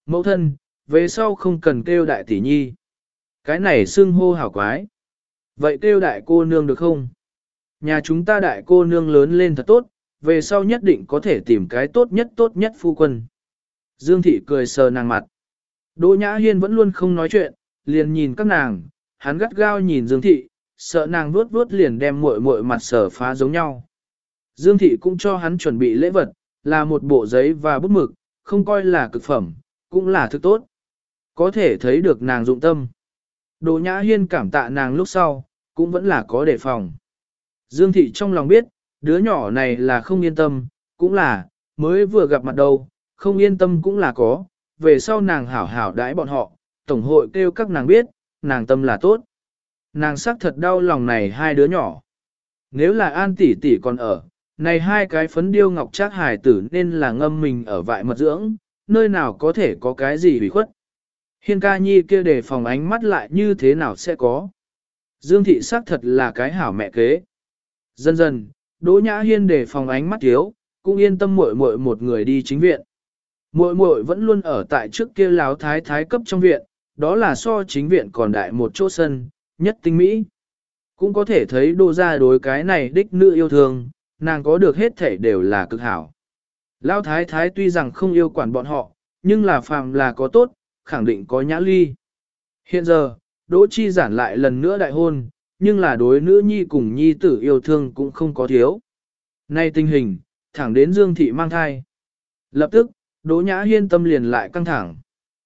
Mẫu thân, về sau không cần kêu đại tỷ nhi. Cái này xưng hô hảo quái. Vậy kêu đại cô nương được không? Nhà chúng ta đại cô nương lớn lên thật tốt, về sau nhất định có thể tìm cái tốt nhất phu quân. Dương thị cười sờ nàng mặt. Đỗ Nhã Hiên vẫn luôn không nói chuyện, liền nhìn các nàng, hắn gắt gao nhìn Dương thị, sợ nàng vuốt vuốt liền đem muội muội mặt sờ phá giống nhau. Dương thị cũng cho hắn chuẩn bị lễ vật, là một bộ giấy và bút mực, không coi là cực phẩm, cũng là thứ tốt. Có thể thấy được nàng dụng tâm. Đỗ Nhã Hiên cảm tạ nàng lúc sau, cũng vẫn là có đề phòng. Dương thị trong lòng biết, đứa nhỏ này là không yên tâm, cũng là, mới vừa gặp mặt đâu, không yên tâm cũng là có, về sau nàng hảo hảo đãi bọn họ, tổng hội kêu các nàng biết, nàng tâm là tốt. Nàng xác thật đau lòng này hai đứa nhỏ. Nếu là An tỷ tỷ còn ở, này hai cái phấn điêu ngọc trác hài tử nên là ngâm mình ở vại mật dưỡng, nơi nào có thể có cái gì hủy khuất. Hiên ca nhi kia để phòng ánh mắt lại như thế nào sẽ có. Dương thị xác thật là cái hảo mẹ kế. Dần dần, Đỗ Nhã Hiên để phòng ánh mắt thiếu, cũng yên tâm muội muội một người đi chính viện. Muội muội vẫn luôn ở tại trước kia láo thái thái cấp trong viện, đó là so chính viện còn đại một chỗ sân, nhất tinh mỹ. Cũng có thể thấy Đỗ gia đối cái này đích nữ yêu thương, nàng có được hết thể đều là cực hảo. Lão thái thái tuy rằng không yêu quản bọn họ, nhưng là phàm là có tốt, khẳng định có nhã ly. Hiện giờ, Đỗ Chi giản lại lần nữa đại hôn, nhưng là đối nữ nhi cùng nhi tử yêu thương cũng không có thiếu. Nay tình hình, thẳng đến Dương thị mang thai. Lập tức, Đỗ Nhã Hiên tâm liền lại căng thẳng.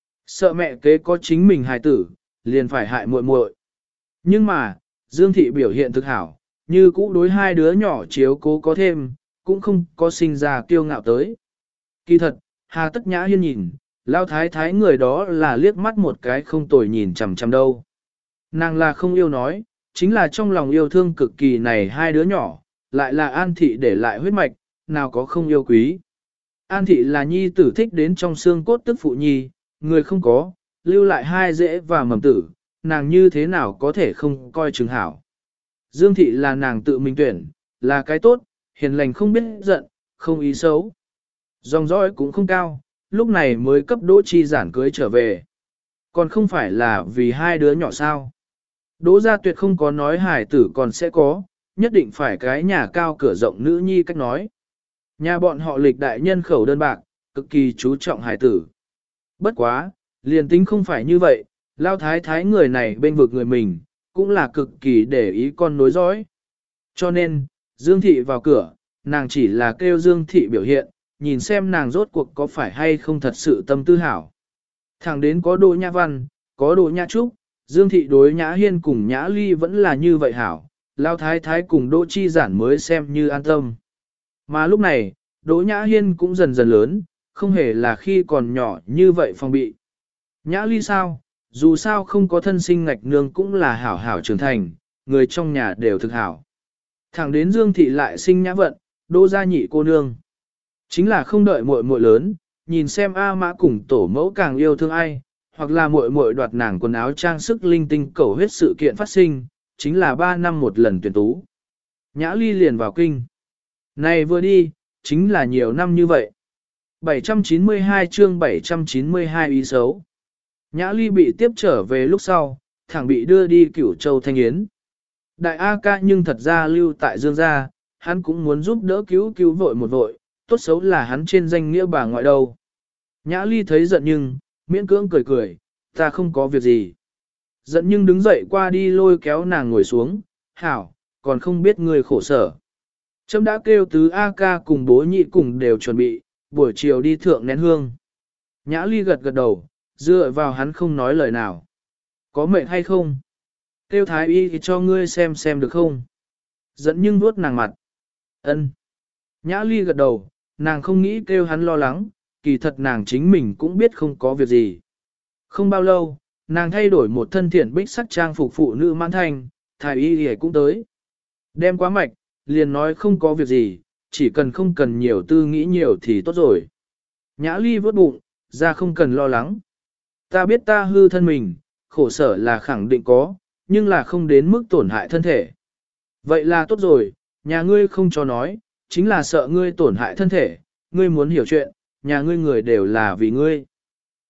Sợ mẹ kế có chính mình hài tử, liền phải hại muội muội. Nhưng mà, Dương thị biểu hiện thực hảo, như cũ đối hai đứa nhỏ chiếu cố có thêm, cũng không có sinh ra kiêu ngạo tới. Kỳ thật, Hà Tất Nhã Hiên nhìn, lao thái thái người đó là liếc mắt một cái không tồi nhìn chằm chằm đâu. Nàng là không yêu nói, chính là trong lòng yêu thương cực kỳ này hai đứa nhỏ, lại là An thị để lại huyết mạch, nào có không yêu quý. An thị là nhi tử thích đến trong xương cốt tức phụ nhi, người không có, lưu lại hai dễ và mầm tử, nàng như thế nào có thể không coi chừng hảo. Dương thị là nàng tự mình tuyển, là cái tốt, hiền lành không biết giận, không ý xấu. Dòng dõi cũng không cao, lúc này mới cấp Đỗ Chi giản cưới trở về. Còn không phải là vì hai đứa nhỏ sao. Đỗ gia tuyệt không có nói hài tử còn sẽ có, nhất định phải cái nhà cao cửa rộng nữ nhi cách nói. Nhà bọn họ lịch đại nhân khẩu đơn bạc, cực kỳ chú trọng hài tử. Bất quá, liền tính không phải như vậy, lao thái thái người này bên vực người mình, cũng là cực kỳ để ý con nối dõi. Cho nên, Dương thị vào cửa, nàng chỉ là kêu Dương thị biểu hiện, nhìn xem nàng rốt cuộc có phải hay không thật sự tâm tư hảo. Thẳng đến có Đỗ Nhã Văn, có Đỗ Nhã Trúc, Dương thị đối Nhã Hiên cùng Nhã Ly vẫn là như vậy hảo, lao thái thái cùng Đỗ Chi giản mới xem như an tâm. Mà lúc này, Đỗ Nhã Hiên cũng dần dần lớn, không hề là khi còn nhỏ như vậy phòng bị. Nhã Ly sao, dù sao không có thân sinh ngạch nương cũng là hảo hảo trưởng thành, người trong nhà đều thực hảo. Thẳng đến Dương thị lại sinh Nhã Vận, Đỗ gia nhị cô nương. Chính là không đợi muội muội lớn, nhìn xem A Mã cùng tổ mẫu càng yêu thương ai, hoặc là muội muội đoạt nàng quần áo trang sức linh tinh cầu huyết sự kiện phát sinh, chính là 3 năm một lần tuyển tú. Nhã Ly liền vào kinh. Này vừa đi, chính là nhiều năm như vậy. 792 chương 792 ý xấu. Nhã Ly bị tiếp trở về lúc sau, thẳng bị đưa đi Cửu Châu Thanh Yến. Đại A ca nhưng thật ra lưu tại Dương gia, hắn cũng muốn giúp đỡ cứu vội một vội, tốt xấu là hắn trên danh nghĩa bà ngoại đâu. Nhã Ly thấy giận nhưng, miễn cưỡng cười, ta không có việc gì. Giận nhưng đứng dậy qua đi lôi kéo nàng ngồi xuống, hảo, còn không biết người khổ sở. Trâm đã kêu tứ A ca cùng bố nhị cùng đều chuẩn bị, buổi chiều đi thượng nén hương. Nhã Ly gật đầu, dựa vào hắn không nói lời nào. Có mệt hay không? Kêu thái y thì cho ngươi xem được không? Giận nhưng vuốt nàng mặt. Ân. Nhã Ly gật đầu, nàng không nghĩ kêu hắn lo lắng, kỳ thật nàng chính mình cũng biết không có việc gì. Không bao lâu, nàng thay đổi một thân thiện bích sắc trang phục phụ nữ mãn thanh, thái y thì cũng tới. Đem quá mạch, liền nói không có việc gì, chỉ cần không cần nhiều tư nghĩ nhiều thì tốt rồi. Nhã Ly vớt bụng, ra không cần lo lắng. Ta biết ta hư thân mình, khổ sở là khẳng định có, nhưng là không đến mức tổn hại thân thể. Vậy là tốt rồi, nhà ngươi không cho nói, chính là sợ ngươi tổn hại thân thể, ngươi muốn hiểu chuyện, nhà ngươi người đều là vì ngươi.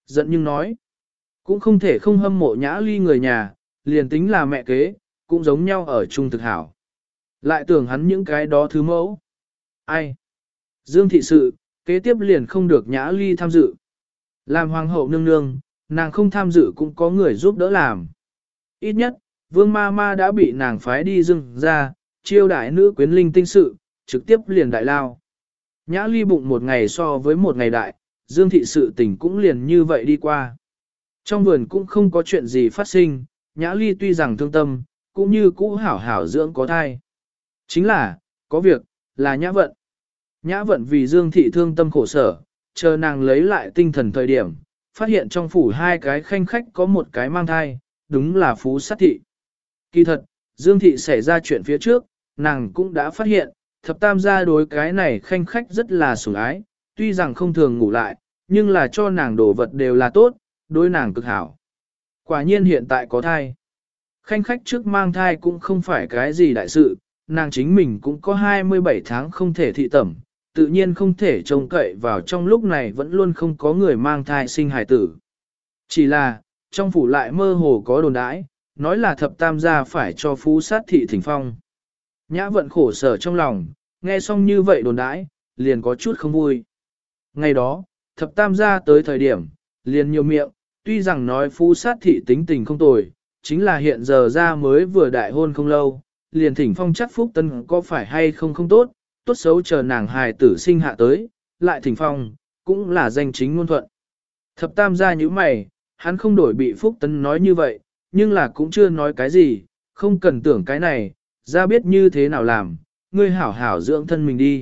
Giận nhưng nói, cũng không thể không hâm mộ Nhã Ly người nhà, liền tính là mẹ kế, cũng giống nhau ở chung thực hảo. Lại tưởng hắn những cái đó thứ mẫu. Ai? Dương thị sự, kế tiếp liền không được Nhã Ly tham dự. Làm hoàng hậu nương nương, nàng không tham dự cũng có người giúp đỡ làm. Ít nhất, vương ma ma đã bị nàng phái đi dưng ra, chiêu đại nữ quyến linh tinh sự, trực tiếp liền đại lao. Nhã Ly bụng một ngày so với một ngày đại, Dương thị sự tình cũng liền như vậy đi qua. Trong vườn cũng không có chuyện gì phát sinh, Nhã Ly tuy rằng thương tâm, cũng như cũ hảo hảo dưỡng có thai. Chính là, có việc, là Nhã Vận. Nhã Vận vì Dương thị thương tâm khổ sở, chờ nàng lấy lại tinh thần thời điểm, phát hiện trong phủ hai cái khanh khách có một cái mang thai, đúng là Phú Sát thị. Kỳ thật, Dương thị xảy ra chuyện phía trước, nàng cũng đã phát hiện, thập tam gia đối cái này khanh khách rất là sủng ái, tuy rằng không thường ngủ lại, nhưng là cho nàng đồ vật đều là tốt, đối nàng cực hảo. Quả nhiên hiện tại có thai. Khanh khách trước mang thai cũng không phải cái gì đại sự, nàng chính mình cũng có 27 tháng không thể thị tẩm, tự nhiên không thể trông cậy vào trong lúc này vẫn luôn không có người mang thai sinh hài tử. Chỉ là, trong phủ lại mơ hồ có đồn đãi, nói là thập tam gia phải cho Phú Sát thị thỉnh phong. Nhã Vận khổ sở trong lòng, nghe xong như vậy đồn đãi, liền có chút không vui. Ngày đó, thập tam gia tới thời điểm, liền nhiều miệng, tuy rằng nói Phú Sát thị tính tình không tồi, chính là hiện giờ ra mới vừa đại hôn không lâu, liền thỉnh phong chắc phúc tân có phải hay không không tốt, tốt xấu chờ nàng hài tử sinh hạ tới, lại thỉnh phong, cũng là danh chính ngôn thuận. Thập tam gia như mày, hắn không đổi bị phúc tân nói như vậy, nhưng là cũng chưa nói cái gì, không cần tưởng cái này, ra biết như thế nào làm, ngươi hảo hảo dưỡng thân mình đi.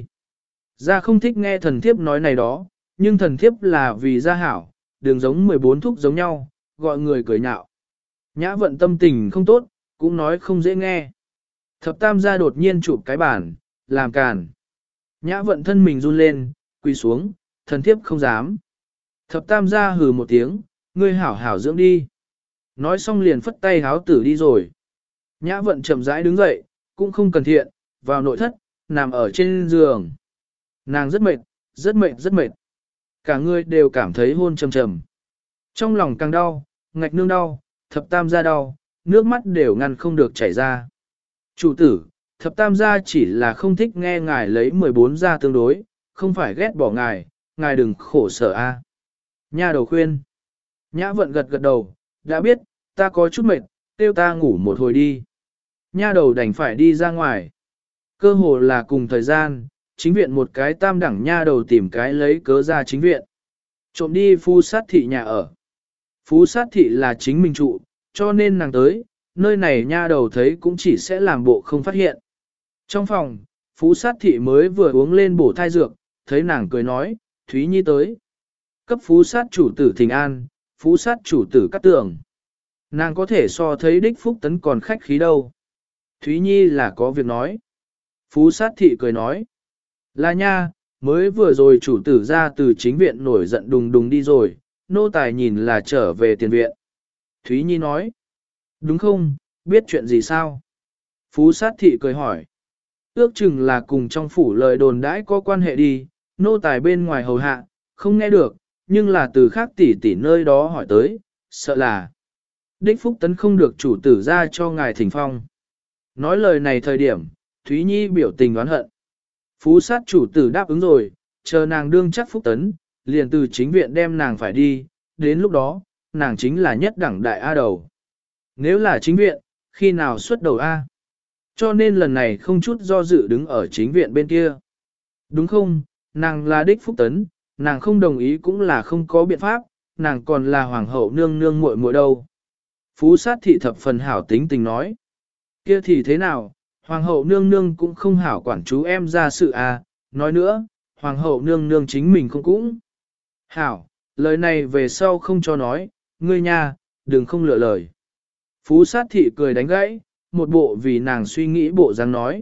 Ra không thích nghe thần thiếp nói này đó, nhưng thần thiếp là vì gia hảo, đừng giống 14 thúc giống nhau, gọi người cười nhạo. Nhã Vận tâm tình không tốt, cũng nói không dễ nghe. Thập tam gia đột nhiên chụp cái bàn, làm càn. Nhã Vận thân mình run lên, quỳ xuống, thần thiếp không dám. Thập tam gia hừ một tiếng, ngươi hảo hảo dưỡng đi. Nói xong liền phất tay háo tử đi rồi. Nhã Vận chậm rãi đứng dậy, cũng không cần thiện, vào nội thất, nằm ở trên giường. Nàng rất mệt, rất mệt, rất mệt. Cả người đều cảm thấy hôn trầm trầm. Trong lòng càng đau, ngạch nương đau, thập tam gia đau, nước mắt đều ngăn không được chảy ra. Chủ tử, thập tam gia chỉ là không thích nghe ngài lấy 14 gia tương đối, không phải ghét bỏ ngài đừng khổ sở a. Nha đầu khuyên. Nhã Vận gật gật đầu, đã biết, ta có chút mệt, kêu ta ngủ một hồi đi. Nha đầu đành phải đi ra ngoài. Cơ hồ là cùng thời gian, chính viện một cái tam đẳng nha đầu tìm cái lấy cớ ra chính viện. Trộm đi Phú Sát thị nhà ở. Phú Sát thị là chính mình trụ, cho nên nàng tới, nơi này nha đầu thấy cũng chỉ sẽ làm bộ không phát hiện. Trong phòng, Phú Sát thị mới vừa uống lên bổ thai dược, thấy nàng cười nói, Thúy Nhi tới. Cấp Phú Sát chủ tử Thịnh An, Phú Sát chủ tử Cát Tường. Nàng có thể so thấy đích phúc tấn còn khách khí đâu. Thúy Nhi là có việc nói. Phú Sát thị cười nói. Là nha, mới vừa rồi chủ tử ra từ chính viện nổi giận đùng đùng đi rồi, nô tài nhìn là trở về tiền viện. Thúy Nhi nói. Đúng không, biết chuyện gì sao? Phú Sát thị cười hỏi. Ước chừng là cùng trong phủ lời đồn đãi có quan hệ đi, nô tài bên ngoài hầu hạ, không nghe được, nhưng là từ khác tỷ tỷ nơi đó hỏi tới, sợ là đích phúc tấn không được chủ tử ra cho ngài thỉnh phong. Nói lời này thời điểm, Thúy Nhi biểu tình oán hận. Phú Sát chủ tử đáp ứng rồi, chờ nàng đương chắc phúc tấn, liền từ chính viện đem nàng phải đi, đến lúc đó, nàng chính là nhất đẳng đại A đầu. Nếu là chính viện, khi nào xuất đầu A? Cho nên lần này không chút do dự đứng ở chính viện bên kia. Đúng không, nàng là đích phúc tấn, nàng không đồng ý cũng là không có biện pháp, nàng còn là hoàng hậu nương nương muội muội đâu. Phú Sát thị thập phần hảo tính tình nói. Kia thì thế nào, hoàng hậu nương nương cũng không hảo quản chú em ra sự à, nói nữa, hoàng hậu nương nương chính mình không cũng. Hảo, lời này về sau không cho nói, ngươi nha, đừng không lựa lời. Phú Sát thị cười đánh gãy, một bộ vì nàng suy nghĩ bộ dáng nói.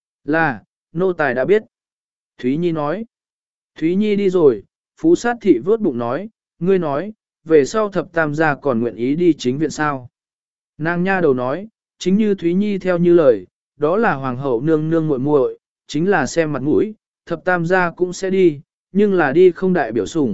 Là, nô tài đã biết. Thúy Nhi nói. Thúy Nhi đi rồi, Phú Sát thị vớt bụng nói, ngươi nói, về sau thập tam gia còn nguyện ý đi chính viện sao. Nàng nha đầu nói, chính như Thúy Nhi theo như lời, đó là hoàng hậu nương nương muội muội, chính là xem mặt mũi, thập tam gia cũng sẽ đi, nhưng là đi không đại biểu sủng,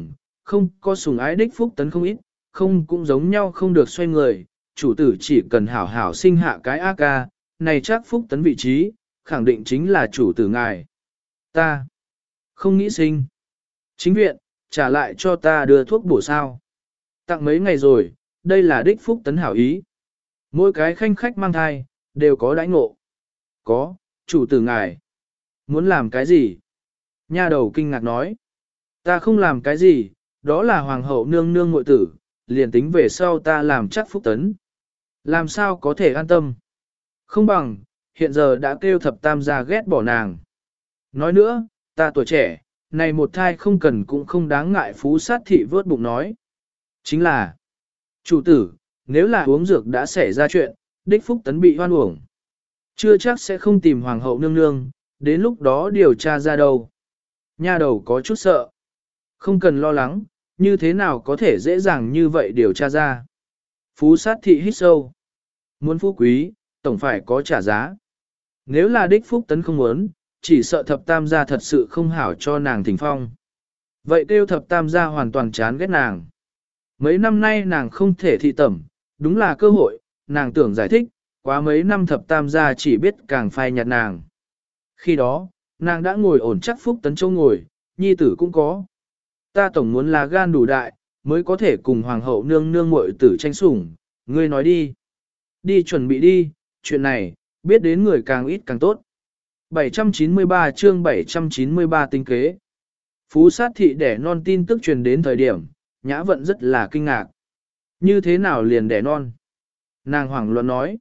không có sủng ái đích phúc tấn không ít, không cũng giống nhau không được xoay người, chủ tử chỉ cần hảo hảo sinh hạ cái ác ca, này chắc phúc tấn vị trí, khẳng định chính là chủ tử ngài. Ta không nghĩ sinh. Chính viện, trả lại cho ta đưa thuốc bổ sao. Tặng mấy ngày rồi, đây là đích phúc tấn hảo ý. Mỗi cái khanh khách mang thai, đều có đãi ngộ. Có, chủ tử ngài. Muốn làm cái gì? Nha đầu kinh ngạc nói. Ta không làm cái gì, đó là hoàng hậu nương nương muội tử, liền tính về sau ta làm chắc phúc tấn. Làm sao có thể an tâm? Không bằng, hiện giờ đã kêu thập tam gia ghét bỏ nàng. Nói nữa, ta tuổi trẻ, này một thai không cần cũng không đáng ngại phú sát thị vớt bụng nói. Chính là, chủ tử, nếu là uống dược đã xảy ra chuyện, đích phúc tấn bị hoan uổng. Chưa chắc sẽ không tìm hoàng hậu nương nương, đến lúc đó điều tra ra đâu. Nha đầu có chút sợ. Không cần lo lắng, như thế nào có thể dễ dàng như vậy điều tra ra. Phú sát thị hít sâu. Muốn phú quý, tổng phải có trả giá. Nếu là đích phúc tấn không muốn, chỉ sợ thập tam gia thật sự không hảo cho nàng thỉnh phong. Vậy kêu thập tam gia hoàn toàn chán ghét nàng. Mấy năm nay nàng không thể thị tẩm, đúng là cơ hội, nàng tưởng giải thích, quá mấy năm thập tam gia chỉ biết càng phai nhạt nàng. Khi đó, nàng đã ngồi ổn chắc phúc tấn châu ngồi, nhi tử cũng có. Ta tổng muốn là gan đủ đại, mới có thể cùng hoàng hậu nương nương muội tử tranh sủng, ngươi nói đi. Đi chuẩn bị đi, chuyện này, biết đến người càng ít càng tốt. 793 chương 793 tinh kế. Phú sát thị đẻ non tin tức truyền đến thời điểm, Nhã Vận rất là kinh ngạc. Như thế nào liền đẻ non? Nàng hoảng loạn nói.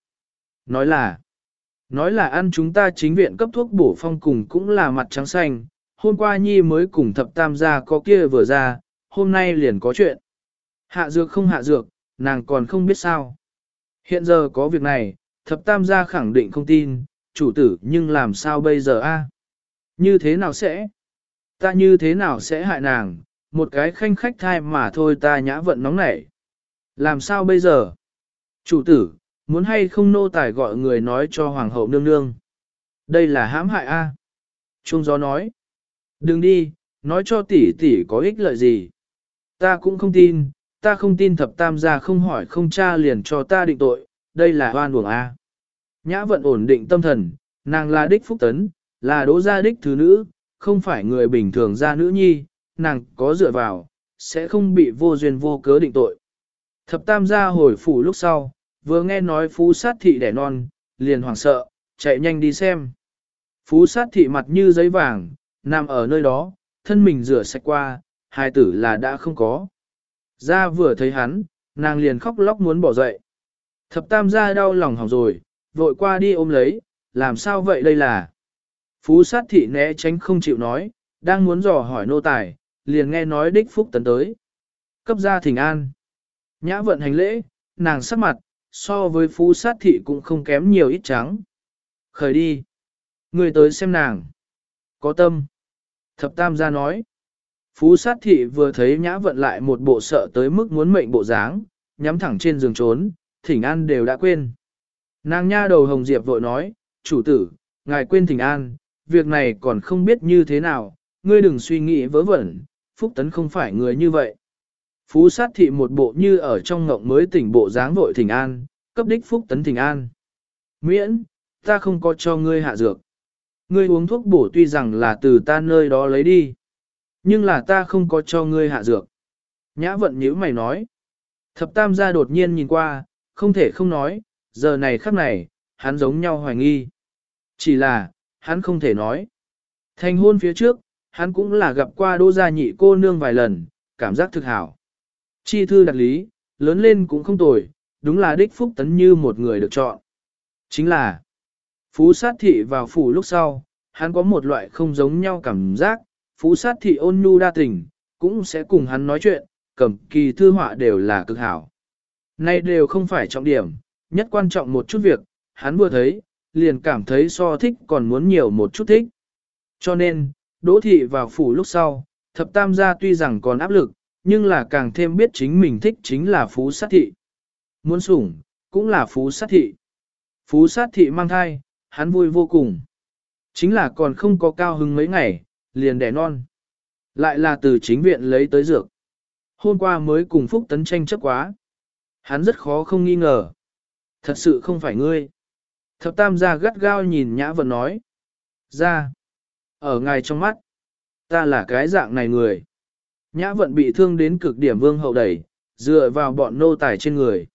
Nói là ăn chúng ta chính viện cấp thuốc bổ phong cùng cũng là mặt trắng xanh. Hôm qua Nhi mới cùng thập tam gia có kia vừa ra, hôm nay liền có chuyện. Hạ dược không hạ dược, nàng còn không biết sao. Hiện giờ có việc này, thập tam gia khẳng định không tin, chủ tử nhưng làm sao bây giờ a? Như thế nào sẽ? Ta như thế nào sẽ hại nàng? Một cái khanh khách thai mà thôi ta Nhã Vận nóng nảy. Làm sao bây giờ? Chủ tử, muốn hay không nô tài gọi người nói cho hoàng hậu nương nương. Đây là hãm hại a. Trung gió nói. Đừng đi, nói cho tỷ tỷ có ích lợi gì. Ta cũng không tin, ta không tin thập tam gia không hỏi không tra liền cho ta định tội, đây là oan uổng a. Nhã Vận ổn định tâm thần, nàng là đích phúc tấn, là đỗ gia đích thứ nữ, không phải người bình thường gia nữ nhi, nàng có dựa vào, sẽ không bị vô duyên vô cớ định tội. Thập tam gia hồi phủ lúc sau, vừa nghe nói phú sát thị đẻ non, liền hoảng sợ, chạy nhanh đi xem. Phú sát thị mặt như giấy vàng, nằm ở nơi đó, thân mình rửa sạch qua, hài tử là đã không có. Gia vừa thấy hắn, nàng liền khóc lóc muốn bỏ dậy. Thập tam gia đau lòng hỏng rồi, vội qua đi ôm lấy, làm sao vậy đây là. Phú sát thị né tránh không chịu nói, đang muốn dò hỏi nô tài, liền nghe nói đích phúc tấn tới. Cấp gia thỉnh an. Nhã Vận hành lễ, nàng sắc mặt, so với phú sát thị cũng không kém nhiều ít trắng. Khởi đi. Người tới xem nàng. Có tâm. Thập tam gia nói. Phú sát thị vừa thấy Nhã Vận lại một bộ sợ tới mức muốn mệnh bộ dáng, nhắm thẳng trên giường trốn, thỉnh an đều đã quên. Nàng nha đầu Hồng Diệp vội nói, chủ tử, ngài quên thỉnh an, việc này còn không biết như thế nào, ngươi đừng suy nghĩ vớ vẩn, Phúc Tấn không phải người như vậy. Phú sát thị một bộ như ở trong ngộng mới tỉnh bộ dáng vội thỉnh an, cấp đích Phúc Tấn thỉnh an. Miễn, ta không có cho ngươi hạ dược. Ngươi uống thuốc bổ tuy rằng là từ ta nơi đó lấy đi, nhưng là ta không có cho ngươi hạ dược. Nhã Vận nhíu mày nói. Thập tam gia đột nhiên nhìn qua, không thể không nói, giờ này khắc này, hắn giống nhau hoài nghi. Chỉ là, hắn không thể nói. Thành hôn phía trước, hắn cũng là gặp qua Đỗ gia nhị cô nương vài lần, cảm giác thực hảo. Chi thư đặc lý, lớn lên cũng không tồi, đúng là đích Phúc Tấn như một người được chọn. Chính là, Phú sát thị vào phủ lúc sau, hắn có một loại không giống nhau cảm giác, Phú sát thị ôn nhu đa tình, cũng sẽ cùng hắn nói chuyện, cầm kỳ thư họa đều là cực hảo. Nay đều không phải trọng điểm, nhất quan trọng một chút việc, hắn vừa thấy, liền cảm thấy so thích còn muốn nhiều một chút thích. Cho nên, Đỗ thị vào phủ lúc sau, thập tam gia tuy rằng còn áp lực, nhưng là càng thêm biết chính mình thích chính là phú sát thị. Muốn sủng, cũng là phú sát thị. Phú sát thị mang thai, hắn vui vô cùng. Chính là còn không có cao hứng mấy ngày, liền đẻ non. Lại là từ chính viện lấy tới dược. hôm qua mới cùng Phúc Tấn tranh chấp quá. Hắn rất khó không nghi ngờ. Thật sự không phải ngươi. Thập tam gia gắt gao nhìn Nhã Vận nói. Ra. Ở ngài trong mắt. Ta là cái dạng này người. Nhã Vận bị thương đến cực điểm vương hậu đẩy, dựa vào bọn nô tài trên người.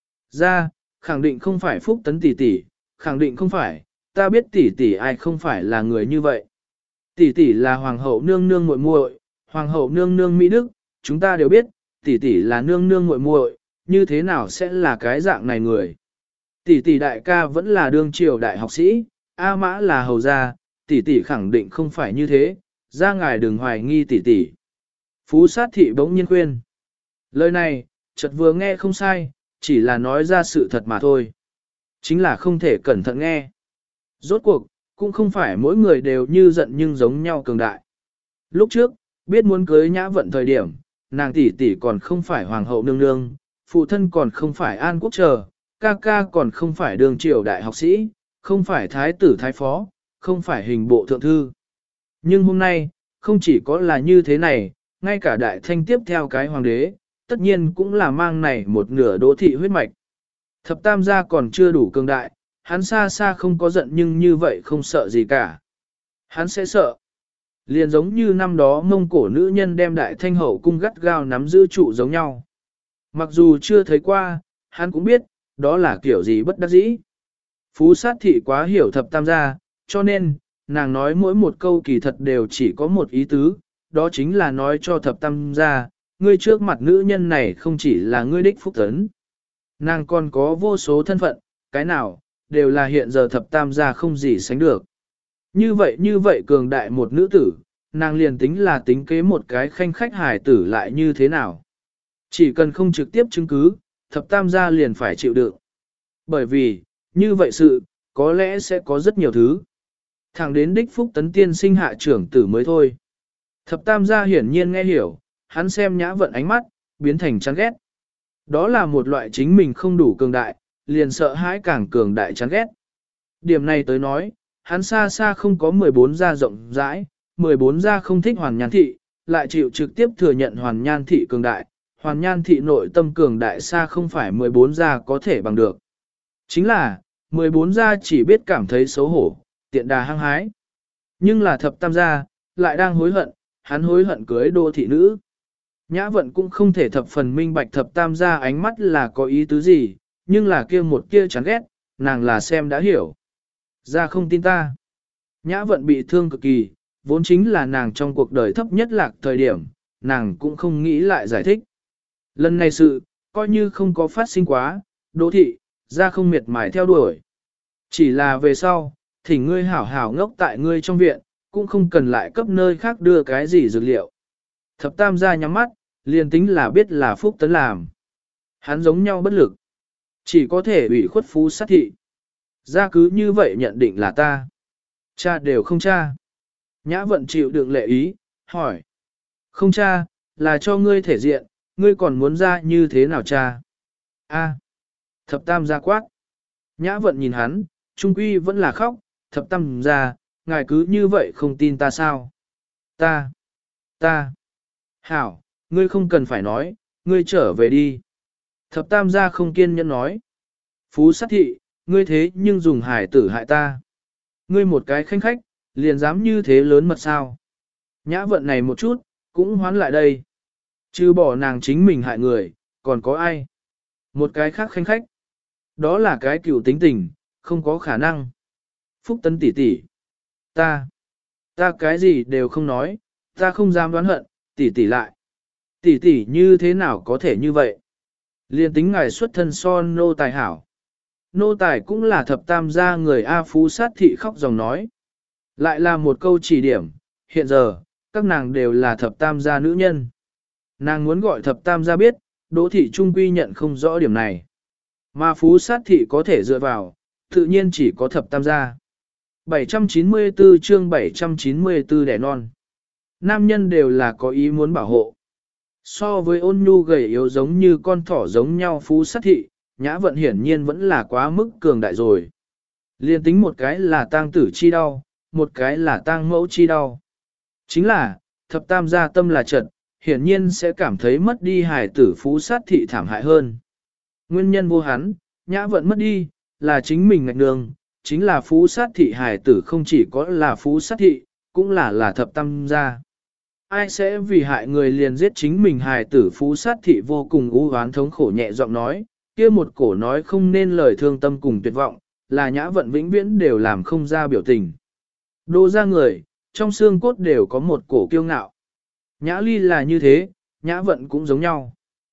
Ra, khẳng định không phải Phúc Tấn tỷ tỷ, khẳng định không phải, ta biết tỷ tỷ ai không phải là người như vậy. Tỷ tỷ là hoàng hậu nương nương muội muội, hoàng hậu nương nương Mỹ Đức, chúng ta đều biết, tỷ tỷ là nương nương muội muội, như thế nào sẽ là cái dạng này người. Tỷ tỷ đại ca vẫn là đương triều đại học sĩ, A Mã là hầu gia, tỷ tỷ khẳng định không phải như thế, ra ngài đừng hoài nghi tỷ tỷ. Phú sát thị bỗng nhiên khuyên. Lời này, chợt vừa nghe không sai, chỉ là nói ra sự thật mà thôi. Chính là không thể cẩn thận nghe. Rốt cuộc, cũng không phải mỗi người đều như giận nhưng giống nhau cường đại. Lúc trước, biết muốn cưới Nhã Vận thời điểm, nàng tỷ tỷ còn không phải hoàng hậu nương nương, phụ thân còn không phải an quốc chờ, ca ca còn không phải đường triều đại học sĩ, không phải thái tử thái phó, không phải hình bộ thượng thư. Nhưng hôm nay, không chỉ có là như thế này, ngay cả đại thanh tiếp theo cái hoàng đế, tất nhiên cũng là mang này một nửa đỗ thị huyết mạch. Thập tam gia còn chưa đủ cường đại, hắn xa xa không có giận nhưng như vậy không sợ gì cả. Hắn sẽ sợ. Liền giống như năm đó Mông Cổ nữ nhân đem đại thanh hậu cung gắt gao nắm giữ trụ giống nhau. Mặc dù chưa thấy qua, hắn cũng biết, đó là kiểu gì bất đắc dĩ. Phú sát thị quá hiểu thập tam gia, cho nên, nàng nói mỗi một câu kỳ thật đều chỉ có một ý tứ, đó chính là nói cho thập tam gia, ngươi trước mặt nữ nhân này không chỉ là ngươi đích Phúc Tấn. Nàng còn có vô số thân phận, cái nào, đều là hiện giờ thập tam gia không gì sánh được. Như vậy cường đại một nữ tử, nàng liền tính là tính kế một cái khanh khách hài tử lại như thế nào. Chỉ cần không trực tiếp chứng cứ, thập tam gia liền phải chịu đựng. Bởi vì, như vậy sự, có lẽ sẽ có rất nhiều thứ. Thẳng đến đích Phúc Tấn tiên sinh hạ trưởng tử mới thôi. Thập tam gia hiển nhiên nghe hiểu, hắn xem Nhã Vận ánh mắt, biến thành chán ghét. Đó là một loại chính mình không đủ cường đại, liền sợ hãi càng cường đại chán ghét. Điểm này tới nói, hắn xa xa không có 14 gia rộng rãi, 14 gia không thích Hoàn Nhan Thị, lại chịu trực tiếp thừa nhận Hoàn Nhan Thị cường đại. Hoàn Nhan Thị nội tâm cường đại xa không phải 14 gia có thể bằng được. Chính là, 14 gia chỉ biết cảm thấy xấu hổ, tiện đà hăng hái. Nhưng là thập tam gia, lại đang hối hận, hắn hối hận cưới đô thị nữ. Nhã Vận cũng không thể thập phần minh bạch thập tam gia ánh mắt là có ý tứ gì, nhưng là kia một kia chán ghét, nàng là xem đã hiểu. Ra không tin ta. Nhã Vận bị thương cực kỳ, vốn chính là nàng trong cuộc đời thấp nhất lạc thời điểm, nàng cũng không nghĩ lại giải thích. Lần này sự, coi như không có phát sinh quá, đỗ thị, ra không miệt mài theo đuổi. Chỉ là về sau, thỉnh ngươi hảo hảo ngốc tại ngươi trong viện, cũng không cần lại cấp nơi khác đưa cái gì dược liệu. Thập tam gia nhắm mắt, liền tính là biết là Phúc Tấn làm. Hắn giống nhau bất lực. Chỉ có thể ủy khuất Phú sát thị. Ra cứ như vậy nhận định là ta. Cha đều không cha. Nhã Vận chịu đựng lệ ý, hỏi. Không cha, là cho ngươi thể diện, ngươi còn muốn ra như thế nào cha? A. Thập tam gia quát. Nhã Vận nhìn hắn, trung quy vẫn là khóc, thập tam gia, ngài cứ như vậy không tin ta sao? Ta. Hảo, ngươi không cần phải nói, ngươi trở về đi. Thập tam gia không kiên nhẫn nói. Phú sát thị, ngươi thế nhưng dùng hải tử hại ta. Ngươi một cái khanh khách, liền dám như thế lớn mật sao. Nhã Vận này một chút, cũng hoán lại đây. Chứ bỏ nàng chính mình hại người, còn có ai? Một cái khác khanh khách. Đó là cái cựu tính tình, không có khả năng. Phúc Tấn tỷ tỷ. Ta cái gì đều không nói, ta không dám đoán hận, tỷ tỷ lại. Tỷ tỷ như thế nào có thể như vậy? Liên tính ngài xuất thân son nô tài hảo. Nô tài cũng là thập tam gia người A Phú sát thị khóc dòng nói. Lại là một câu chỉ điểm, hiện giờ, các nàng đều là thập tam gia nữ nhân. Nàng muốn gọi thập tam gia biết, Đỗ thị trung quy nhận không rõ điểm này. Mà Phú sát thị có thể dựa vào, tự nhiên chỉ có thập tam gia. 794 chương 794 đẻ non. Nam nhân đều là có ý muốn bảo hộ. So với ôn nhu gầy yếu giống như con thỏ giống nhau Phú sát thị, Nhã Vận hiển nhiên vẫn là quá mức cường đại rồi. Liên tính một cái là tang tử chi đau, một cái là tang mẫu chi đau. Chính là, thập tam gia tâm là trật, hiển nhiên sẽ cảm thấy mất đi hài tử phú sát thị thảm hại hơn. Nguyên nhân vô hắn, nhã vận mất đi, là chính mình ngạch đường, chính là phú sát thị hài tử không chỉ có là phú sát thị, cũng là thập tam gia. Ai sẽ vì hại người liền giết chính mình hài tử phú sát thị vô cùng u hoán thống khổ nhẹ giọng nói, kia một cổ nói không nên lời thương tâm cùng tuyệt vọng, là nhã vận vĩnh viễn đều làm không ra biểu tình. Đô ra người, trong xương cốt đều có một cổ kiêu ngạo. Nhã ly là như thế, nhã vận cũng giống nhau.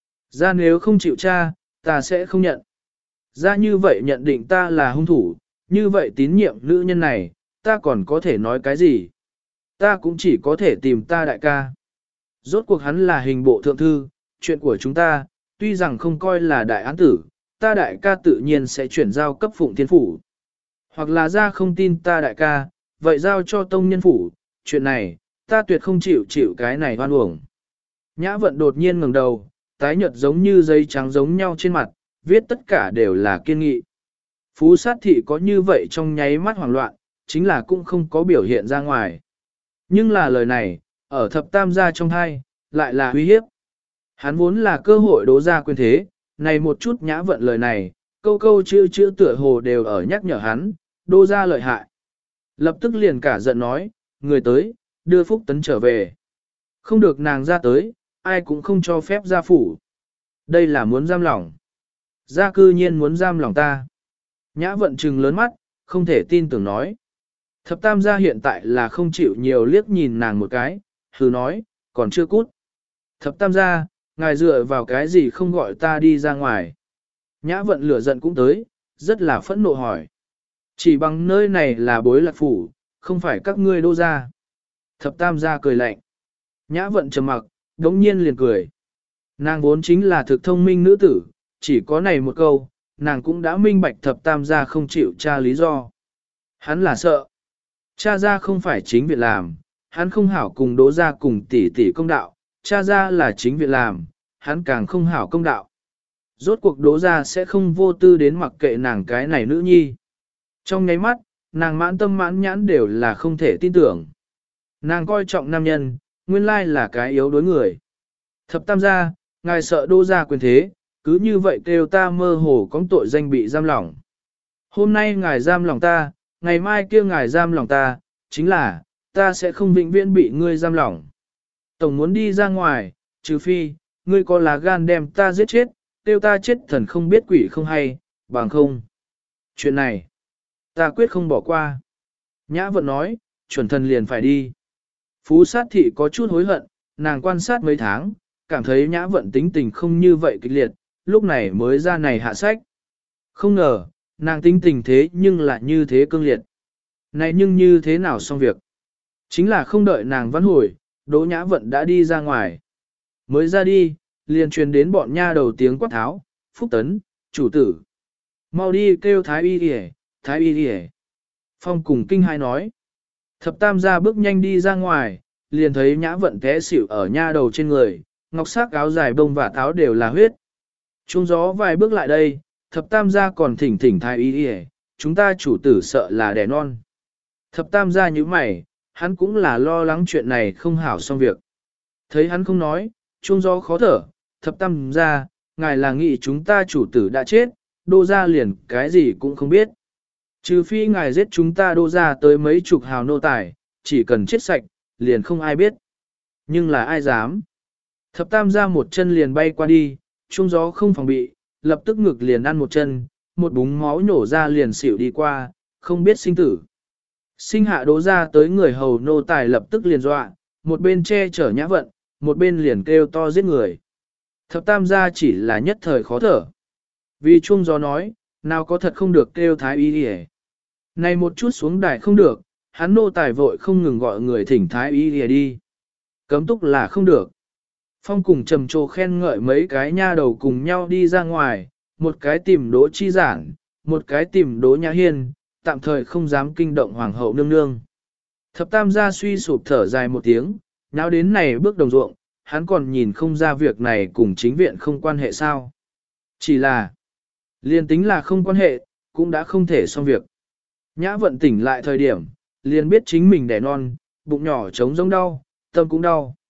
Ra nếu không chịu cha, ta sẽ không nhận. Ra như vậy nhận định ta là hung thủ, như vậy tín nhiệm nữ nhân này, ta còn có thể nói cái gì? Ta cũng chỉ có thể tìm ta đại ca. Rốt cuộc hắn là hình bộ thượng thư, chuyện của chúng ta, tuy rằng không coi là đại án tử, ta đại ca tự nhiên sẽ chuyển giao cấp Phụng Thiên Phủ. Hoặc là ra không tin ta đại ca, vậy giao cho Tông Nhân Phủ, chuyện này, ta tuyệt không chịu cái này hoan uổng. Nhã vận đột nhiên ngẩng đầu, tái nhợt giống như giấy trắng giống nhau trên mặt, viết tất cả đều là kiên nghị. Phú sát thị có như vậy trong nháy mắt hoảng loạn, chính là cũng không có biểu hiện ra ngoài. Nhưng là lời này, ở thập tam gia trong hai, lại là uy hiếp. Hắn vốn là cơ hội đố ra quyền thế, này một chút nhã vận lời này, câu câu chữ tựa hồ đều ở nhắc nhở hắn, đô ra lợi hại. Lập tức liền cả giận nói, người tới, đưa Phúc Tấn trở về. Không được nàng ra tới, ai cũng không cho phép ra phủ. Đây là muốn giam lỏng. Gia cư nhiên muốn giam lỏng ta. Nhã vận trừng lớn mắt, không thể tin tưởng nói. Thập tam gia hiện tại là không chịu nhiều liếc nhìn nàng một cái, hừ nói, còn chưa cút. Thập tam gia, ngài dựa vào cái gì không gọi ta đi ra ngoài. Nhã vận lửa giận cũng tới, rất là phẫn nộ hỏi. Chỉ bằng nơi này là bối lạc phủ, không phải các ngươi đô gia. Thập tam gia cười lạnh. Nhã vận trầm mặc, đống nhiên liền cười. Nàng vốn chính là thực thông minh nữ tử, chỉ có này một câu, nàng cũng đã minh bạch thập tam gia không chịu tra lý do. Hắn là sợ. Cha gia không phải chính việc làm, hắn không hảo cùng đỗ gia cùng tỷ tỷ công đạo, cha gia là chính việc làm, hắn càng không hảo công đạo. Rốt cuộc đỗ gia sẽ không vô tư đến mặc kệ nàng cái này nữ nhi. Trong nháy mắt, nàng mãn tâm mãn nhãn đều là không thể tin tưởng. Nàng coi trọng nam nhân, nguyên lai là cái yếu đối người. Thập tam gia, ngài sợ đỗ gia quyền thế, cứ như vậy kêu ta mơ hồ có tội danh bị giam lỏng. Hôm nay ngài giam lỏng ta, ngày mai kia ngài giam lỏng ta, chính là, ta sẽ không vĩnh viễn bị ngươi giam lỏng. Tổng muốn đi ra ngoài, trừ phi, ngươi có lá gan đem ta giết chết, tiêu ta chết thần không biết quỷ không hay, bằng không. Chuyện này, ta quyết không bỏ qua. Nhã vận nói, chuẩn thần liền phải đi. Phú sát thị có chút hối hận, nàng quan sát mấy tháng, cảm thấy nhã vận tính tình không như vậy kịch liệt, lúc này mới ra này hạ sách. Không ngờ, nàng tính tình thế nhưng lại như thế cương liệt. Này nhưng như thế nào xong việc? Chính là không đợi nàng vãn hồi, Đỗ Nhã Vận đã đi ra ngoài. Mới ra đi, liền truyền đến bọn nha đầu tiếng quát tháo, Phúc Tấn, chủ tử. Mau đi kêu Thái Y Điề, Thái Y Điề. Phong cùng kinh hai nói. Thập tam gia bước nhanh đi ra ngoài, liền thấy Nhã Vận té xỉu ở nha đầu trên người, ngọc sắc áo dài bông và táo đều là huyết. Trung gió vài bước lại đây, thập tam gia còn thỉnh thỉnh Thái Y Điề, chúng ta chủ tử sợ là đẻ non. Thập tam gia như mày, hắn cũng là lo lắng chuyện này không hảo xong việc. Thấy hắn không nói, chuông gió khó thở, thập tam gia, ngài là nghĩ chúng ta chủ tử đã chết, đô gia liền cái gì cũng không biết. Trừ phi ngài giết chúng ta đô gia tới mấy chục hào nô tài, chỉ cần chết sạch, liền không ai biết. Nhưng là ai dám? Thập tam gia một chân liền bay qua đi, chuông gió không phòng bị, lập tức ngực liền ăn một chân, một búng máu nhổ ra liền xỉu đi qua, không biết sinh tử. Sinh hạ đố ra tới người hầu nô tài lập tức liền dọa, một bên che chở Nhã Vận, một bên liền kêu to giết người. Thập tam gia chỉ là nhất thời khó thở. Vì chuông gió nói, nào có thật không được kêu Thái Y Điề. Này một chút xuống đài không được, hắn nô tài vội không ngừng gọi người thỉnh Thái Y Điề đi. Cấm túc là không được. Phong cùng trầm trồ khen ngợi mấy cái nha đầu cùng nhau đi ra ngoài, một cái tìm Đỗ Chi Giản, một cái tìm Đỗ Nhã Hiên, tạm thời không dám kinh động hoàng hậu nương nương. Thập tam gia suy sụp thở dài một tiếng, nào đến này bước đồng ruộng, hắn còn nhìn không ra việc này cùng chính viện không quan hệ sao. Chỉ là, liền tính là không quan hệ, cũng đã không thể xong việc. Nhã Vận tỉnh lại thời điểm, liền biết chính mình đẻ non, bụng nhỏ trống rỗng đau, tâm cũng đau.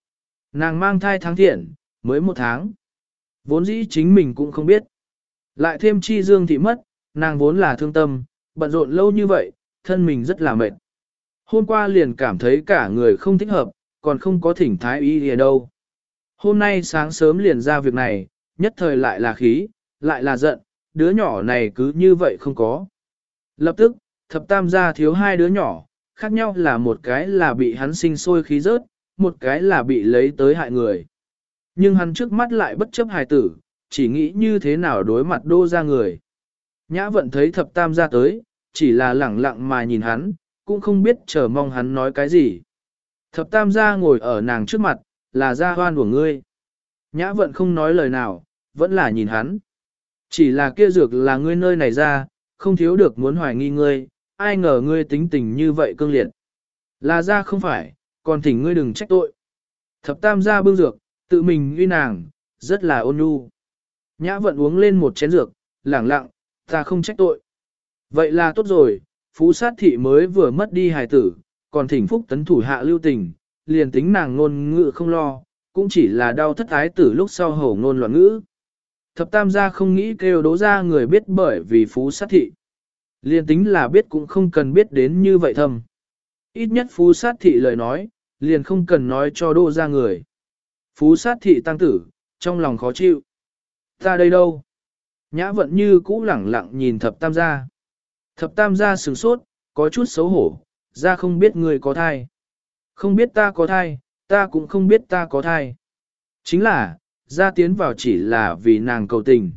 Nàng mang thai tháng thiện, mới 1 tháng. Vốn dĩ chính mình cũng không biết. Lại thêm chi Dương thị mất, nàng vốn là thương tâm, bận rộn lâu như vậy, thân mình rất là mệt. Hôm qua liền cảm thấy cả người không thích hợp, còn không có thỉnh thái y ở đâu. Hôm nay sáng sớm liền ra việc này, nhất thời lại là khí, lại là giận, đứa nhỏ này cứ như vậy không có. Lập tức, thập tam gia thiếu 2 đứa nhỏ, khác nhau là một cái là bị hắn sinh sôi khí rớt, một cái là bị lấy tới hại người. Nhưng hắn trước mắt lại bất chấp hài tử, chỉ nghĩ như thế nào đối mặt Đô gia người. Nhã Vận thấy thập tam gia tới, chỉ là lẳng lặng mà nhìn hắn, cũng không biết chờ mong hắn nói cái gì. Thập tam gia ngồi ở nàng trước mặt, là gia hoan của ngươi. Nhã Vận không nói lời nào, vẫn là nhìn hắn. Chỉ là kia dược là ngươi nơi này ra, không thiếu được muốn hoài nghi ngươi, ai ngờ ngươi tính tình như vậy cương liệt. Là ra không phải, còn thỉnh ngươi đừng trách tội. Thập tam gia bưng dược, tự mình uy nàng, rất là ôn nhu. Nhã Vận uống lên một chén dược, lẳng lặng, ta không trách tội. Vậy là tốt rồi, Phú Sát Thị mới vừa mất đi hài tử, còn thỉnh phúc tấn thủ hạ lưu tình, liền tính nàng ngôn ngữ không lo, cũng chỉ là đau thất ái tử lúc sau hổ ngôn loạn ngữ. Thập tam gia không nghĩ kêu Đỗ ra người biết bởi vì Phú Sát Thị. Liền tính là biết cũng không cần biết đến như vậy thầm. Ít nhất Phú Sát Thị lời nói, liền không cần nói cho Đỗ ra người. Phú Sát Thị tăng tử, trong lòng khó chịu. Ta đây đâu? Nhã Vận như cũ lẳng lặng nhìn thập tam gia. Thập tam gia sửng sốt, có chút xấu hổ, ra không biết người có thai. Không biết ta có thai, ta cũng không biết ta có thai. Chính là, ra tiến vào chỉ là vì nàng cầu tình.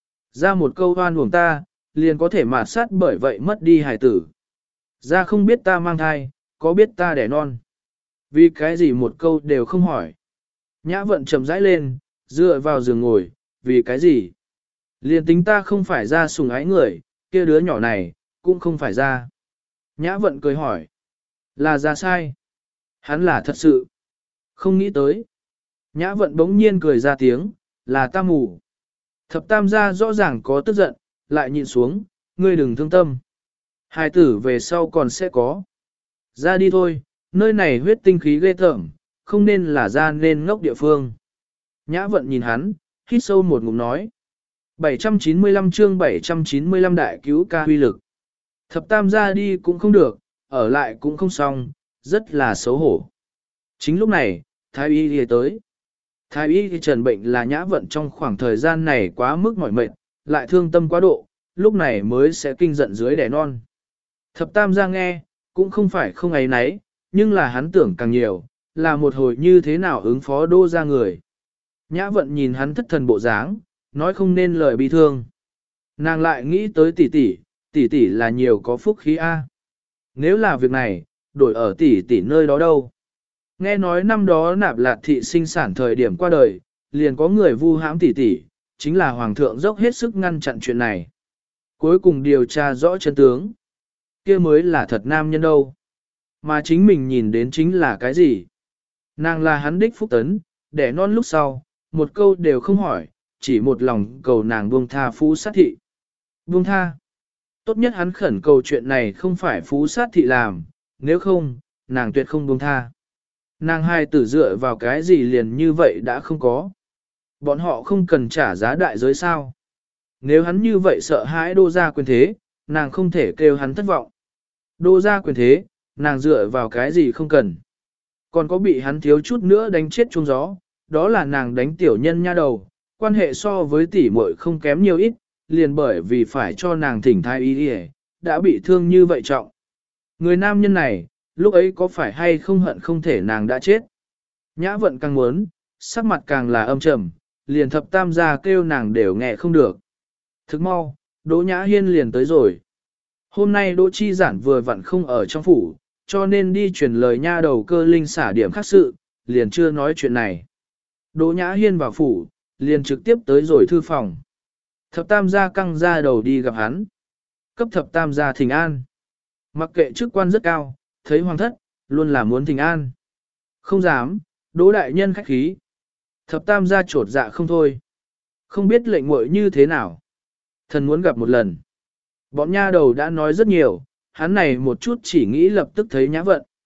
Ra một câu hoan uổng ta, liền có thể mạt sát bởi vậy mất đi hài tử. Ra không biết ta mang thai, có biết ta đẻ non. Vì cái gì một câu đều không hỏi. Nhã Vận chậm rãi lên, dựa vào giường ngồi, vì cái gì? Liền tính ta không phải ra sùng ái người, kia đứa nhỏ này, cũng không phải ra. Nhã Vận cười hỏi. Là ra sai. Hắn là thật sự. Không nghĩ tới. Nhã Vận bỗng nhiên cười ra tiếng, là ta mù. Thập tam gia rõ ràng có tức giận, lại nhịn xuống, ngươi đừng thương tâm. Hài tử về sau còn sẽ có. Ra đi thôi, nơi này huyết tinh khí ghê tởm, không nên là ra nên ngốc địa phương. Nhã Vận nhìn hắn, hít sâu một ngụm nói. 795 chương 795 đại cứu ca huy lực. Thập tam gia đi cũng không được, ở lại cũng không xong, rất là xấu hổ. Chính lúc này, Thái y đi tới. Thái y thì trần bệnh là Nhã Vận trong khoảng thời gian này quá mức mỏi mệt, lại thương tâm quá độ, lúc này mới sẽ kinh giận dưới đẻ non. Thập tam gia nghe, cũng không phải không ấy nấy, nhưng là hắn tưởng càng nhiều, là một hồi như thế nào ứng phó Đô ra người. Nhã Vận nhìn hắn thất thần bộ dáng, nói không nên lời bi thương. Nàng lại nghĩ tới tỷ tỷ là nhiều có phúc khí A. Nếu là việc này, đổi ở tỷ tỷ nơi đó đâu. Nghe nói năm đó Nạp Lạt thị sinh sản thời điểm qua đời, liền có người vu hãm tỷ tỷ, chính là hoàng thượng dốc hết sức ngăn chặn chuyện này. Cuối cùng điều tra rõ chân tướng. Kia mới là thật nam nhân đâu. Mà chính mình nhìn đến chính là cái gì? Nàng là hắn đích phúc tấn, đẻ non lúc sau, một câu đều không hỏi, chỉ một lòng cầu nàng buông tha Phú Sát Thị. Buông tha. Tốt nhất hắn khẩn cầu chuyện này không phải Phú Sát Thị làm, nếu không, nàng tuyệt không buông tha. Nàng hai tử dựa vào cái gì liền như vậy đã không có. Bọn họ không cần trả giá đại giới sao. Nếu hắn như vậy sợ hãi Đô gia quyền thế, nàng không thể kêu hắn thất vọng. Đô gia quyền thế, nàng dựa vào cái gì không cần. Còn có bị hắn thiếu chút nữa đánh chết chuông gió, đó là nàng đánh tiểu nhân nha đầu, quan hệ so với tỷ muội không kém nhiều ít, liền bởi vì phải cho nàng thỉnh thai y đi đã bị thương như vậy trọng. Người nam nhân này, lúc ấy có phải hay không hận không thể nàng đã chết. Nhã Vận càng muốn, sắc mặt càng là âm trầm, liền thập tam gia kêu nàng đều nghe không được. Thức mau, Đỗ Nhã Hiên liền tới rồi. Hôm nay Đỗ Chi Giản vừa vặn không ở trong phủ, cho nên đi truyền lời nha đầu Cơ Linh xả điểm khác sự, liền chưa nói chuyện này. Đỗ Nhã Hiên vào phủ, liền trực tiếp tới rồi thư phòng. Thập tam gia căng ra đầu đi gặp hắn. Cấp thập tam gia thỉnh an. Mặc kệ chức quan rất cao, thấy hoàng thất, luôn là muốn thỉnh an. Không dám, Đỗ đại nhân khách khí. Thập tam gia trột dạ không thôi. Không biết lệnh muội như thế nào. Thần muốn gặp một lần. Bọn nha đầu đã nói rất nhiều, hắn này một chút chỉ nghĩ lập tức thấy Nhã Vận.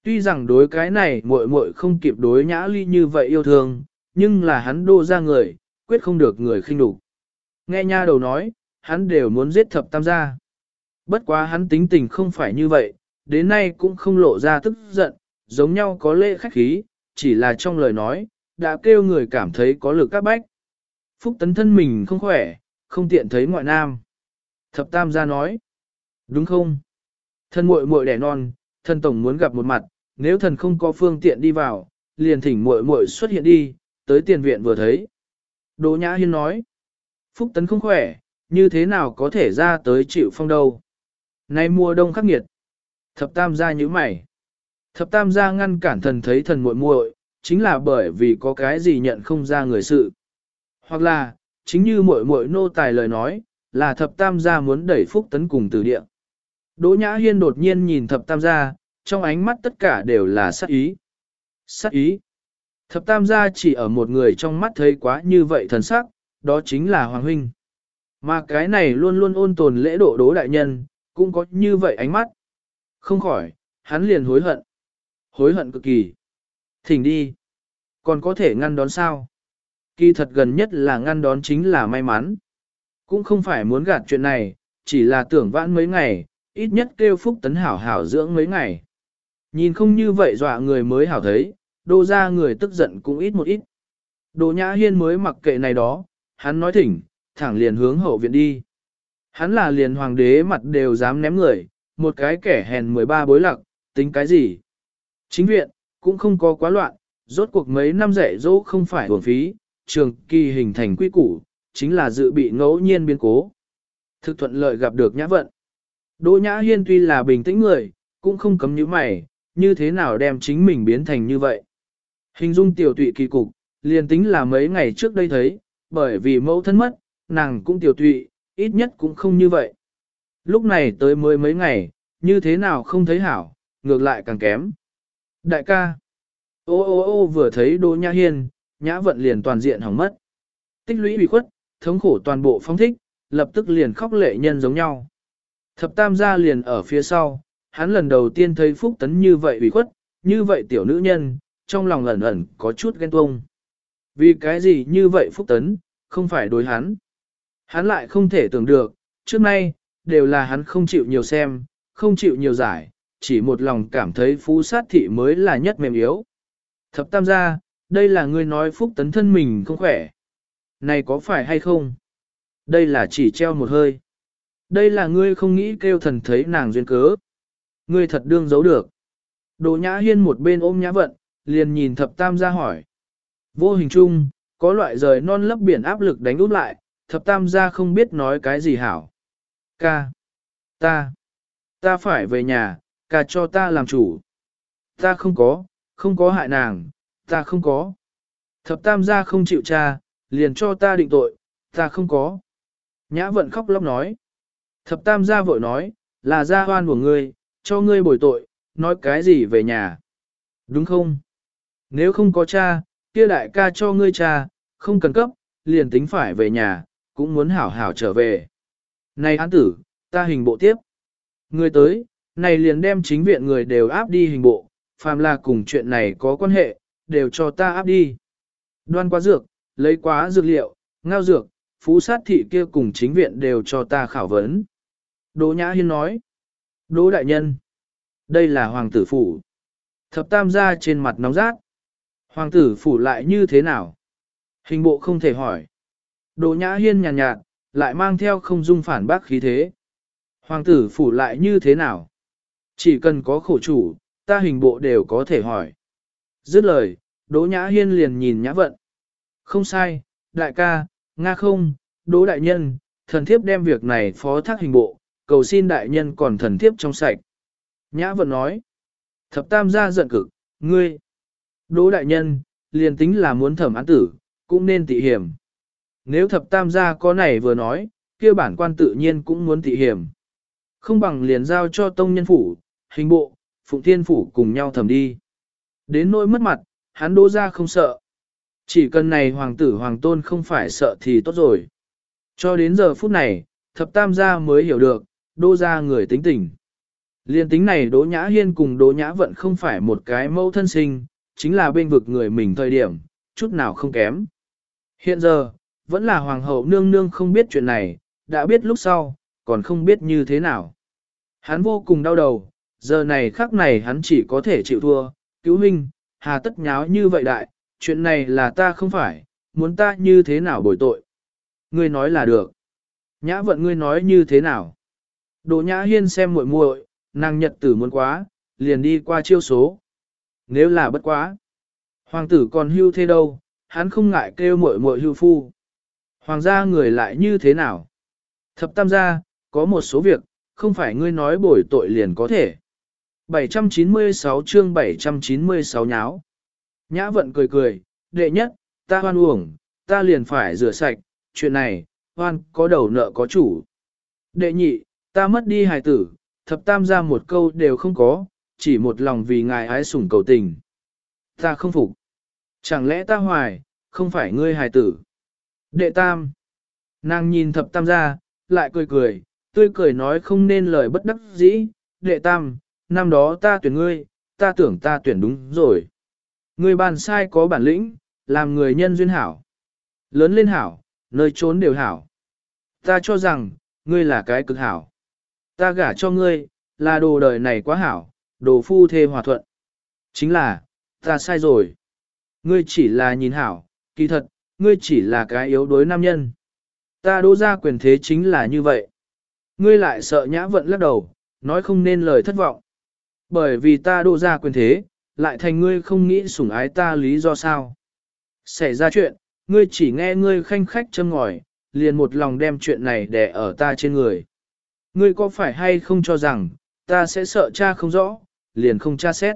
Tuy rằng đối cái này muội muội không kịp đối Nhã Ly như vậy yêu thương, nhưng là hắn Đỗ ra người, quyết không được người khinh đục. Nghe nha đầu nói, hắn đều muốn giết thập tam gia. Bất quá hắn tính tình không phải như vậy, đến nay cũng không lộ ra tức giận, giống nhau có lễ khách khí, chỉ là trong lời nói, đã kêu người cảm thấy có lực các bách. Phúc Tấn thân mình không khỏe, không tiện thấy ngoại nam. Thập tam gia nói, đúng không? Thân muội muội đẻ non, thân tổng muốn gặp một mặt, nếu thần không có phương tiện đi vào, liền thỉnh muội muội xuất hiện đi, tới tiền viện vừa thấy. Đỗ Nhã Hiên nói, Phúc Tấn không khỏe, như thế nào có thể ra tới chịu phong đâu. Nay mùa đông khắc nghiệt. Thập tam gia như mày. Thập tam gia ngăn cản thần thấy thần muội muội, chính là bởi vì có cái gì nhận không ra người sự. Hoặc là, chính như muội muội nô tài lời nói, là thập tam gia muốn đẩy Phúc Tấn cùng từ địa. Đỗ Nhã Hiên đột nhiên nhìn thập tam gia, trong ánh mắt tất cả đều là sát ý. Sát ý. Thập tam gia chỉ ở một người trong mắt thấy quá như vậy thần sắc, đó chính là Hoàng Huynh. Mà cái này luôn luôn ôn tồn lễ độ Đỗ đại nhân, cũng có như vậy ánh mắt. Không khỏi, hắn liền hối hận. Hối hận cực kỳ. Thỉnh đi. Còn có thể ngăn đón sao? Kỳ thật gần nhất là ngăn đón chính là may mắn. Cũng không phải muốn gạt chuyện này, chỉ là tưởng vãn mấy ngày, ít nhất kêu Phúc Tấn hảo hảo dưỡng mấy ngày. Nhìn không như vậy dọa người mới hảo thấy, Đỗ ra người tức giận cũng ít một ít. Đỗ Nhã Hiên mới mặc kệ này đó, hắn nói thỉnh, thẳng liền hướng hậu viện đi. Hắn là liền hoàng đế mặt đều dám ném người, một cái kẻ hèn 13 bối lặc, tính cái gì. Chính viện, cũng không có quá loạn, rốt cuộc mấy năm dạy dỗ không phải uổng phí, trường kỳ hình thành quy củ, chính là dự bị ngẫu nhiên biến cố. Thực thuận lợi gặp được Nhã Vận. Đỗ Nhã Hiên tuy là bình tĩnh người, cũng không cấm nhíu mày, như thế nào đem chính mình biến thành như vậy. Hình dung tiểu tụy kỳ cục, liền tính là mấy ngày trước đây thấy, bởi vì mẫu thân mất, nàng cũng tiểu tụy, ít nhất cũng không như vậy. Lúc này tới mới mấy ngày, như thế nào không thấy hảo, ngược lại càng kém. Đại ca, ô vừa thấy Đỗ Nhã Hiên, Nhã Vận liền toàn diện hỏng mất. Tích lũy bị khuất, thống khổ toàn bộ phong thích, lập tức liền khóc lệ nhân giống nhau. Thập tam gia liền ở phía sau, hắn lần đầu tiên thấy Phúc Tấn như vậy bị khuất, như vậy tiểu nữ nhân, trong lòng ẩn ẩn có chút ghen tuông. Vì cái gì như vậy Phúc Tấn, không phải đối hắn. Hắn lại không thể tưởng được, trước nay, đều là hắn không chịu nhiều xem, không chịu nhiều giải, chỉ một lòng cảm thấy phú sát thị mới là nhất mềm yếu. Thập tam gia, đây là ngươi nói Phúc Tấn thân mình không khỏe. Này có phải hay không? Đây là chỉ treo một hơi. Đây là ngươi không nghĩ kêu thần thấy nàng duyên cớ. Ngươi thật đương giấu được. Đỗ Nhã Hiên một bên ôm Nhã Vận, liền nhìn thập tam gia hỏi. Vô hình chung, có loại rời non lấp biển áp lực đánh úp lại, thập tam gia không biết nói cái gì hảo. Ca. Ta phải về nhà, ca cho ta làm chủ. Ta không có hại nàng, ta không có. Thập tam gia không chịu cha, liền cho ta định tội, ta không có. Nhã Vận khóc lóc nói. Thập tam gia vội nói, là gia hoan của ngươi, cho ngươi bồi tội, nói cái gì về nhà. Đúng không? Nếu không có cha, kia đại ca cho ngươi cha, không cần cấp, liền tính phải về nhà, cũng muốn hảo hảo trở về. Này án tử, ta hình bộ tiếp. Ngươi tới, này liền đem chính viện người đều áp đi hình bộ, phàm là cùng chuyện này có quan hệ, đều cho ta áp đi. Đoan quá dược, lấy quá dược liệu, ngao dược, phú sát thị kia cùng chính viện đều cho ta khảo vấn. Đỗ Nhã Hiên nói. Đỗ đại nhân. Đây là hoàng tử phủ. Thập tam gia trên mặt nóng rát. Hoàng tử phủ lại như thế nào? Hình bộ không thể hỏi. Đỗ Nhã Hiên nhàn nhạt, lại mang theo không dung phản bác khí thế. Hoàng tử phủ lại như thế nào? Chỉ cần có khổ chủ, ta hình bộ đều có thể hỏi. Dứt lời, Đỗ Nhã Hiên liền nhìn Nhã Vận. Không sai, đại ca, Nga không, Đỗ đại nhân, thần thiếp đem việc này phó thác hình bộ, cầu xin đại nhân còn thần thiếp trong sạch. Nhã Vận nói. Thập tam gia giận cực, ngươi. Đỗ đại nhân, liền tính là muốn thẩm án tử, cũng nên tị hiểm. Nếu thập tam gia có này vừa nói, kia bản quan tự nhiên cũng muốn tị hiểm. Không bằng liền giao cho tông nhân phủ, hình bộ, phụng thiên phủ cùng nhau thẩm đi. Đến nỗi mất mặt, hắn Đỗ ra không sợ. Chỉ cần này hoàng tử hoàng tôn không phải sợ thì tốt rồi. Cho đến giờ phút này, thập tam gia mới hiểu được, Đỗ ra người tính tình. Liên tính này Đỗ Nhã Hiên cùng Đỗ Nhã Vận không phải một cái mẫu thân sinh, chính là bên vực người mình thời điểm, chút nào không kém. Hiện giờ, vẫn là hoàng hậu nương nương không biết chuyện này, đã biết lúc sau, còn không biết như thế nào. Hắn vô cùng đau đầu, giờ này khắc này hắn chỉ có thể chịu thua, cứu huynh, hà tất nháo như vậy đại, chuyện này là ta không phải, muốn ta như thế nào bồi tội. Ngươi nói là được. Nhã Vận ngươi nói như thế nào. Đỗ Nhã Hiên xem muội muội, nàng nhật tử muốn quá, liền đi qua chiêu số. Nếu là bất quá, hoàng tử còn hưu thế đâu, hắn không ngại kêu muội muội hưu phu. Hoàng gia người lại như thế nào? Thập tam gia, có một số việc, không phải ngươi nói bồi tội liền có thể. 796 chương 796 nháo. Nhã Vận cười cười, đệ nhất, ta hoan uổng, ta liền phải rửa sạch, chuyện này, hoan có đầu nợ có chủ. Đệ nhị, ta mất đi hài tử, thập tam gia một câu đều không có, chỉ một lòng vì ngài ái sủng cầu tình. Ta không phục. Chẳng lẽ ta hoài, không phải ngươi hài tử. Đệ tam. Nàng nhìn thập tam gia, lại cười cười, tươi cười nói không nên lời bất đắc dĩ. Đệ tam, năm đó ta tuyển ngươi, ta tưởng ta tuyển đúng rồi. Ngươi bàn sai có bản lĩnh, làm người nhân duyên hảo. Lớn lên hảo, nơi trốn đều hảo. Ta cho rằng, ngươi là cái cực hảo. Ta gả cho ngươi, là đồ đời này quá hảo, đồ phu thê hòa thuận. Chính là, ta sai rồi. Ngươi chỉ là nhìn hảo, kỳ thật, ngươi chỉ là cái yếu đuối nam nhân. Ta đỗ ra quyền thế chính là như vậy. Ngươi lại sợ Nhã Vận lắc đầu, nói không nên lời thất vọng. Bởi vì ta đỗ ra quyền thế, lại thành ngươi không nghĩ sủng ái ta lý do sao. Xảy ra chuyện, ngươi chỉ nghe ngươi khanh khách châm ngòi, liền một lòng đem chuyện này đè ở ta trên người. Ngươi có phải hay không cho rằng, ta sẽ sợ cha không rõ, liền không tra xét.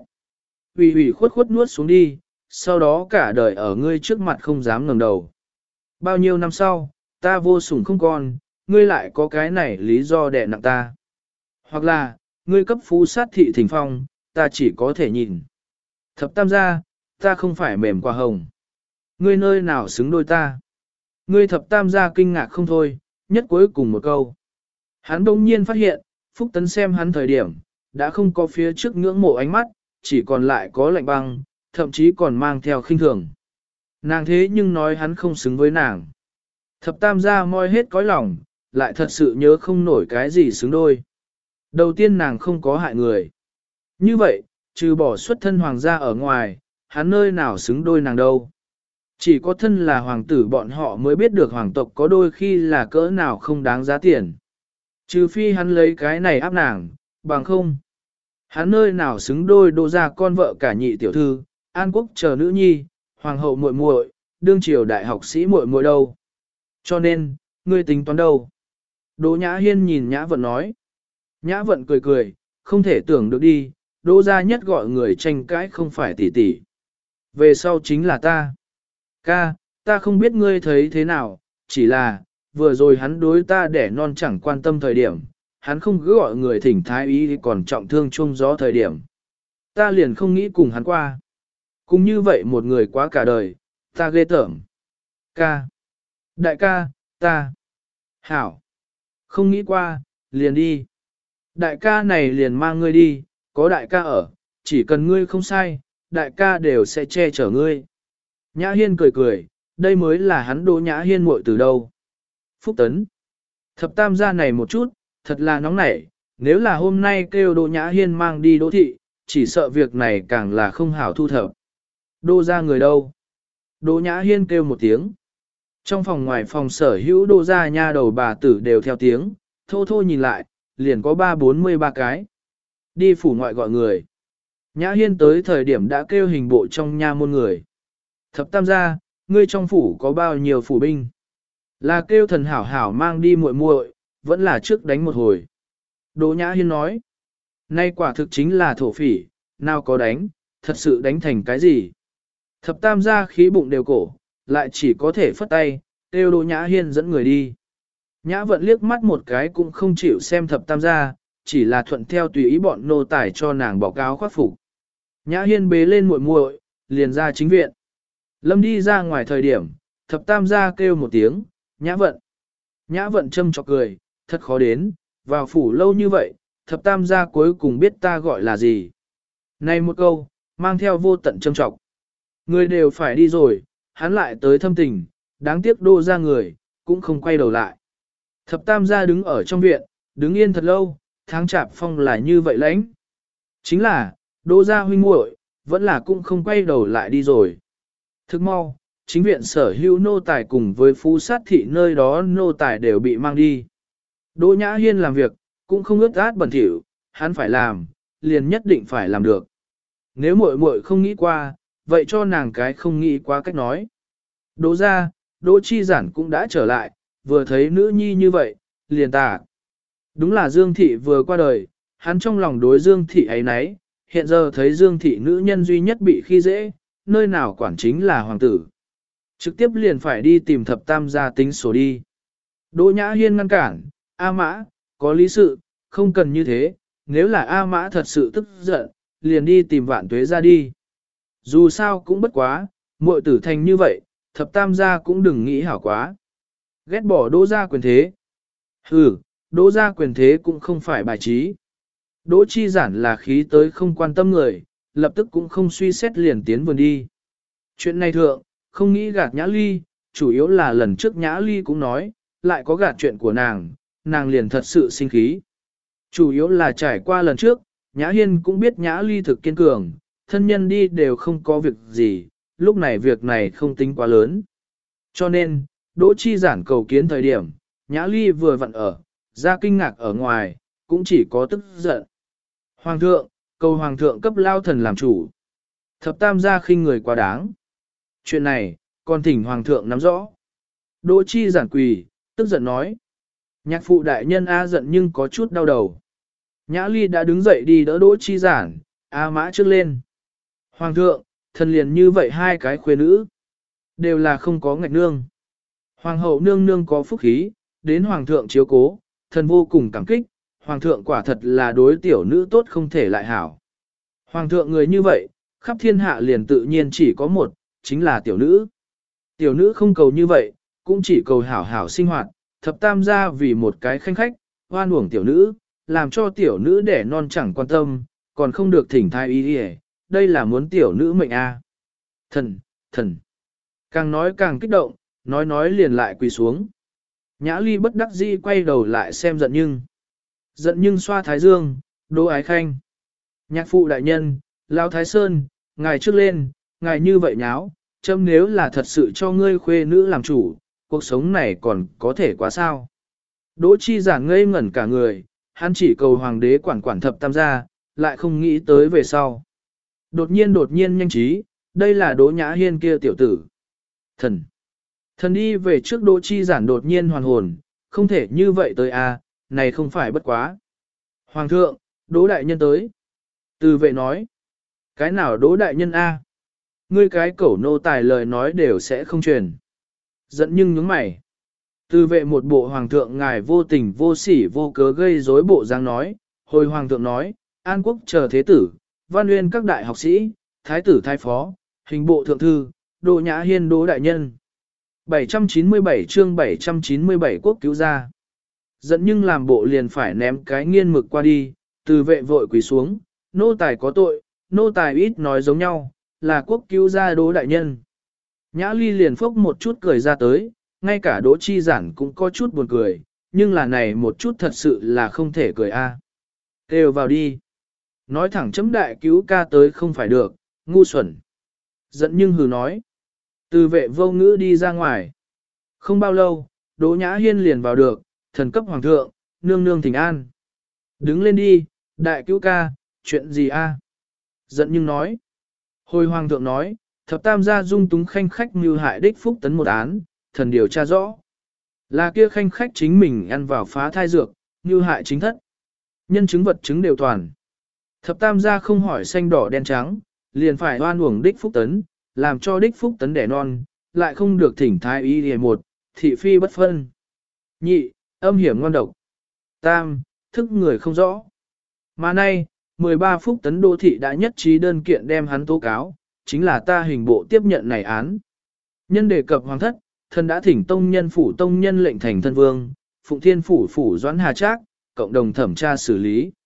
Ủy khuất khuất nuốt xuống đi, sau đó cả đời ở ngươi trước mặt không dám ngẩng đầu. Bao nhiêu năm sau, ta vô sủng không còn, ngươi lại có cái này lý do đè nặng ta. Hoặc là, ngươi cấp phú sát thị thỉnh phong, ta chỉ có thể nhìn. Thập tam gia, ta không phải mềm quả hồng. Ngươi nơi nào xứng đôi ta. Ngươi thập tam gia kinh ngạc không thôi, nhất cuối cùng một câu. Hắn đông nhiên phát hiện, Phúc Tấn xem hắn thời điểm, đã không có phía trước ngưỡng mộ ánh mắt, chỉ còn lại có lạnh băng, thậm chí còn mang theo khinh thường. Nàng thế nhưng nói hắn không xứng với nàng. Thập tam gia moi hết cõi lòng, lại thật sự nhớ không nổi cái gì xứng đôi. Đầu tiên nàng không có hại người. Như vậy, trừ bỏ xuất thân hoàng gia ở ngoài, hắn nơi nào xứng đôi nàng đâu. Chỉ có thân là hoàng tử bọn họ mới biết được hoàng tộc có đôi khi là cỡ nào không đáng giá tiền. Trừ phi hắn lấy cái này áp nàng, bằng không. Hắn nơi nào xứng đôi đô ra con vợ cả nhị tiểu thư, an quốc chờ nữ nhi, hoàng hậu muội muội, đương triều đại học sĩ muội muội đâu. Cho nên, ngươi tính toán đâu? Đỗ Nhã Hiên nhìn Nhã Vận nói. Nhã Vận cười cười, không thể tưởng được đi, Đỗ gia nhất gọi người tranh cãi không phải tỷ tỷ. Về sau chính là ta. Ca, ta không biết ngươi thấy thế nào, chỉ là, vừa rồi hắn đối ta đẻ non chẳng quan tâm thời điểm, hắn không cứ gọi người thỉnh thái ý còn trọng thương chung gió thời điểm. Ta liền không nghĩ cùng hắn qua. Cũng như vậy một người quá cả đời, ta ghê tởm. Ca. Đại ca, ta. Hảo. Không nghĩ qua, liền đi. Đại ca này liền mang ngươi đi, có đại ca ở, chỉ cần ngươi không sai, đại ca đều sẽ che chở ngươi. Nhã Hiên cười cười, đây mới là hắn Đỗ Nhã Hiên muội từ đâu. Phúc Tấn. Thập tam gia này một chút, thật là nóng nảy, nếu là hôm nay kêu Đỗ Nhã Hiên mang đi Đỗ thị, chỉ sợ việc này càng là không hảo thu thập. Đỗ ra người đâu? Đỗ Nhã Hiên kêu một tiếng. Trong phòng ngoài phòng sở hữu Đỗ ra nha đầu bà tử đều theo tiếng, thô thô nhìn lại, liền có 343 cái. Đi phủ ngoại gọi người. Nhã Hiên tới thời điểm đã kêu hình bộ trong nha môn người. Thập tam gia, ngươi trong phủ có bao nhiêu phủ binh? Là kêu thần hảo hảo mang đi muội muội, vẫn là trước đánh một hồi. Đỗ Nhã Hiên nói, nay quả thực chính là thổ phỉ, nào có đánh, thật sự đánh thành cái gì? Thập tam gia khí bụng đều cổ, lại chỉ có thể phất tay, kêu Đỗ Nhã Hiên dẫn người đi. Nhã Vận liếc mắt một cái cũng không chịu xem thập tam gia, chỉ là thuận theo tùy ý bọn nô tài cho nàng báo cáo khoác phục. Nhã Hiên bế lên muội muội, liền ra chính viện. Lâm đi ra ngoài thời điểm, thập tam gia kêu một tiếng, Nhã Vận. Nhã Vận châm chọc cười, thật khó đến, vào phủ lâu như vậy, thập tam gia cuối cùng biết ta gọi là gì. Này một câu, mang theo vô tận trâm trọng. Người đều phải đi rồi, hắn lại tới thâm tình, đáng tiếc Đỗ ra người, cũng không quay đầu lại. Thập tam gia đứng ở trong viện, đứng yên thật lâu, tháng chạp phong là như vậy lãnh. Chính là, Đỗ gia huynh muội vẫn là cũng không quay đầu lại đi rồi. Thức mau, chính viện sở hữu nô tài cùng với phú sát thị nơi đó nô tài đều bị mang đi. Đỗ Nhã Hiên làm việc, cũng không ướt át bẩn thỉu, hắn phải làm, liền nhất định phải làm được. Nếu muội muội không nghĩ qua, vậy cho nàng cái không nghĩ qua cách nói. Đỗ ra, Đỗ Chi Giản cũng đã trở lại, vừa thấy nữ nhi như vậy, liền tả. Đúng là Dương Thị vừa qua đời, hắn trong lòng đối Dương Thị ấy nấy, hiện giờ thấy Dương Thị nữ nhân duy nhất bị khi dễ, nơi nào quản chính là hoàng tử. Trực tiếp liền phải đi tìm thập tam gia tính sổ đi. Đỗ Nhã Hiên ngăn cản, A Mã, có lý sự, không cần như thế, nếu là A Mã thật sự tức giận, liền đi tìm Vạn Tuế ra đi. Dù sao cũng bất quá, muội tử thành như vậy, thập tam gia cũng đừng nghĩ hảo quá. Ghét bỏ Đỗ gia quyền thế. Đỗ gia quyền thế cũng không phải bài trí. Đỗ Chi Giản là khí tới không quan tâm người, lập tức cũng không suy xét liền tiến vườn đi. Chuyện này thượng, không nghĩ gạt Nhã Ly, chủ yếu là lần trước Nhã Ly cũng nói, lại có gạt chuyện của nàng liền thật sự sinh khí. Chủ yếu là trải qua lần trước, Nhã Hiên cũng biết Nhã Ly thực kiên cường, thân nhân đi đều không có việc gì, lúc này việc này không tính quá lớn. Cho nên, Đỗ Chi Giản cầu kiến thời điểm, Nhã Ly vừa vặn ở, ra kinh ngạc ở ngoài, cũng chỉ có tức giận. Hoàng thượng, cầu hoàng thượng cấp lao thần làm chủ. Thập tam gia khinh người quá đáng. Chuyện này, còn thỉnh hoàng thượng nắm rõ. Đỗ Chi Giản quỳ, tức giận nói. Nhạc phụ đại nhân A giận nhưng có chút đau đầu. Nhã Ly đã đứng dậy đi đỡ Đỗ Chi Giản, A Mã trước lên. Hoàng thượng, thần liền như vậy hai cái khuê nữ. Đều là không có ngạch nương. Hoàng hậu nương nương có phúc khí, đến hoàng thượng chiếu cố, thần vô cùng cảm kích. Hoàng thượng quả thật là đối tiểu nữ tốt không thể lại hảo. Hoàng thượng người như vậy, khắp thiên hạ liền tự nhiên chỉ có một, chính là tiểu nữ. Tiểu nữ không cầu như vậy, cũng chỉ cầu hảo hảo sinh hoạt, thập tam gia vì một cái khanh khách, hoan uổng tiểu nữ, làm cho tiểu nữ đẻ non chẳng quan tâm, còn không được thỉnh thai ý đi. Đây là muốn tiểu nữ mệnh a. Thần. Càng nói càng kích động, nói liền lại quỳ xuống. Nhã Ly bất đắc dĩ quay đầu lại xem giận nhưng xoa thái dương, Đỗ Ái Khanh. Nhạc phụ đại nhân, Lão Thái Sơn, ngài trước lên, ngài như vậy nháo, châm nếu là thật sự cho ngươi khuê nữ làm chủ, cuộc sống này còn có thể quá sao. Đỗ Chi Giản ngây ngẩn cả người, hắn chỉ cầu hoàng đế quản thập tam gia, lại không nghĩ tới về sau. Đột nhiên nhanh trí, đây là Đỗ Nhã Hiên kia tiểu tử. Thần đi về trước Đỗ Chi Giản đột nhiên hoàn hồn, không thể như vậy tới a, này không phải bất quá. Hoàng thượng, Đỗ đại nhân tới. Từ vệ nói, cái nào Đỗ đại nhân a? Ngươi cái cẩu nô tài lời nói đều sẽ không truyền. Giận nhưng nhướng mày. Từ vệ một bộ hoàng thượng ngài vô tình vô sỉ vô cớ gây rối bộ dáng nói, hồi hoàng thượng nói, An Quốc chờ thế tử, Văn Uyên các đại học sĩ, thái tử thái phó, hình bộ thượng thư, Đỗ Nhã Hiên Đỗ đại nhân. 797 chương 797 quốc cứu gia. Giận nhưng làm bộ liền phải ném cái nghiên mực qua đi, từ vệ vội quỳ xuống, nô tài có tội, nô tài ít nói giống nhau, là quốc cứu gia Đỗ đại nhân. Nhã Ly liền phốc một chút cười ra tới, ngay cả Đỗ Chi Giản cũng có chút buồn cười, nhưng là này một chút thật sự là không thể cười a. Kêu vào đi. Nói thẳng chấm đại cứu ca tới không phải được, ngu xuẩn. Giận nhưng hừ nói. Từ vệ vô ngữ đi ra ngoài. Không bao lâu, Đỗ Nhã Hiên liền vào được, thần cấp hoàng thượng, nương nương thỉnh an. Đứng lên đi, đại cứu ca, chuyện gì a? Giận nhưng nói. Hồi hoàng thượng nói, thập tam gia dung túng khanh khách mưu hại đích phúc tấn một án, thần điều tra rõ. Là kia khanh khách chính mình ăn vào phá thai dược, mưu hại chính thất. Nhân chứng vật chứng đều toàn. Thập tam gia không hỏi xanh đỏ đen trắng, liền phải oan uổng đích phúc tấn, làm cho đích phúc tấn đẻ non, lại không được thỉnh thái y hề một, thị phi bất phân. Nhị, âm hiểm ngon độc. Tam, thức người không rõ. Mà nay, 13 phúc tấn đô thị đã nhất trí đơn kiện đem hắn tố cáo, chính là ta hình bộ tiếp nhận này án. Nhân đề cập hoàng thất, thần đã thỉnh tông nhân lệnh thành thân vương, phụng thiên phủ doãn hà trác, cộng đồng thẩm tra xử lý.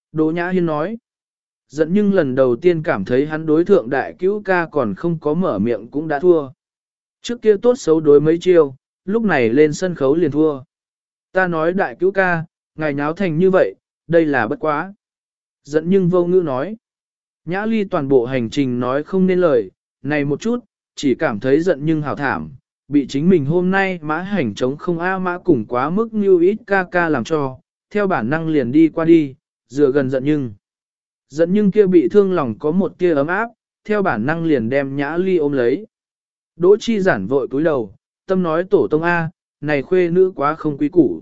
Đỗ Nhã Hiên nói. Giận nhưng lần đầu tiên cảm thấy hắn đối thượng đại cứu ca còn không có mở miệng cũng đã thua. Trước kia tốt xấu đối mấy chiêu, lúc này lên sân khấu liền thua. Ta nói đại cứu ca, ngài nháo thành như vậy, đây là bất quá. Giận nhưng vô ngữ nói. Nhã Ly toàn bộ hành trình nói không nên lời, này một chút, chỉ cảm thấy giận nhưng hào thảm, bị chính mình hôm nay mã hành chống không a mã cùng quá mức như ít ca ca làm cho, theo bản năng liền đi qua đi, dựa gần giận nhưng. Giận nhưng kia bị thương lòng có một tia ấm áp, theo bản năng liền đem Nhã Ly ôm lấy. Đỗ Chi giản vội cúi đầu, tâm nói tổ tông A, này khuê nữ quá không quý củ.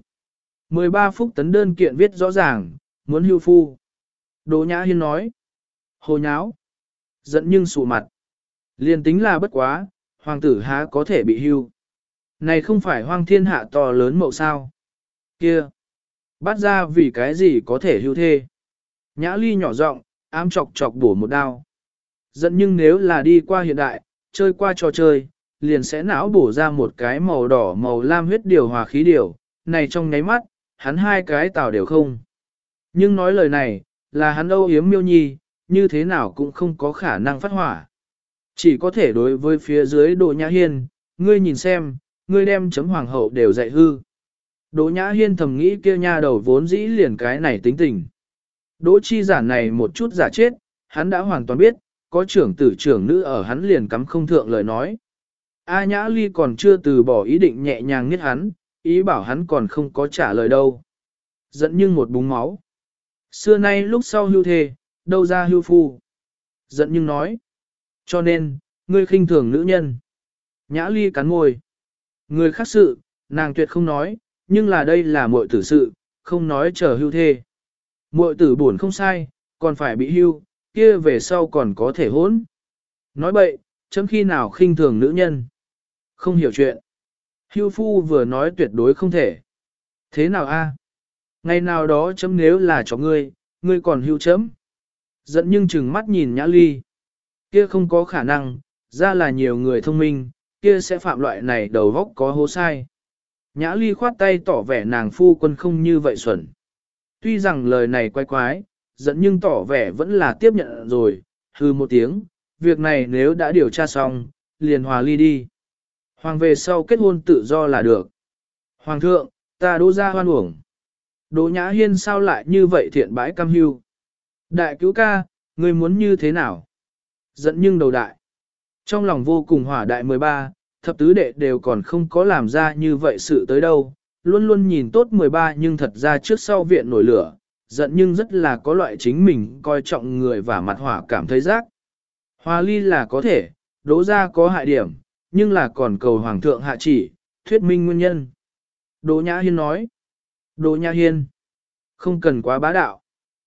13 phút tấn đơn kiện viết rõ ràng, muốn hưu phu. Đỗ Nhã Hiên nói. Hồ nháo. Giận nhưng sụ mặt. Liền tính là bất quá, hoàng tử há có thể bị hưu. Này không phải hoang thiên hạ to lớn mậu sao. Kia. Bắt ra vì cái gì có thể hưu thê. Nhã Ly nhỏ giọng, ám chọc chọc bổ một đao. Giận nhưng nếu là đi qua hiện đại, chơi qua trò chơi, liền sẽ não bổ ra một cái màu đỏ màu lam huyết điều hòa khí điều, này trong nháy mắt, hắn hai cái tào đều không. Nhưng nói lời này, là hắn âu yếm miêu nhi, như thế nào cũng không có khả năng phát hỏa. Chỉ có thể đối với phía dưới Đỗ Nhã Hiên, ngươi nhìn xem, ngươi đem chấm hoàng hậu đều dạy hư. Đỗ Nhã Hiên thầm nghĩ kia nha đầu vốn dĩ liền cái này tính tình. Đỗ Chi giản này một chút giả chết, hắn đã hoàn toàn biết, có trưởng tử trưởng nữ ở hắn liền cắm không thượng lời nói. A Nhã Ly còn chưa từ bỏ ý định nhẹ nhàng nghiết hắn, ý bảo hắn còn không có trả lời đâu. Giận nhưng một búng máu. Xưa nay lúc sau hưu thề, đâu ra hưu phu. Giận nhưng nói. Cho nên, ngươi khinh thường nữ nhân. Nhã Ly cắn môi. Người khác sự, nàng tuyệt không nói, nhưng là đây là muội tử sự, không nói chờ hưu thê. Muội tử buồn không sai, còn phải bị hưu, kia về sau còn có thể hỗn. Nói bậy, chấm khi nào khinh thường nữ nhân. Không hiểu chuyện. Hưu phu vừa nói tuyệt đối không thể. Thế nào a? Ngày nào đó chấm nếu là cho ngươi, ngươi còn hưu chấm. Giận nhưng chừng mắt nhìn Nhã Ly. Kia không có khả năng, ra là nhiều người thông minh, kia sẽ phạm loại này đầu góc có hố sai. Nhã Ly khoát tay tỏ vẻ nàng phu quân không như vậy xuẩn. Tuy rằng lời này quái quái, giận nhưng tỏ vẻ vẫn là tiếp nhận rồi, hư một tiếng, việc này nếu đã điều tra xong, liền hòa ly đi. Hoàng về sau kết hôn tự do là được. Hoàng thượng, ta Đỗ gia hoan uổng. Đỗ Nhã Hiên sao lại như vậy thiện bãi cam hưu. Đại cứu ca, ngươi muốn như thế nào? Giận nhưng đầu đại. Trong lòng vô cùng hỏa đại 13, thập tứ đệ đều còn không có làm ra như vậy sự tới đâu. Luôn luôn nhìn tốt 13 nhưng thật ra trước sau viện nổi lửa, giận nhưng rất là có loại chính mình coi trọng người và mặt hỏa cảm thấy rác. Hòa ly là có thể, Đỗ gia có hại điểm, nhưng là còn cầu hoàng thượng hạ chỉ, thuyết minh nguyên nhân. Đỗ Nhã Hiên nói. Đỗ Nhã Hiên. Không cần quá bá đạo.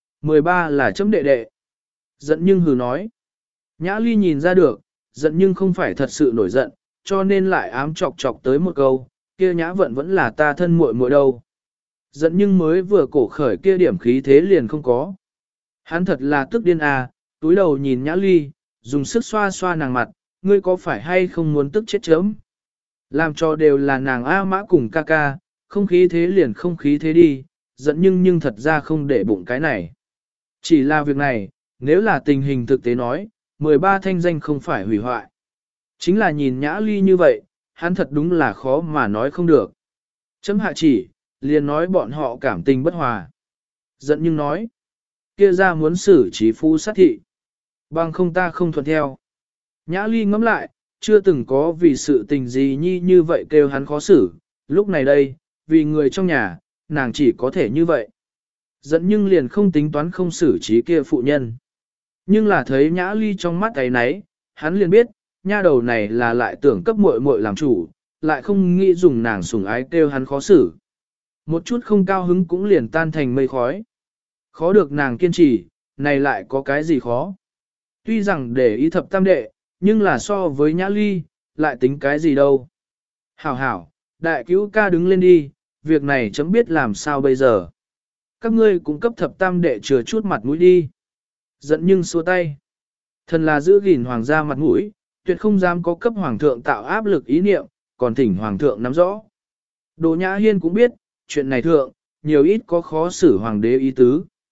13 là chấm đệ đệ. Giận nhưng hừ nói. Nhã Ly nhìn ra được, giận nhưng không phải thật sự nổi giận, cho nên lại ám chọc chọc tới một câu, kia Nhã Vận vẫn là ta thân muội muội đâu. Giận nhưng mới vừa cổ khởi kia điểm khí thế liền không có. Hắn thật là tức điên à, túi đầu nhìn Nhã Ly, dùng sức xoa xoa nàng mặt, ngươi có phải hay không muốn tức chết chớm? Làm cho đều là nàng A Mã cùng ca ca, không khí thế liền không khí thế đi, giận nhưng thật ra không để bụng cái này. Chỉ là việc này, nếu là tình hình thực tế nói, 13 thanh danh không phải hủy hoại. Chính là nhìn Nhã Ly như vậy, hắn thật đúng là khó mà nói không được. Chấm hạ chỉ, liền nói bọn họ cảm tình bất hòa. Giận nhưng nói, kia ra muốn xử trí phu sát thị. Bằng không ta không thuận theo. Nhã Ly ngẫm lại, chưa từng có vì sự tình gì như vậy kêu hắn khó xử. Lúc này đây, vì người trong nhà, nàng chỉ có thể như vậy. Giận nhưng liền không tính toán không xử trí kia phụ nhân. Nhưng là thấy Nhã Ly trong mắt ấy nấy, hắn liền biết, nha đầu này là lại tưởng cấp muội muội làm chủ, lại không nghĩ dùng nàng sủng ái kêu hắn khó xử. Một chút không cao hứng cũng liền tan thành mây khói. Khó được nàng kiên trì, này lại có cái gì khó. Tuy rằng để ý thập tam đệ, nhưng là so với Nhã Ly, lại tính cái gì đâu. Hảo hảo, đại cứu ca đứng lên đi, việc này chấm biết làm sao bây giờ. Các ngươi cũng cấp thập tam đệ chừa chút mặt mũi đi. Giận nhưng xua tay. Thần là giữ gìn hoàng gia mặt mũi, tuyệt không dám có cấp hoàng thượng tạo áp lực ý niệm, còn thỉnh hoàng thượng nắm rõ. Đỗ Nhã Hiên cũng biết, chuyện này thượng, nhiều ít có khó xử hoàng đế ý tứ.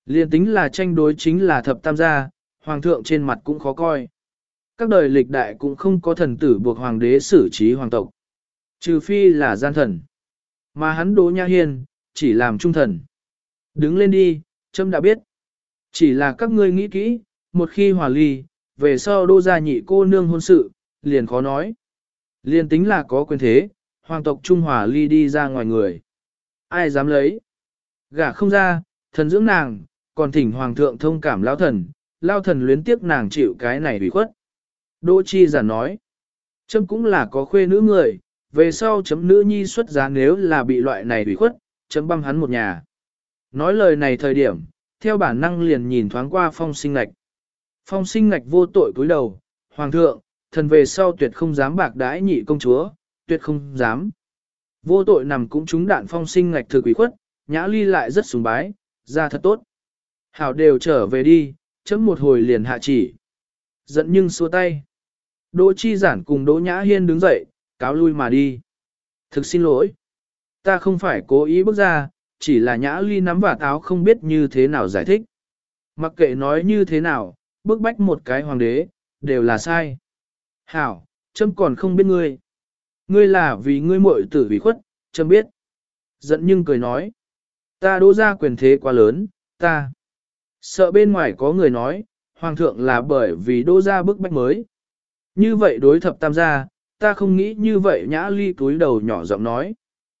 Liên tính là tranh đối chính là thập tam gia, hoàng thượng trên mặt cũng khó coi. Các đời lịch đại cũng không có thần tử buộc hoàng đế xử trí hoàng tộc. Trừ phi là gian thần. Mà hắn Đỗ Nhã Hiên, chỉ làm trung thần. Đứng lên đi, trẫm đã biết. Chỉ là các ngươi nghĩ kỹ, một khi hòa ly, về sau Đỗ gia nhị cô nương hôn sự, liền khó nói. Liền tính là có quyền thế, hoàng tộc Trung hòa ly đi ra ngoài người. Ai dám lấy? Gả không ra, thần dưỡng nàng, còn thỉnh hoàng thượng thông cảm lao thần luyến tiếc nàng chịu cái này bị khuất. Đỗ Chi giả nói, chấm cũng là có khuê nữ người, về sau chấm nữ nhi xuất giá nếu là bị loại này bị khuất, chấm băm hắn một nhà. Nói lời này thời điểm, theo bản năng liền nhìn thoáng qua Phong Sinh Ngạch. Phong Sinh Ngạch vô tội cúi đầu, hoàng thượng, thần về sau tuyệt không dám bạc đãi nhị công chúa, tuyệt không dám. Vô tội nằm cũng trúng đạn Phong Sinh Ngạch thực ủy khuất, Nhã Ly lại rất sùng bái, ra thật tốt. Hảo đều trở về đi, chấm một hồi liền hạ chỉ. Giận nhưng xua tay. Đỗ Chi Giản cùng Đỗ Nhã Hiên đứng dậy, cáo lui mà đi. Thực xin lỗi. Ta không phải cố ý bước ra, chỉ là Nhã Ly nắm vạt áo không biết như thế nào giải thích. Mặc kệ nói như thế nào, bức bách một cái hoàng đế, đều là sai. Hảo, chấm còn không biết ngươi. Ngươi là vì ngươi muội tử bị khuất, chấm biết. Giận nhưng cười nói. Ta Đỗ gia quyền thế quá lớn, ta. Sợ bên ngoài có người nói, hoàng thượng là bởi vì Đỗ gia bức bách mới. Như vậy đối thập tam gia, ta không nghĩ như vậy. Nhã Ly cúi đầu nhỏ giọng nói.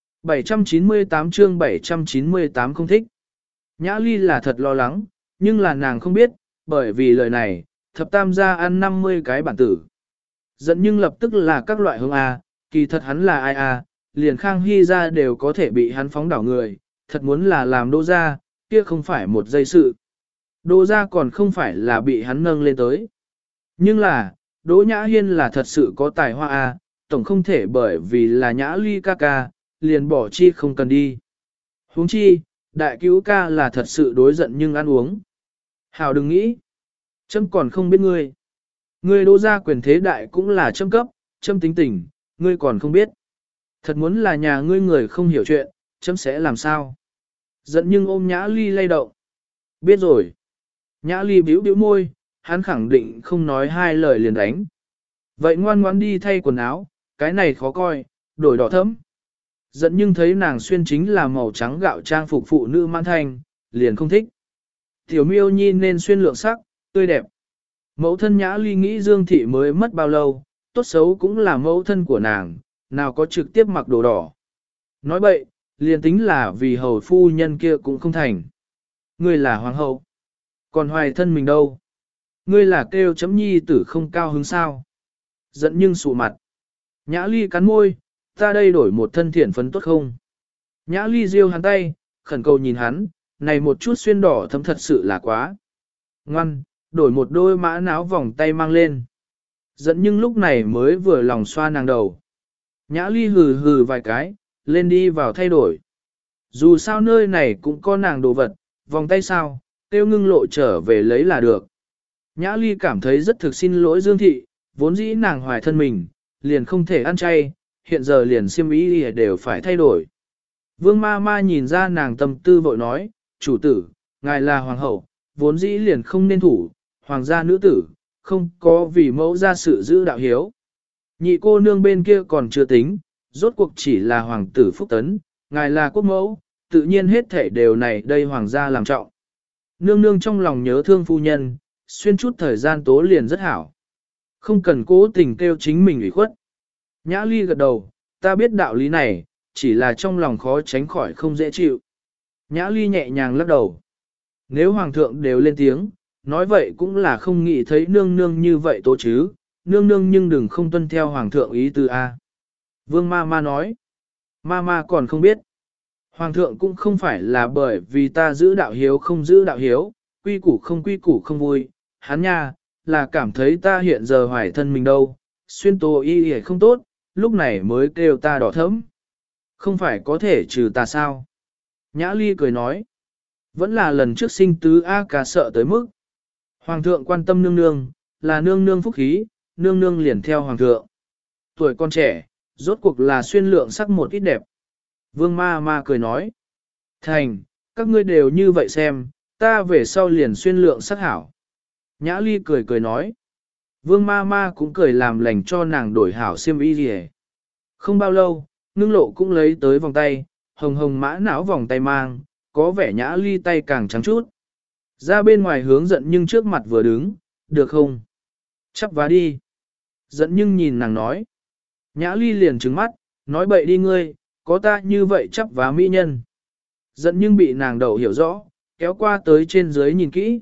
798 chương 798 không thích. Nhã Ly là thật lo lắng, nhưng là nàng không biết, bởi vì lời này, thập tam gia ăn 50 cái bản tử. Giận nhưng lập tức là các loại hương A, kỳ thật hắn là ai A, liền Khang Hy gia đều có thể bị hắn phóng đảo người, thật muốn là làm Đỗ gia, kia không phải một giây sự. Đỗ gia còn không phải là bị hắn nâng lên tới. Nhưng là, Đỗ Nhã Hiên là thật sự có tài hoa A, tổng không thể bởi vì là Nhã Ly ca ca, liền bỏ chi không cần đi. Huống chi, đại cứu ca là thật sự đối giận nhưng ăn uống. Hảo đừng nghĩ. Chấm còn không biết ngươi. Ngươi Đỗ gia quyền thế đại cũng là chấm cấp, chấm tính tình, ngươi còn không biết. Thật muốn là nhà ngươi người không hiểu chuyện, chấm sẽ làm sao? Giận nhưng ôm Nhã Ly lay động. Biết rồi. Nhã Ly bĩu bĩu môi, hắn khẳng định không nói hai lời liền đánh. Vậy ngoan ngoãn đi thay quần áo, cái này khó coi, đổi đỏ thẫm. Giận nhưng thấy nàng xuyên chính là màu trắng gạo trang phục phụ nữ mãn thanh, liền không thích. Tiểu miêu nhi nên xuyên lượng sắc, tươi đẹp. Mẫu thân Nhã Ly nghĩ Dương Thị mới mất bao lâu, tốt xấu cũng là mẫu thân của nàng, nào có trực tiếp mặc đồ đỏ. Nói bậy, liền tính là vì hầu phu nhân kia cũng không thành. Ngươi là hoàng hậu, còn hoài thân mình đâu? Ngươi là kêu chấm nhi tử không cao hứng sao? Giận nhưng sụ mặt. Nhã Ly cắn môi, ta đây đổi một thân thiện phấn tốt không? Nhã Ly riêu hắn tay, khẩn cầu nhìn hắn, này một chút xuyên đỏ thấm thật sự là quá. Ngoan, đổi một đôi mã náo vòng tay mang lên. Giận nhưng lúc này mới vừa lòng xoa nàng đầu. Nhã Ly hừ hừ vài cái, lên đi vào thay đổi. Dù sao nơi này cũng có nàng đồ vật, vòng tay sao, tiêu ngưng lộ trở về lấy là được. Nhã Ly cảm thấy rất thực xin lỗi Dương Thị, vốn dĩ nàng hoài thân mình, liền không thể ăn chay, hiện giờ liền xiêm y đều phải thay đổi. Vương ma ma nhìn ra nàng tâm tư vội nói, chủ tử, ngài là hoàng hậu, vốn dĩ liền không nên thủ, hoàng gia nữ tử, không có vì mẫu ra sự giữ đạo hiếu. Nhị cô nương bên kia còn chưa tính, rốt cuộc chỉ là hoàng tử phúc tấn, ngài là quốc mẫu, tự nhiên hết thể đều này đây hoàng gia làm trọng. Nương nương trong lòng nhớ thương phu nhân, xuyên chút thời gian tố liền rất hảo. Không cần cố tình kêu chính mình ủy khuất. Nhã Ly gật đầu, ta biết đạo lý này, chỉ là trong lòng khó tránh khỏi không dễ chịu. Nhã Ly nhẹ nhàng lắc đầu. Nếu hoàng thượng đều lên tiếng, nói vậy cũng là không nghĩ thấy nương nương như vậy tố chứ, nương nương nhưng đừng không tuân theo hoàng thượng ý tứ A. Vương ma ma nói, ma ma còn không biết. Hoàng thượng cũng không phải là bởi vì ta giữ đạo hiếu không giữ đạo hiếu, quy củ không vui, hắn nha, là cảm thấy ta hiện giờ hoài thân mình đâu, xuyên tô y y không tốt, lúc này mới kêu ta đỏ thẫm. Không phải có thể trừ ta sao? Nhã Ly cười nói, vẫn là lần trước sinh tứ A ca sợ tới mức. Hoàng thượng quan tâm nương nương, là nương nương phúc khí, nương nương liền theo hoàng thượng. Tuổi con trẻ, rốt cuộc là xuyên lượng sắc một ít đẹp. Vương ma ma cười nói, thành, các ngươi đều như vậy xem, ta về sau liền xuyên lượng sắc hảo. Nhã Ly cười cười nói. Vương ma ma cũng cười làm lành cho nàng đổi hảo xiêm y gì. Không bao lâu, ngưng lộ cũng lấy tới vòng tay, hồng hồng mã não vòng tay mang, có vẻ Nhã Ly tay càng trắng chút. Ra bên ngoài hướng giận nhưng trước mặt vừa đứng, được không? Chắp vá đi. Giận nhưng nhìn nàng nói. Nhã Ly liền trừng mắt, nói bậy đi ngươi, có ta như vậy chắp vá mỹ nhân. Giận nhưng bị nàng đậu hiểu rõ, kéo qua tới trên dưới nhìn kỹ,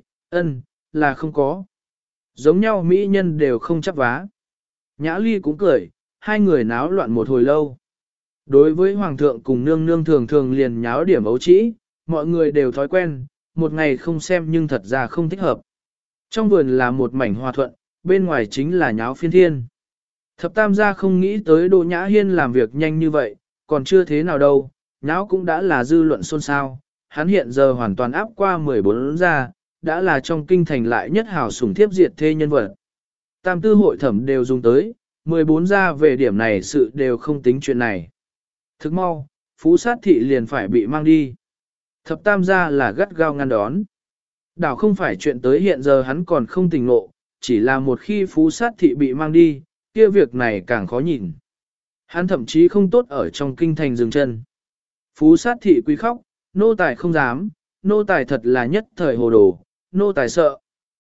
là không có. Giống nhau mỹ nhân đều không chắp vá. Nhã Ly cũng cười, hai người náo loạn một hồi lâu. Đối với Hoàng thượng cùng nương nương thường thường liền nháo điểm ấu trĩ, mọi người đều thói quen, một ngày không xem nhưng thật ra không thích hợp. Trong vườn là một mảnh hòa thuận, bên ngoài chính là nháo phiên thiên. Thập tam gia không nghĩ tới Đỗ Nhã Hiên làm việc nhanh như vậy, còn chưa thế nào đâu, nháo cũng đã là dư luận xôn xao, hắn hiện giờ hoàn toàn áp qua 14 gia, đã là trong kinh thành lại nhất hào sủng thiếp diệt thê nhân vật. Tam tư hội thẩm đều dùng tới, 14 gia về điểm này sự đều không tính chuyện này. Thức mau, Phú Sát Thị liền phải bị mang đi. Thập tam gia là gắt gao ngăn đón. Đảo không phải chuyện tới hiện giờ hắn còn không tỉnh ngộ, chỉ là một khi Phú Sát Thị bị mang đi, kia việc này càng khó nhìn. Hắn thậm chí không tốt ở trong kinh thành dừng chân. Phú Sát Thị quý khóc, nô tài không dám, nô tài thật là nhất thời hồ đồ, nô tài sợ.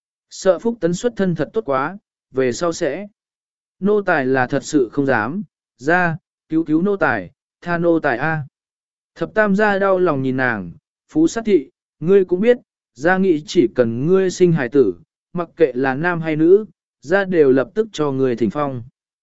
Sợ Phúc Tấn xuất thân thật tốt quá, về sau sẽ. Nô tài là thật sự không dám, ra, cứu nô tài, tha nô tài a. Thập tam gia đau lòng nhìn nàng, Phú Sát Thị, ngươi cũng biết, gia nghĩ chỉ cần ngươi sinh hài tử, mặc kệ là nam hay nữ, gia đều lập tức cho ngươi thỉnh phong.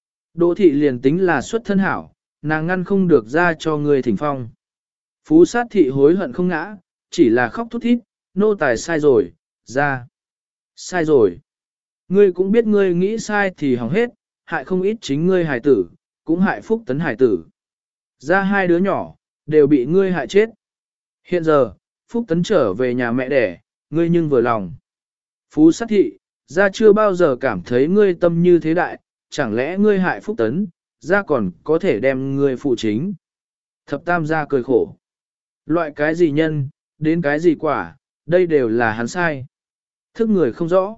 Đỗ thị liền tính là xuất thân hảo, nàng ngăn không được ra cho ngươi thỉnh phong. Phú Sát Thị hối hận không ngã, chỉ là khóc thút thít, nô tài sai rồi, ra. Sai rồi. Ngươi cũng biết ngươi nghĩ sai thì hỏng hết, hại không ít chính ngươi hài tử, cũng hại Phúc Tấn hài tử. Ra hai đứa nhỏ, đều bị ngươi hại chết. Hiện giờ, Phúc Tấn trở về nhà mẹ đẻ, ngươi nhưng vừa lòng. Phú Sát Thị, ra chưa bao giờ cảm thấy ngươi tâm như thế đại, chẳng lẽ ngươi hại Phúc Tấn, ra còn có thể đem ngươi phụ chính. Thập tam gia cười khổ. Loại cái gì nhân, đến cái gì quả, đây đều là hắn sai. Thức người không rõ.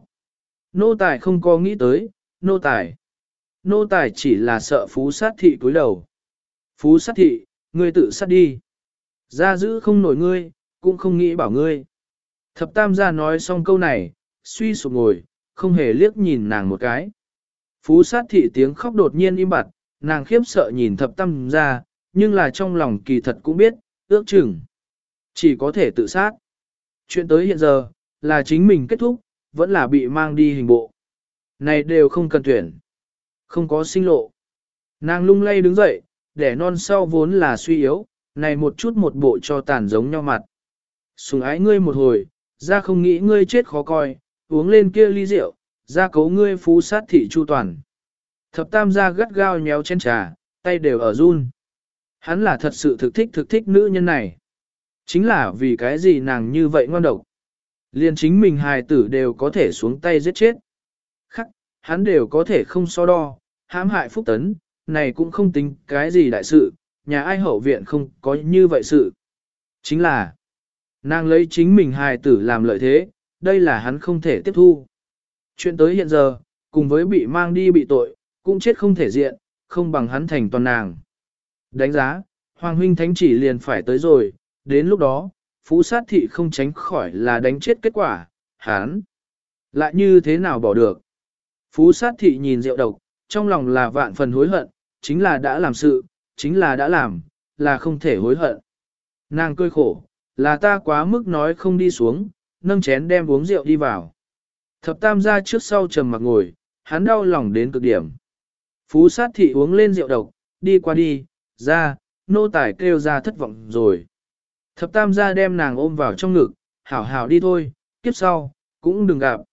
Nô tài không có nghĩ tới, nô tài. Nô tài chỉ là sợ Phú Sát Thị cúi đầu. Phú Sát Thị, ngươi tự sát đi. Gia giữ không nổi ngươi, cũng không nghĩ bảo ngươi. Thập tam gia nói xong câu này, suy sụp ngồi, không hề liếc nhìn nàng một cái. Phú Sát Thị tiếng khóc đột nhiên im bặt, nàng khiếp sợ nhìn thập tam gia, nhưng là trong lòng kỳ thật cũng biết, ước chừng. Chỉ có thể tự sát. Chuyện tới hiện giờ, là chính mình kết thúc, vẫn là bị mang đi hình bộ. Này đều không cần tuyển. Không có sinh lộ. Nàng lung lay đứng dậy, đẻ non sau vốn là suy yếu, này một chút một bộ cho tàn giống nhau mặt. Sùng ái ngươi một hồi, ra không nghĩ ngươi chết khó coi, uống lên kia ly rượu, ra cấu ngươi Phú Sát Thị chu toàn. Thập tam gia gắt gao nhéo chén trà, tay đều ở run. Hắn là thật sự thực thích nữ nhân này. Chính là vì cái gì nàng như vậy ngoan độc. Liền chính mình hài tử đều có thể xuống tay giết chết. Khắc, hắn đều có thể không so đo, hãm hại Phúc Tấn, này cũng không tính cái gì đại sự, nhà ai hậu viện không có như vậy sự. Chính là, nàng lấy chính mình hài tử làm lợi thế, đây là hắn không thể tiếp thu. Chuyện tới hiện giờ, cùng với bị mang đi bị tội, cũng chết không thể diện, không bằng hắn thành toàn nàng. Đánh giá, Hoàng huynh thánh chỉ liền phải tới rồi, đến lúc đó, Phú Sát Thị không tránh khỏi là đánh chết kết quả, hắn lại như thế nào bỏ được. Phú Sát Thị nhìn rượu độc, trong lòng là vạn phần hối hận, chính là đã làm sự, chính là đã làm, là không thể hối hận. Nàng cười khổ, là ta quá mức nói không đi xuống, nâng chén đem uống rượu đi vào. Thập tam gia trước sau trầm mặc ngồi, hắn đau lòng đến cực điểm. Phú Sát Thị uống lên rượu độc, đi qua đi, ra, nô tài kêu ra thất vọng rồi. Thập tam gia đem nàng ôm vào trong ngực, hảo hảo đi thôi, kiếp sau, cũng đừng gặp.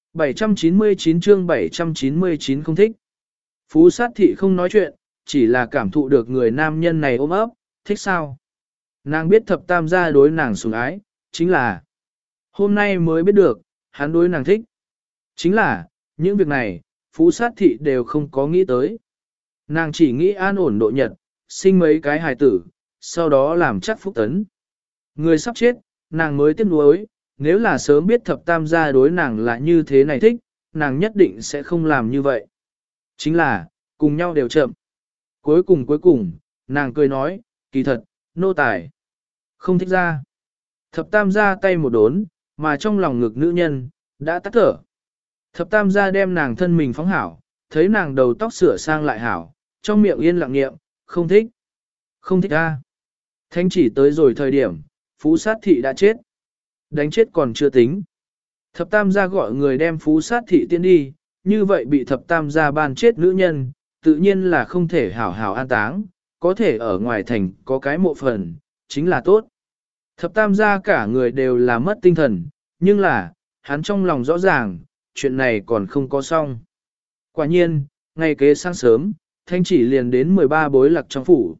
799 chương 799 không thích. Phú Sát Thị không nói chuyện, chỉ là cảm thụ được người nam nhân này ôm ấp, thích sao. Nàng biết thập tam gia đối nàng sủng ái, chính là hôm nay mới biết được, hắn đối nàng thích. Chính là, những việc này, Phú Sát Thị đều không có nghĩ tới. Nàng chỉ nghĩ an ổn độ nhật, sinh mấy cái hài tử, sau đó làm chắc Phúc Tấn. Người sắp chết, nàng mới tiếc nuối, nếu là sớm biết thập tam gia đối nàng là như thế này thích, nàng nhất định sẽ không làm như vậy. Chính là, cùng nhau đều chậm. Cuối cùng, nàng cười nói, kỳ thật, nô tài. Không thích ra. Thập tam gia tay một đốn, mà trong lòng ngực nữ nhân, đã tắt thở. Thập tam gia đem nàng thân mình phóng hảo, thấy nàng đầu tóc sửa sang lại hảo, trong miệng yên lặng niệm, không thích. Không thích ra. Thánh chỉ tới rồi thời điểm, phú sát thị đã chết. Đánh chết còn chưa tính. Thập tam gia gọi người đem phú sát thị tiến đi, như vậy bị thập tam gia ban chết nữ nhân, tự nhiên là không thể hảo hảo an táng, có thể ở ngoài thành có cái mộ phần, chính là tốt. Thập tam gia cả người đều là mất tinh thần, nhưng là, hắn trong lòng rõ ràng, chuyện này còn không có xong. Quả nhiên, ngày kế sáng sớm, thanh chỉ liền đến 13 bối lạc trong phủ.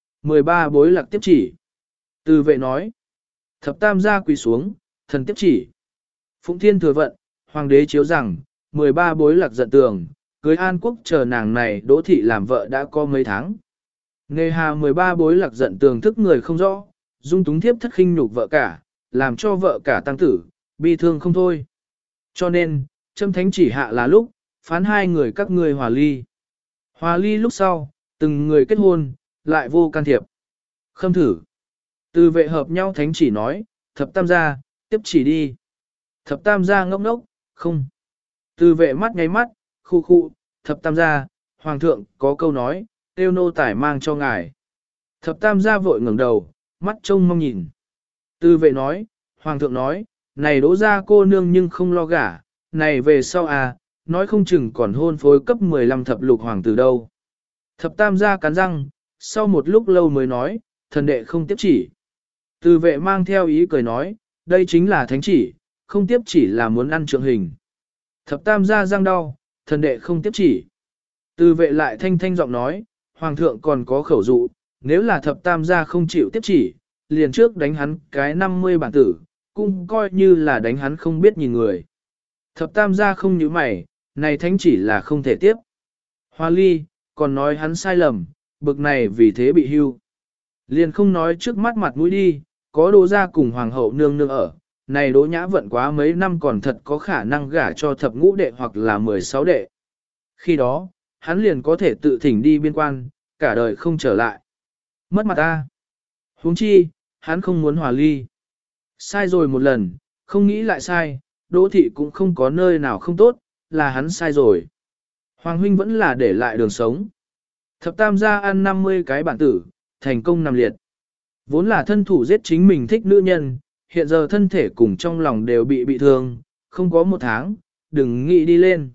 13 bối lạc tiếp chỉ. Từ vệ nói, thập tam gia quỳ xuống, thần tiếp chỉ. Phụng Thiên thừa vận, hoàng đế chiếu rằng, 13 bối lạc giận tường, cưới An Quốc chờ nàng này đỗ thị làm vợ đã có mấy tháng. Nề hà 13 bối lạc giận tường thức người không rõ, dung túng thiếp thất khinh nhục vợ cả, làm cho vợ cả tăng tử, bi thương không thôi. Cho nên, châm thánh chỉ hạ là lúc, phán hai người các ngươi hòa ly. Hòa ly lúc sau, từng người kết hôn, lại vô can thiệp. Khâm thử. Từ vệ hợp nhau thánh chỉ nói, thập tam gia, tiếp chỉ đi. Thập tam gia ngốc ngốc, không. Từ vệ mắt nháy mắt, khu, thập tam gia, hoàng thượng có câu nói, tiêu nô tải mang cho ngài. Thập tam gia vội ngẩng đầu, mắt trông mong nhìn. Từ vệ nói, hoàng thượng nói, này đỗ ra cô nương nhưng không lo gả, này về sau à, nói không chừng còn hôn phối cấp 15 thập lục hoàng tử đâu. Thập tam gia cắn răng, sau một lúc lâu mới nói, thần đệ không tiếp chỉ. Từ vệ mang theo ý cười nói, đây chính là thánh chỉ, không tiếp chỉ là muốn ăn trượng hình. Thập tam gia răng đau, thần đệ không tiếp chỉ. Từ vệ lại thanh thanh giọng nói, hoàng thượng còn có khẩu dụ, nếu là thập tam gia không chịu tiếp chỉ, liền trước đánh hắn cái 50 bản tử, cũng coi như là đánh hắn không biết nhìn người. Thập tam gia không nhíu mày, này thánh chỉ là không thể tiếp. Hoa ly, còn nói hắn sai lầm, bực này vì thế bị hưu. Liền không nói trước mắt mặt mũi đi, có đỗ gia cùng hoàng hậu nương nương ở, này đỗ nhã vận quá mấy năm còn thật có khả năng gả cho thập ngũ đệ hoặc là 16 đệ. Khi đó, hắn liền có thể tự thỉnh đi biên quan, cả đời không trở lại. Mất mặt ta. Huống chi, hắn không muốn hòa ly. Sai rồi một lần, không nghĩ lại sai, đỗ thị cũng không có nơi nào không tốt, là hắn sai rồi. Hoàng huynh vẫn là để lại đường sống. Thập tam gia ăn 50 cái bản tử, thành công nằm liệt. Vốn là thân thủ giết chính mình thích nữ nhân, hiện giờ thân thể cùng trong lòng đều bị thương, không có một tháng, đừng nghĩ đi lên.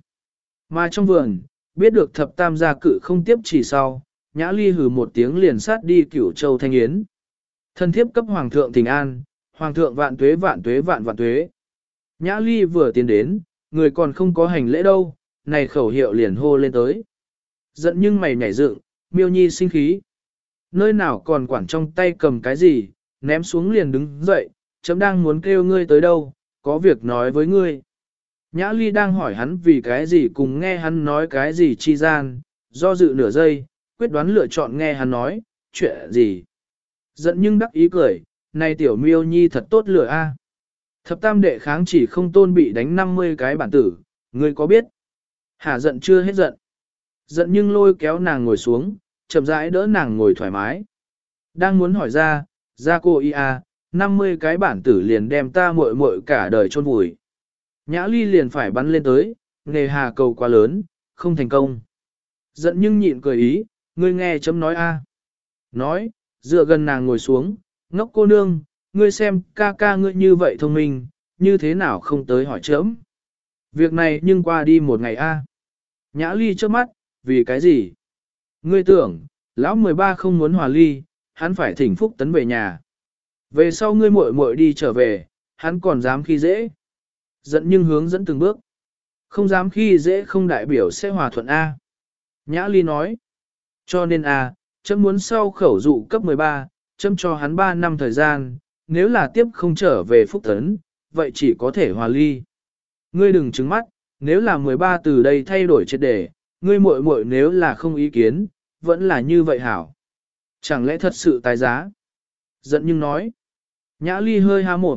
Mà trong vườn, biết được thập tam gia cự không tiếp chỉ sau, Nhã Ly hừ một tiếng liền sát đi Cửu Châu Thanh Yến. Thân thiếp cấp hoàng thượng thỉnh an, hoàng thượng vạn tuế vạn tuế vạn vạn tuế. Nhã Ly vừa tiến đến, người còn không có hành lễ đâu, này khẩu hiệu liền hô lên tới. Giận nhưng mày nhảy dựng, Miêu Nhi sinh khí. Nơi nào còn quản trong tay cầm cái gì, ném xuống liền đứng dậy, chấm đang muốn kêu ngươi tới đâu, có việc nói với ngươi. Nhã Ly đang hỏi hắn vì cái gì cùng nghe hắn nói cái gì chi gian, do dự nửa giây, quyết đoán lựa chọn nghe hắn nói, chuyện gì. Giận nhưng đắc ý cười, này tiểu Miêu Nhi thật tốt lựa a. Thập tam đệ kháng chỉ không tôn bị đánh 50 cái bản tử, ngươi có biết? Hả giận chưa hết giận. Giận nhưng lôi kéo nàng ngồi xuống, chậm rãi đỡ nàng ngồi thoải mái. Đang muốn hỏi ra cô y a, 50 cái bản tử liền đem ta muội muội cả đời chôn vùi. Nhã Ly liền phải bắn lên tới, nghề hà cầu quá lớn, không thành công. Giận nhưng nhịn cười ý, ngươi nghe chấm nói a. Nói, dựa gần nàng ngồi xuống, ngốc cô nương, ngươi xem ca ca ngươi như vậy thông minh, như thế nào không tới hỏi chấm. Việc này nhưng qua đi một ngày a. Nhã Ly trước mắt, vì cái gì? Ngươi tưởng, lão 13 không muốn hòa ly, hắn phải thỉnh Phúc Tấn về nhà. Về sau ngươi muội muội đi trở về, hắn còn dám khi dễ. Giận nhưng hướng dẫn từng bước. Không dám khi dễ không đại biểu sẽ hòa thuận A. Nhã Ly nói. Cho nên A, chấm muốn sau khẩu dụ cấp 13, chấm cho hắn 3 năm thời gian, nếu là tiếp không trở về Phúc Tấn, vậy chỉ có thể hòa ly. Ngươi đừng trứng mắt, nếu là 13 từ đây thay đổi triệt để, ngươi muội muội nếu là không ý kiến, vẫn là như vậy hảo. Chẳng lẽ thật sự tái giá? Giận nhưng nói. Nhã Ly hơi há mồm,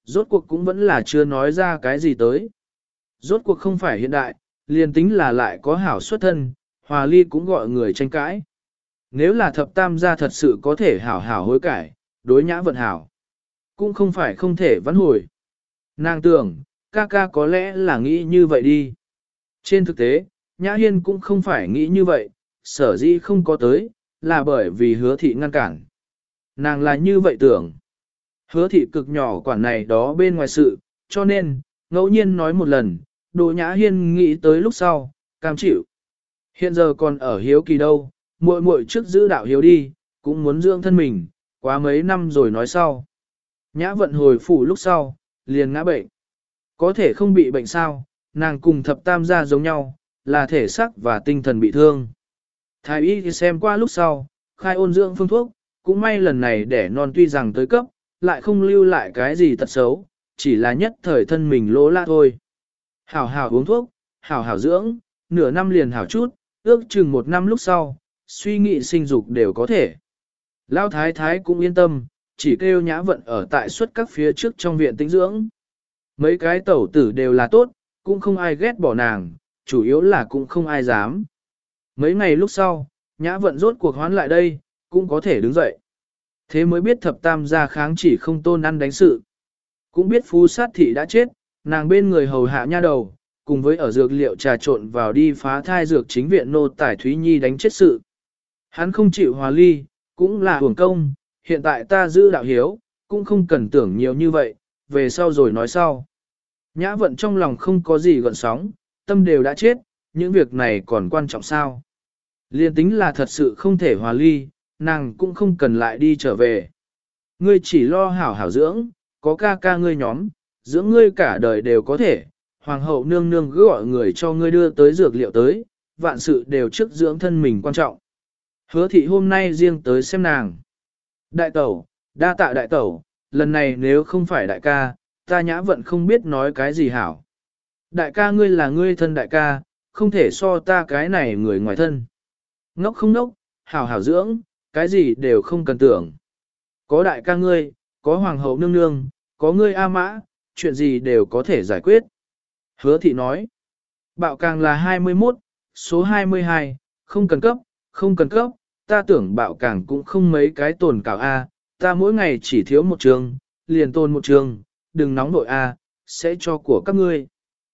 Rốt cuộc cũng vẫn là chưa nói ra cái gì tới. Rốt cuộc không phải hiện đại, liền tính là lại có hảo xuất thân, Hòa Ly cũng gọi người tranh cãi. Nếu là thập tam gia thật sự có thể hảo hảo hối cải, đối nhã vận hảo, cũng không phải không thể vãn hồi. Nàng tưởng, ca ca có lẽ là nghĩ như vậy đi. Trên thực tế, Nhã Hiên cũng không phải nghĩ như vậy, sở dĩ không có tới, là bởi vì hứa thị ngăn cản. Nàng là như vậy tưởng. Hứa thị cực nhỏ quản này đó bên ngoài sự, cho nên, ngẫu nhiên nói một lần, Đỗ Nhã Hiên nghĩ tới lúc sau, cam chịu. Hiện giờ còn ở hiếu kỳ đâu, muội muội trước giữ đạo hiếu đi, cũng muốn dưỡng thân mình, quá mấy năm rồi nói sau. Nhã vận hồi phủ lúc sau, liền ngã bệnh. Có thể không bị bệnh sao, nàng cùng thập tam gia giống nhau, là thể xác và tinh thần bị thương. Thái y thì xem qua lúc sau, khai ôn dưỡng phương thuốc, cũng may lần này để non tuy rằng tới cấp, lại không lưu lại cái gì tật xấu, chỉ là nhất thời thân mình lỗ la thôi. Hảo hảo uống thuốc, hảo hảo dưỡng, nửa năm liền hảo chút, ước chừng một năm lúc sau, suy nghĩ sinh dục đều có thể. Lão thái thái cũng yên tâm, chỉ kêu nhã vận ở tại suất các phía trước trong viện tĩnh dưỡng. Mấy cái tẩu tử đều là tốt, cũng không ai ghét bỏ nàng, chủ yếu là cũng không ai dám. Mấy ngày lúc sau, nhã vận rốt cuộc hoán lại đây, cũng có thể đứng dậy. Thế mới biết thập tam gia kháng chỉ không tôn ăn đánh sự. Cũng biết phú sát thị đã chết, nàng bên người hầu hạ nha đầu, cùng với ở dược liệu trà trộn vào đi phá thai dược chính viện nô tải Thúy Nhi đánh chết sự. Hắn không chịu hòa ly, cũng là hưởng công, hiện tại ta giữ đạo hiếu, cũng không cần tưởng nhiều như vậy, về sau rồi nói sau. Nhã vận trong lòng không có gì gợn sóng, tâm đều đã chết, những việc này còn quan trọng sao. Liên tính là thật sự không thể hòa ly, nàng cũng không cần lại đi trở về. Ngươi chỉ lo hảo hảo dưỡng, có ca ca ngươi nhóm, dưỡng ngươi cả đời đều có thể, hoàng hậu nương nương cứ gọi người cho ngươi đưa tới dược liệu tới, vạn sự đều trước dưỡng thân mình quan trọng. Hứa thị hôm nay riêng tới xem nàng. Đại tẩu, đa tạ đại tẩu, lần này nếu không phải đại ca, ta nhã vận không biết nói cái gì hảo. Đại ca ngươi là ngươi thân đại ca, không thể so ta cái này người ngoài thân. Ngốc không ngốc, hảo hảo dưỡng, cái gì đều không cần tưởng. Có đại ca ngươi, có hoàng hậu nương nương, có ngươi A Mã, chuyện gì đều có thể giải quyết. Hứa thị nói, bạo càng là 21, số 22, không cần cấp, không cần cấp, ta tưởng bạo càng cũng không mấy cái tồn cảo A, ta mỗi ngày chỉ thiếu một trường, liền tồn một trường, đừng nóng nội A, sẽ cho của các ngươi.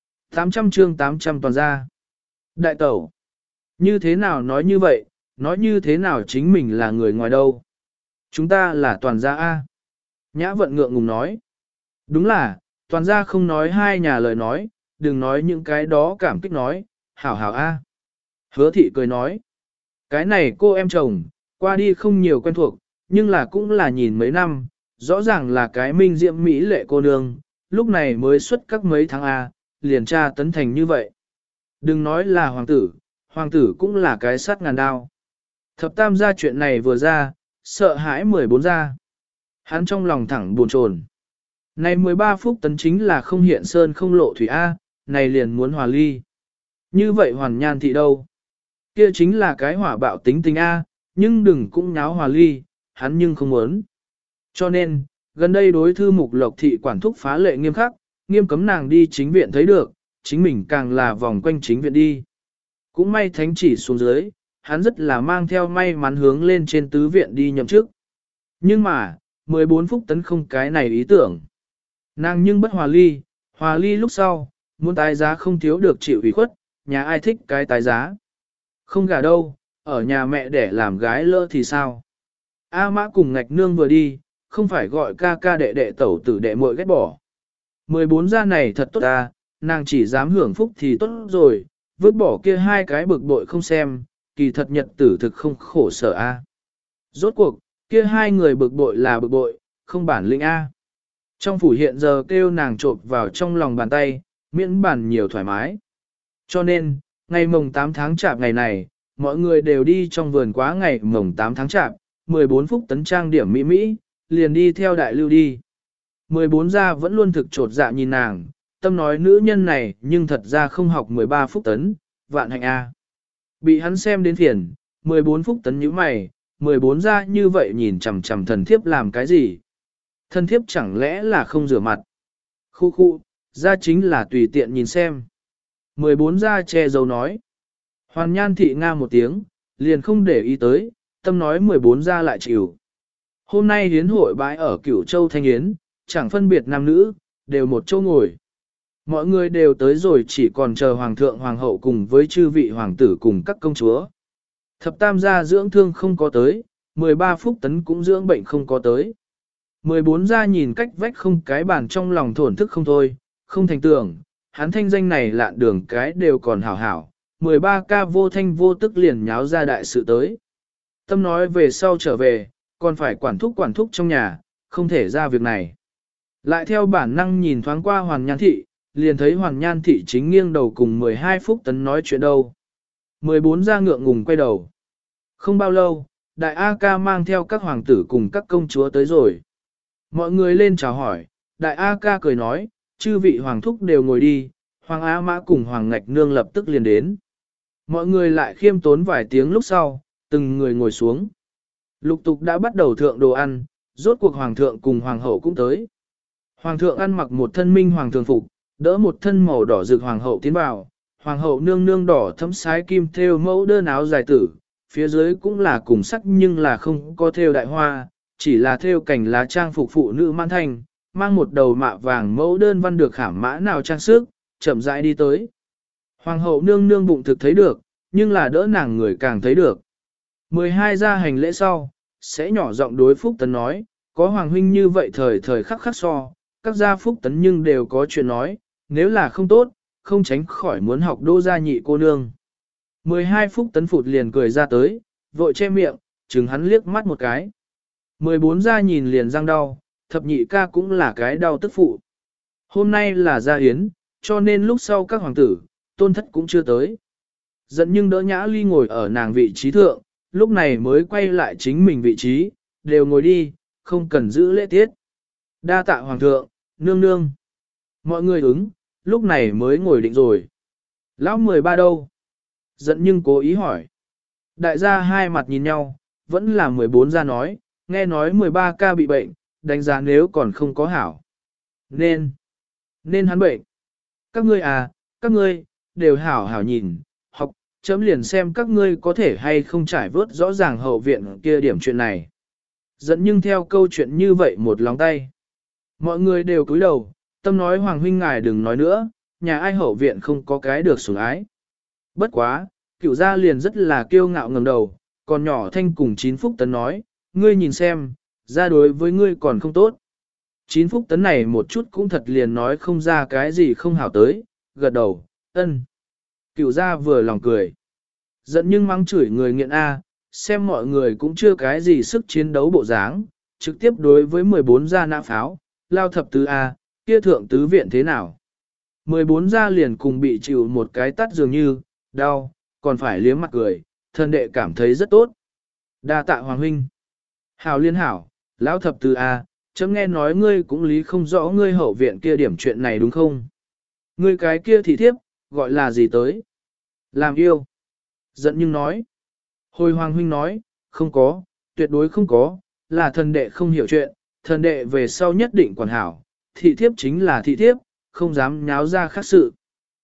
800 chương 800 toàn ra. Đại tẩu, như thế nào nói như vậy, nói như thế nào chính mình là người ngoài đâu. Chúng ta là toàn gia A. Nhã vận ngượng ngùng nói. Đúng là, toàn gia không nói hai nhà lời nói, đừng nói những cái đó cảm kích nói, hảo hảo A. Hứa thị cười nói. Cái này cô em chồng, qua đi không nhiều quen thuộc, nhưng là cũng là nhìn mấy năm, rõ ràng là cái minh diệm mỹ lệ cô nương, lúc này mới xuất các mấy tháng A, liền tra tấn thành như vậy. Đừng nói là hoàng tử cũng là cái sắt ngàn đao. Thập tam gia chuyện này vừa ra, sợ hãi 14 gia. Hắn trong lòng thẳng buồn chồn. Này 13 phút tấn chính là không hiện sơn không lộ thủy A, này liền muốn hòa ly. Như vậy hoàn nhan thị đâu? Kia chính là cái hỏa bạo tính tình A, nhưng đừng cũng nháo hòa ly, hắn nhưng không muốn. Cho nên, gần đây đối thư mục lộc thị quản thúc phá lệ nghiêm khắc, nghiêm cấm nàng đi chính viện thấy được, chính mình càng là vòng quanh chính viện đi. Cũng may thánh chỉ xuống dưới, hắn rất là mang theo may mắn hướng lên trên tứ viện đi nhậm chức. Nhưng mà, 14 phút tấn không cái này ý tưởng. Nàng nhưng bất hòa ly lúc sau, muốn tái giá không thiếu được chịu ủy khuất, nhà ai thích cái tái giá. Không gả đâu, ở nhà mẹ để làm gái lỡ thì sao? A Mã cùng ngạch nương vừa đi, không phải gọi ca ca đệ đệ tẩu tử đệ muội ghét bỏ. 14 gia này thật tốt ta, nàng chỉ dám hưởng phúc thì tốt rồi, vứt bỏ kia hai cái bực bội không xem, kỳ thật nhật tử thực không khổ sở a. Rốt cuộc, kia hai người bực bội là bực bội, không bản lĩnh a. Trong phủ hiện giờ kêu nàng trộn vào trong lòng bàn tay, miễn bản nhiều thoải mái. Cho nên, ngày mồng 8 tháng chạp ngày này, mọi người đều đi trong vườn quá ngày mồng 8 tháng chạp, 14 phút tấn trang điểm mỹ mỹ, liền đi theo đại lưu đi. 14 gia vẫn luôn thực trột dạ nhìn nàng, tâm nói nữ nhân này nhưng thật ra không học 13 phút tấn, vạn hạnh a. Bị hắn xem đến phiền, 14 phút tấn nhíu mày, 14 gia như vậy nhìn chằm chằm thần thiếp làm cái gì? Thần thiếp chẳng lẽ là không rửa mặt? Khu khu, ra chính là tùy tiện nhìn xem. 14 gia che dấu nói. Hoàn Nhan thị nga một tiếng, liền không để ý tới, tâm nói 14 gia lại chịu. Hôm nay hiến hội bãi ở Cửu Châu Thanh Yến, chẳng phân biệt nam nữ, đều một chỗ ngồi. Mọi người đều tới rồi chỉ còn chờ Hoàng thượng Hoàng hậu cùng với chư vị hoàng tử cùng các công chúa. Thập tam gia dưỡng thương không có tới, 13 phúc tấn cũng dưỡng bệnh không có tới. 14 gia nhìn cách vách không cái bàn trong lòng thổn thức không thôi, không thành tưởng, hắn thanh danh này lạn đường cái đều còn hảo hảo, 13 ca vô thanh vô tức liền nháo ra đại sự tới. Tâm nói về sau trở về, còn phải quản thúc trong nhà, không thể ra việc này. Lại theo bản năng nhìn thoáng qua Hoàn Nhan thị, liền thấy Hoàn Nhan thị chính nghiêng đầu cùng 12 phúc tấn nói chuyện đâu. 14 gia ngượng ngùng quay đầu. Không bao lâu, đại A ca mang theo các hoàng tử cùng các công chúa tới rồi. Mọi người lên chào hỏi, đại A ca cười nói, chư vị hoàng thúc đều ngồi đi, Hoàng A Mã cùng Hoàng Ngạch Nương lập tức liền đến. Mọi người lại khiêm tốn vài tiếng lúc sau, từng người ngồi xuống. Lục tục đã bắt đầu thượng đồ ăn, rốt cuộc Hoàng thượng cùng Hoàng hậu cũng tới. Hoàng thượng ăn mặc một thân minh hoàng thường phục, đỡ một thân màu đỏ rực Hoàng hậu tiến vào. Hoàng hậu nương nương đỏ thấm sái kim thêu mẫu đơn áo dài tử, phía dưới cũng là cùng sắc nhưng là không có thêu đại hoa, chỉ là thêu cảnh lá trang phục phụ nữ mãn thành, mang một đầu mạ vàng mẫu đơn văn được khảm mã nào trang sức, chậm rãi đi tới. Hoàng hậu nương nương bụng thực thấy được, nhưng là đỡ nàng người càng thấy được. 12 gia hành lễ sau, sẽ nhỏ giọng đối Phúc Tấn nói, có Hoàng huynh như vậy thời thời khắc khắc so, các gia Phúc Tấn nhưng đều có chuyện nói, nếu là không tốt, không tránh khỏi muốn học Đô gia nhị cô nương. 12 Phúc Tấn phụt liền cười ra tới, vội che miệng, chừng hắn liếc mắt một cái. 14 gia nhìn liền răng đau, thập nhị ca cũng là cái đau tức phụ. Hôm nay là gia hiến, cho nên lúc sau các hoàng tử, tôn thất cũng chưa tới. Giận nhưng đỡ Nhã Ly ngồi ở nàng vị trí thượng, lúc này mới quay lại chính mình vị trí, đều ngồi đi, không cần giữ lễ tiết. Đa tạ hoàng thượng, nương nương. Mọi người ứng, lúc này mới ngồi định rồi. Lão 13 đâu? Giận nhưng cố ý hỏi. Đại gia hai mặt nhìn nhau, vẫn là 14 gia nói, nghe nói 13 ca bị bệnh, đánh giá nếu còn không có hảo. Nên hắn bệnh. Các ngươi à, các ngươi, đều hảo hảo nhìn, học, chấm liền xem các ngươi có thể hay không trải vớt rõ ràng hậu viện kia điểm chuyện này. Dẫn nhưng theo câu chuyện như vậy một lòng tay. Mọi người đều cúi đầu, tâm nói Hoàng huynh ngài đừng nói nữa, nhà ai hậu viện không có cái được sủng ái. Bất quá, cựu gia liền rất là kiêu ngạo ngẩng đầu, còn nhỏ thanh cùng 9 phúc tấn nói, ngươi nhìn xem, ra đối với ngươi còn không tốt. 9 phúc tấn này một chút cũng thật liền nói không ra cái gì không hảo tới, gật đầu, ân. Cựu gia vừa lòng cười. Giận nhưng mắng chửi người nghiện A, xem mọi người cũng chưa cái gì sức chiến đấu bộ dáng, trực tiếp đối với 14 gia nã pháo, lao thập tứ A, kia thượng tứ viện thế nào. 14 gia liền cùng bị chịu một cái tắt dường như, đau, còn phải liếm mặt cười, thân đệ cảm thấy rất tốt. Đa tạ Hoàng huynh. Hảo liên hảo, lão thập tứ A, chấm nghe nói ngươi cũng lý không rõ ngươi hậu viện kia điểm chuyện này đúng không? Ngươi cái kia thị thiếp, gọi là gì tới? Làm yêu. Giận nhưng nói. Hồi Hoàng huynh nói, không có, tuyệt đối không có, là thần đệ không hiểu chuyện, thần đệ về sau nhất định quản hảo, thị thiếp chính là thị thiếp, không dám nháo ra khác sự.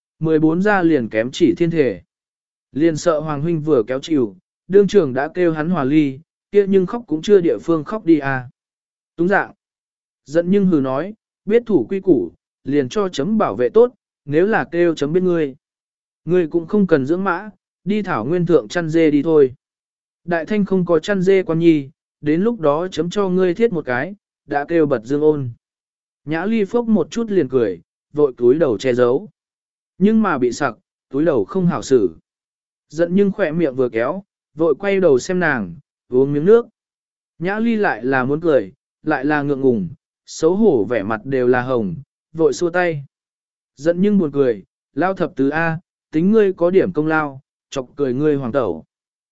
14 gia liền kém chỉ thiên thể. Liền sợ Hoàng huynh vừa kéo chịu, đương trưởng đã kêu hắn hòa ly, kia nhưng khóc cũng chưa địa phương khóc đi à. Túng dạng. Giận nhưng hừ nói, biết thủ quy củ, liền cho chấm bảo vệ tốt, nếu là kêu chấm biết ngươi. Ngươi cũng không cần dưỡng mã, đi thảo nguyên thượng chăn dê đi thôi. Đại thanh không có chăn dê quan nhi, đến lúc đó chấm cho ngươi thiết một cái, đã kêu bật dương ôn. Nhã Ly phốc một chút liền cười, vội túi đầu che giấu. Nhưng mà bị sặc, túi đầu không hảo xử. Giận nhưng khỏe miệng vừa kéo, vội quay đầu xem nàng, uống miếng nước. Nhã Ly lại là muốn cười, lại là ngượng ngùng, xấu hổ vẻ mặt đều là hồng, vội xua tay. Giận nhưng buồn cười, lao thập tứ A, tính ngươi có điểm công lao, chọc cười ngươi hoàng tẩu.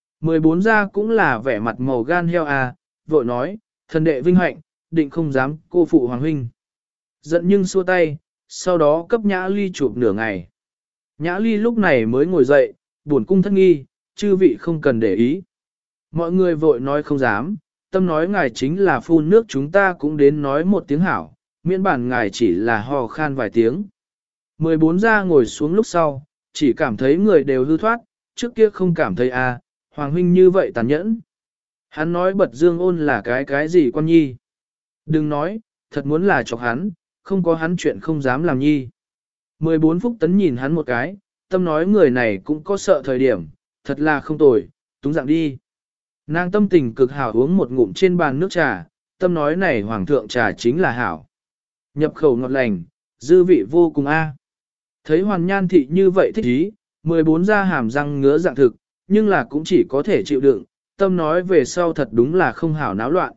14 gia cũng là vẻ mặt màu gan heo A, vội nói, thần đệ vinh hạnh, định không dám cô phụ hoàng huynh. Giận nhưng xua tay, sau đó cấp Nhã Ly chụp nửa ngày. Nhã Ly lúc này mới ngồi dậy, buồn cung thất nghi, chư vị không cần để ý. Mọi người vội nói không dám, tâm nói ngài chính là phun nước chúng ta cũng đến nói một tiếng hảo, miễn bản ngài chỉ là hò khan vài tiếng. 14 gia ngồi xuống lúc sau, chỉ cảm thấy người đều hư thoát, trước kia không cảm thấy à, Hoàng huynh như vậy tàn nhẫn. Hắn nói Bật Dương Ôn là cái gì con nhi. Đừng nói, thật muốn là chọc hắn, không có hắn chuyện không dám làm nhi. 14 Phúc Tấn nhìn hắn một cái, tâm nói người này cũng có sợ thời điểm, thật là không tồi, túng dạng đi. Nàng tâm tình cực hảo uống một ngụm trên bàn nước trà, tâm nói này hoàng thượng trà chính là hảo. Nhập khẩu ngọt lành, dư vị vô cùng a. Thấy Hoàn Nhan thị như vậy thích ý, 14 ra hàm răng ngứa dạng thực, nhưng là cũng chỉ có thể chịu đựng, tâm nói về sau thật đúng là không hảo náo loạn.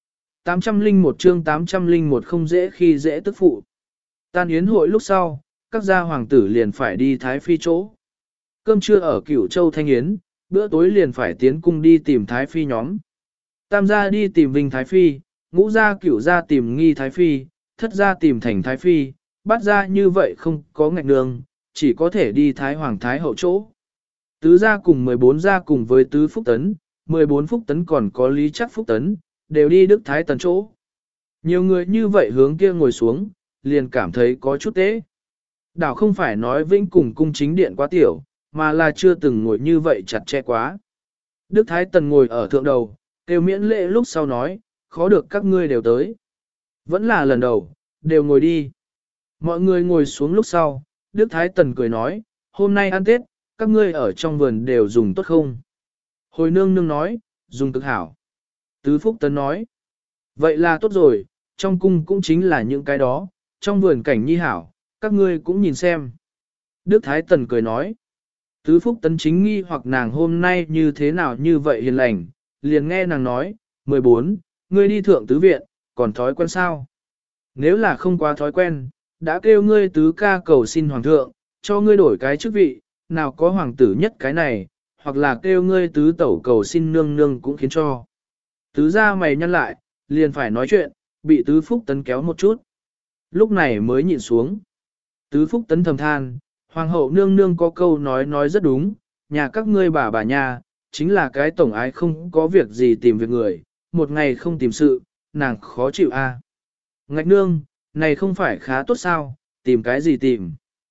801 chương 801 không dễ khi dễ tức phụ. Tan yến hội lúc sau, các gia hoàng tử liền phải đi Thái Phi chỗ. Cơm trưa ở Cửu Châu Thanh Yến, bữa tối liền phải tiến cung đi tìm Thái Phi nhóm. Tam gia đi tìm Vinh Thái Phi, ngũ gia Cửu gia tìm Nghi Thái Phi, thất gia tìm Thành Thái Phi, bát gia như vậy không có ngạch đường, chỉ có thể đi Thái Hoàng Thái Hậu chỗ. Tứ gia cùng 14 gia cùng với Tứ Phúc Tấn, 14 Phúc Tấn còn có Lý Chắc Phúc Tấn, đều đi Đức Thái Tần chỗ. Nhiều người như vậy hướng kia ngồi xuống, liền cảm thấy có chút tế. Đảo không phải nói Vĩnh cùng cung chính điện quá tiểu, mà là chưa từng ngồi như vậy chặt chẽ quá. Đức Thái Tần ngồi ở thượng đầu, kêu miễn lễ lúc sau nói, khó được các ngươi đều tới. Vẫn là lần đầu, đều ngồi đi. Mọi người ngồi xuống lúc sau, Đức Thái Tần cười nói, hôm nay ăn Tết, các ngươi ở trong vườn đều dùng tốt không? Hồi nương nương nói, dùng cực hảo. Tứ Phúc Tấn nói, vậy là tốt rồi, trong cung cũng chính là những cái đó, trong vườn cảnh nhi hảo, các ngươi cũng nhìn xem. Đức Thái Tần cười nói, Tứ Phúc Tấn chính nghi hoặc nàng hôm nay như thế nào như vậy hiền lành, liền nghe nàng nói, 14, ngươi đi thượng tứ viện, còn thói quen sao? Nếu là không quá thói quen, đã kêu ngươi tứ ca cầu xin hoàng thượng, cho ngươi đổi cái chức vị, nào có hoàng tử nhất cái này, hoặc là kêu ngươi tứ tẩu cầu xin nương nương cũng khiến cho. Tứ ra mày nhăn lại, liền phải nói chuyện, bị Tứ Phúc Tấn kéo một chút. Lúc này mới nhịn xuống. Tứ Phúc Tấn thầm than, hoàng hậu nương nương có câu nói rất đúng, nhà các ngươi bà nhà, chính là cái tổng ái không có việc gì tìm việc người, một ngày không tìm sự, nàng khó chịu a. Ngạch nương, này không phải khá tốt sao, tìm cái gì tìm.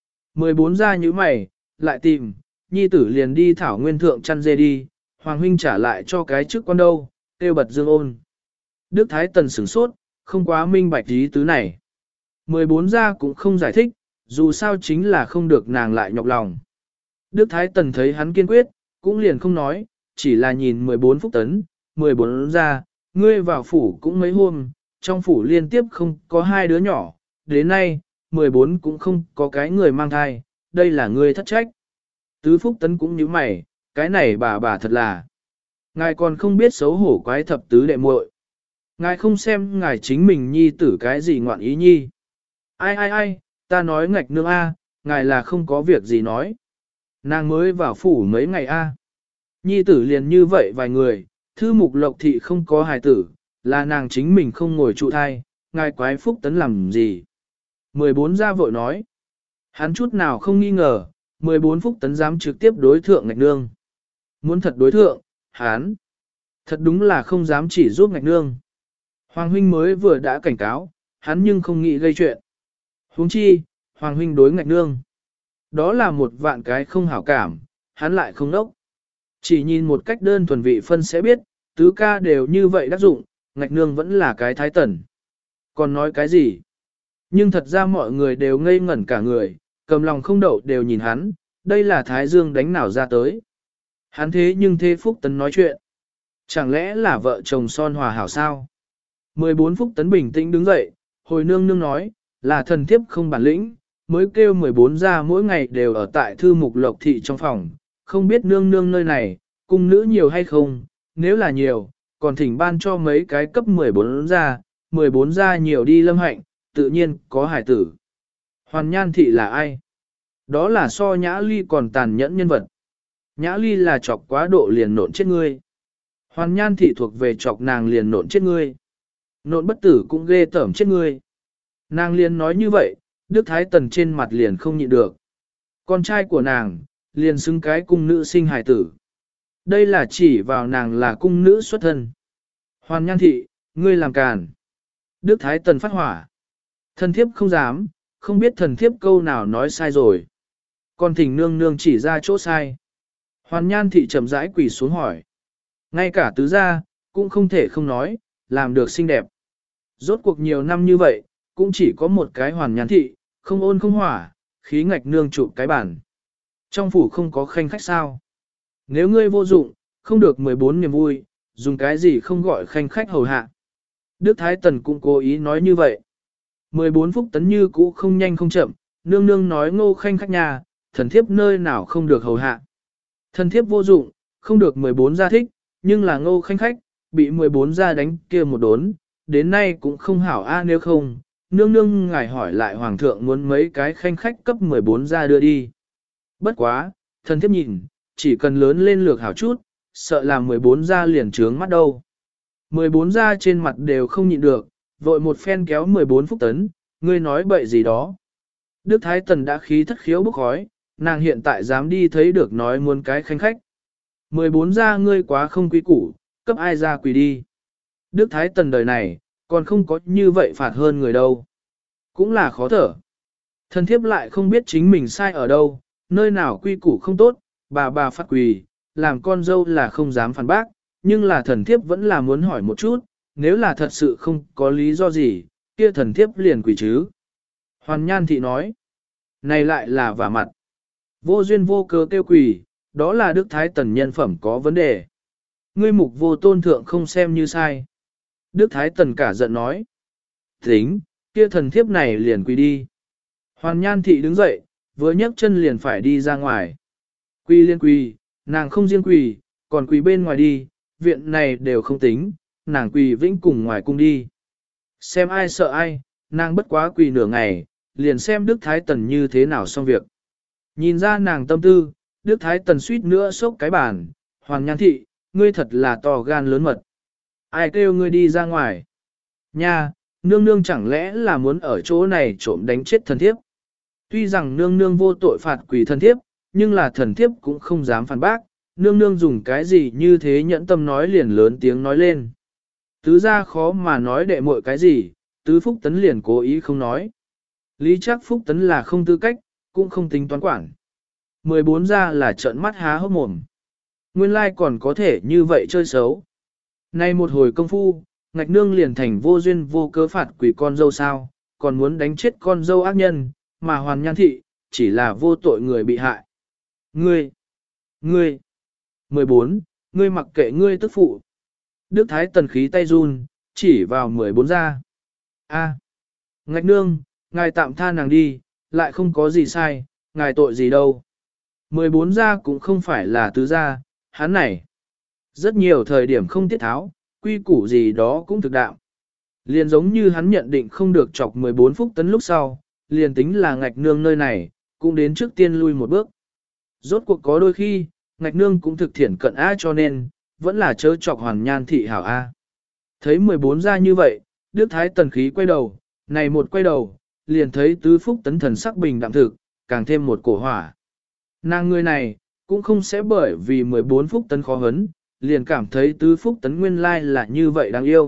14 ra như mày, lại tìm, nhi tử liền đi thảo nguyên thượng chăn dê đi, hoàng huynh trả lại cho cái chức quan đâu, kêu Bật Dương Ôn. Đức Thái Tần sửng sốt, không quá minh bạch ý tứ này. 14 ra cũng không giải thích, dù sao chính là không được nàng lại nhọc lòng. Đức Thái Tần thấy hắn kiên quyết, cũng liền không nói, chỉ là nhìn 14 Phúc Tấn, 14 ra, ngươi vào phủ cũng mấy hôm, trong phủ liên tiếp không có hai đứa nhỏ, đến nay, 14 cũng không có cái người mang thai, đây là ngươi thất trách. Tứ Phúc Tấn cũng như mày, cái này bà thật là. Ngài còn không biết xấu hổ quái thập tứ đệ muội. Ngài không xem ngài chính mình nhi tử cái gì ngoạn ý nhi. Ai, ta nói ngạch nương a, ngài là không có việc gì nói. Nàng mới vào phủ mấy ngày a. Nhi tử liền như vậy vài người, thư mục lộc thị không có hài tử, là nàng chính mình không ngồi trụ thai, ngài quái Phúc Tấn làm gì. 14 gia vội nói. Hắn chút nào không nghi ngờ, 14 Phúc Tấn dám trực tiếp đối thượng ngạch nương. Muốn thật đối thượng, hắn thật đúng là không dám chỉ giúp ngạch nương. Hoàng huynh mới vừa đã cảnh cáo, hắn nhưng không nghĩ gây chuyện. Huống chi, Hoàng huynh đối ngạch nương. Đó là một vạn cái không hảo cảm, hắn lại không đốc. Chỉ nhìn một cách đơn thuần vị phân sẽ biết, tứ ca đều như vậy đắc dụng, ngạch nương vẫn là cái thái tần. Còn nói cái gì? Nhưng thật ra mọi người đều ngây ngẩn cả người, cầm lòng không đậu đều nhìn hắn, đây là Thái Dương đánh nào ra tới. Hắn thế nhưng thế Phúc Tấn nói chuyện. Chẳng lẽ là vợ chồng son hòa hảo sao? 14 Phúc Tấn bình tĩnh đứng dậy, hồi nương nương nói, là thần thiếp không bản lĩnh, mới kêu 14 ra mỗi ngày đều ở tại thư mục lộc thị trong phòng, không biết nương nương nơi này, cung nữ nhiều hay không, nếu là nhiều, còn thỉnh ban cho mấy cái cấp 14 ra nhiều đi lâm hạnh, tự nhiên có hải tử. Hoàn Nhan thị là ai? Đó là so Nhã Ly còn tàn nhẫn nhân vật. Nhã Ly là chọc quá độ liền nộn chết ngươi. Hoàn Nhan thị thuộc về chọc nàng liền nộn chết ngươi. Nộn bất tử cũng ghê tởm chết ngươi. Nàng liền nói như vậy, Đức Thái Tần trên mặt liền không nhịn được. Con trai của nàng, liền xứng cái cung nữ sinh hài tử. Đây là chỉ vào nàng là cung nữ xuất thân. Hoàn Nhan thị, ngươi làm càn. Đức Thái Tần phát hỏa. Thần thiếp không dám, không biết thần thiếp câu nào nói sai rồi. Còn thỉnh nương nương chỉ ra chỗ sai. Hoàn Nhan thị chậm rãi quỳ xuống hỏi. Ngay cả tứ gia, cũng không thể không nói, làm được xinh đẹp. Rốt cuộc nhiều năm như vậy, cũng chỉ có một cái Hoàn Nhan thị, không ôn không hỏa, khí ngạch nương chụp cái bản. Trong phủ không có khanh khách sao. Nếu ngươi vô dụng, không được 14 niềm vui, dùng cái gì không gọi khanh khách hầu hạ. Đức Thái Tần cũng cố ý nói như vậy. 14 phúc tấn như cũ không nhanh không chậm, nương nương nói ngô khanh khách nhà, thần thiếp nơi nào không được hầu hạ. Thần thiếp vô dụng, không được 14 gia thích, nhưng là ngô khanh khách, bị 14 gia đánh kia một đốn, đến nay cũng không hảo a nếu không, nương nương ngài hỏi lại hoàng thượng muốn mấy cái khanh khách cấp 14 gia đưa đi. Bất quá, thần thiếp nhìn, chỉ cần lớn lên lược hảo chút, sợ là 14 gia liền trướng mắt đâu. 14 gia trên mặt đều không nhịn được, vội một phen kéo 14 phúc tấn, ngươi nói bậy gì đó. Đức Thái Tần đã khí thất khiếu bốc khói, nàng hiện tại dám đi thấy được nói muốn cái khanh khách. 14 gia ngươi quá không quý củ, cấp ai ra quỳ đi. Đức Thái Tần đời này, còn không có như vậy phạt hơn người đâu. Cũng là khó thở. Thần thiếp lại không biết chính mình sai ở đâu, nơi nào quy củ không tốt, bà phát quỳ, làm con dâu là không dám phản bác, nhưng là thần thiếp vẫn là muốn hỏi một chút, nếu là thật sự không có lý do gì, kia thần thiếp liền quỳ chứ. Hoàn Nhan thị nói, này lại là vả mặt. Vô duyên vô cớ kêu quỳ, đó là Đức Thái Tần nhân phẩm có vấn đề. Ngươi mục vô tôn thượng không xem như sai. Đức Thái Tần cả giận nói, tính, kia thần thiếp này liền quỳ đi. Hoàn Nhan thị đứng dậy, vừa nhấc chân liền phải đi ra ngoài. Quỳ liên quỳ, nàng không riêng quỳ, còn quỳ bên ngoài đi, viện này đều không tính, nàng quỳ vĩnh cùng ngoài cung đi. Xem ai sợ ai, nàng bất quá quỳ nửa ngày, liền xem Đức Thái Tần như thế nào xong việc. Nhìn ra nàng tâm tư, Đức Thái Tần suýt nữa sốc cái bàn, Hoàn Nhan thị, ngươi thật là to gan lớn mật. Ai kêu ngươi đi ra ngoài? Nha, nương nương chẳng lẽ là muốn ở chỗ này trộm đánh chết thần thiếp? Tuy rằng nương nương vô tội phạt quỷ thần thiếp, nhưng là thần thiếp cũng không dám phản bác, nương nương dùng cái gì như thế nhẫn tâm nói liền lớn tiếng nói lên. Tứ ra khó mà nói đệ muội cái gì, tứ phúc tấn liền cố ý không nói. Lý chắc phúc tấn là không tư cách, cũng không tính toán quản. 14 ra là trợn mắt há hốc mồm. Nguyên lai còn có thể như vậy chơi xấu. Nay một hồi công phu, ngạch nương liền thành vô duyên vô cớ phạt quỷ con dâu sao, còn muốn đánh chết con dâu ác nhân, mà Hoàn Nhan thị, chỉ là vô tội người bị hại. Ngươi, 14, ngươi mặc kệ ngươi tức phụ. Đức Thái Tần khí tay run, chỉ vào 14 ra. Ngạch nương, ngài tạm tha nàng đi, lại không có gì sai, ngài tội gì đâu. 14 ra cũng không phải là tứ gia, hắn này. Rất nhiều thời điểm không tiết tháo, quy củ gì đó cũng thực đạo. Liền giống như hắn nhận định không được chọc 14 phúc tấn lúc sau, liền tính là ngạch nương nơi này, cũng đến trước tiên lui một bước. Rốt cuộc có đôi khi, ngạch nương cũng thực thiển cận A cho nên, vẫn là chớ chọc Hoàn Nhan thị hảo A. Thấy 14 ra như vậy, Đức Thái Tần khí quay đầu, này một quay đầu, liền thấy tứ phúc tấn thần sắc bình đạm thực, càng thêm một cổ hỏa. Nàng người này, cũng không sẽ bởi vì 14 phúc tấn khó hấn, liền cảm thấy tứ phúc tấn nguyên lai là như vậy đáng yêu.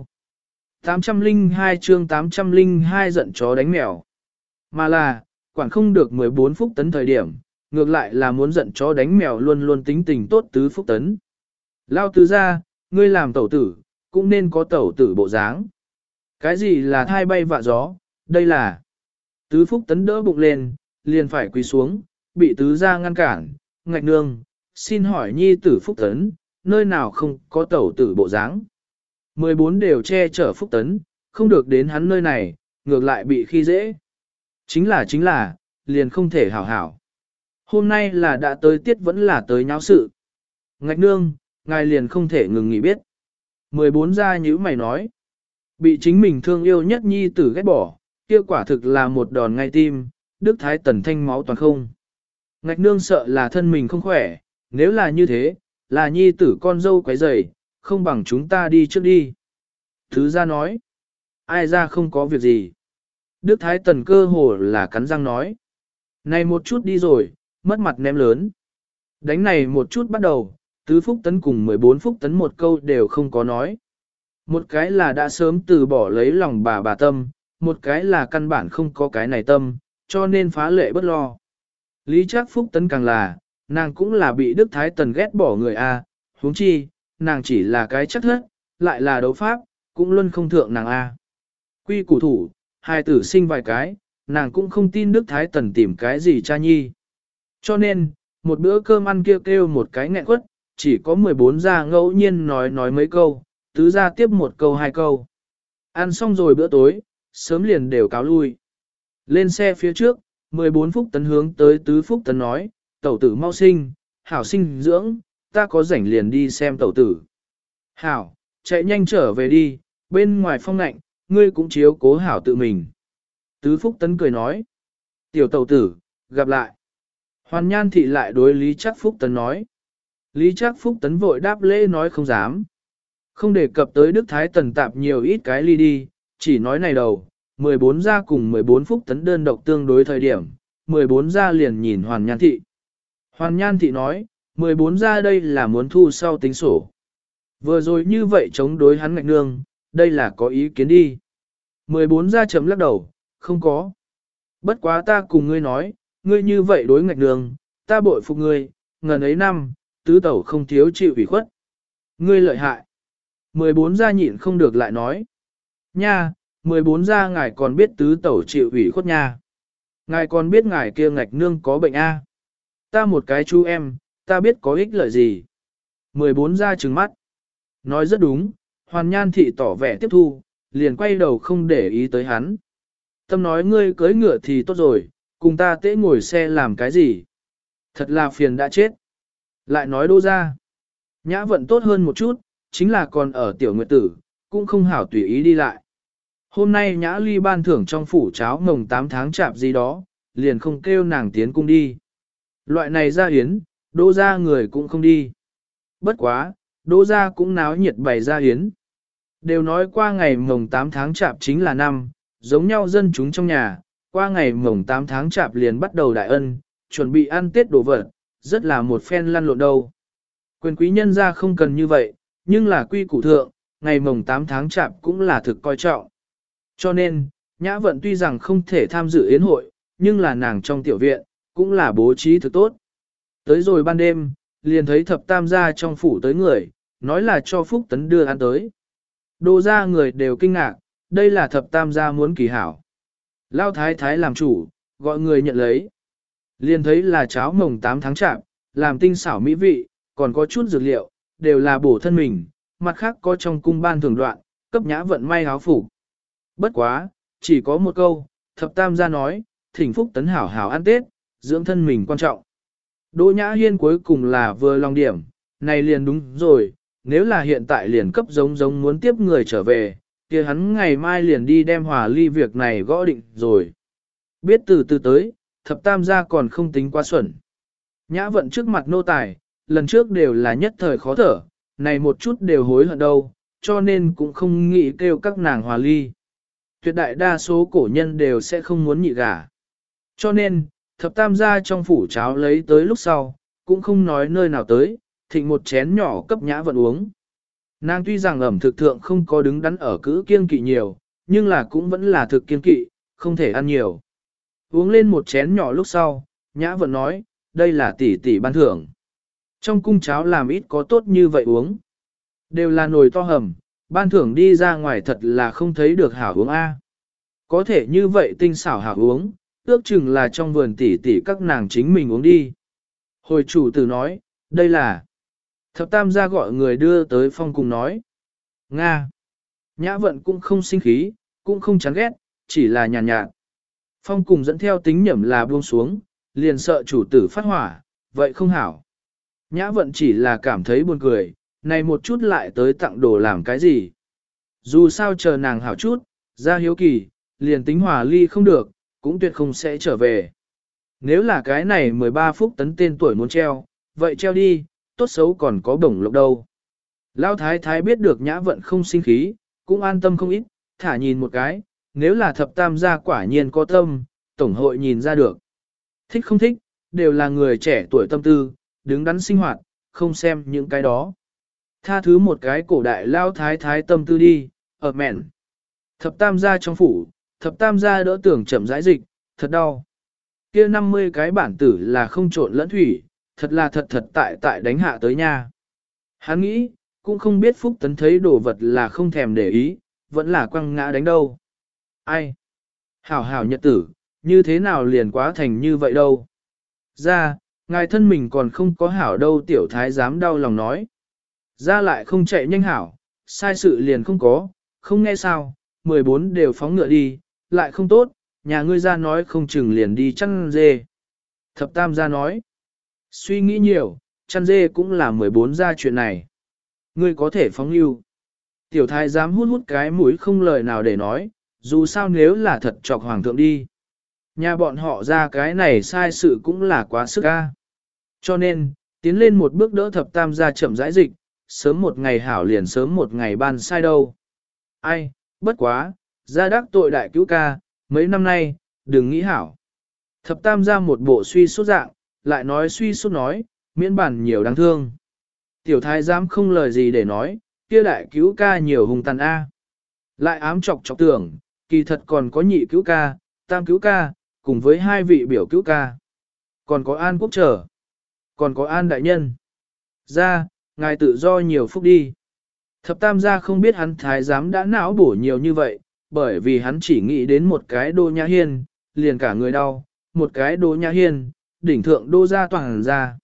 802 chương 802 giận chó đánh mèo. Mà là, quản không được 14 phúc tấn thời điểm, ngược lại là muốn giận chó đánh mèo luôn luôn tính tình tốt tứ phúc tấn. Lao tứ ra, ngươi làm tẩu tử, cũng nên có tẩu tử bộ dáng. Cái gì là thai bay vạ gió, đây là. Tứ phúc tấn đỡ bụng lên, liền phải quỳ xuống, bị tứ ra ngăn cản, ngạch nương, xin hỏi nhi tử phúc tấn, nơi nào không có tẩu tử bộ dáng. 14 đều che chở phúc tấn, không được đến hắn nơi này, ngược lại bị khi dễ. Chính là, liền không thể hảo hảo. Hôm nay là đã tới tiết vẫn là tới nháo sự. Ngạch nương, ngài liền không thể ngừng nghỉ biết. 14 ra như mày nói. Bị chính mình thương yêu nhất nhi tử ghét bỏ, kia quả thực là một đòn ngay tim, Đức Thái Tần thanh máu toàn không. Ngạch nương sợ là thân mình không khỏe, nếu là như thế, là nhi tử con dâu quấy rầy, không bằng chúng ta đi trước đi. Thứ ra nói. Ai ra không có việc gì. Đức Thái Tần cơ hồ là cắn răng nói. Này một chút đi rồi, mất mặt ném lớn. Đánh này một chút bắt đầu, tứ phúc tấn cùng 14 phúc tấn một câu đều không có nói. Một cái là đã sớm từ bỏ lấy lòng bà tâm, một cái là căn bản không có cái này tâm, cho nên phá lệ bất lo. Lý Trác Phúc Tấn càng là, nàng cũng là bị Đức Thái Tần ghét bỏ người A, huống chi, nàng chỉ là cái chắc thất, lại là đấu pháp, cũng luôn không thượng nàng A. Quy củ thủ, hai tử sinh vài cái, nàng cũng không tin Đức Thái Tần tìm cái gì cha nhi. Cho nên, một bữa cơm ăn kêu kêu một cái nghẹn quất, chỉ có 14 gia ngẫu nhiên nói mấy câu, tứ gia tiếp một câu hai câu. Ăn xong rồi bữa tối, sớm liền đều cáo lui. Lên xe phía trước, 14 Phúc Tấn hướng tới tứ Phúc Tấn nói, tẩu tử mau sinh, hảo sinh dưỡng, ta có rảnh liền đi xem tẩu tử. Hảo, chạy nhanh trở về đi, bên ngoài phong lạnh, ngươi cũng chiếu cố hảo tự mình. Tứ Phúc Tấn cười nói, tiểu tẩu tử, gặp lại. Hoàn Nhan thị lại đối Lý Trác Phúc Tấn nói. Lý Trác Phúc Tấn vội đáp lễ nói không dám. Không đề cập tới Đức Thái Tần tạp nhiều ít cái ly đi, chỉ nói này đầu, 14 gia cùng 14 Phúc Tấn đơn độc tương đối thời điểm, 14 gia liền nhìn Hoàn Nhan thị. Hoàn Nhan thị nói, 14 gia đây là muốn thu sau tính sổ. Vừa rồi như vậy chống đối hắn ngạch nương, đây là có ý kiến đi. 14 gia chấm lắc đầu, không có. Bất quá ta cùng ngươi nói, ngươi như vậy đối ngạch nương, ta bội phục ngươi, ngần ấy năm, tứ tẩu không thiếu chịu ủy khuất. Ngươi lợi hại. 14 gia nhịn không được lại nói. Nha, 14 gia ngài còn biết tứ tẩu chịu ủy khuất nha. Ngài còn biết ngài kia ngạch nương có bệnh a? Ta một cái chú em, ta biết có ích lợi gì. 14 gia trừng mắt. Nói rất đúng, Hoàn Nhan thị tỏ vẻ tiếp thu, liền quay đầu không để ý tới hắn. Tâm nói ngươi cưới ngựa thì tốt rồi, cùng ta tễ ngồi xe làm cái gì. Thật là phiền đã chết. Lại nói Đỗ gia. Nhã vận tốt hơn một chút, chính là còn ở tiểu nguyệt tử, cũng không hảo tùy ý đi lại. Hôm nay Nhã Ly ban thưởng trong phủ cháo mồng 8 tháng chạp gì đó, liền không kêu nàng tiến cung đi. Loại này ra hiến, Đỗ gia người cũng không đi. Bất quá, Đỗ gia cũng náo nhiệt bày ra hiến. Đều nói qua ngày mồng 8 tháng chạp chính là năm, giống nhau dân chúng trong nhà, qua ngày mồng 8 tháng chạp liền bắt đầu đại ân, chuẩn bị ăn Tết đồ vật, rất là một phen lăn lộn đâu. Quyền quý nhân gia không cần như vậy, nhưng là quy củ thượng, ngày mồng 8 tháng chạp cũng là thực coi trọng. Cho nên, Nhã Vận tuy rằng không thể tham dự yến hội, nhưng là nàng trong tiểu viện, cũng là bố trí thực tốt. Tới rồi ban đêm, liền thấy thập tam gia trong phủ tới người, nói là cho Phúc Tấn đưa ăn tới. Đô gia người đều kinh ngạc, đây là thập tam gia muốn kỳ hảo. Lao thái thái làm chủ, gọi người nhận lấy. Liền thấy là cháo mồng 8 tháng chạp, làm tinh xảo mỹ vị, còn có chút dược liệu, đều là bổ thân mình, mặt khác có trong cung ban thường đoạn, cấp Nhã Vận may áo phục. Bất quá, chỉ có một câu, thập tam gia nói, thỉnh Phúc Tấn hảo hảo ăn Tết, dưỡng thân mình quan trọng. Đỗ Nhã Hiên cuối cùng là vừa lòng điểm, này liền đúng rồi, nếu là hiện tại liền cấp giống muốn tiếp người trở về, kia hắn ngày mai liền đi đem Hòa Ly việc này gõ định rồi. Biết từ từ tới, thập tam gia còn không tính quá xuẩn. Nhã Vận trước mặt nô tài, lần trước đều là nhất thời khó thở, này một chút đều hối hận đâu, cho nên cũng không nghĩ kêu các nàng Hòa Ly. Tuyệt đại đa số cổ nhân đều sẽ không muốn nhị gả. Cho nên, thập tam gia trong phủ cháo lấy tới lúc sau, cũng không nói nơi nào tới, thịnh một chén nhỏ cấp Nhã Vận uống. Nàng tuy rằng ẩm thực thượng không có đứng đắn ở cữ kiêng kỵ nhiều, nhưng là cũng vẫn là thực kiêng kỵ, không thể ăn nhiều. Uống lên một chén nhỏ lúc sau, Nhã Vận nói, đây là tỷ tỷ ban thưởng. Trong cung cháo làm ít có tốt như vậy uống. Đều là nồi to hầm, ban thưởng đi ra ngoài thật là không thấy được hảo uống A. Có thể như vậy tinh xảo hảo uống, ước chừng là trong vườn tỷ tỷ các nàng chính mình uống đi. Hồi chủ tử nói, đây là... Thập tam gia gọi người đưa tới phong cùng nói. Nga. Nhã Vận cũng không sinh khí, cũng không chán ghét, chỉ là nhàn nhạt. Phong cùng dẫn theo tính nhẩm là buông xuống, liền sợ chủ tử phát hỏa, vậy không hảo. Nhã Vận chỉ là cảm thấy buồn cười, này một chút lại tới tặng đồ làm cái gì. Dù sao chờ nàng hảo chút, ra hiếu kỳ, liền tính Hòa Ly không được, cũng tuyệt không sẽ trở về. Nếu là cái này 13 Phúc Tấn tên tuổi muốn treo, vậy treo đi, tốt xấu còn có bổng lộc đâu. Lão thái thái biết được Nhã Vận không sinh khí, cũng an tâm không ít, thả nhìn một cái, nếu là thập tam gia quả nhiên có tâm, tổng hội nhìn ra được. Thích không thích, đều là người trẻ tuổi tâm tư, đứng đắn sinh hoạt, không xem những cái đó. Tha thứ một cái cổ đại lão thái thái tâm tư đi, ở mẹn. Thập tam gia trong phủ, Thập tam gia đỡ tưởng chậm rãi dịch, thật đau. Kia 50 cái bản tử là không trộn lẫn thủy, thật là thật thật tại đánh hạ tới nha. Hắn nghĩ, cũng không biết Phúc Tấn thấy đồ vật là không thèm để ý, vẫn là quăng ngã đánh đâu. Ai? Hảo hảo nhật tử, như thế nào liền quá thành như vậy đâu. Ra, ngài thân mình còn không có hảo đâu tiểu thái dám đau lòng nói. Ra lại không chạy nhanh hảo, sai sự liền không có, không nghe sao, 14 đều phóng ngựa đi, lại không tốt, nhà ngươi ra nói không chừng liền đi chăn dê. Thập tam gia nói, suy nghĩ nhiều, chăn dê cũng là 14 ra chuyện này. Ngươi có thể phóng lưu. Tiểu thái dám hút hút cái mũi không lời nào để nói, dù sao nếu là thật chọc hoàng thượng đi. Nhà bọn họ ra cái này sai sự cũng là quá sức ca. Cho nên, tiến lên một bước đỡ thập tam gia chậm rãi dịch, sớm một ngày hảo liền sớm một ngày ban sai đâu. Ai, bất quá, gia đắc tội đại cứu ca, mấy năm nay, đừng nghĩ hảo. Thập tam gia một bộ suy sốt dạng, lại nói suy sốt nói, miễn bản nhiều đáng thương. Tiểu thái giám không lời gì để nói, kia đại cứu ca nhiều hùng tàn A. Lại ám chọc chọc tưởng, kỳ thật còn có nhị cứu ca, tam cứu ca, cùng với hai vị biểu cứu ca. Còn có An Quốc Trở, còn có An Đại Nhân. Ra, ngài tự do nhiều phúc đi. Thập tam gia không biết hắn thái giám đã não bổ nhiều như vậy, bởi vì hắn chỉ nghĩ đến một cái Đô Nhã Hiên, liền cả người đau, một cái Đô Nhã Hiên, đỉnh thượng Đô gia toàn ra.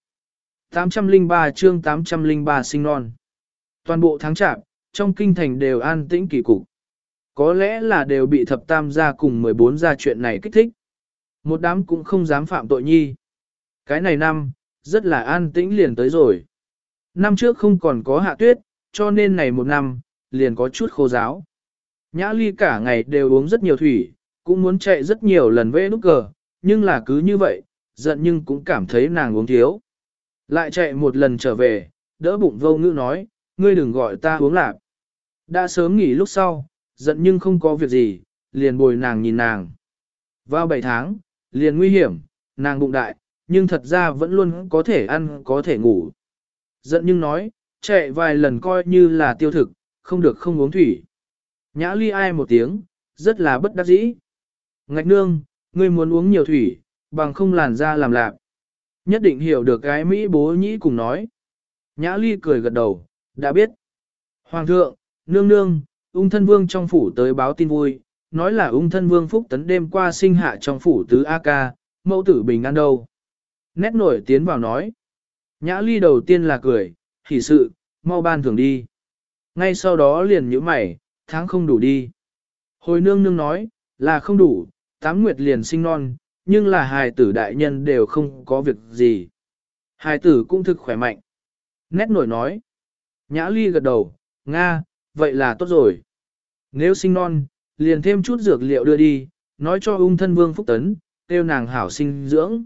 803 chương 803 sinh non. Toàn bộ tháng chạp, trong kinh thành đều an tĩnh kỳ cục. Có lẽ là đều bị thập tam gia cùng 14 gia chuyện này kích thích. Một đám cũng không dám phạm tội nhi. Cái này năm, rất là an tĩnh liền tới rồi. Năm trước không còn có hạ tuyết, cho nên này một năm, liền có chút khô giáo. Nhã Ly cả ngày đều uống rất nhiều thủy, cũng muốn chạy rất nhiều lần vẽ nút cờ, nhưng là cứ như vậy, giận nhưng cũng cảm thấy nàng uống thiếu. Lại chạy một lần trở về, đỡ bụng vô ngữ nói, ngươi đừng gọi ta uống lạp. Đã sớm nghỉ lúc sau, giận nhưng không có việc gì, liền bồi nàng nhìn nàng. Vào 7 tháng, liền nguy hiểm, nàng bụng đại, nhưng thật ra vẫn luôn có thể ăn có thể ngủ. Giận nhưng nói, chạy vài lần coi như là tiêu thực, không được không uống thủy. Nhã Ly ai một tiếng, rất là bất đắc dĩ. Ngạch nương, ngươi muốn uống nhiều thủy, bằng không làn da làm lạp. Nhất định hiểu được cái Mỹ bố nhĩ cùng nói. Nhã Ly cười gật đầu, đã biết. Hoàng thượng, nương nương, ung thân vương trong phủ tới báo tin vui, nói là ung thân vương Phúc Tấn đêm qua sinh hạ trong phủ tứ A ca, mẫu tử bình an đâu. Nét nổi tiến vào nói. Nhã Ly đầu tiên là cười, hỉ sự, mau ban thưởng đi. Ngay sau đó liền nhíu mày, tháng không đủ đi. Hồi nương nương nói, là không đủ, 8 nguyệt liền sinh non, nhưng là hài tử đại nhân đều không có việc gì. Hài tử cũng thực khỏe mạnh. Nét nổi nói. Nhã Ly gật đầu, Nga, vậy là tốt rồi. Nếu sinh non, liền thêm chút dược liệu đưa đi, nói cho ung thân vương Phúc Tấn, kêu nàng hảo sinh dưỡng.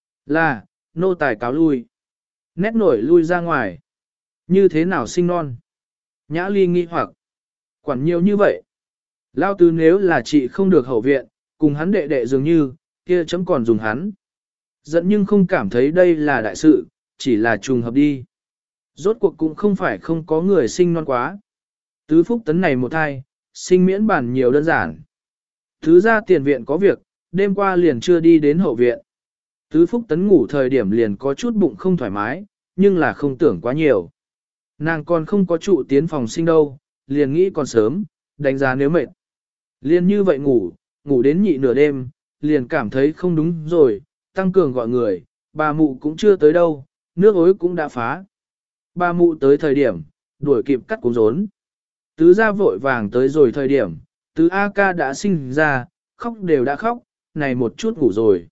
Là, nô tài cáo lui. Nét nổi lui ra ngoài. Như thế nào sinh non? Nhã Ly nghi hoặc. Quản nhiều như vậy. Lao tứ nếu là chị không được hậu viện, cùng hắn đệ đệ dường như, kia chấm còn dùng hắn. Giận nhưng không cảm thấy đây là đại sự, chỉ là trùng hợp đi. Rốt cuộc cũng không phải không có người sinh non quá. Tứ Phúc Tấn này một thai, sinh miễn bản nhiều đơn giản. Thứ ra tiền viện có việc, đêm qua liền chưa đi đến hậu viện. Tứ Phúc Tấn ngủ thời điểm liền có chút bụng không thoải mái, nhưng là không tưởng quá nhiều. Nàng còn không có trụ tiến phòng sinh đâu, liền nghĩ còn sớm, đánh giá nếu mệt. Liền như vậy ngủ đến nhị nửa đêm, liền cảm thấy không đúng rồi, tăng cường gọi người, bà mụ cũng chưa tới đâu, nước ối cũng đã phá. Bà mụ tới thời điểm, đuổi kịp cắt cuống rốn. Tứ gia vội vàng tới rồi thời điểm, tứ A ca đã sinh ra, khóc đều đã khóc, này một chút ngủ rồi.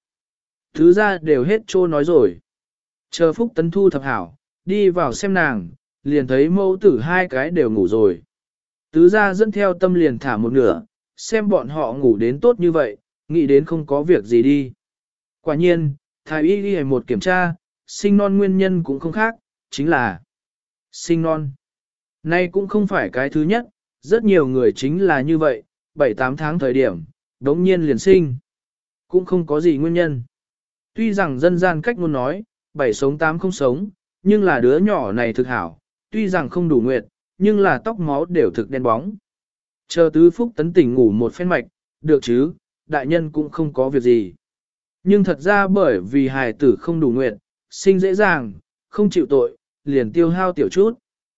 Tứ gia đều hết trô nói rồi. Chờ Phúc Tấn thu thập hảo, đi vào xem nàng, liền thấy mẫu tử hai cái đều ngủ rồi. Tứ gia dẫn theo tâm liền thả một nửa, xem bọn họ ngủ đến tốt như vậy, nghĩ đến không có việc gì đi. Quả nhiên, thái y đi một kiểm tra, sinh non nguyên nhân cũng không khác, chính là sinh non. Nay cũng không phải cái thứ nhất, rất nhiều người chính là như vậy, 7-8 tháng thời điểm, đống nhiên liền sinh. Cũng không có gì nguyên nhân. Tuy rằng dân gian cách ngôn nói, 7 sống 8 không sống, nhưng là đứa nhỏ này thực hảo, tuy rằng không đủ nguyệt, nhưng là tóc máu đều thực đen bóng. Chờ Tứ Phúc Tấn tỉnh ngủ một phen mạch, được chứ, đại nhân cũng không có việc gì. Nhưng thật ra bởi vì hài tử không đủ nguyện, sinh dễ dàng, không chịu tội, liền tiêu hao tiểu chút.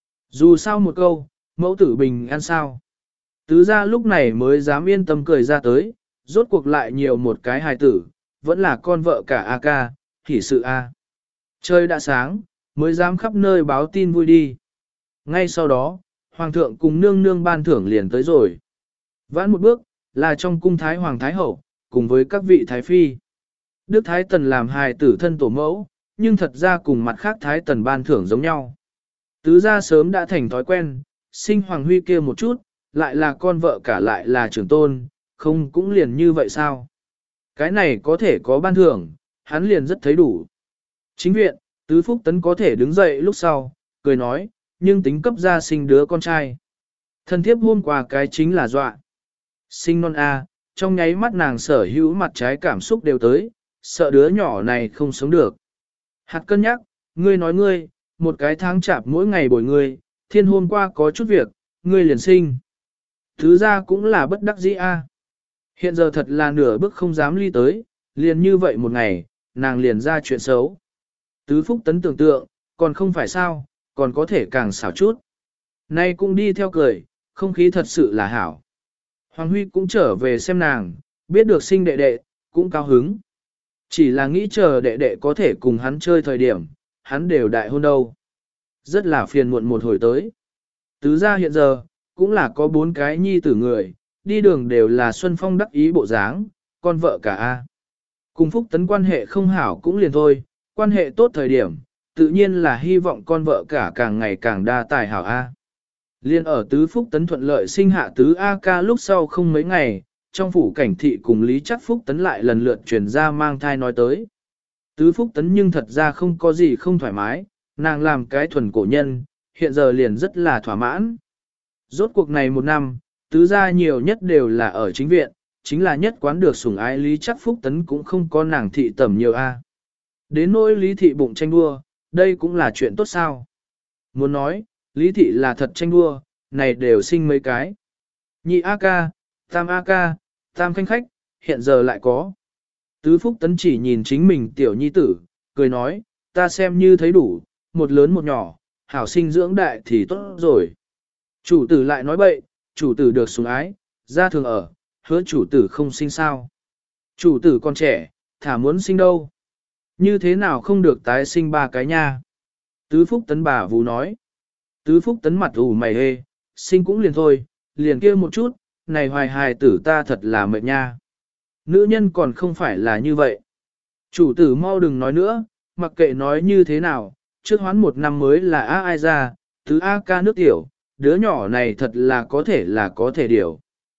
Dù sao một câu, mẫu tử bình an sao. Tứ gia lúc này mới dám yên tâm cười ra tới, rốt cuộc lại nhiều một cái hài tử, vẫn là con vợ cả A ca, hỉ sự A. Trời đã sáng, mới dám khắp nơi báo tin vui đi. Ngay sau đó, Hoàng thượng cùng nương nương ban thưởng liền tới rồi. Vãn một bước, là trong cung Thái Hoàng Thái Hậu, cùng với các vị Thái Phi. Đức Thái Tần làm hài tử thân tổ mẫu, nhưng thật ra cùng mặt khác Thái Tần ban thưởng giống nhau. Tứ gia sớm đã thành thói quen, sinh Hoàng Huy kia một chút, lại là con vợ cả lại là trưởng tôn, không cũng liền như vậy sao? Cái này có thể có ban thưởng, hắn liền rất thấy đủ. Chính viện, Tứ Phúc Tấn có thể đứng dậy lúc sau, cười nói, nhưng tính cấp ra sinh đứa con trai. Thân thiếp hôm qua cái chính là dọa. Sinh non A, trong nháy mắt nàng sở hữu mặt trái cảm xúc đều tới, sợ đứa nhỏ này không sống được. Hạt cân nhắc, ngươi nói ngươi, một cái tháng chạp mỗi ngày bồi ngươi, thiên hôm qua có chút việc, ngươi liền sinh. Thứ ra cũng là bất đắc dĩ A. Hiện giờ thật là nửa bước không dám ly tới, liền như vậy một ngày, nàng liền ra chuyện xấu. Tứ Phúc Tấn tưởng tượng, còn không phải sao, còn có thể càng xảo chút. Nay cũng đi theo cười, không khí thật sự là hảo. Hoàng Huy cũng trở về xem nàng, biết được sinh đệ đệ, cũng cao hứng. Chỉ là nghĩ chờ đệ đệ có thể cùng hắn chơi thời điểm, hắn đều đại hôn đâu. Rất là phiền muộn một hồi tới. Tứ gia hiện giờ, cũng là có 4 cái nhi tử người, đi đường đều là Xuân Phong đắc ý bộ dáng, con vợ cả A. Cùng Phúc Tấn quan hệ không hảo cũng liền thôi, quan hệ tốt thời điểm, tự nhiên là hy vọng con vợ cả càng ngày càng đa tài hảo A. Liên ở Tứ Phúc Tấn thuận lợi sinh hạ Tứ A ca lúc sau không mấy ngày, trong phủ cảnh thị cùng Lý Chắc Phúc Tấn lại lần lượt truyền ra mang thai nói tới. Tứ Phúc Tấn nhưng thật ra không có gì không thoải mái, nàng làm cái thuần cổ nhân, hiện giờ liền rất là thỏa mãn. Rốt cuộc này một năm, tứ gia nhiều nhất đều là ở chính viện, chính là nhất quán được sủng ái Lý Chắc Phúc Tấn cũng không có nàng thị tẩm nhiều a. Đến nỗi Lý thị bụng tranh đua, đây cũng là chuyện tốt sao. Muốn nói, Lý thị là thật tranh đua, này đều sinh mấy cái. Nhị A ca, tam A ca, tam khanh khách, hiện giờ lại có. Tứ Phúc Tấn chỉ nhìn chính mình tiểu nhi tử, cười nói, ta xem như thấy đủ, một lớn một nhỏ, hảo sinh dưỡng đại thì tốt rồi. Chủ tử lại nói bậy, chủ tử được sủng ái, ra thường ở, hứa chủ tử không sinh sao. Chủ tử còn trẻ, thả muốn sinh đâu. Như thế nào không được tái sinh 3 cái nha. Tứ Phúc Tấn bà vú nói. Tứ Phúc Tấn mặt ủ mày hê, sinh cũng liền thôi, liền kia một chút, này hoài hài tử ta thật là mệt nha. Nữ nhân còn không phải là như vậy. Chủ tử mau đừng nói nữa, mặc kệ nói như thế nào, trước hoán 1 năm mới là ai ra, tứ A ca nước tiểu, đứa nhỏ này thật là có thể điều.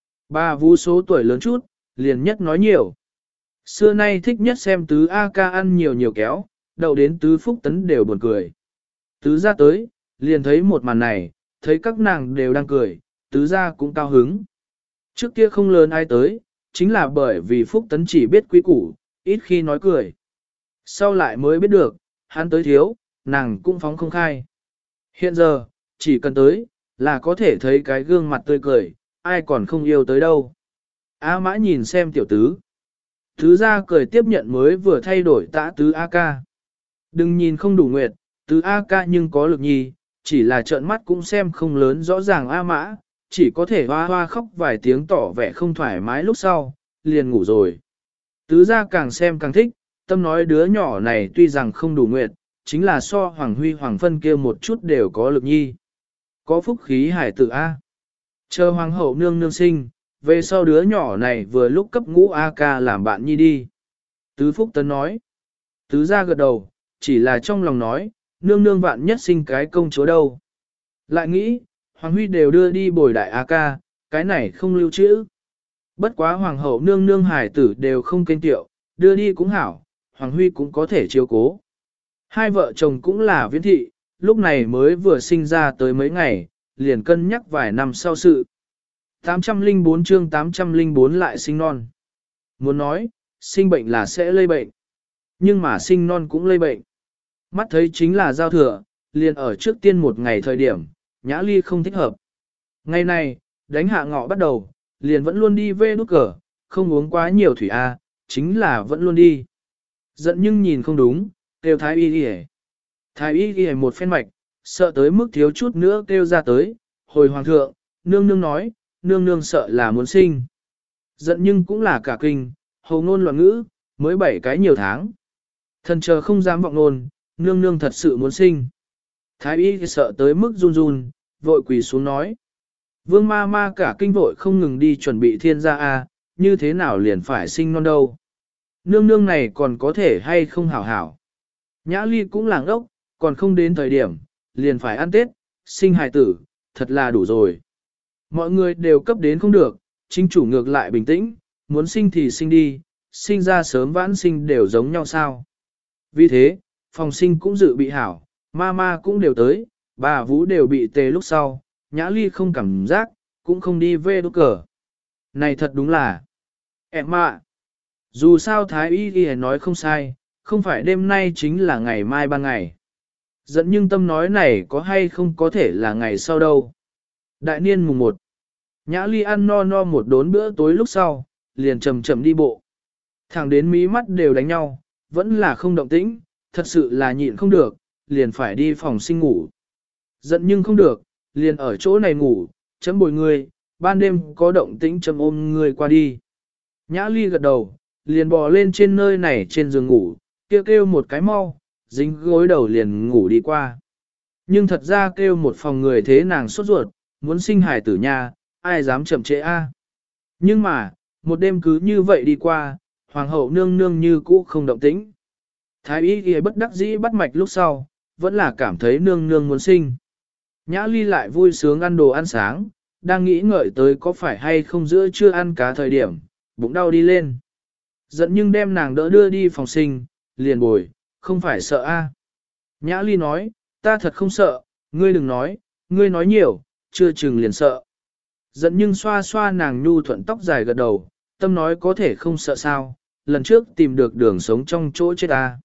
Bà vú số tuổi lớn chút, liền nhất nói nhiều. Xưa nay thích nhất xem tứ A ca ăn nhiều nhiều kéo, đầu đến Tứ Phúc Tấn đều buồn cười. Tứ ra tới, liền thấy một màn này, thấy các nàng đều đang cười, tứ ra cũng cao hứng. Trước kia không lớn ai tới, chính là bởi vì Phúc Tấn chỉ biết quý củ, ít khi nói cười. Sau lại mới biết được, hắn tới thiếu, nàng cũng phóng không khai. Hiện giờ, chỉ cần tới, là có thể thấy cái gương mặt tươi cười, ai còn không yêu tới đâu. A Mã nhìn xem tiểu tứ. Tứ ra cười tiếp nhận mới vừa thay đổi tã tứ A ca. Đừng nhìn không đủ nguyệt, tứ A ca nhưng có lực nhi, chỉ là trợn mắt cũng xem không lớn rõ ràng A Mã, chỉ có thể hoa hoa khóc vài tiếng tỏ vẻ không thoải mái lúc sau, liền ngủ rồi. Tứ ra càng xem càng thích, tâm nói đứa nhỏ này tuy rằng không đủ nguyệt, chính là so Hoàng Huy Hoàng Phân kia một chút đều có lực nhi. Có phúc khí hải tử A. Chờ Hoàng hậu nương nương sinh, về sau đứa nhỏ này vừa lúc cấp ngũ A ca làm bạn nhi đi. Tứ Phúc Tấn nói. Tứ ra gật đầu, chỉ là trong lòng nói, nương nương vạn nhất sinh cái công chúa đâu. Lại nghĩ, Hoàng Huy đều đưa đi bồi đại A ca, cái này không lưu trữ. Bất quá Hoàng hậu nương nương hải tử đều không kênh tiệu, đưa đi cũng hảo, Hoàng Huy cũng có thể chiếu cố. Hai vợ chồng cũng là viễn thị, lúc này mới vừa sinh ra tới mấy ngày, liền cân nhắc vài năm sau sự. 804 chương 804 lại sinh non. Muốn nói, sinh bệnh là sẽ lây bệnh. Nhưng mà sinh non cũng lây bệnh. Mắt thấy chính là giao thừa, liền ở trước tiên một ngày thời điểm, Nhã Ly không thích hợp. Ngày này, đánh hạ ngọ bắt đầu, liền vẫn luôn đi về nút cờ, không uống quá nhiều thủy a, chính là vẫn luôn đi. Giận nhưng nhìn không đúng, kêu thái y đi. Thái y đi một phen mạch, sợ tới mức thiếu chút nữa kêu ra tới, hồi hoàng thượng, nương nương nói, nương nương sợ là muốn sinh. Giận nhưng cũng là cả kinh, hầu ngôn loạn ngữ, mới 7 cái nhiều tháng. Thần chờ không dám vọng nôn, nương nương thật sự muốn sinh. Thái y sợ tới mức run run, vội quỳ xuống nói. Vương ma ma cả kinh vội không ngừng đi chuẩn bị thiên gia a, như thế nào liền phải sinh non đâu. Nương nương này còn có thể hay không hảo hảo. Nhã ly cũng làng ốc, còn không đến thời điểm, liền phải ăn Tết, sinh hài tử, thật là đủ rồi. Mọi người đều cấp đến không được, chính chủ ngược lại bình tĩnh, muốn sinh thì sinh đi, sinh ra sớm vãn sinh đều giống nhau sao. Vì thế, phòng sinh cũng dự bị hảo, ma ma cũng đều tới, bà Vũ đều bị tê lúc sau, Nhã ly không cảm giác, cũng không đi về đốt cờ. Này thật đúng là, em ạ. Dù sao Thái y ghi nói không sai, không phải đêm nay chính là ngày mai ban ngày. Dẫn nhưng tâm nói này có hay không có thể là ngày sau đâu. Đại niên mùng 1. Nhã ly ăn no no một đốn bữa tối lúc sau, liền chậm chậm đi bộ. Thẳng đến mí mắt đều đánh nhau, vẫn là không động tĩnh, thật sự là nhịn không được, liền phải đi phòng sinh ngủ. Giận nhưng không được, liền ở chỗ này ngủ, chấm bồi người, ban đêm có động tĩnh chấm ôm người qua đi. Nhã ly gật đầu, liền bò lên trên nơi này trên giường ngủ, kêu kêu một cái mau, dính gối đầu liền ngủ đi qua. Nhưng thật ra kêu một phòng người thế nàng sốt ruột, muốn sinh hài tử nha, ai dám chậm trễ a? Nhưng mà, một đêm cứ như vậy đi qua, hoàng hậu nương nương như cũ không động tĩnh. Thái y ghi bất đắc dĩ bắt mạch lúc sau, vẫn là cảm thấy nương nương muốn sinh. Nhã ly lại vui sướng ăn đồ ăn sáng, đang nghĩ ngợi tới có phải hay không giữa trưa ăn cá thời điểm, bụng đau đi lên. Giận nhưng đem nàng đỡ đưa đi phòng sinh, liền bồi, không phải sợ a? Nhã ly nói, ta thật không sợ, ngươi đừng nói, ngươi nói nhiều, chưa chừng liền sợ. Giận nhưng xoa xoa nàng nhu thuận tóc dài gật đầu, tâm nói có thể không sợ sao, lần trước tìm được đường sống trong chỗ chết ta.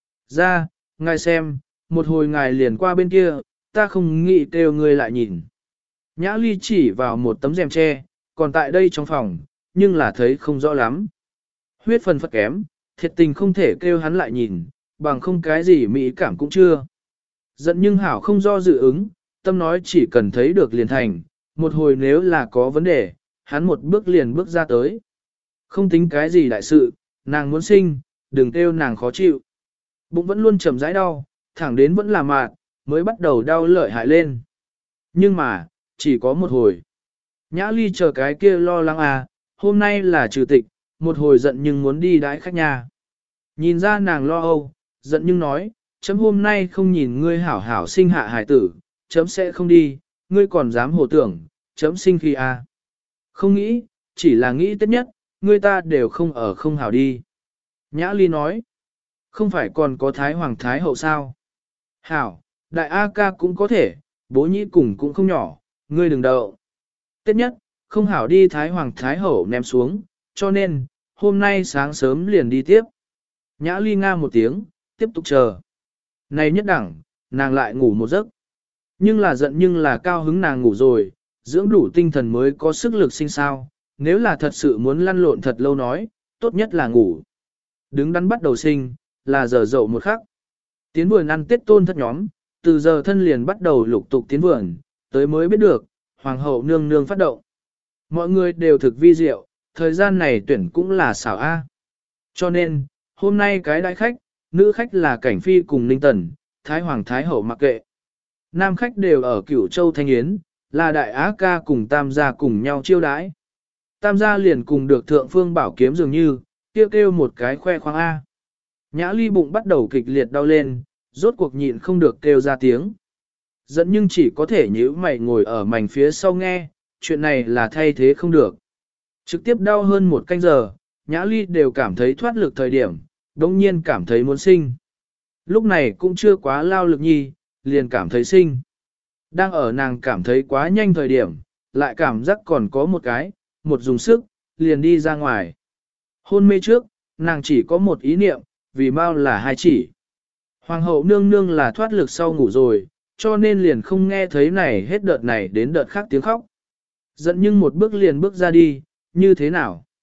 Ra, ngài xem, một hồi ngài liền qua bên kia, ta không nghĩ kêu ngươi lại nhìn. Nhã ly chỉ vào một tấm rèm tre, còn tại đây trong phòng, nhưng là thấy không rõ lắm. Huyết phần phật kém, thiệt tình không thể kêu hắn lại nhìn, bằng không cái gì mỹ cảm cũng chưa. Giận nhưng hảo không do dự ứng, tâm nói chỉ cần thấy được liền thành, một hồi nếu là có vấn đề, hắn một bước liền bước ra tới. Không tính cái gì đại sự, nàng muốn sinh, đừng kêu nàng khó chịu. Bụng vẫn luôn chầm rãi đau, thẳng đến vẫn là mạt, mới bắt đầu đau lợi hại lên. Nhưng mà, chỉ có một hồi. Nhã ly chờ cái kia lo lắng à, hôm nay là trừ tịch, một hồi giận nhưng muốn đi đãi khách nhà. Nhìn ra nàng lo âu, giận nhưng nói, chấm hôm nay không nhìn ngươi hảo hảo sinh hạ hải tử, chấm sẽ không đi, ngươi còn dám hồ tưởng, chấm sinh khi à. Không nghĩ, chỉ là nghĩ tất nhất, ngươi ta đều không ở không hảo đi. Nhã ly nói, không phải còn có Thái Hoàng Thái Hậu sao? Hảo, đại A ca cũng có thể, bố nhĩ cùng cũng không nhỏ, ngươi đừng đậu. Tất nhất, không hảo đi Thái Hoàng Thái Hậu ném xuống, cho nên, hôm nay sáng sớm liền đi tiếp. Nhã ly nga một tiếng, tiếp tục chờ. Này nhất đẳng, nàng lại ngủ một giấc. Nhưng là giận nhưng là cao hứng nàng ngủ rồi, dưỡng đủ tinh thần mới có sức lực sinh sao. Nếu là thật sự muốn lăn lộn thật lâu nói, tốt nhất là ngủ. Đứng đắn bắt đầu sinh, là giờ dậu một khắc. Tiến vườn ăn Tết tôn thất nhóm, từ giờ thân liền bắt đầu lục tục tiến vườn, tới mới biết được, hoàng hậu nương nương phát động. Mọi người đều thực vi diệu, thời gian này tuyển cũng là xảo A. Cho nên, hôm nay cái đại khách, nữ khách là Cảnh Phi cùng Ninh Tần, Thái Hoàng Thái Hậu mặc kệ. Nam khách đều ở Cửu Châu Thanh Yến, là Đại Á Ca cùng Tam gia cùng nhau chiêu đãi. Tam gia liền cùng được Thượng Phương Bảo Kiếm dường như, kêu kêu một cái khoe khoang A. Nhã ly bụng bắt đầu kịch liệt đau lên, rốt cuộc nhịn không được kêu ra tiếng. Giận nhưng chỉ có thể nhíu mày ngồi ở mảnh phía sau nghe, chuyện này là thay thế không được. Trực tiếp đau hơn một canh giờ, Nhã ly đều cảm thấy thoát lực thời điểm, đồng nhiên cảm thấy muốn sinh. Lúc này cũng chưa quá lao lực nhi, liền cảm thấy sinh. Đang ở nàng cảm thấy quá nhanh thời điểm, lại cảm giác còn có một cái, một dùng sức, liền đi ra ngoài. Hôn mê trước, nàng chỉ có một ý niệm, vì mau là hai chỉ. Hoàng hậu nương nương là thoát lực sau ngủ rồi, cho nên liền không nghe thấy này hết đợt này đến đợt khác tiếng khóc. Giận nhưng một bước liền bước ra đi, như thế nào?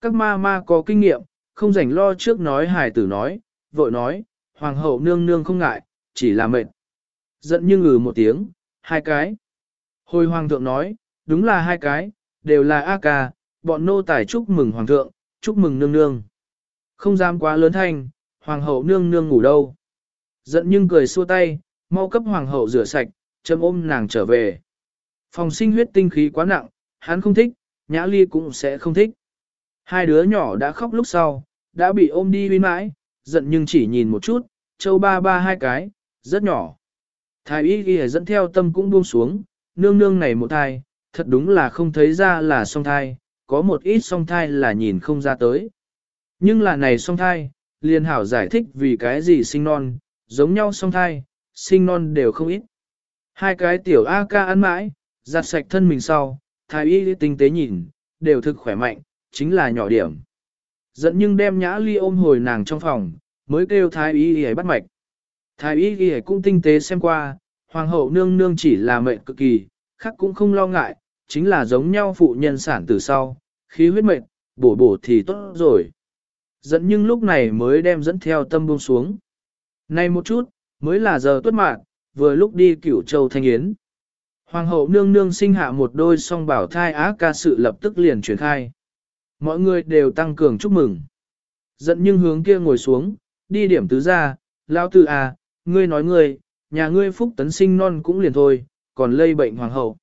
các ma ma có kinh nghiệm, không rảnh lo trước nói hài tử nói, vội nói, hoàng hậu nương nương không ngại, chỉ là mệt. Giận nhưng một tiếng, hai cái. Hồi hoàng thượng nói, đúng là hai cái, đều là A ca, bọn nô tài chúc mừng hoàng thượng, chúc mừng nương nương. Không dám quá lớn thanh, hoàng hậu nương nương ngủ đâu. Giận nhưng cười xua tay, mau cấp hoàng hậu rửa sạch, châm ôm nàng trở về. Phòng sinh huyết tinh khí quá nặng, hắn không thích, Nhã Ly cũng sẽ không thích. Hai đứa nhỏ đã khóc lúc sau, đã bị ôm đi huyên mãi, giận nhưng chỉ nhìn một chút, châu ba ba hai cái, rất nhỏ. Thái y ghi dẫn theo tâm cũng buông xuống, nương nương này một thai, thật đúng là không thấy ra là song thai, có một ít song thai là nhìn không ra tới. Nhưng là này song thai, liền hảo giải thích vì cái gì sinh non, giống nhau song thai, sinh non đều không ít. Hai cái tiểu A ca ăn mãi, giặt sạch thân mình sau, thái y tinh tế nhìn, đều thực khỏe mạnh, chính là nhỏ điểm. Giận nhưng đem Nhã Ly ôm hồi nàng trong phòng, mới kêu thái y y bắt mạch. Thái y y cũng tinh tế xem qua, hoàng hậu nương nương chỉ là mệnh cực kỳ, khác cũng không lo ngại, chính là giống nhau phụ nhân sản từ sau, khí huyết mệnh, bổ thì tốt rồi. Giận nhưng lúc này mới đem dẫn theo tâm buông xuống. Này một chút, mới là giờ tuất mạng, vừa lúc đi Cửu Châu Thanh Yến. Hoàng hậu nương nương sinh hạ một đôi song bảo thai á ca sự lập tức liền truyền khai. Mọi người đều tăng cường chúc mừng. Giận nhưng hướng kia ngồi xuống, đi điểm tứ ra, lão tử à, ngươi nói ngươi, nhà ngươi phúc tấn sinh non cũng liền thôi, còn lây bệnh hoàng hậu.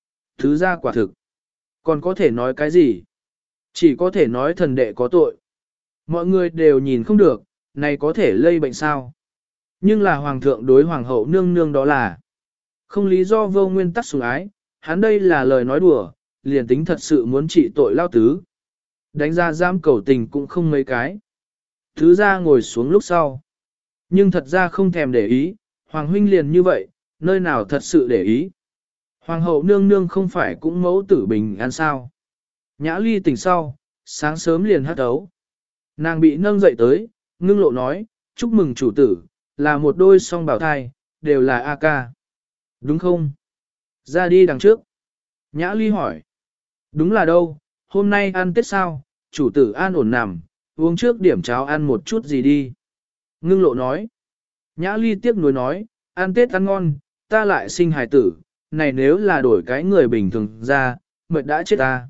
Tứ ra quả thực. Còn có thể nói cái gì? Chỉ có thể nói thần đệ có tội. Mọi người đều nhìn không được, này có thể lây bệnh sao? Nhưng là hoàng thượng đối hoàng hậu nương nương đó là không lý do vô nguyên tắc sủng ái, hắn đây là lời nói đùa, liền tính thật sự muốn trị tội lao tứ. Đánh ra giam cầu tình cũng không mấy cái. Thứ ra ngồi xuống lúc sau. Nhưng thật ra không thèm để ý, hoàng huynh liền như vậy, nơi nào thật sự để ý. Hoàng hậu nương nương không phải cũng mẫu tử bình an sao. Nhã Ly tỉnh sau, sáng sớm liền hát ấu. Nàng bị nâng dậy tới, ngưng lộ nói, chúc mừng chủ tử, là một đôi song bảo thai, đều là A ca. Đúng không? Ra đi đằng trước. Nhã Ly hỏi. Đúng là đâu, hôm nay ăn Tết sao, chủ tử an ổn nằm, uống trước điểm cháo ăn một chút gì đi. Ngưng lộ nói. Nhã Ly tiếc nuối nói, ăn Tết ăn ngon, ta lại sinh hài tử, này nếu là đổi cái người bình thường ra, mệt đã chết ta.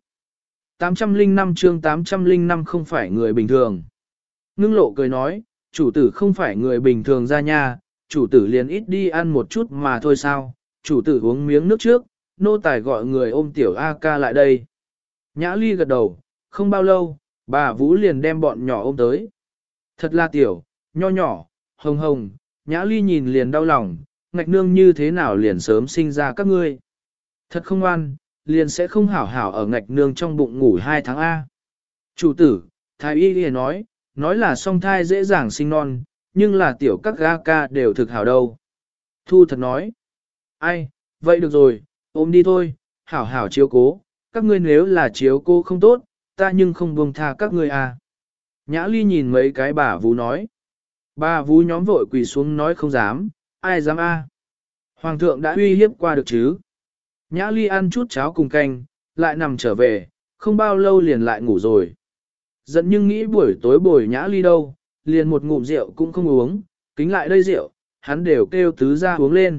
805 chương 805 không phải người bình thường. Ngưng lộ cười nói, chủ tử không phải người bình thường ra nha, chủ tử liền ít đi ăn một chút mà thôi sao, chủ tử uống miếng nước trước, nô tài gọi người ôm tiểu A ca lại đây. Nhã Ly gật đầu, không bao lâu, bà Vũ liền đem bọn nhỏ ôm tới. Thật là tiểu, nho nhỏ, hồng hồng, Nhã Ly nhìn liền đau lòng, ngạch nương như thế nào liền sớm sinh ra các ngươi. Thật không ngoan, liền sẽ không hảo hảo ở ngạch nương trong bụng ngủ 2 tháng A. Chủ tử, thái y liền nói là song thai dễ dàng sinh non, nhưng là tiểu các ga ca đều thực hảo đâu. Thu thật nói, ai, vậy được rồi, ôm đi thôi, hảo hảo chiếu cố, các ngươi nếu là chiếu cố không tốt, ta nhưng không buông tha các ngươi à. Nhã Ly nhìn mấy cái bà Vú nói. Bà Vú nhóm vội quỳ xuống nói không dám, ai dám a? Hoàng thượng đã uy hiếp qua được chứ. Nhã Ly ăn chút cháo cùng canh, lại nằm trở về, không bao lâu liền lại ngủ rồi. Giận nhưng nghĩ buổi tối bồi Nhã Ly đâu, liền một ngụm rượu cũng không uống, kính lại đây rượu, hắn đều kêu tứ gia uống lên.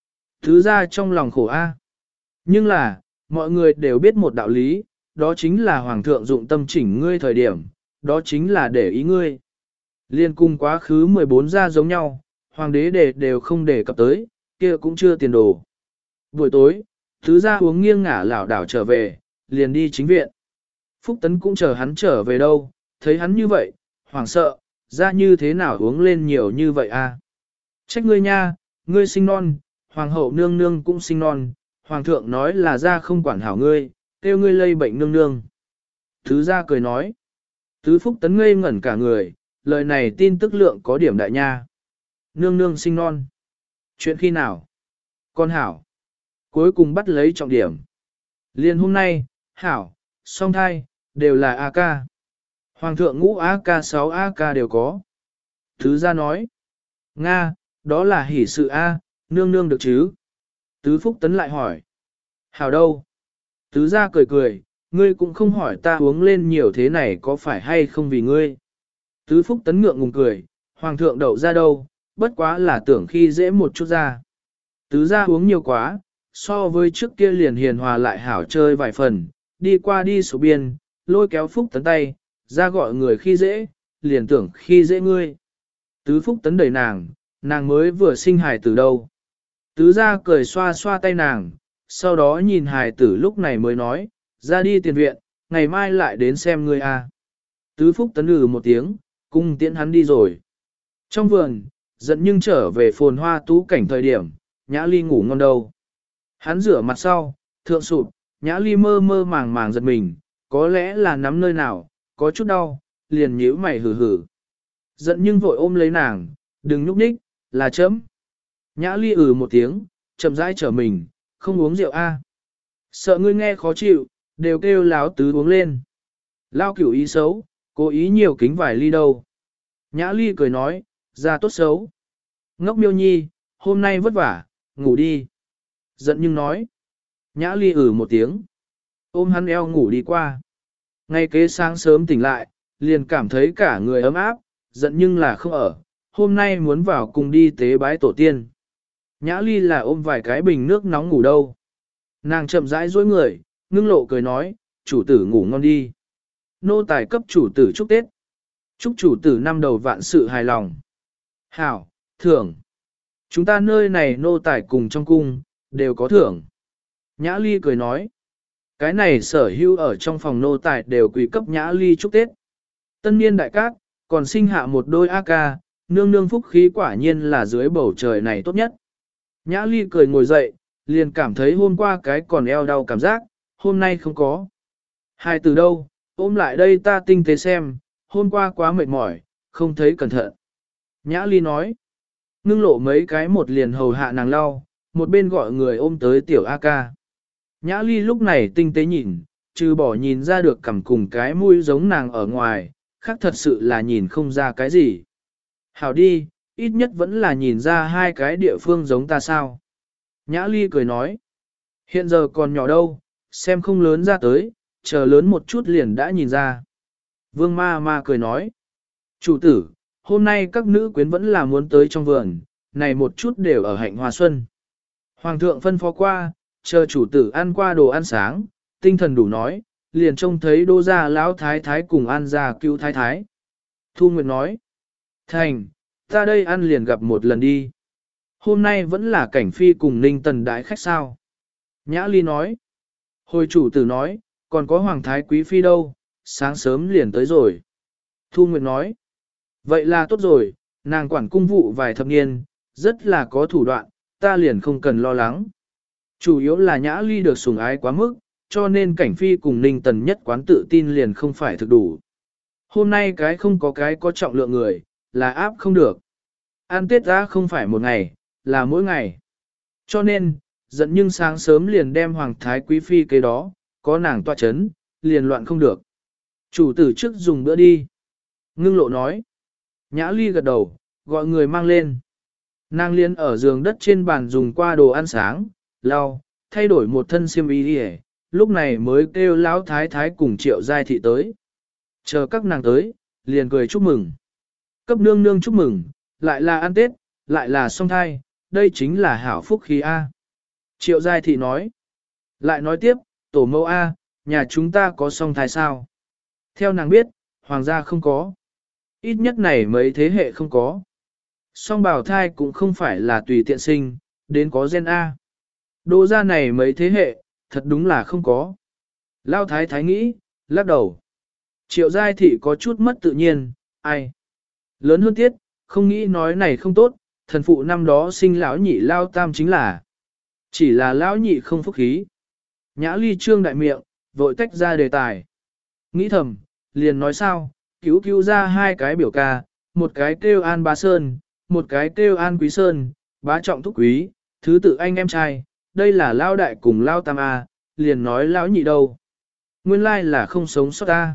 Tứ gia trong lòng khổ a. Nhưng là, mọi người đều biết một đạo lý, đó chính là Hoàng thượng dụng tâm chỉnh ngươi thời điểm, đó chính là để ý ngươi. Liên cung quá khứ 14 gia giống nhau, Hoàng đế đều không để cập tới, kia cũng chưa tiền đồ. Buổi tối, tứ gia uống nghiêng ngả lảo đảo trở về, liền đi chính viện. Phúc Tấn cũng chờ hắn trở về đâu, thấy hắn như vậy, hoảng sợ, ra như thế nào uống lên nhiều như vậy a? Trách ngươi nha, ngươi sinh non, hoàng hậu nương nương cũng sinh non, hoàng thượng nói là ra không quản hảo ngươi, kêu ngươi lây bệnh nương nương. Tứ gia cười nói, tứ Phúc Tấn ngây ngẩn cả người, lời này tin tức lượng có điểm đại nha. Nương nương sinh non. Chuyện khi nào? Con hảo. Cuối cùng bắt lấy trọng điểm. Liên hôm nay, hảo, song thai, đều là AK. Hoàng thượng ngũ AK 6 AK đều có. Tứ gia nói. Nga, đó là hỷ sự A, nương nương được chứ? Tứ Phúc Tấn lại hỏi. Hảo đâu? Tứ gia cười cười, ngươi cũng không hỏi ta uống lên nhiều thế này có phải hay không vì ngươi. Tứ Phúc Tấn ngượng ngùng cười, hoàng thượng đậu ra đâu, bất quá là tưởng khi dễ một chút ra. Tứ gia uống nhiều quá, so với trước kia liền hiền hòa lại hảo chơi vài phần, đi qua đi số biên, lôi kéo Phúc Tấn tay, ra gọi người khi dễ, liền tưởng khi dễ ngươi. Tứ Phúc Tấn đẩy nàng mới vừa sinh hài tử đâu. Tứ gia cười xoa xoa tay nàng, sau đó nhìn hài tử lúc này mới nói, ra đi tiền viện, ngày mai lại đến xem ngươi a. Tứ Phúc Tấn một tiếng, cung tiễn hắn đi rồi. Trong vườn, giận nhưng trở về phồn hoa tú cảnh thời điểm, Nhã Ly ngủ ngon đâu. Hắn rửa mặt sau, thượng sụp, Nhã Ly mơ mơ màng màng giật mình, có lẽ là nắm nơi nào, có chút đau, liền nhíu mày hừ hừ. Giận nhưng vội ôm lấy nàng, đừng nhúc nhích, là chấm. Nhã Ly một tiếng, chậm rãi trở mình, không uống rượu a. Sợ ngươi nghe khó chịu, đều kêu láo tứ uống lên. Lao cửu ý xấu, cố ý nhiều kính vài ly đâu. Nhã Ly cười nói, ra tốt xấu. Ngốc miêu nhi, hôm nay vất vả, ngủ đi. Giận nhưng nói. Nhã Ly một tiếng. Ôm hắn eo ngủ đi qua. Ngay kế sáng sớm tỉnh lại, liền cảm thấy cả người ấm áp, giận nhưng là không ở. Hôm nay muốn vào cùng đi tế bái tổ tiên. Nhã Ly là ôm vài cái bình nước nóng ngủ đâu. Nàng chậm rãi dối người, ngưng lộ cười nói, chủ tử ngủ ngon đi. Nô tài cấp chủ tử chúc Tết. Chúc chủ tử năm đầu vạn sự hài lòng. Hảo, thưởng. Chúng ta nơi này nô tài cùng trong cung, đều có thưởng. Nhã Ly cười nói. Cái này sở hữu ở trong phòng nô tài đều quỳ cấp Nhã Ly chúc Tết. Tân niên đại cát, còn sinh hạ một đôi A ca, nương nương phúc khí quả nhiên là dưới bầu trời này tốt nhất. Nhã Ly cười ngồi dậy, liền cảm thấy hôm qua cái còn eo đau cảm giác, hôm nay không có. Hai từ đâu, ôm lại đây ta tinh tế xem, hôm qua quá mệt mỏi, không thấy cẩn thận. Nhã Ly nói, ngưng lộ mấy cái một liền hầu hạ nàng lau, một bên gọi người ôm tới tiểu A ca. Nhã Ly lúc này tinh tế nhìn, trừ bỏ nhìn ra được cằm cùng cái mũi giống nàng ở ngoài, khác thật sự là nhìn không ra cái gì. Hảo đi, ít nhất vẫn là nhìn ra hai cái địa phương giống ta sao. Nhã Ly cười nói, hiện giờ còn nhỏ đâu, xem không lớn ra tới, chờ lớn một chút liền đã nhìn ra. Vương ma ma cười nói, chủ tử, hôm nay các nữ quyến vẫn là muốn tới trong vườn, này một chút đều ở hạnh hoa xuân. Hoàng thượng phân phó qua, chờ chủ tử ăn qua đồ ăn sáng, tinh thần đủ nói, liền trông thấy đô gia lão thái thái cùng an gia cứu thái thái. Thu Nguyệt nói, thành, ta đây ăn liền gặp một lần đi. Hôm nay vẫn là cảnh phi cùng ninh tần đại khách sao. Nhã Ly nói, hồi chủ tử nói, còn có hoàng thái quý phi đâu, sáng sớm liền tới rồi. Thu Nguyệt nói, vậy là tốt rồi, nàng quản cung vụ vài thập niên, rất là có thủ đoạn, ta liền không cần lo lắng. Chủ yếu là Nhã Ly được sủng ái quá mức, cho nên cảnh phi cùng ninh tần nhất quán tự tin liền không phải thực đủ. Hôm nay cái không có cái có trọng lượng người, là áp không được. Ăn Tết ra không phải một ngày, là mỗi ngày. Cho nên, giận nhưng sáng sớm liền đem hoàng thái quý phi cái đó, có nàng tọa chấn, liền loạn không được. Chủ tử trước dùng bữa đi. Ngưng lộ nói. Nhã Ly gật đầu, gọi người mang lên. Nàng liên ở giường đất trên bàn dùng qua đồ ăn sáng, lau, thay đổi một thân xiêm y đi, lúc này mới kêu lão thái thái cùng Triệu Giai thị tới. Chờ các nàng tới, liền cười chúc mừng. Cấp nương nương chúc mừng, lại là ăn Tết, lại là song thai, đây chính là hảo phúc khí A. Triệu Giai thị nói. Lại nói tiếp, tổ mẫu A, nhà chúng ta có song thai sao? Theo nàng biết, hoàng gia không có. Ít nhất này mấy thế hệ không có. Song bào thai cũng không phải là tùy tiện sinh, đến có gen A. Đô gia này mấy thế hệ, thật đúng là không có. Lao thái thái nghĩ, lắc đầu. Triệu Giai thị có chút mất tự nhiên, ai? Lớn hơn tiết, không nghĩ nói này không tốt, thần phụ năm đó sinh lão nhị lao tam chính là. Chỉ là lão nhị không phúc khí. Nhã Ly trương đại miệng, vội tách ra đề tài. Nghĩ thầm, liền nói sao, cứu ra hai cái biểu ca, một cái kêu An Bá Sơn, một cái kêu An Quý Sơn, bá trọng thúc quý, thứ tự anh em trai, đây là lao đại cùng lao tam A, liền nói lão nhị đâu. Nguyên lai là không sống sót ta.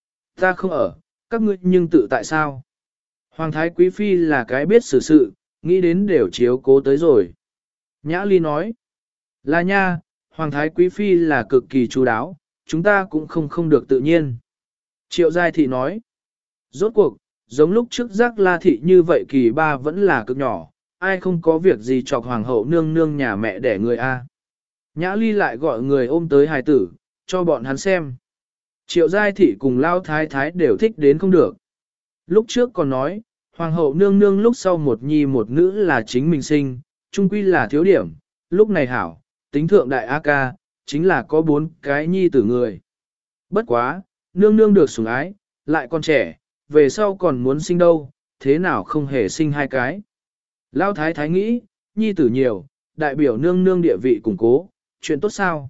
Ta không ở, các ngươi nhưng tự tại sao? Hoàng thái quý phi là cái biết xử sự, nghĩ đến đều chiếu cố tới rồi. Nhã Ly nói, là nha, Hoàng thái quý phi là cực kỳ chú đáo, chúng ta cũng không được tự nhiên. Triệu Giai Thị nói, rốt cuộc, giống lúc trước giác La Thị như vậy kỳ ba vẫn là cực nhỏ, ai không có việc gì chọc hoàng hậu nương nương nhà mẹ đẻ người A. Nhã Ly lại gọi người ôm tới hài tử, cho bọn hắn xem. Triệu Giai Thị cùng Lao Thái Thái đều thích đến không được. Lúc trước còn nói, hoàng hậu nương nương lúc sau một nhi một nữ là chính mình sinh, chung quy là thiếu điểm, lúc này hảo, tính thượng đại A ca, chính là có 4 cái nhi tử người. Bất quá, nương nương được sủng ái, lại còn trẻ, về sau còn muốn sinh đâu, thế nào không hề sinh 2 cái. Lao Thái Thái nghĩ, nhi tử nhiều, đại biểu nương nương địa vị củng cố, chuyện tốt sao?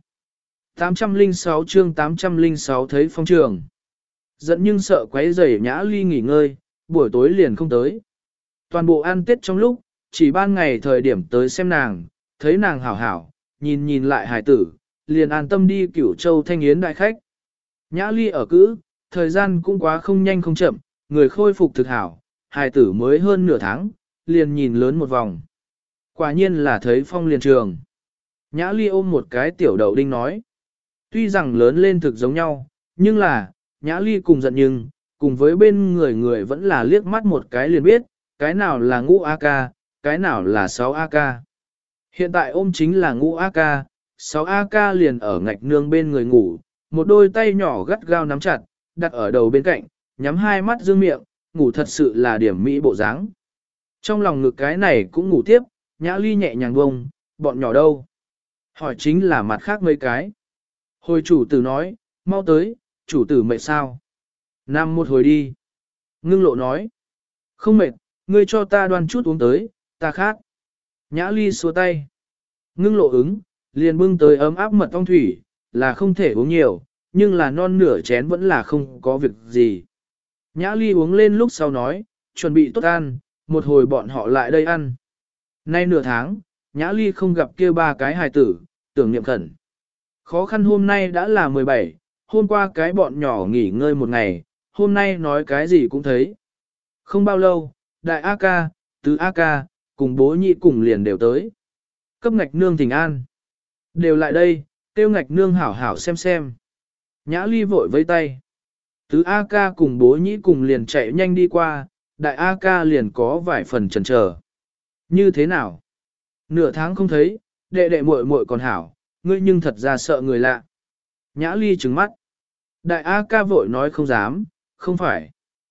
806 chương 806 thấy phong trường. Giận nhưng sợ quấy rầy Nhã Ly nghỉ ngơi, buổi tối liền không tới. Toàn bộ ăn Tết trong lúc, chỉ ban ngày thời điểm tới xem nàng, thấy nàng hảo hảo, nhìn lại hài tử, liền an tâm đi Cửu Châu Thanh Yến đại khách. Nhã Ly ở cữ, thời gian cũng quá không nhanh không chậm, người khôi phục thực hảo, hài tử mới hơn nửa tháng, liền nhìn lớn một vòng. Quả nhiên là thấy phong liền trường. Nhã Ly ôm một cái tiểu đậu đinh nói. Tuy rằng lớn lên thực giống nhau, nhưng là, Nhã Ly cùng giận nhưng, cùng với bên người vẫn là liếc mắt một cái liền biết, cái nào là ngũ AK, cái nào là 6 AK. Hiện tại ôm chính là ngũ AK, 6 AK liền ở ngạch nương bên người ngủ, một đôi tay nhỏ gắt gao nắm chặt, đặt ở đầu bên cạnh, nhắm 2 mắt dương miệng, ngủ thật sự là điểm mỹ bộ dáng. Trong lòng ngực cái này cũng ngủ tiếp, Nhã Ly nhẹ nhàng bông, bọn nhỏ đâu? Hỏi chính là mặt khác mấy cái. Hồi chủ tử nói, mau tới, chủ tử mệt sao? Nằm một hồi đi. Ngưng lộ nói, không mệt, ngươi cho ta đoan chút uống tới, ta khát. Nhã Ly xua tay. Ngưng lộ ứng, liền bưng tới ấm áp mật ong thủy, là không thể uống nhiều, nhưng là non nửa chén vẫn là không có việc gì. Nhã Ly uống lên lúc sau nói, chuẩn bị tốt ăn, một hồi bọn họ lại đây ăn. Nay nửa tháng, Nhã Ly không gặp kia 3 cái hài tử, tưởng niệm khẩn. Khó khăn hôm nay đã là 17, hôm qua cái bọn nhỏ nghỉ ngơi một ngày, hôm nay nói cái gì cũng thấy. Không bao lâu, đại A ca, tứ A ca, cùng bố nhị cùng liền đều tới. Cấp ngạch nương thỉnh an. Đều lại đây, tiêu ngạch nương hảo hảo xem. Nhã Ly vội vây tay. Tứ A ca cùng bố nhị cùng liền chạy nhanh đi qua, đại A ca liền có vài phần chần chờ. Như thế nào? Nửa tháng không thấy, đệ đệ muội muội còn hảo, ngươi nhưng thật ra sợ người lạ. Nhã Ly trừng mắt. Đại A ca vội nói không dám, không phải.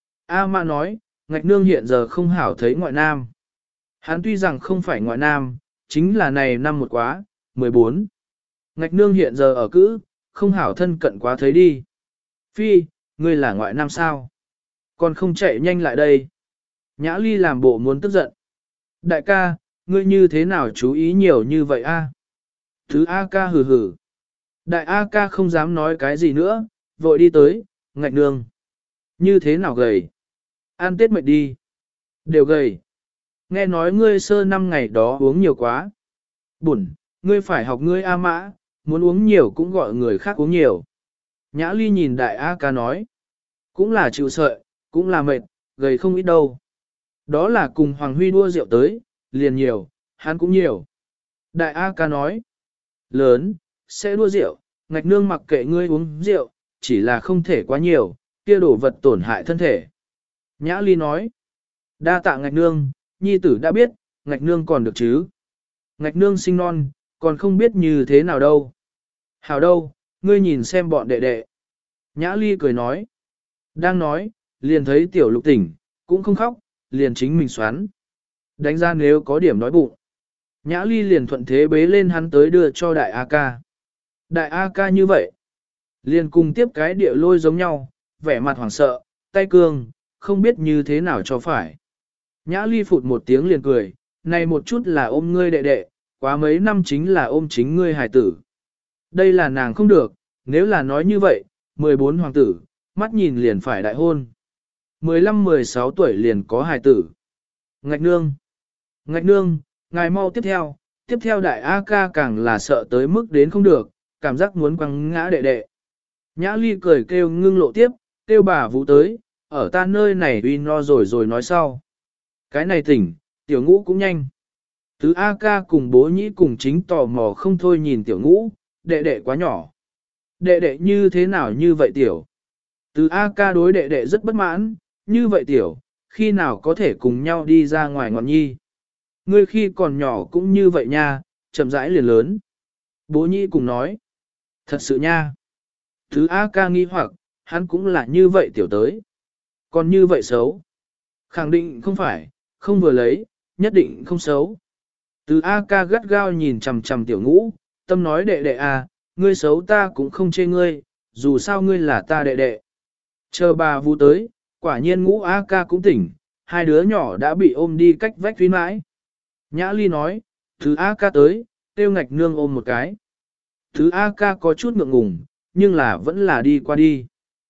A Mã nói, ngạch nương hiện giờ không hảo thấy ngoại nam. Hắn tuy rằng không phải ngoại nam, chính là này năm một quá, 14. Ngạch nương hiện giờ ở cữ, không hảo thân cận quá thấy đi. Phi, ngươi là ngoại nam sao? Còn không chạy nhanh lại đây. Nhã Ly làm bộ muốn tức giận. Đại ca, ngươi như thế nào chú ý nhiều như vậy a? Thứ A ca hừ hừ. Đại A ca không dám nói cái gì nữa, vội đi tới, ngạch nương. Như thế nào gầy? Ăn Tết mệt đi. Đều gầy. Nghe nói ngươi sơ 5 ngày đó uống nhiều quá. Bụn, ngươi phải học ngươi A Mã, muốn uống nhiều cũng gọi người khác uống nhiều. Nhã Ly nhìn đại A ca nói. Cũng là chịu sợi, cũng là mệt, gầy không ít đâu. Đó là cùng Hoàng Huy đua rượu tới, liền nhiều, hắn cũng nhiều. Đại A ca nói. Lớn, sẽ đua rượu, ngạch nương mặc kệ ngươi uống rượu, chỉ là không thể quá nhiều, kia đổ vật tổn hại thân thể. Nhã Ly nói. Đa tạ ngạch nương, nhi tử đã biết, ngạch nương còn được chứ. Ngạch nương sinh non, còn không biết như thế nào đâu. Hảo đâu, ngươi nhìn xem bọn đệ đệ. Nhã Ly cười nói. Đang nói, liền thấy tiểu lục tỉnh, cũng không khóc, liền chính mình xoắn. Đánh ra nếu có điểm đói bụng. Nhã Ly liền thuận thế bế lên hắn tới đưa cho đại A ca. Đại A ca như vậy. Liền cùng tiếp cái địa lôi giống nhau, vẻ mặt hoảng sợ, tay cương, không biết như thế nào cho phải. Nhã Ly phụt một tiếng liền cười, này một chút là ôm ngươi đệ đệ, quá mấy năm chính là ôm chính ngươi hài tử. Đây là nàng không được, nếu là nói như vậy, 14 hoàng tử, mắt nhìn liền phải đại hôn. 15-16 tuổi liền có hài tử. Ngạch nương, ngài mau tiếp theo đại A ca càng là sợ tới mức đến không được, cảm giác muốn quăng ngã đệ đệ. Nhã Ly cười kêu ngưng lộ tiếp, kêu bà Vũ tới, ở ta nơi này uy no rồi nói sau. Cái này tỉnh, tiểu ngũ cũng nhanh. Tứ A ca cùng bố nhĩ cùng chính tò mò không thôi nhìn tiểu ngũ, đệ đệ quá nhỏ. Đệ đệ như thế nào như vậy tiểu? Từ A ca đối đệ đệ rất bất mãn, như vậy tiểu, khi nào có thể cùng nhau đi ra ngoài ngọn nhi? Ngươi khi còn nhỏ cũng như vậy nha, chậm rãi liền lớn. Bố nhĩ cùng nói. Thật sự nha. Thứ A ca nghi hoặc, hắn cũng là như vậy tiểu tới. Còn như vậy xấu. Khẳng định không phải, không vừa lấy, nhất định không xấu. Từ A ca gắt gao nhìn chằm chằm tiểu ngũ, tâm nói đệ đệ à, ngươi xấu ta cũng không chê ngươi, dù sao ngươi là ta đệ đệ. Chờ bà Vũ tới, quả nhiên ngũ A ca cũng tỉnh, hai đứa nhỏ đã bị ôm đi cách vách tuyến mãi. Nhã Ly nói, thứ A ca tới, tiêu ngạch nương ôm một cái. Thứ A ca có chút ngượng ngùng, nhưng là vẫn là đi qua đi.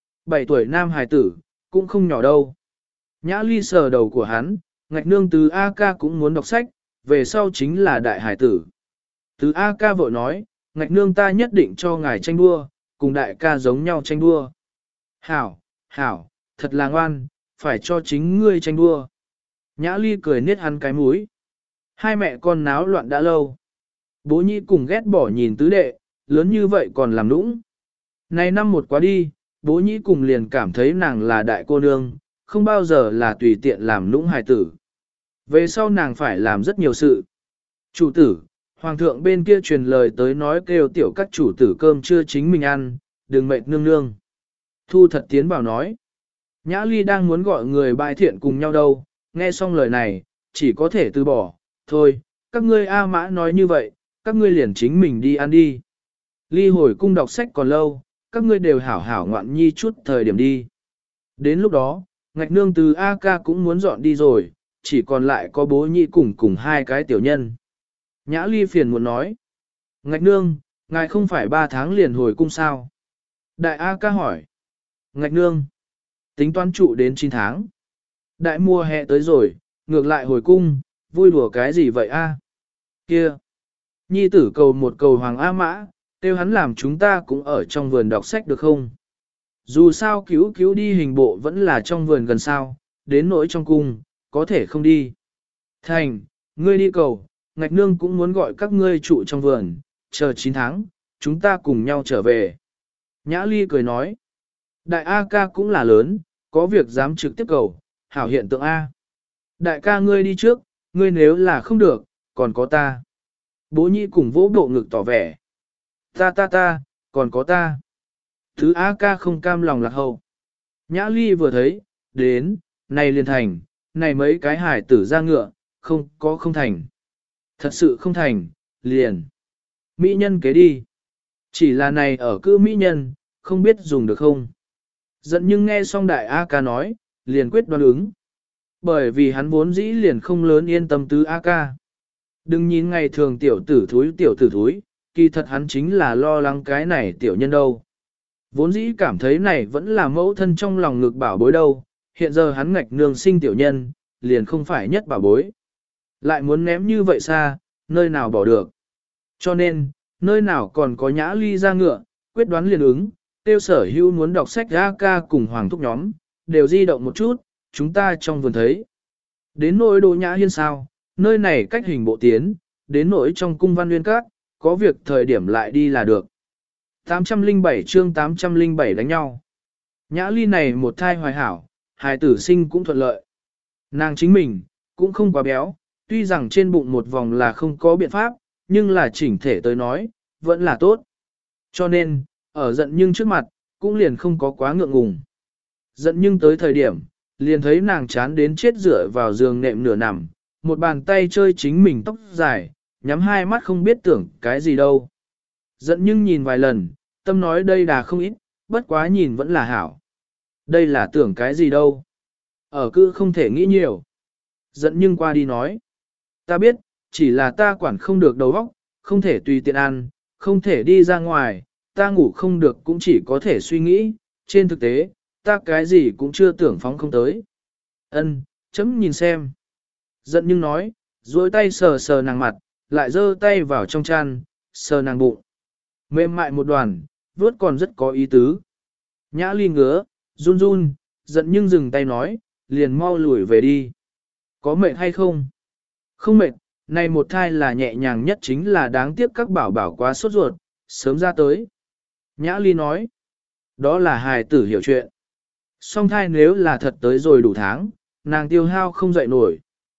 7 tuổi nam hài tử, cũng không nhỏ đâu. Nhã Ly sờ đầu của hắn, ngạch nương từ A ca cũng muốn đọc sách, về sau chính là đại hải tử. Từ A ca vội nói, ngạch nương ta nhất định cho ngài tranh đua, cùng đại ca giống nhau tranh đua. Hảo, hảo, thật là ngoan, phải cho chính ngươi tranh đua. Nhã Ly cười niết hắn cái mũi. Hai mẹ con náo loạn đã lâu. Bố nhi cùng ghét bỏ nhìn tứ đệ, lớn như vậy còn làm nũng. Này năm một quá đi, bố nhĩ cùng liền cảm thấy nàng là đại cô nương, không bao giờ là tùy tiện làm nũng hài tử. Về sau nàng phải làm rất nhiều sự. Chủ tử, hoàng thượng bên kia truyền lời tới nói kêu tiểu các chủ tử cơm chưa chính mình ăn, đừng mệt nương nương. Thu thật tiến bảo nói. Nhã Ly đang muốn gọi người bại thiện cùng nhau đâu, nghe xong lời này, chỉ có thể từ bỏ. Thôi, các ngươi A Mã nói như vậy, các ngươi liền chính mình đi ăn đi. Ly hồi cung đọc sách còn lâu, các ngươi đều hảo hảo ngoạn nhi chút thời điểm đi. Đến lúc đó, ngạch nương từ A ca cũng muốn dọn đi rồi, chỉ còn lại có bố nhị cùng hai cái tiểu nhân. Nhã Ly phiền muốn nói. Ngạch nương, ngài không phải 3 tháng liền hồi cung sao? Đại A ca hỏi. Ngạch nương, tính toán trụ đến 9 tháng. Đại mùa hè tới rồi, ngược lại hồi cung, vui đùa cái gì vậy a? Kia, nhi tử cầu một cầu hoàng A mã, kêu hắn làm chúng ta cũng ở trong vườn đọc sách được không? Dù sao cứu đi hình bộ vẫn là trong vườn gần sao, đến nỗi trong cung, có thể không đi. Thành, ngươi đi cầu, ngạch nương cũng muốn gọi các ngươi trụ trong vườn, chờ 9 tháng, chúng ta cùng nhau trở về. Nhã Ly cười nói, đại A ca cũng là lớn, có việc dám trực tiếp cầu, hảo hiện tượng A. Đại ca ngươi đi trước, ngươi nếu là không được, còn có ta. Bố nhị cùng vỗ bộ ngực tỏ vẻ. Ta, còn có ta. Thứ A ca không cam lòng lạc hậu. Nhã Ly vừa thấy, đến, này liền thành, này mấy cái hải tử ra ngựa, không thành. Thật sự không thành, liền. Mỹ nhân kế đi. Chỉ là này ở cư Mỹ nhân, không biết dùng được không. Giận nhưng nghe xong đại A ca nói, liền quyết đoán ứng. Bởi vì hắn vốn dĩ liền không lớn yên tâm tứ A ca. Đừng nhìn ngày thường tiểu tử thúi, kỳ thật hắn chính là lo lắng cái này tiểu nhân đâu. Vốn dĩ cảm thấy này vẫn là mẫu thân trong lòng ngực bảo bối đâu, hiện giờ hắn ngạch nương sinh tiểu nhân, liền không phải nhất bảo bối. Lại muốn ném như vậy xa, nơi nào bỏ được. Cho nên, nơi nào còn có Nhã Ly ra ngựa, quyết đoán liền ứng, tiêu sở hữu muốn đọc sách A ca cùng hoàng thúc nhóm, đều di động một chút, chúng ta trong vườn thấy. Đến nỗi Đỗ Nhã Hiên sao, nơi này cách hình bộ tiến, đến nỗi trong cung văn nguyên các, có việc thời điểm lại đi là được. 807 chương 807 đánh nhau. Nhã Ly này một thai hoài hảo, hài tử sinh cũng thuận lợi. Nàng chính mình, cũng không quá béo, tuy rằng trên bụng một vòng là không có biện pháp, nhưng là chỉnh thể tới nói, vẫn là tốt. Cho nên, ở giận nhưng trước mặt, cũng liền không có quá ngượng ngùng. Giận nhưng tới thời điểm, liền thấy nàng chán đến chết dựa vào giường nệm nửa nằm, một bàn tay chơi chính mình tóc dài, nhắm hai mắt không biết tưởng cái gì đâu. Giận nhưng nhìn vài lần, tâm nói đây đà không ít, bất quá nhìn vẫn là hảo. Đây là tưởng cái gì đâu. Ở cứ không thể nghĩ nhiều. Giận nhưng qua đi nói. Ta biết, chỉ là ta quản không được đầu óc, không thể tùy tiện ăn, không thể đi ra ngoài, ta ngủ không được cũng chỉ có thể suy nghĩ, trên thực tế, ta cái gì cũng chưa tưởng phóng không tới. Ân, chấm nhìn xem. Giận nhưng nói, duỗi tay sờ sờ nàng mặt, lại giơ tay vào trong chăn, sờ nàng bụng. Mềm mại một đoàn, vuốt còn rất có ý tứ. Nhã Ly ngứa, run run, giận nhưng dừng tay nói, liền mau lùi về đi. Có mệt hay không? Không mệt, này một thai là nhẹ nhàng nhất chính là đáng tiếc các bảo bảo quá sốt ruột, sớm ra tới. Nhã Ly nói, đó là hài tử hiểu chuyện. Song thai nếu là thật tới rồi đủ tháng, nàng tiêu hao không dậy nổi.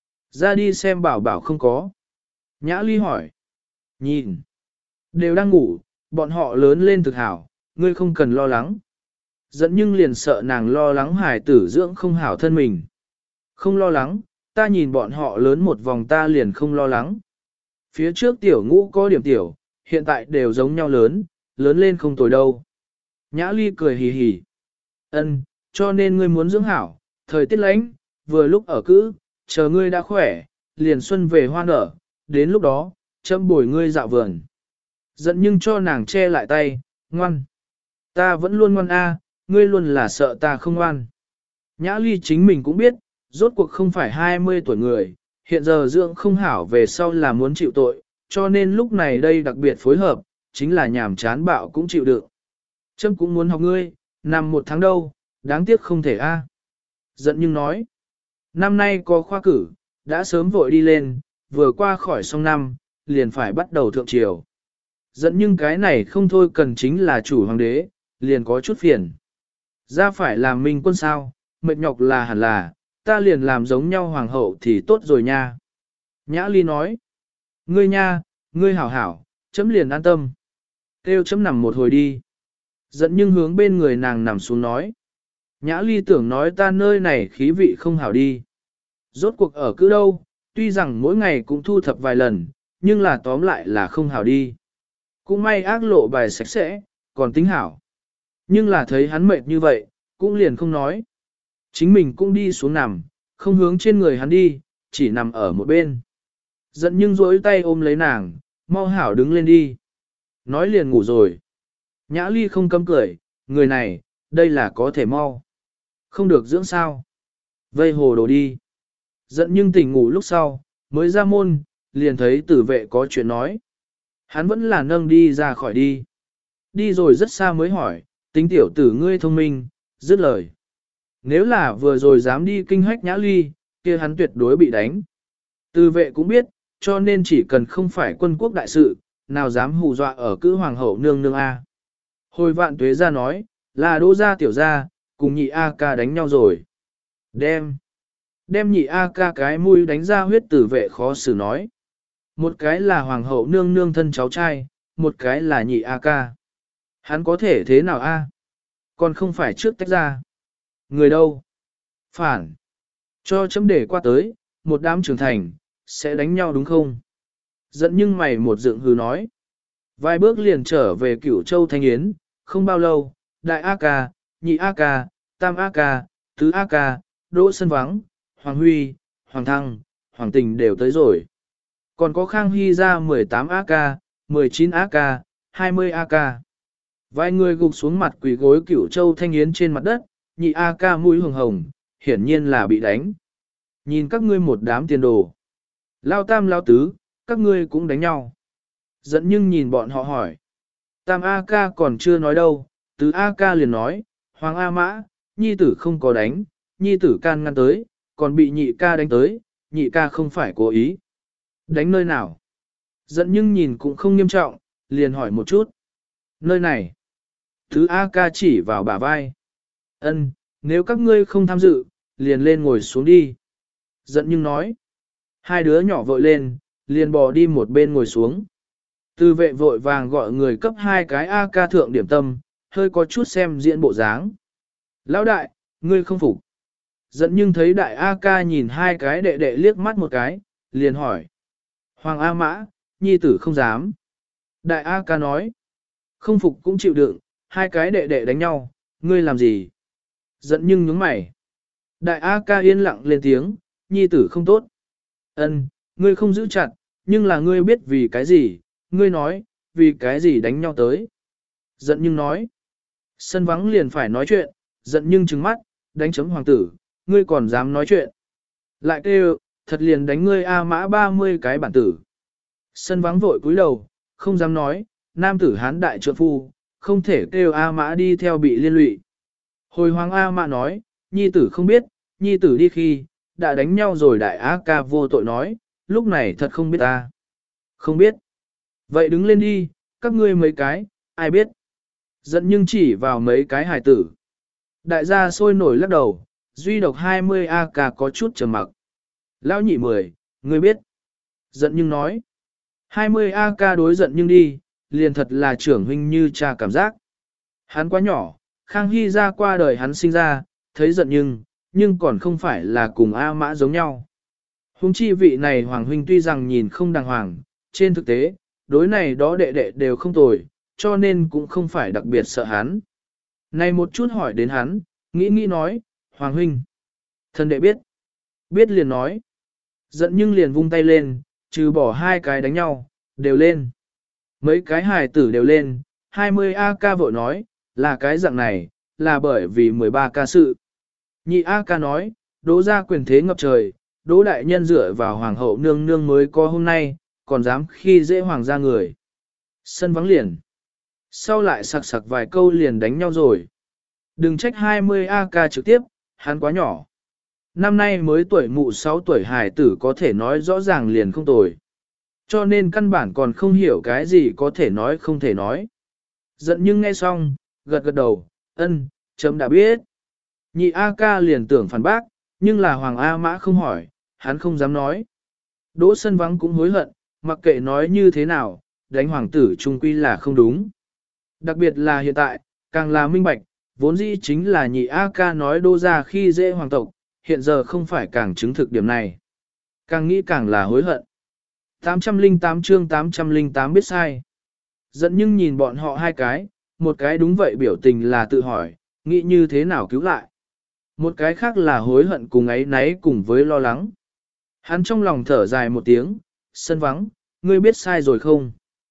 Ra đi xem bảo bảo không có. Nhã Ly hỏi, nhìn, đều đang ngủ, bọn họ lớn lên thực hảo, ngươi không cần lo lắng. Dẫn nhưng liền sợ nàng lo lắng hài tử dưỡng không hảo thân mình. Không lo lắng, ta nhìn bọn họ lớn một vòng ta liền không lo lắng. Phía trước tiểu ngũ có điểm tiểu, hiện tại đều giống nhau lớn, lớn lên không tồi đâu. Nhã Ly cười hì hì. Ân, cho nên ngươi muốn dưỡng hảo, thời tiết lạnh, vừa lúc ở cữ, chờ ngươi đã khỏe, liền xuân về hoa nở, đến lúc đó, châm bồi ngươi dạo vườn. Giận nhưng cho nàng che lại tay, ngoan. Ta vẫn luôn ngoan a, ngươi luôn là sợ ta không ngoan. Nhã Ly chính mình cũng biết, rốt cuộc không phải 20 tuổi người, hiện giờ dưỡng không hảo về sau là muốn chịu tội, cho nên lúc này đây đặc biệt phối hợp, chính là nhàm chán bạo cũng chịu được. Trâm cũng muốn học ngươi, nằm 1 tháng đâu, đáng tiếc không thể a. Giận nhưng nói, năm nay có khoa cử, đã sớm vội đi lên, vừa qua khỏi xong năm, liền phải bắt đầu thượng triều. Giận nhưng cái này không thôi cần chính là chủ hoàng đế, liền có chút phiền. Ra phải làm minh quân sao, mệt nhọc là hẳn là, ta liền làm giống nhau hoàng hậu thì tốt rồi nha. Nhã Ly nói, ngươi nha, ngươi hảo hảo, chấm liền an tâm. Kêu chấm nằm một hồi đi. Giận nhưng hướng bên người nàng nằm xuống nói. Nhã Ly tưởng nói ta nơi này khí vị không hảo đi. Rốt cuộc ở cứ đâu, tuy rằng mỗi ngày cũng thu thập vài lần, nhưng là tóm lại là không hảo đi. Cũng may ác lộ bài sạch sẽ, còn tính hảo. Nhưng là thấy hắn mệt như vậy, cũng liền không nói. Chính mình cũng đi xuống nằm, không hướng trên người hắn đi, chỉ nằm ở một bên. Giận nhưng rỗi tay ôm lấy nàng, mau hảo đứng lên đi. Nói liền ngủ rồi. Nhã Ly không cấm cười, người này, đây là có thể mau. Không được dưỡng sao. Vây hồ đồ đi. Giận nhưng tỉnh ngủ lúc sau, mới ra môn, liền thấy tử vệ có chuyện nói. Hắn vẫn là nâng đi ra khỏi đi. Đi rồi rất xa mới hỏi, tính tiểu tử ngươi thông minh, dứt lời. Nếu là vừa rồi dám đi kinh hách Nhã Ly, kia hắn tuyệt đối bị đánh. Tử vệ cũng biết, cho nên chỉ cần không phải quân quốc đại sự, nào dám hù dọa ở cữ hoàng hậu nương nương A. Hồi Vạn Tuế ra nói, là Đỗ gia tiểu gia, cùng nhị A ca đánh nhau rồi. Đem nhị A ca cái mũi đánh ra huyết tử vệ khó xử nói. Một cái là hoàng hậu nương nương thân cháu trai, một cái là nhị A ca. Hắn có thể thế nào A? Còn không phải trước tách ra. Người đâu? Phản. Cho chấm để qua tới, một đám trưởng thành, sẽ đánh nhau đúng không? Giận nhưng mày một dựng hừ nói. Vài bước liền trở về Cửu Châu Thanh Yến, không bao lâu, đại A ca, nhị A ca, tam A ca, tứ A ca, Đỗ Sân Vắng, Hoàng Huy, Hoàng Thăng, Hoàng Tình đều tới rồi. Còn có Khang Hy ra 18 A ca, 19 A ca, 20 A ca. Vài người gục xuống mặt quỳ gối Cửu Châu Thanh Yến trên mặt đất, nhị A ca mũi hồng hồng, hiển nhiên là bị đánh. Nhìn các ngươi một đám tiền đồ. Lao tam lao tứ, các ngươi cũng đánh nhau. Dẫn nhưng nhìn bọn họ hỏi. Tam A ca còn chưa nói đâu, tứ A ca liền nói, Hoàng A mã, nhi tử không có đánh, nhi tử can ngăn tới, còn bị nhị ca đánh tới, nhị ca không phải cố ý. Đánh nơi nào? Dẫn nhưng nhìn cũng không nghiêm trọng, liền hỏi một chút. Nơi này. Tứ A ca chỉ vào bả vai. Ân, nếu các ngươi không tham dự, liền lên ngồi xuống đi. Dẫn nhưng nói. Hai đứa nhỏ vội lên, liền bò đi một bên ngồi xuống. Tư vệ vội vàng gọi người cấp 2 cái A ca thượng điểm tâm, hơi có chút xem diễn bộ dáng. Lão đại, ngươi không phục. Dẫn nhưng thấy đại A ca nhìn hai cái đệ đệ liếc mắt một cái, liền hỏi. Hoàng A mã, nhi tử không dám. Đại A ca nói. Không phục cũng chịu đựng, hai cái đệ đệ đánh nhau, ngươi làm gì? Dẫn nhưng nhướng mày. Đại A ca yên lặng lên tiếng, nhi tử không tốt. Ân, ngươi không giữ chặt, nhưng là ngươi biết vì cái gì, ngươi nói, vì cái gì đánh nhau tới. Giận nhưng nói. Sân vắng liền phải nói chuyện, giận nhưng trừng mắt, đánh chấm hoàng tử, ngươi còn dám nói chuyện. Lại kêu, thật liền đánh ngươi A mã 30 cái bản tử. Sân vắng vội cúi đầu, không dám nói, nam tử hán đại trượng phu, không thể kêu A mã đi theo bị liên lụy. Hồi hoàng A mã nói, nhi tử không biết, nhi tử đi khi, đã đánh nhau rồi đại A ca vô tội nói, lúc này thật không biết ta. Không biết. Vậy đứng lên đi, các ngươi mấy cái, ai biết. Giận nhưng chỉ vào mấy cái hài tử. Đại gia sôi nổi lắc đầu, duy độc 20 AK có chút trầm mặc. Lão nhị 10, ngươi biết. Giận nhưng nói. 20 AK đối giận nhưng đi, liền thật là trưởng huynh như cha cảm giác. Hắn quá nhỏ, Khang Hy ra qua đời hắn sinh ra, thấy giận nhưng còn không phải là cùng A Mã giống nhau. Hùng chi vị này Hoàng huynh tuy rằng nhìn không đàng hoàng, trên thực tế, đối này đó đệ đệ đều không tồi, cho nên cũng không phải đặc biệt sợ hắn. Này một chút hỏi đến hắn, nghĩ nói, Hoàng huynh. Thân đệ biết. Biết liền nói. Giận nhưng liền vung tay lên, trừ bỏ hai cái đánh nhau, đều lên. Mấy cái hài tử đều lên, 20 AK vội nói, là cái dạng này, là bởi vì 13 ca sự. Nhị AK nói, Đỗ gia quyền thế ngập trời, Đỗ đại nhân dựa vào hoàng hậu nương nương mới có hôm nay, còn dám khi dễ hoàng gia người. Sân vắng liền. Sau lại sặc sặc vài câu liền đánh nhau rồi. Đừng trách 20 AK trực tiếp, hắn quá nhỏ. Năm nay mới tuổi mụ 6 tuổi hài tử có thể nói rõ ràng liền không tồi. Cho nên căn bản còn không hiểu cái gì có thể nói không thể nói. Giận nhưng nghe xong, gật gật đầu, ân, chấm đã biết. Nhị A ca liền tưởng phản bác, nhưng là Hoàng A Mã không hỏi, hắn không dám nói. Đỗ Sân Vắng cũng hối hận, mặc kệ nói như thế nào, đánh hoàng tử trung quy là không đúng. Đặc biệt là hiện tại, càng là minh bạch, vốn dĩ chính là nhị A ca nói Đỗ ra khi dễ hoàng tộc, hiện giờ không phải càng chứng thực điểm này. Càng nghĩ càng là hối hận. 808 chương 808 biết sai. Giận nhưng nhìn bọn họ hai cái, một cái đúng vậy biểu tình là tự hỏi, nghĩ như thế nào cứu lại. Một cái khác là hối hận cùng ấy náy cùng với lo lắng. Hắn trong lòng thở dài một tiếng, Sân Vắng, ngươi biết sai rồi không?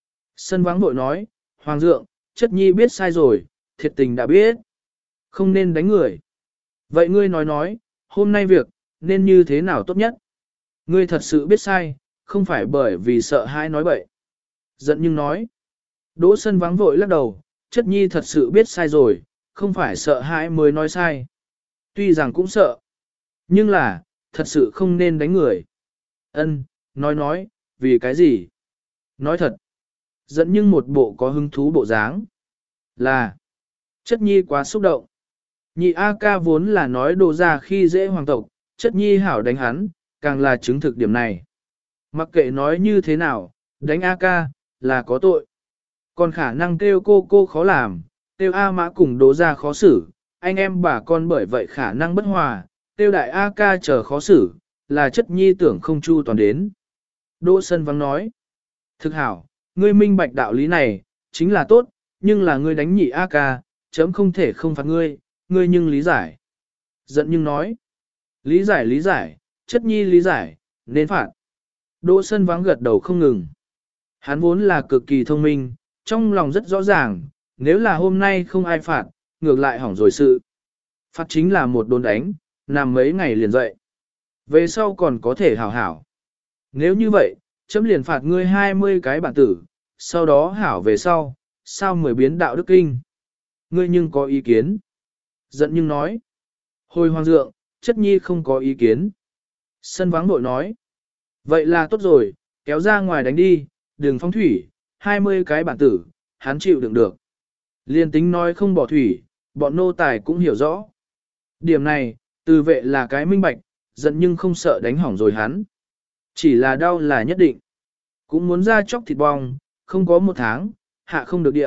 Sân Vắng vội nói, Hoàng thượng, chất nhi biết sai rồi, thiệt tình đã biết. Không nên đánh người. Vậy ngươi nói, hôm nay việc, nên như thế nào tốt nhất? Ngươi thật sự biết sai, không phải bởi vì sợ hãi nói bậy. Giận nhưng nói. Đỗ Sân Vắng vội lắc đầu, chất nhi thật sự biết sai rồi, không phải sợ hãi mới nói sai. Tuy rằng cũng sợ, nhưng là, thật sự không nên đánh người. Ân, nói, vì cái gì? Nói thật. Giận nhưng một bộ có hứng thú bộ dáng. Là, chất nhi quá xúc động. Nhị A ca vốn là nói đồ ra khi dễ hoàng tộc, chất nhi hảo đánh hắn, càng là chứng thực điểm này. Mặc kệ nói như thế nào, đánh A ca, là có tội. Còn khả năng kêu cô khó làm, kêu A mã cùng đố ra khó xử, anh em bà con bởi vậy khả năng bất hòa, kêu đại A ca chờ khó xử, là chất nhi tưởng không chu toàn đến. Đỗ Sân Vắng nói, thực hảo, ngươi minh bạch đạo lý này, chính là tốt, nhưng là ngươi đánh nhị A ca, chấm không thể không phạt ngươi, ngươi nhưng lý giải. Giận nhưng nói, lý giải, chất nhi lý giải, nên phạt. Đỗ Sân Vắng gật đầu không ngừng. Hắn vốn là cực kỳ thông minh, trong lòng rất rõ ràng, nếu là hôm nay không ai phạt, ngược lại hỏng rồi sự. Phạt chính là một đốn đánh, nằm mấy ngày liền dậy. Về sau còn có thể hảo hảo. Nếu như vậy, chấm liền phạt ngươi 20 cái bản tử, sau đó hảo về sau, sao mới biến đạo đức kinh. Ngươi nhưng có ý kiến. Giận nhưng nói. Hồi hoàng thượng, chất nhi không có ý kiến. Sân Vắng nội nói. Vậy là tốt rồi, kéo ra ngoài đánh đi, đừng phóng thủy, 20 cái bản tử, hắn chịu đựng được. Liên tính nói không bỏ thủy, bọn nô tài cũng hiểu rõ. Điểm này, từ vệ là cái minh bạch, giận nhưng không sợ đánh hỏng rồi hắn. Chỉ là đau là nhất định. Cũng muốn ra chóc thịt bong, không có một tháng, hạ không được địa.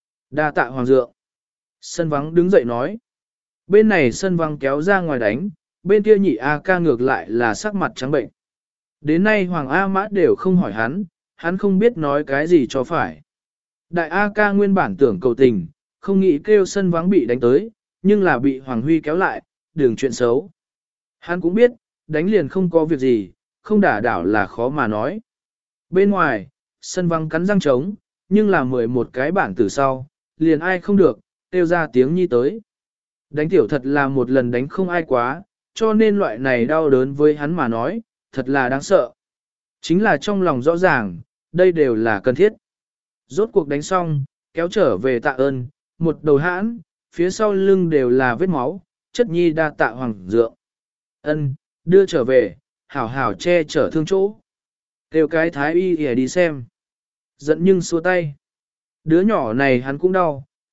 Đa tạ hoàng thượng. Sân Vắng đứng dậy nói. Bên này Sân Vắng kéo ra ngoài đánh, bên kia nhị A ca ngược lại là sắc mặt trắng bệnh. Đến nay Hoàng A Mã đều không hỏi hắn không biết nói cái gì cho phải. Đại A ca nguyên bản tưởng cầu tình, không nghĩ kêu Sân Vắng bị đánh tới, nhưng là bị Hoàng Huy kéo lại, đường chuyện xấu. Hắn cũng biết, đánh liền không có việc gì, không đả đảo là khó mà nói. Bên ngoài, Sân Vắng cắn răng trống, nhưng là 11 cái bản tử sau, liền ai không được, kêu ra tiếng nhi tới. Đánh tiểu thật là một lần đánh không ai quá, cho nên loại này đau đớn với hắn mà nói, thật là đáng sợ. Chính là trong lòng rõ ràng, đây đều là cần thiết. Rốt cuộc đánh xong, kéo trở về tạ ơn, một đầu hãn, phía sau lưng đều là vết máu, chất nhi đa tạ hoàng dượng. Ân, đưa trở về, hảo hảo che chở thương chỗ. Kêu cái thái y ỉa đi xem. Giận nhưng xua tay. Đứa nhỏ này hắn cũng đau,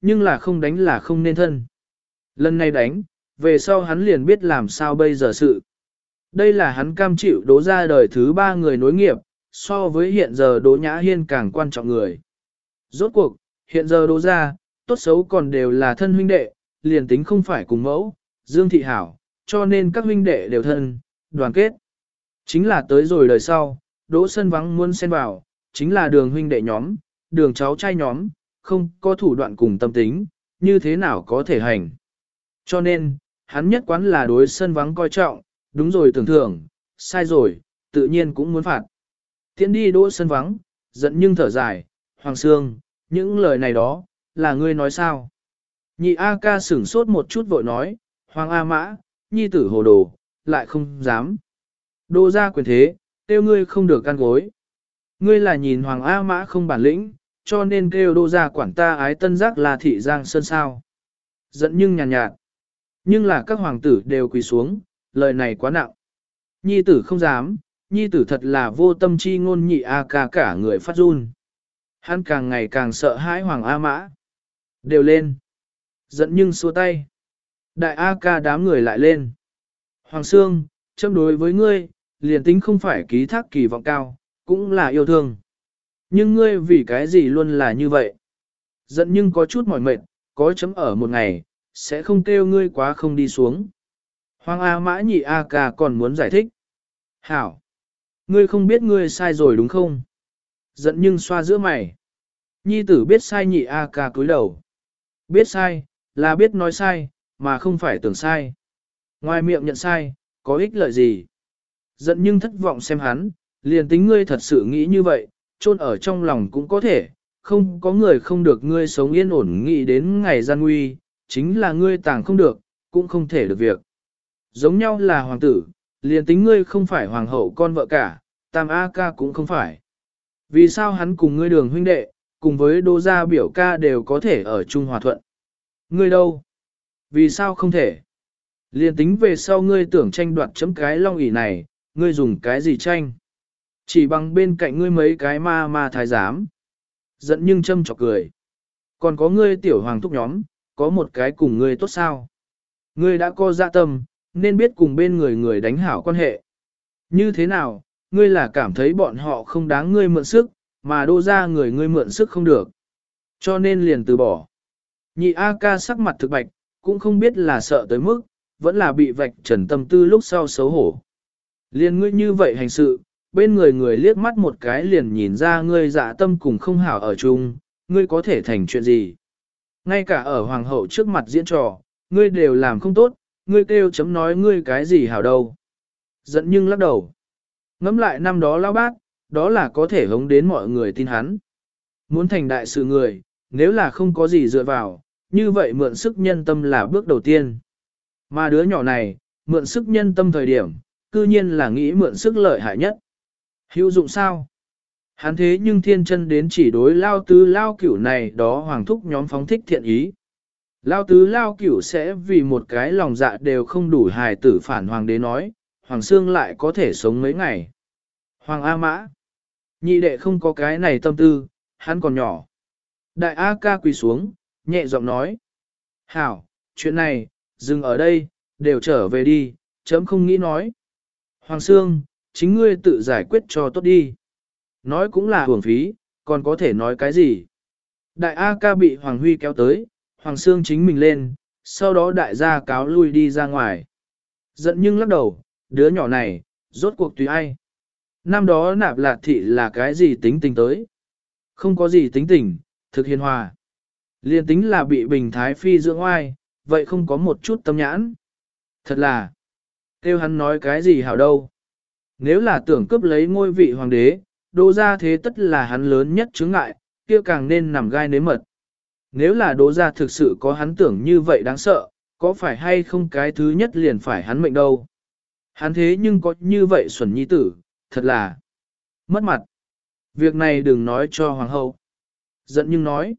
nhưng là không đánh là không nên thân. Lần này đánh, về sau hắn liền biết làm sao bây giờ sự. Đây là hắn cam chịu Đỗ ra đời thứ 3 người nối nghiệp, so với hiện giờ Đỗ Nhã Hiên càng quan trọng người. Rốt cuộc, hiện giờ Đỗ ra, tốt xấu còn đều là thân huynh đệ, liền tính không phải cùng mẫu, Dương Thị Hảo, cho nên các huynh đệ đều thân, đoàn kết. Chính là tới rồi đời sau, Đỗ Sân Vắng muốn xen vào, chính là đường huynh đệ nhóm, đường cháu trai nhóm, không có thủ đoạn cùng tâm tính, như thế nào có thể hành. Cho nên, hắn nhất quán là đối Sân Vắng coi trọng, đúng rồi tưởng thưởng, sai rồi, tự nhiên cũng muốn phạt. Tiễn đi Đỗ Sân Vắng, giận nhưng thở dài, Hoàng Sương, những lời này đó, là ngươi nói sao? Nhị A ca sửng sốt một chút vội nói, Hoàng A Mã, nhi tử hồ đồ, lại không dám. Đô ra quyền thế, tiêu ngươi không được ăn gối. Ngươi là nhìn Hoàng A Mã không bản lĩnh, cho nên kêu đô ra quản ta ái tân giác là thị giang sơn sao. Giận nhưng nhàn nhạt. Nhưng là các hoàng tử đều quỳ xuống, lời này quá nặng. Nhi tử không dám, nhi tử thật là vô tâm chi ngôn nhị A ca cả người phát run. Hắn càng ngày càng sợ hãi Hoàng A Mã. Đều lên. Giận nhưng xua tay. Đại A ca đám người lại lên. Hoàng Sương, châm đối với ngươi, liền tính không phải ký thác kỳ vọng cao, cũng là yêu thương. Nhưng ngươi vì cái gì luôn là như vậy? Giận nhưng có chút mỏi mệt, có chấm ở một ngày, sẽ không kêu ngươi quá không đi xuống. Hoàng A Mã nhị A ca còn muốn giải thích. Hảo! Ngươi không biết ngươi sai rồi đúng không? Giận nhưng xoa giữa mày. Nhi tử biết sai nhị A ca cúi đầu. Biết sai, là biết nói sai, mà không phải tưởng sai. Ngoài miệng nhận sai, có ích lợi gì? Giận nhưng thất vọng xem hắn, liền tính ngươi thật sự nghĩ như vậy, chôn ở trong lòng cũng có thể, không có người không được ngươi sống yên ổn nghĩ đến ngày gian nguy, chính là ngươi tàng không được, cũng không thể được việc. Giống nhau là hoàng tử, liền tính ngươi không phải hoàng hậu con vợ cả, tam A ca cũng không phải. Vì sao hắn cùng ngươi đường huynh đệ, cùng với đô gia biểu ca đều có thể ở chung hòa thuận? Ngươi đâu? Vì sao không thể? Liên tính về sau ngươi tưởng tranh đoạt chấm cái long ỷ này, ngươi dùng cái gì tranh? Chỉ bằng bên cạnh ngươi mấy cái ma thái giám. Giận nhưng châm chọc cười. Còn có ngươi tiểu hoàng thúc nhóm, có một cái cùng ngươi tốt sao? Ngươi đã có dạ tâm, nên biết cùng bên người đánh hảo quan hệ. Như thế nào, ngươi là cảm thấy bọn họ không đáng ngươi mượn sức, mà đô ra người ngươi mượn sức không được. Cho nên liền từ bỏ. Nhị A ca sắc mặt thực bạch, cũng không biết là sợ tới mức, vẫn là bị vạch trần tâm tư lúc sau xấu hổ. Liền ngươi như vậy hành sự, bên người liếc mắt một cái liền nhìn ra ngươi dạ tâm cùng không hảo ở chung, ngươi có thể thành chuyện gì. Ngay cả ở hoàng hậu trước mặt diễn trò, ngươi đều làm không tốt, ngươi kêu chấm nói ngươi cái gì hảo đâu. Giận nhưng lắc đầu. Ngắm lại năm đó lao bác, đó là có thể hống đến mọi người tin hắn. Muốn thành đại sự người, nếu là không có gì dựa vào, như vậy mượn sức nhân tâm là bước đầu tiên. Mà đứa nhỏ này, mượn sức nhân tâm thời điểm, cư nhiên là nghĩ mượn sức lợi hại nhất. Hữu dụng sao? Hắn thế nhưng thiên chân đến chỉ đối lao tứ lao cửu này đó hoàng thúc nhóm phóng thích thiện ý. Lao tứ lao cửu sẽ vì một cái lòng dạ đều không đủ hài tử phản hoàng đế nói, Hoàng Sương lại có thể sống mấy ngày. Hoàng A Mã. Nhị đệ không có cái này tâm tư, hắn còn nhỏ. Đại A ca quỳ xuống, nhẹ giọng nói. Hảo, chuyện này, dừng ở đây, đều trở về đi, chấm không nghĩ nói. Hoàng Sương, chính ngươi tự giải quyết cho tốt đi. Nói cũng là hưởng phí, còn có thể nói cái gì. Đại A ca bị Hoàng Huy kéo tới, Hoàng Sương chính mình lên, sau đó đại gia cáo lui đi ra ngoài. Giận nhưng lắc đầu, đứa nhỏ này, rốt cuộc tùy ai. Năm đó Nạp Lạt Thị là cái gì tính tình tới? Không có gì tính tình, thực hiền hòa. Liên tính là bị Bình Thái Phi dưỡng oai, vậy không có một chút tâm nhãn. Thật là, kêu hắn nói cái gì hảo đâu. Nếu là tưởng cướp lấy ngôi vị hoàng đế, Đỗ gia thế tất là hắn lớn nhất chướng ngại, kia càng nên nằm gai nếm mật. Nếu là Đỗ gia thực sự có hắn tưởng như vậy đáng sợ, có phải hay không cái thứ nhất liền phải hắn mệnh đâu. Hắn thế nhưng có như vậy xuẩn nhi tử, thật là mất mặt. Việc này đừng nói cho hoàng hậu. Giận nhưng nói.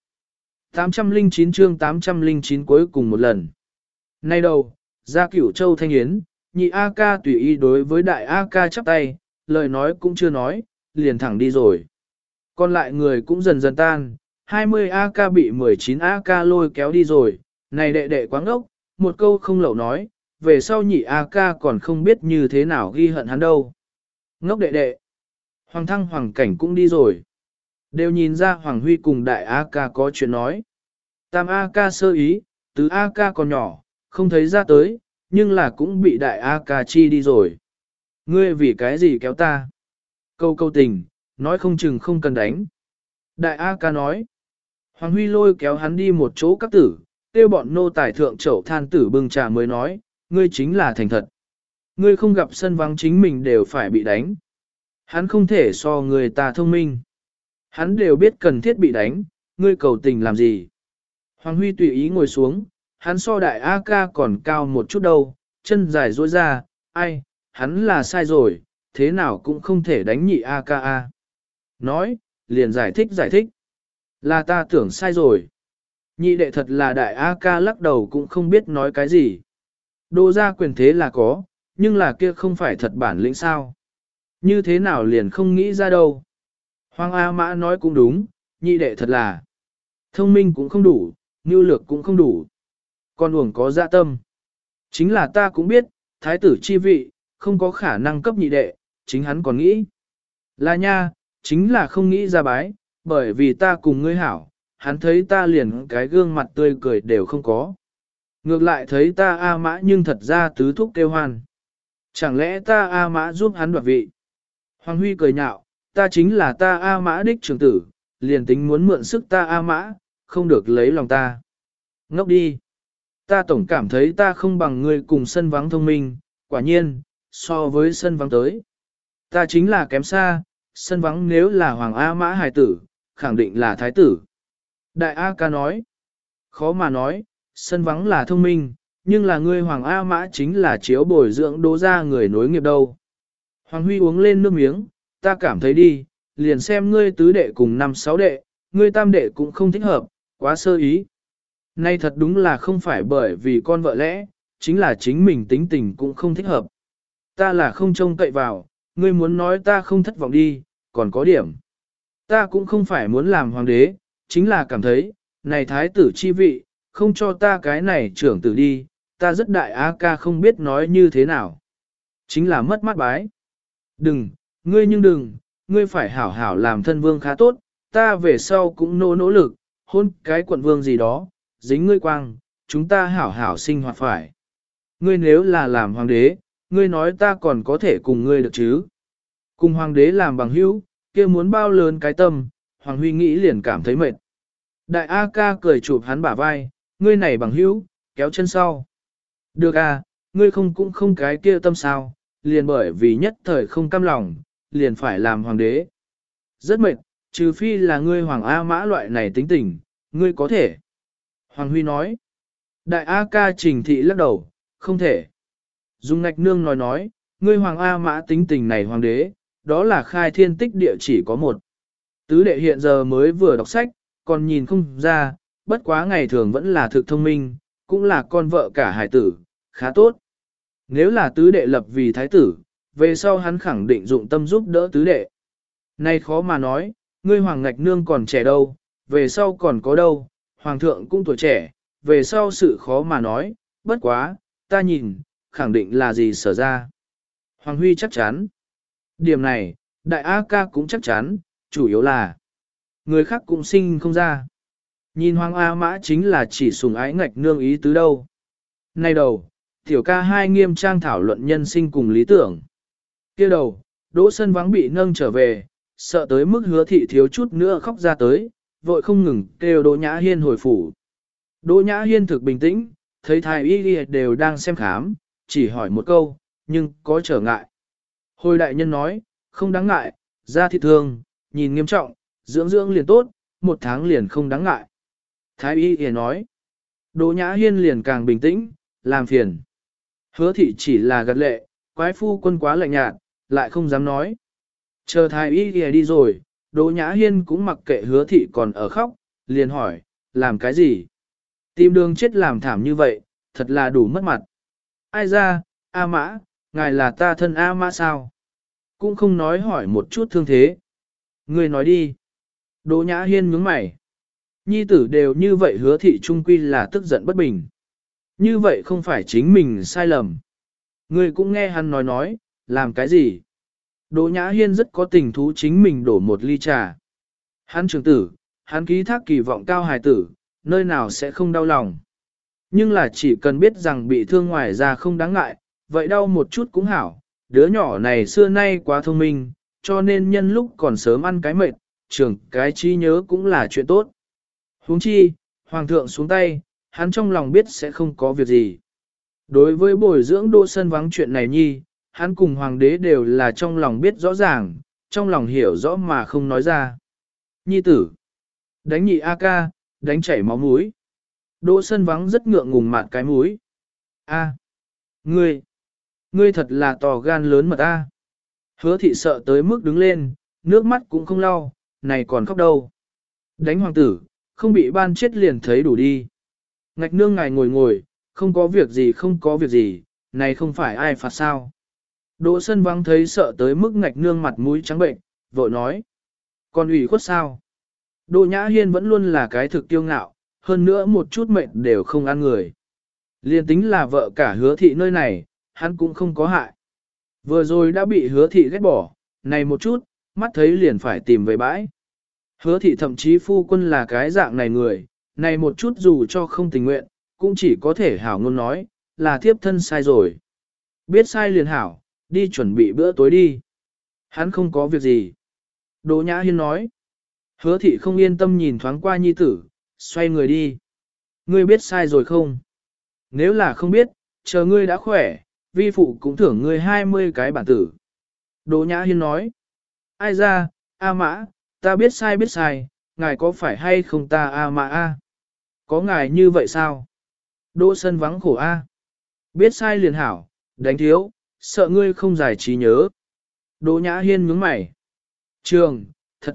809 chương 809 cuối cùng một lần. Nay đầu, ra Cửu Châu Thanh Yến, nhị A ca tùy ý đối với đại A ca chắp tay, lời nói cũng chưa nói, liền thẳng đi rồi. Còn lại người cũng dần dần tan, 20 AK bị 19 AK lôi kéo đi rồi, này đệ đệ quá ngốc, một câu không lậu nói, về sau nhị AK còn không biết như thế nào ghi hận hắn đâu. Ngốc đệ đệ, Hoàng Thăng Hoàng Cảnh cũng đi rồi. Đều nhìn ra Hoàng Huy cùng đại AK có chuyện nói. Tam AK sơ ý, tứ AK còn nhỏ, không thấy ra tới, nhưng là cũng bị đại AK chi đi rồi. Ngươi vì cái gì kéo ta? Câu tình, nói không chừng không cần đánh. Đại AK nói. Hoàng Huy lôi kéo hắn đi một chỗ các tử, tiêu bọn nô tài thượng chậu than tử bưng trà mới nói, ngươi chính là thành thật. Ngươi không gặp sân vắng chính mình đều phải bị đánh. Hắn không thể so người ta thông minh. Hắn đều biết cần thiết bị đánh, ngươi cầu tình làm gì. Hoàng Huy tùy ý ngồi xuống, hắn so đại AK còn cao một chút đâu, chân dài duỗi ra, ai, hắn là sai rồi, thế nào cũng không thể đánh nhị AKA. Nói, liền giải thích. Là ta tưởng sai rồi. Nhị đệ thật là đại AK lắc đầu cũng không biết nói cái gì. Đô ra quyền thế là có, nhưng là kia không phải thật bản lĩnh sao. Như thế nào liền không nghĩ ra đâu. Hoàng A Mã nói cũng đúng, nhị đệ thật là thông minh cũng không đủ, nhu lược cũng không đủ. Con uổng có dạ tâm. Chính là ta cũng biết, thái tử chi vị, không có khả năng cấp nhị đệ, chính hắn còn nghĩ. Là nha, chính là không nghĩ ra bái, bởi vì ta cùng ngươi hảo, hắn thấy ta liền cái gương mặt tươi cười đều không có. Ngược lại thấy ta A Mã nhưng thật ra tứ thúc kêu hoan. Chẳng lẽ ta A Mã giúp hắn đoạt vị? Hoàng Huy cười nhạo, ta chính là ta A Mã đích trưởng tử, liền tính muốn mượn sức ta A Mã, không được lấy lòng ta. Ngốc đi. Ta tổng cảm thấy ta không bằng ngươi cùng sân vắng thông minh, quả nhiên, so với sân vắng tới. Ta chính là kém xa, sân vắng nếu là Hoàng A Mã hài tử, khẳng định là thái tử. Đại A ca nói, khó mà nói, sân vắng là thông minh, nhưng là ngươi Hoàng A Mã chính là chiếu bồi dưỡng đố ra người nối nghiệp đâu. Hoàng Huy uống lên nước miếng, ta cảm thấy đi, liền xem ngươi tứ đệ cùng năm sáu đệ, ngươi tam đệ cũng không thích hợp, quá sơ ý. Nay thật đúng là không phải bởi vì con vợ lẽ, chính là chính mình tính tình cũng không thích hợp. Ta là không trông cậy vào, ngươi muốn nói ta không thất vọng đi, còn có điểm. Ta cũng không phải muốn làm hoàng đế, chính là cảm thấy, này thái tử chi vị, không cho ta cái này trưởng tử đi, ta rất đại á ca không biết nói như thế nào. Chính là mất mắt bái. Đừng, ngươi phải hảo hảo làm thân vương khá tốt, ta về sau cũng nỗ lực, hôn cái quận vương gì đó, dính ngươi quang, chúng ta hảo hảo sinh hoạt phải. Ngươi nếu là làm hoàng đế, ngươi nói ta còn có thể cùng ngươi được chứ. Cùng hoàng đế làm bằng hữu, kia muốn bao lớn cái tâm, Hoàng Huy nghĩ liền cảm thấy mệt. Đại A ca cười chụp hắn bả vai, ngươi này bằng hữu, kéo chân sau. Được à, ngươi cũng không cái kia tâm sao, liền bởi vì nhất thời không cam lòng, liền phải làm hoàng đế. Rất mệt, trừ phi là ngươi Hoàng A Mã loại này tính tình, ngươi có thể. Hoàng Huy nói. Đại A ca trình thị lắc đầu, không thể. Dung ngạch nương nói, ngươi Hoàng A Mã tính tình này hoàng đế, đó là khai thiên tích địa chỉ có một. Tứ đệ hiện giờ mới vừa đọc sách, còn nhìn không ra, bất quá ngày thường vẫn là thực thông minh, cũng là con vợ cả hải tử, khá tốt. Nếu là tứ đệ lập vì thái tử, về sau hắn khẳng định dụng tâm giúp đỡ tứ đệ. Nay khó mà nói, ngươi Hoàng Ngạch Nương còn trẻ đâu, về sau còn có đâu, Hoàng thượng cũng tuổi trẻ, về sau sự khó mà nói, bất quá, ta nhìn, khẳng định là gì sở ra. Hoàng Huy chắc chắn. Điểm này, Đại A ca cũng chắc chắn, chủ yếu là người khác cũng sinh không ra. Nhìn Hoàng A Mã chính là chỉ sùng ái Ngạch Nương ý tứ đâu. Nay đầu, tiểu ca hai nghiêm trang thảo luận nhân sinh cùng lý tưởng. Kia đầu, Đỗ Sân Vắng bị nâng trở về, sợ tới mức Hứa thị thiếu chút nữa khóc ra tới, vội không ngừng kêu Đỗ Nhã Hiên hồi phủ. Đỗ Nhã Hiên thực bình tĩnh, thấy thái y đều đang xem khám, chỉ hỏi một câu, nhưng có trở ngại. Hồi đại nhân nói, không đáng ngại, da thịt thương, nhìn nghiêm trọng, dưỡng liền tốt, 1 tháng liền không đáng ngại. Thái y nói, Đỗ Nhã Hiên liền càng bình tĩnh, làm phiền. Hứa thị chỉ là gật lệ, quái phu quân quá lạnh nhạt, lại không dám nói. Chờ thái y đi rồi, Đỗ Nhã Hiên cũng mặc kệ hứa thị còn ở khóc, liền hỏi, làm cái gì? Tìm đường chết làm thảm như vậy, thật là đủ mất mặt. Ai ra, A Mã, ngài là ta thân A Mã sao? Cũng không nói hỏi một chút thương thế. Người nói đi. Đỗ Nhã Hiên nhướng mày. Nhi tử đều như vậy hứa thị trung quy là tức giận bất bình. Như vậy không phải chính mình sai lầm. Người cũng nghe hắn nói, làm cái gì? Đỗ Nhã Hiên rất có tình thú chính mình đổ một ly trà. Hắn trưởng tử, hắn ký thác kỳ vọng cao hài tử, nơi nào sẽ không đau lòng. Nhưng là chỉ cần biết rằng bị thương ngoài ra không đáng ngại, vậy đau một chút cũng hảo. Đứa nhỏ này xưa nay quá thông minh, cho nên nhân lúc còn sớm ăn cái mệt, trưởng cái trí nhớ cũng là chuyện tốt. Huống chi, Hoàng thượng xuống tay, hắn trong lòng biết sẽ không có việc gì. Đối với bồi dưỡng Đỗ Sân Vắng chuyện này nhi, hắn cùng Hoàng đế đều là trong lòng biết rõ ràng, trong lòng hiểu rõ mà không nói ra. Nhi tử, đánh nhị A ca, đánh chảy máu mũi. Đỗ Sân Vắng rất ngượng ngùng mạt cái mũi. A, ngươi thật là tò gan lớn mật a. Hứa thị sợ tới mức đứng lên, nước mắt cũng không lau, này còn khóc đâu. Đánh hoàng tử, không bị ban chết liền thấy đủ đi. Ngạch nương ngài ngồi, không có việc gì không có việc gì, này không phải ai phạt sao. Đỗ Sân Vắng thấy sợ tới mức ngạch nương mặt mũi trắng bệnh, vội nói. Còn ủy khuất sao? Đỗ Nhã Hiên vẫn luôn là cái thực kiêu ngạo, hơn nữa một chút mệnh đều không ăn người. Liên tính là vợ cả hứa thị nơi này, hắn cũng không có hại. Vừa rồi đã bị hứa thị ghét bỏ, này một chút, mắt thấy liền phải tìm về bãi. Hứa thị thậm chí phu quân là cái dạng này người, này một chút dù cho không tình nguyện, cũng chỉ có thể hảo ngôn nói, là thiếp thân sai rồi. Biết sai liền hảo, đi chuẩn bị bữa tối đi. Hắn không có việc gì. Đỗ Nhã Hiên nói. Hứa thị không yên tâm nhìn thoáng qua nhi tử, xoay người đi. Ngươi biết sai rồi không? Nếu là không biết, chờ ngươi đã khỏe, vi phụ cũng thưởng ngươi 20 cái bản tử. Đỗ Nhã Hiên nói. Ai ra, A Mã, ta biết sai, ngài có phải hay không ta A Mã A? Có ngài như vậy sao? Đỗ Sân Vắng khổ A. Biết sai liền hảo, đánh thiếu, sợ ngươi không giải trí nhớ. Đỗ Nhã Hiên nhướng mày. Trường,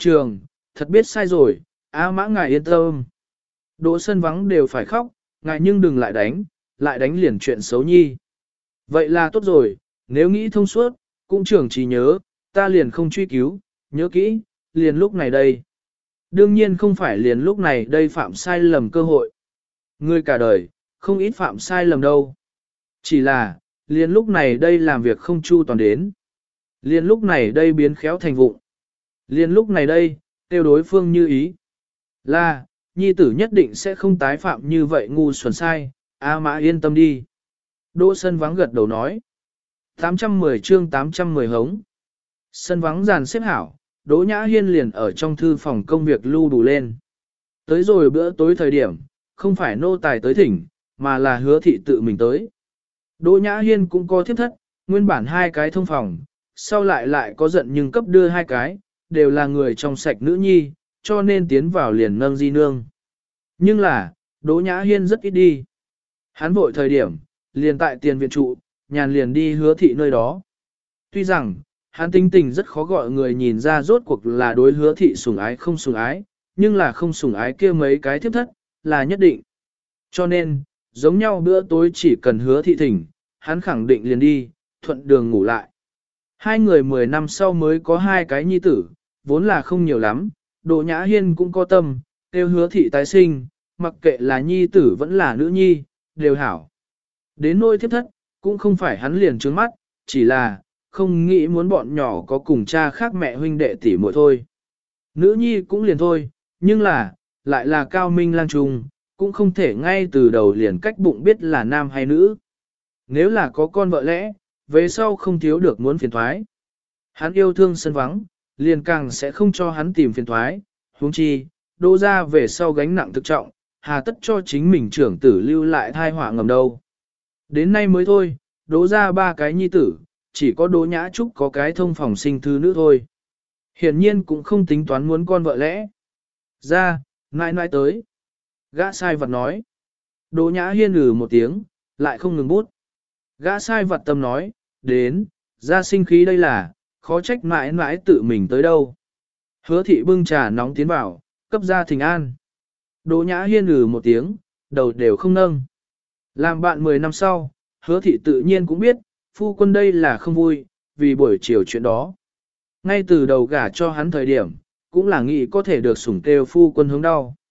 thật biết sai rồi, A Mã ngài yên tâm. Đỗ Sân Vắng đều phải khóc, ngài nhưng đừng lại đánh liền chuyện xấu nhi. Vậy là tốt rồi, nếu nghĩ thông suốt, cũng trưởng trí nhớ, ta liền không truy cứu, nhớ kỹ, liền lúc này đây. Đương nhiên không phải liền lúc này đây phạm sai lầm cơ hội. Ngươi cả đời, không ít phạm sai lầm đâu. Chỉ là, liền lúc này đây làm việc không chu toàn đến. Liền lúc này đây biến khéo thành vụng. Liền lúc này đây, tiêu đối phương như ý. Là, nhi tử nhất định sẽ không tái phạm như vậy ngu xuẩn sai, A Mã yên tâm đi. Đỗ Sân Vắng gật đầu nói. 810 chương 810 hống. Sân vắng dàn xếp hảo, Đỗ Nhã Hiên liền ở trong thư phòng công việc lưu đủ lên. Tới rồi bữa tối thời điểm, không phải nô tài tới thỉnh, mà là hứa thị tự mình tới. Đỗ Nhã Hiên cũng có thiếp thất, nguyên bản 2 cái thông phòng, sau lại có giận nhưng cấp đưa 2 cái, đều là người trong sạch nữ nhi, cho nên tiến vào liền nâng di nương. Nhưng là, Đỗ Nhã Hiên rất ít đi. Hắn vội thời điểm, liền tại tiền viện trụ, nhàn liền đi hứa thị nơi đó. Tuy rằng, hắn tính tình rất khó gọi người nhìn ra rốt cuộc là đối hứa thị sủng ái không sủng ái, nhưng là không sủng ái kia mấy cái thiếp thất, là nhất định. Cho nên, giống nhau bữa tối chỉ cần hứa thị thỉnh, hắn khẳng định liền đi, thuận đường ngủ lại. 2 người 10 năm sau mới có 2 cái nhi tử, vốn là không nhiều lắm, Đỗ Nhã Hiên cũng có tâm, kêu hứa thị tái sinh, mặc kệ là nhi tử vẫn là nữ nhi, đều hảo. Đến nôi thiếp thất, cũng không phải hắn liền trướng mắt, chỉ là, không nghĩ muốn bọn nhỏ có cùng cha khác mẹ huynh đệ tỷ muội thôi. Nữ nhi cũng liền thôi, nhưng là, lại là cao minh lang trung, cũng không thể ngay từ đầu liền cách bụng biết là nam hay nữ. Nếu là có con vợ lẽ, về sau không thiếu được muốn phiền thoái. Hắn yêu thương sân vắng, liền càng sẽ không cho hắn tìm phiền thoái, huống chi, Đỗ ra về sau gánh nặng thực trọng, hà tất cho chính mình trưởng tử lưu lại thai họa ngầm đâu. Đến nay mới thôi, Đỗ ra 3 cái nhi tử, chỉ có Đỗ Nhã Trúc có cái thông phòng sinh thư nữ thôi. Hiển nhiên cũng không tính toán muốn con vợ lẽ. Ra, nãi tới. Gã sai vật nói. Đỗ Nhã Hiên một tiếng, lại không ngừng bút. Gã sai vật tâm nói, đến, ra sinh khí đây là, khó trách mãi tự mình tới đâu. Hứa thị bưng trà nóng tiến vào, cấp ra thỉnh an. Đỗ Nhã Hiên một tiếng, đầu đều không nâng. Làm bạn 10 năm sau, hứa thị tự nhiên cũng biết, phu quân đây là không vui, vì buổi chiều chuyện đó. Ngay từ đầu gả cho hắn thời điểm, cũng là nghĩ có thể được sủng kêu phu quân hướng đau.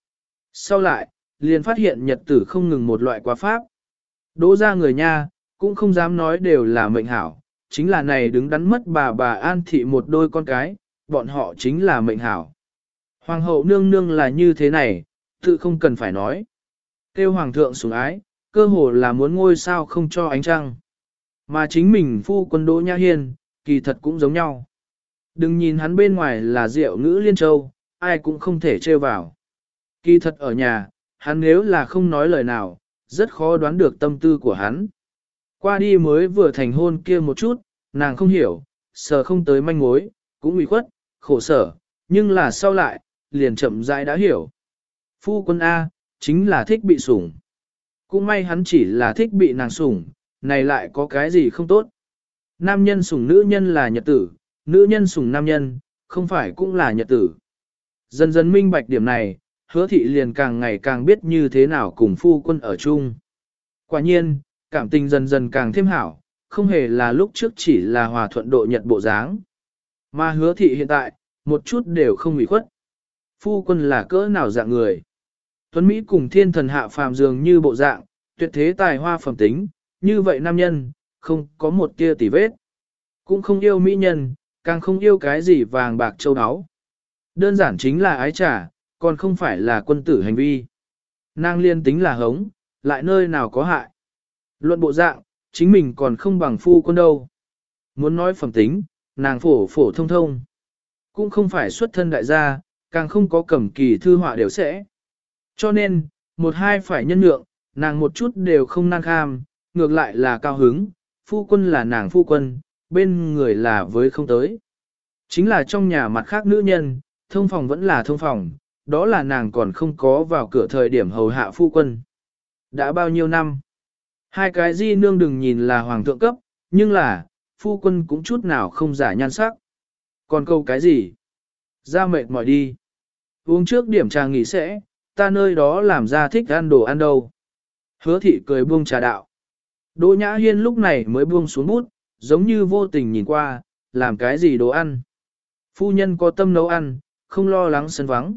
Sau lại, liền phát hiện nhật tử không ngừng một loại quá pháp. Đỗ ra người nha, cũng không dám nói đều là mệnh hảo, chính là này đứng đắn mất bà An Thị một đôi con cái, bọn họ chính là mệnh hảo. Hoàng hậu nương nương là như thế này, tự không cần phải nói. Kêu hoàng thượng sủng ái, cơ hồ là muốn ngôi sao không cho ánh trăng. Mà chính mình phu quân Đỗ Nhã Hiên, kỳ thật cũng giống nhau. Đừng nhìn hắn bên ngoài là diệu ngữ liên châu, ai cũng không thể trêu vào. Kỳ thật ở nhà, hắn nếu là không nói lời nào, rất khó đoán được tâm tư của hắn. Qua đi mới vừa thành hôn kia một chút, nàng không hiểu, sờ không tới manh mối, cũng ủy khuất, khổ sở, nhưng là sau lại, liền chậm rãi đã hiểu. Phu quân A, chính là thích bị sủng. Cũng may hắn chỉ là thích bị nàng sủng, này lại có cái gì không tốt. Nam nhân sủng nữ nhân là nhật tử, nữ nhân sủng nam nhân, không phải cũng là nhật tử. Dần dần minh bạch điểm này, Hứa thị liền càng ngày càng biết như thế nào cùng phu quân ở chung. Quả nhiên, cảm tình dần dần càng thêm hảo, không hề là lúc trước chỉ là hòa thuận độ nhật bộ dáng. Mà Hứa thị hiện tại, một chút đều không ủy khuất. Phu quân là cỡ nào dạng người. Tuấn Mỹ cùng thiên thần hạ phàm dường như bộ dạng, tuyệt thế tài hoa phẩm tính, như vậy nam nhân, không có một tia tỉ vết. Cũng không yêu mỹ nhân, càng không yêu cái gì vàng bạc châu áo. Đơn giản chính là ái trả, còn không phải là quân tử hành vi. Nàng liên tính là hống, lại nơi nào có hại. Luận bộ dạng, chính mình còn không bằng phu quân đâu. Muốn nói phẩm tính, nàng phổ phổ thông thông. Cũng không phải xuất thân đại gia, càng không có cầm kỳ thư họa đều sẽ. Cho nên, một hai phải nhân nhượng, nàng một chút đều không nan kham, ngược lại là cao hứng, phu quân là nàng phu quân, bên người là với không tới. Chính là trong nhà mặt khác nữ nhân, thông phòng vẫn là thông phòng, đó là nàng còn không có vào cửa thời điểm hầu hạ phu quân. Đã bao nhiêu năm? Hai cái di nương đừng nhìn là hoàng thượng cấp, nhưng là, phu quân cũng chút nào không giả nhan sắc. Còn câu cái gì? Ra mệt mỏi đi. Uống trước điểm trà nghỉ sẽ, ta nơi đó làm ra thích ăn đồ ăn đâu. Hứa thị cười buông trà đạo. Đỗ Nhã Hiên lúc này mới buông xuống bút, giống như vô tình nhìn qua, làm cái gì đồ ăn. Phu nhân có tâm nấu ăn, không lo lắng sân vắng.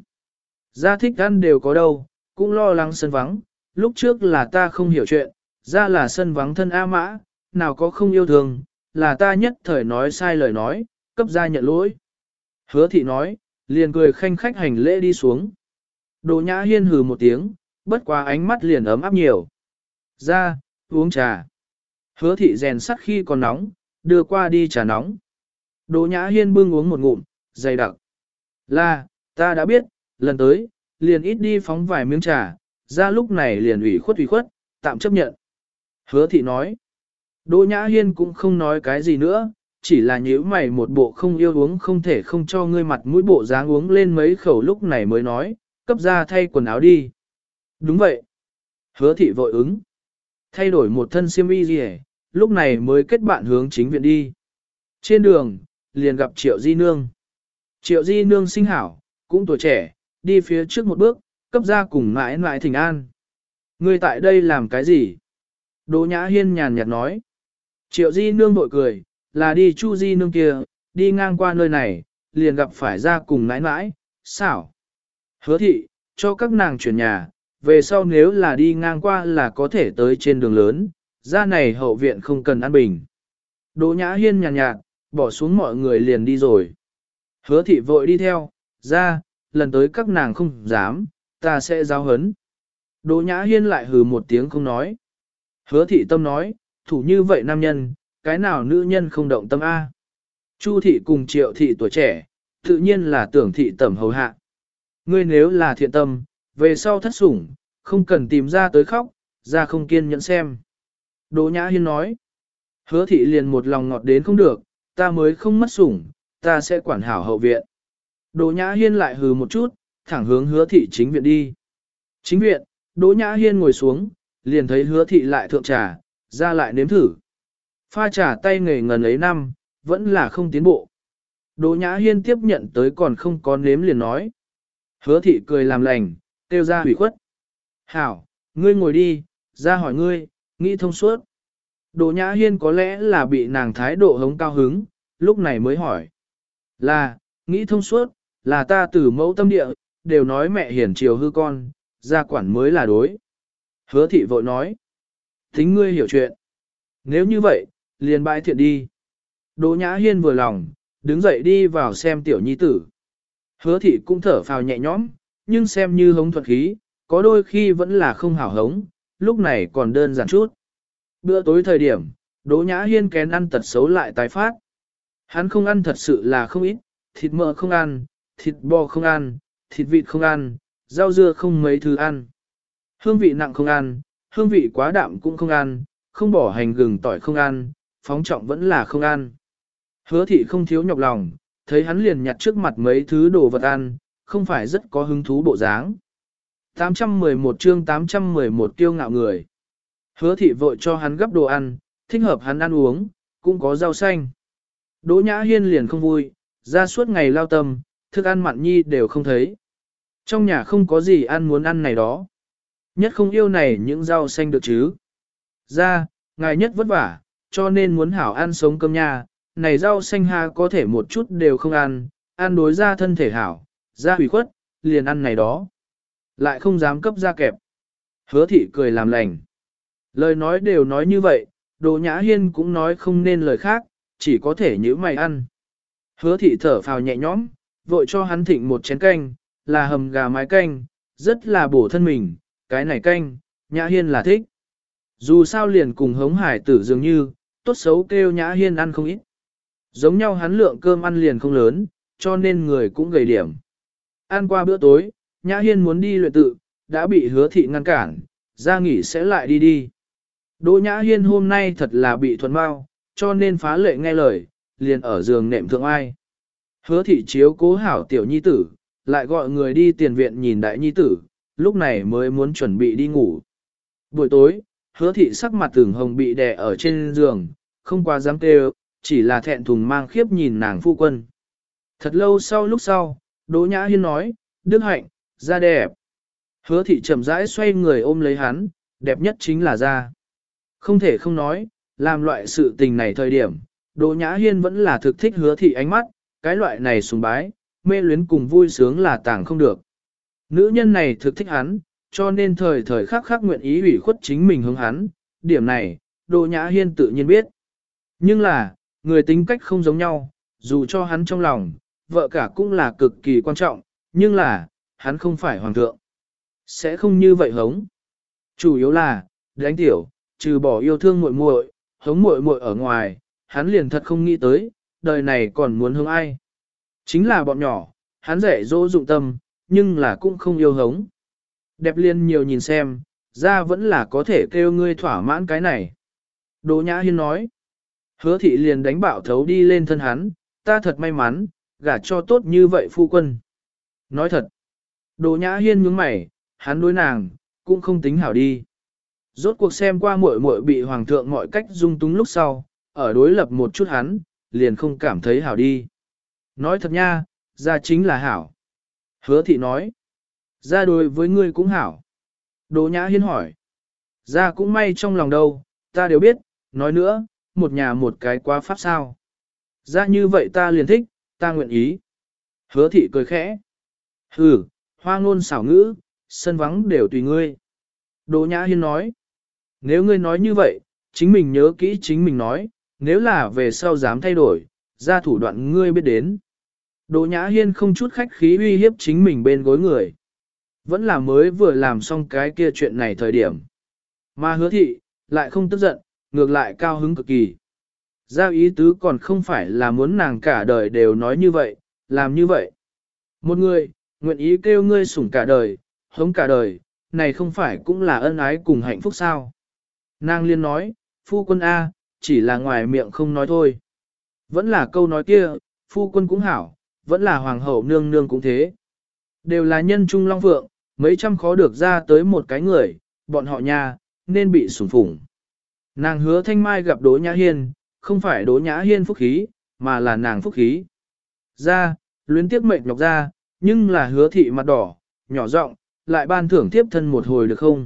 Ra thích ăn đều có đâu, cũng lo lắng sân vắng. Lúc trước là ta không hiểu chuyện, ra là sân vắng thân A Mã, nào có không yêu thương, là ta nhất thời nói sai lời nói, cấp ra nhận lỗi. Hứa thị nói, liền cười khanh khách hành lễ đi xuống. Đỗ Nhã Hiên hừ một tiếng, bất quá ánh mắt liền ấm áp nhiều. Ra, uống trà. Hứa thị rèn sắt khi còn nóng, đưa qua đi trà nóng. Đỗ Nhã Hiên bưng uống một ngụm, dày đặc. Là, ta đã biết, lần tới, liền ít đi phóng vài miếng trà, ra lúc này liền ủy khuất, tạm chấp nhận. Hứa thị nói. Đỗ Nhã Hiên cũng không nói cái gì nữa, chỉ là nhíu mày một bộ không yêu uống không thể không cho ngươi mặt mũi bộ dáng uống lên mấy khẩu lúc này mới nói, cấp ra thay quần áo đi. Đúng vậy. Hứa thị vội ứng. Thay đổi một thân xiêm y gì lúc này mới kết bạn hướng chính viện đi. Trên đường, liền gặp Triệu Di Nương. Triệu Di Nương sinh hảo, cũng tuổi trẻ, đi phía trước một bước, cấp ra cùng mãi mãi thỉnh an. Ngươi tại đây làm cái gì? Đỗ Nhã Hiên nhàn nhạt nói. Triệu Di Nương vội cười, là đi Chu Di Nương kia, đi ngang qua nơi này, liền gặp phải ra cùng mãi mãi, xảo. Hứa thị, cho các nàng chuyển nhà, về sau nếu là đi ngang qua là có thể tới trên đường lớn, ra này hậu viện không cần an bình. Đỗ Nhã Hiên nhàn nhạt, bỏ xuống mọi người liền đi rồi. Hứa thị vội đi theo, ra, lần tới các nàng không dám, ta sẽ giáo hấn. Đỗ Nhã Hiên lại hừ một tiếng không nói. Hứa thị tâm nói, thủ như vậy nam nhân, cái nào nữ nhân không động tâm A. Chu thị cùng Triệu thị tuổi trẻ, tự nhiên là tưởng thị tẩm hầu hạ. Ngươi nếu là thiện tâm, về sau thất sủng, không cần tìm ra tới khóc, ra không kiên nhẫn xem. Đỗ Nhã Hiên nói, hứa thị liền một lòng ngọt đến không được, ta mới không mất sủng, ta sẽ quản hảo hậu viện. Đỗ Nhã Hiên lại hừ một chút, thẳng hướng hứa thị chính viện đi. Chính viện, Đỗ Nhã Hiên ngồi xuống, liền thấy hứa thị lại thượng trà, ra lại nếm thử. Pha trà tay nghề ngần ấy năm, vẫn là không tiến bộ. Đỗ Nhã Hiên tiếp nhận tới còn không có nếm liền nói. Hứa thị cười làm lành, kêu ra hủy khuất. Hảo, ngươi ngồi đi, ra hỏi ngươi, nghĩ thông suốt. Đỗ Nhã Hiên có lẽ là bị nàng thái độ hống cao hứng, lúc này mới hỏi. Là, nghĩ thông suốt, là ta từ mẫu tâm địa, đều nói mẹ hiển chiều hư con, gia quản mới là đối. Hứa thị vội nói. Thính ngươi hiểu chuyện. Nếu như vậy, liền bãi thiện đi. Đỗ Nhã Hiên vừa lòng, đứng dậy đi vào xem tiểu nhi tử. Hứa thị cũng thở phào nhẹ nhõm, nhưng xem như hống thuật khí, có đôi khi vẫn là không hảo hống, lúc này còn đơn giản chút. Bữa tối thời điểm, Đỗ Nhã Hiên kén ăn tật xấu lại tái phát. Hắn không ăn thật sự là không ít, thịt mỡ không ăn, thịt bò không ăn, thịt vịt không ăn, rau dưa không mấy thứ ăn. Hương vị nặng không ăn, hương vị quá đạm cũng không ăn, không bỏ hành gừng tỏi không ăn, phóng trọng vẫn là không ăn. Hứa thị không thiếu nhọc lòng, thấy hắn liền nhặt trước mặt mấy thứ đồ vật ăn, không phải rất có hứng thú bộ dáng. 811 chương 811 kiêu ngạo người. Hứa thị vội cho hắn gấp đồ ăn, thích hợp hắn ăn uống, cũng có rau xanh. Đỗ Nhã Hiên liền không vui, ra suốt ngày lao tâm, thức ăn mặn nhi đều không thấy. Trong nhà không có gì ăn muốn ăn này đó. Nhất không yêu này những rau xanh được chứ. Ra, ngài nhất vất vả, cho nên muốn hảo ăn sống cơm nha, này rau xanh ha có thể một chút đều không ăn, ăn đối ra thân thể hảo, ra hủy khuất, liền ăn này đó. Lại không dám cấp ra kẹp. Hứa thị cười làm lành. Lời nói đều nói như vậy, Đỗ Nhã Hiên cũng nói không nên lời khác, chỉ có thể nhíu mày ăn. Hứa thị thở phào nhẹ nhõm, vội cho hắn thịnh một chén canh, là hầm gà mái canh, rất là bổ thân mình, cái này canh, Nhã Hiên là thích. Dù sao liền cùng hống hải tử dường như, tốt xấu kêu Nhã Hiên ăn không ít. Giống nhau hắn lượng cơm ăn liền không lớn, cho nên người cũng gầy điểm. Ăn qua bữa tối, Nhã Hiên muốn đi luyện tự, đã bị Hứa thị ngăn cản, ra nghỉ sẽ lại đi đi. Đỗ Nhã Hiên hôm nay thật là bị thuần bao, cho nên phá lệ nghe lời, liền ở giường nệm thượng ai. Hứa thị chiếu cố hảo tiểu nhi tử, lại gọi người đi tiền viện nhìn đại nhi tử, lúc này mới muốn chuẩn bị đi ngủ. Buổi tối, Hứa thị sắc mặt tưởng hồng bị đè ở trên giường, không quá dám kêu, chỉ là thẹn thùng mang khiếp nhìn nàng phu quân. Thật lâu sau lúc sau, Đỗ Nhã Hiên nói, Đức Hạnh, da đẹp. Hứa thị chậm rãi xoay người ôm lấy hắn, đẹp nhất chính là da. Không thể không nói, làm loại sự tình này thời điểm, Đỗ Nhã Hiên vẫn là thực thích Hứa thị ánh mắt, cái loại này sùng bái, mê luyến cùng vui sướng là tàng không được. Nữ nhân này thực thích hắn, cho nên thời thời khắc khắc nguyện ý ủy khuất chính mình hướng hắn, điểm này, Đỗ Nhã Hiên tự nhiên biết. Nhưng là, người tính cách không giống nhau, dù cho hắn trong lòng, vợ cả cũng là cực kỳ quan trọng, nhưng là, hắn không phải hoàng thượng. Sẽ không như vậy hống. Chủ yếu là, đánh tiểu, trừ bỏ yêu thương muội muội, hống muội muội ở ngoài, hắn liền thật không nghĩ tới, đời này còn muốn hống ai. Chính là bọn nhỏ, hắn dạy dỗ dụng tâm, nhưng là cũng không yêu hống. Đẹp liên nhiều nhìn xem, ra vẫn là có thể kêu ngươi thỏa mãn cái này. Đỗ Nhã Hiên nói. Hứa thị liền đánh bạo thấu đi lên thân hắn, ta thật may mắn, gả cho tốt như vậy phu quân. Nói thật. Đỗ Nhã Hiên nhướng mày, hắn đối nàng, cũng không tính hảo đi. Rốt cuộc xem qua muội muội bị hoàng thượng mọi cách dung túng lúc sau, ở đối lập một chút hắn, liền không cảm thấy hảo đi. Nói thật nha, ra chính là hảo. Hứa thị nói. Ra đối với ngươi cũng hảo. Đỗ Nhã Hiên hỏi. Ra cũng may trong lòng đâu, ta đều biết, nói nữa, một nhà một cái quá pháp sao. Ra như vậy ta liền thích, ta nguyện ý. Hứa thị cười khẽ. Hừ, hoa ngôn xảo ngữ, sân vắng đều tùy ngươi. Đỗ Nhã Hiên nói. Nếu ngươi nói như vậy, chính mình nhớ kỹ chính mình nói, nếu là về sau dám thay đổi, ra thủ đoạn ngươi biết đến. Đỗ Nhã Hiên không chút khách khí uy hiếp chính mình bên gối người. Vẫn là mới vừa làm xong cái kia chuyện này thời điểm. Mà Hứa thị, lại không tức giận, ngược lại cao hứng cực kỳ. Giao ý tứ còn không phải là muốn nàng cả đời đều nói như vậy, làm như vậy. Một người, nguyện ý kêu ngươi sủng cả đời, hống cả đời, này không phải cũng là ân ái cùng hạnh phúc sao. Nàng liên nói, phu quân A, chỉ là ngoài miệng không nói thôi. Vẫn là câu nói kia, phu quân cũng hảo, vẫn là hoàng hậu nương nương cũng thế. Đều là nhân trung long phượng, mấy trăm khó được ra tới một cái người, bọn họ nha, nên bị sủng phủng. Nàng Hứa Thanh Mai gặp Đỗ Nhã Hiên, không phải Đỗ Nhã Hiên phúc khí, mà là nàng phúc khí. Ra, luyến tiếc mệnh nhọc ra, nhưng là Hứa thị mặt đỏ, nhỏ giọng, lại ban thưởng tiếp thân một hồi được không?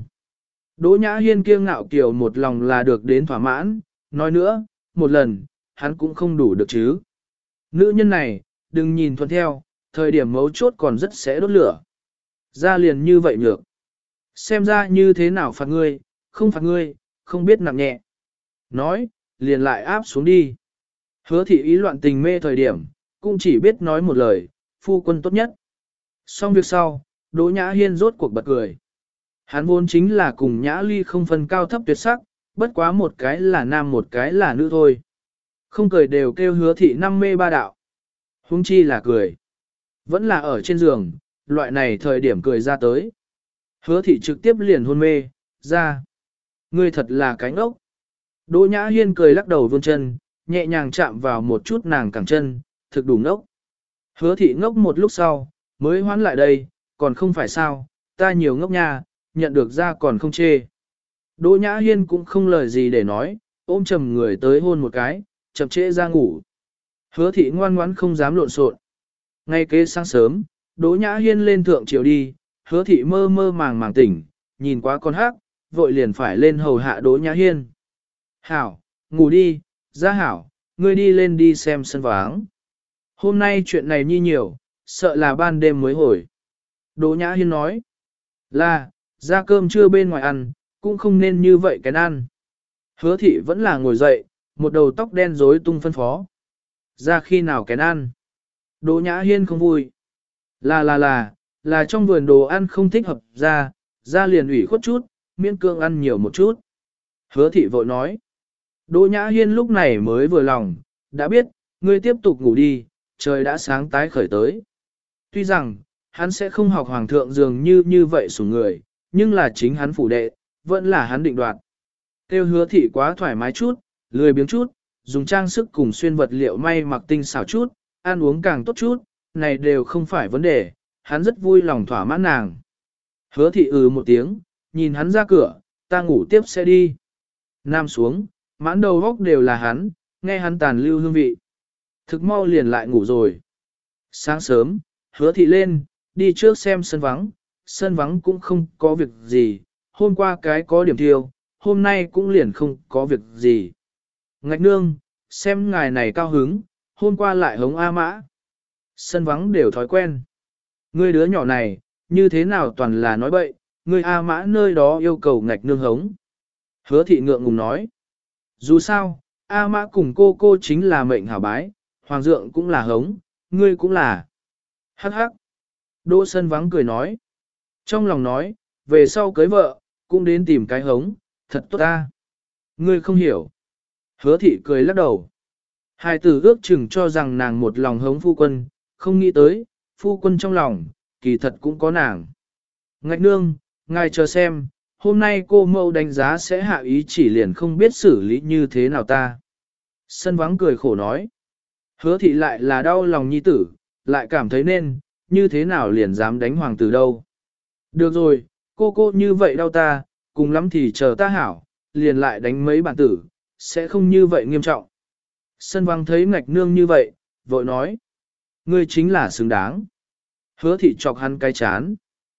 Đỗ Nhã Hiên kiêng ngạo kiều một lòng là được đến thỏa mãn, nói nữa, một lần, hắn cũng không đủ được chứ. Nữ nhân này, đừng nhìn thuận theo, thời điểm mấu chốt còn rất sẽ đốt lửa. Ra liền như vậy nhược. Xem ra như thế nào phạt ngươi, không biết nặng nhẹ. Nói, liền lại áp xuống đi. Hứa thị ý loạn tình mê thời điểm, cũng chỉ biết nói một lời, phu quân tốt nhất. Xong việc sau, Đỗ Nhã Hiên rốt cuộc bật cười. Hắn vốn chính là cùng Nhã Ly không phân cao thấp tuyệt sắc, bất quá một cái là nam một cái là nữ thôi. Không cười đều kêu hứa thị năm mê ba đạo. Huống chi là cười. Vẫn là ở trên giường, loại này thời điểm cười ra tới. Hứa thị trực tiếp liền hôn mê, ra. Ngươi thật là cái ngốc. Đỗ Nhã Hiên cười lắc đầu vươn chân, nhẹ nhàng chạm vào một chút nàng cẳng chân, thực đủ ngốc. Hứa thị ngốc một lúc sau, mới hoán lại đây, còn không phải sao, ta nhiều ngốc nha, nhận được ra còn không chê. Đỗ Nhã Hiên cũng không lời gì để nói, ôm chầm người tới hôn một cái, chậm trễ ra ngủ. Hứa thị ngoan ngoãn không dám lộn xộn. Ngay kế sáng sớm, Đỗ Nhã Hiên lên thượng chiều đi, hứa thị mơ mơ màng màng tỉnh, nhìn quá con hắc, vội liền phải lên hầu hạ Đỗ Nhã Hiên. Hảo, ngủ đi, ra hảo, ngươi đi lên đi xem sân váng. Hôm nay chuyện này nhi nhiều, sợ là ban đêm mới hồi. Đỗ Nhã Hiên nói, là, ra cơm trưa bên ngoài ăn, cũng không nên như vậy cái ăn. Hứa thị vẫn là ngồi dậy, một đầu tóc đen rối tung phân phó. Ra khi nào cái ăn? Đỗ Nhã Hiên không vui. Là trong vườn đồ ăn không thích hợp ra liền ủy khuất chút, miễn cương ăn nhiều một chút. Hứa thị vội nói. Đỗ Nhã Hiên lúc này mới vừa lòng, đã biết, ngươi tiếp tục ngủ đi, trời đã sáng tái khởi tới. Tuy rằng, hắn sẽ không học hoàng thượng dường như vậy sủng người, nhưng là chính hắn phủ đệ, vẫn là hắn định đoạt. Tiêu hứa thị quá thoải mái chút, lười biếng chút, dùng trang sức cùng xuyên vật liệu may mặc tinh xảo chút, ăn uống càng tốt chút, này đều không phải vấn đề, hắn rất vui lòng thỏa mãn nàng. Hứa thị một tiếng, nhìn hắn ra cửa, ta ngủ tiếp sẽ đi. Nam xuống, mãn đầu góc đều là hắn, nghe hắn tàn lưu hương vị. Thực mau liền lại ngủ rồi. Sáng sớm, hứa thị lên, đi trước xem sân vắng cũng không có việc gì, hôm qua cái có điểm thiêu, hôm nay cũng liền không có việc gì. Ngạch nương, xem ngài này cao hứng, hôm qua lại hống A Mã. Sân vắng đều thói quen. Ngươi đứa nhỏ này, như thế nào toàn là nói bậy, ngươi A Mã nơi đó yêu cầu ngạch nương hống. Hứa thị ngượng ngùng nói. Dù sao, A Mã cùng cô chính là mệnh hảo bái, hoàng dượng cũng là hống, ngươi cũng là. Hắc hắc. Đỗ sân vắng cười nói. Trong lòng nói, về sau cưới vợ, cũng đến tìm cái hống, thật tốt ta. Ngươi không hiểu. Hứa thị cười lắc đầu. Hai tử ước chừng cho rằng nàng một lòng hống phu quân, không nghĩ tới, phu quân trong lòng, kỳ thật cũng có nàng. Ngạch nương, ngài chờ xem, hôm nay cô mâu đánh giá sẽ hạ ý chỉ liền không biết xử lý như thế nào ta. Sân vắng cười khổ nói. Hứa thị lại là đau lòng nhi tử, lại cảm thấy nên, như thế nào liền dám đánh hoàng tử đâu. Được rồi, cô như vậy đau ta, cùng lắm thì chờ ta hảo, liền lại đánh mấy bản tử, sẽ không như vậy nghiêm trọng. Sân vắng thấy ngạch nương như vậy, vội nói. Ngươi chính là xứng đáng. Hứa thị chọc hắn cái chán.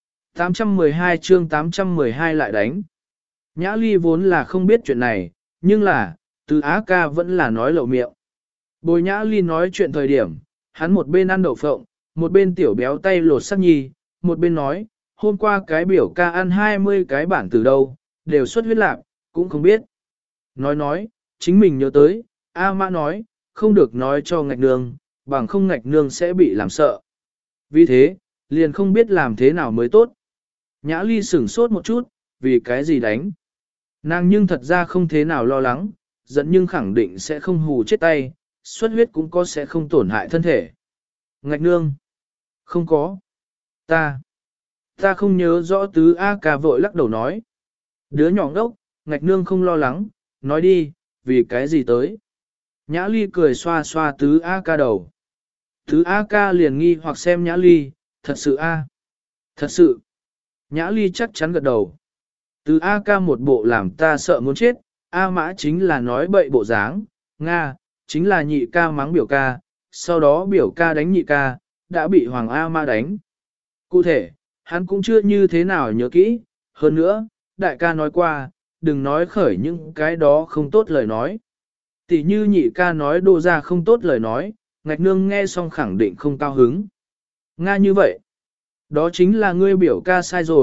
812 chương 812 lại đánh. Nhã Ly vốn là không biết chuyện này, nhưng là, từ Á ca vẫn là nói lậu miệng. Bồi Nhã Ly nói chuyện thời điểm, hắn một bên ăn đậu phộng, một bên tiểu béo tay lột sắc nhi, một bên nói, hôm qua cái biểu ca ăn 20 cái bản từ đâu, đều xuất huyết lạc, cũng không biết. Nói, chính mình nhớ tới, A Mã nói, không được nói cho ngạch nương, bằng không ngạch nương sẽ bị làm sợ. Vì thế, liền không biết làm thế nào mới tốt. Nhã Ly sửng sốt một chút, vì cái gì đánh. Nàng nhưng thật ra không thế nào lo lắng, giận nhưng khẳng định sẽ không hù chết tay, xuất huyết cũng có sẽ không tổn hại thân thể. Ngạch nương. Không có. Ta không nhớ rõ tứ A ca vội lắc đầu nói. Đứa nhỏ ngốc, ngạch nương không lo lắng, nói đi, vì cái gì tới. Nhã Ly cười xoa xoa tứ A ca đầu. Tứ A ca liền nghi hoặc xem Nhã Ly, thật sự A. Thật sự. Nhã Ly chắc chắn gật đầu. Tứ A ca một bộ làm ta sợ muốn chết, A Mã chính là nói bậy bộ dáng, Nga, chính là nhị ca mắng biểu ca, sau đó biểu ca đánh nhị ca, đã bị Hoàng A Mã đánh. Cụ thể, hắn cũng chưa như thế nào nhớ kỹ, hơn nữa, đại ca nói qua, đừng nói khởi những cái đó không tốt lời nói. Tỷ như nhị ca nói đồ ra không tốt lời nói, ngạch nương nghe xong khẳng định không cao hứng. Nga như vậy, đó chính là ngươi biểu ca sai rồi,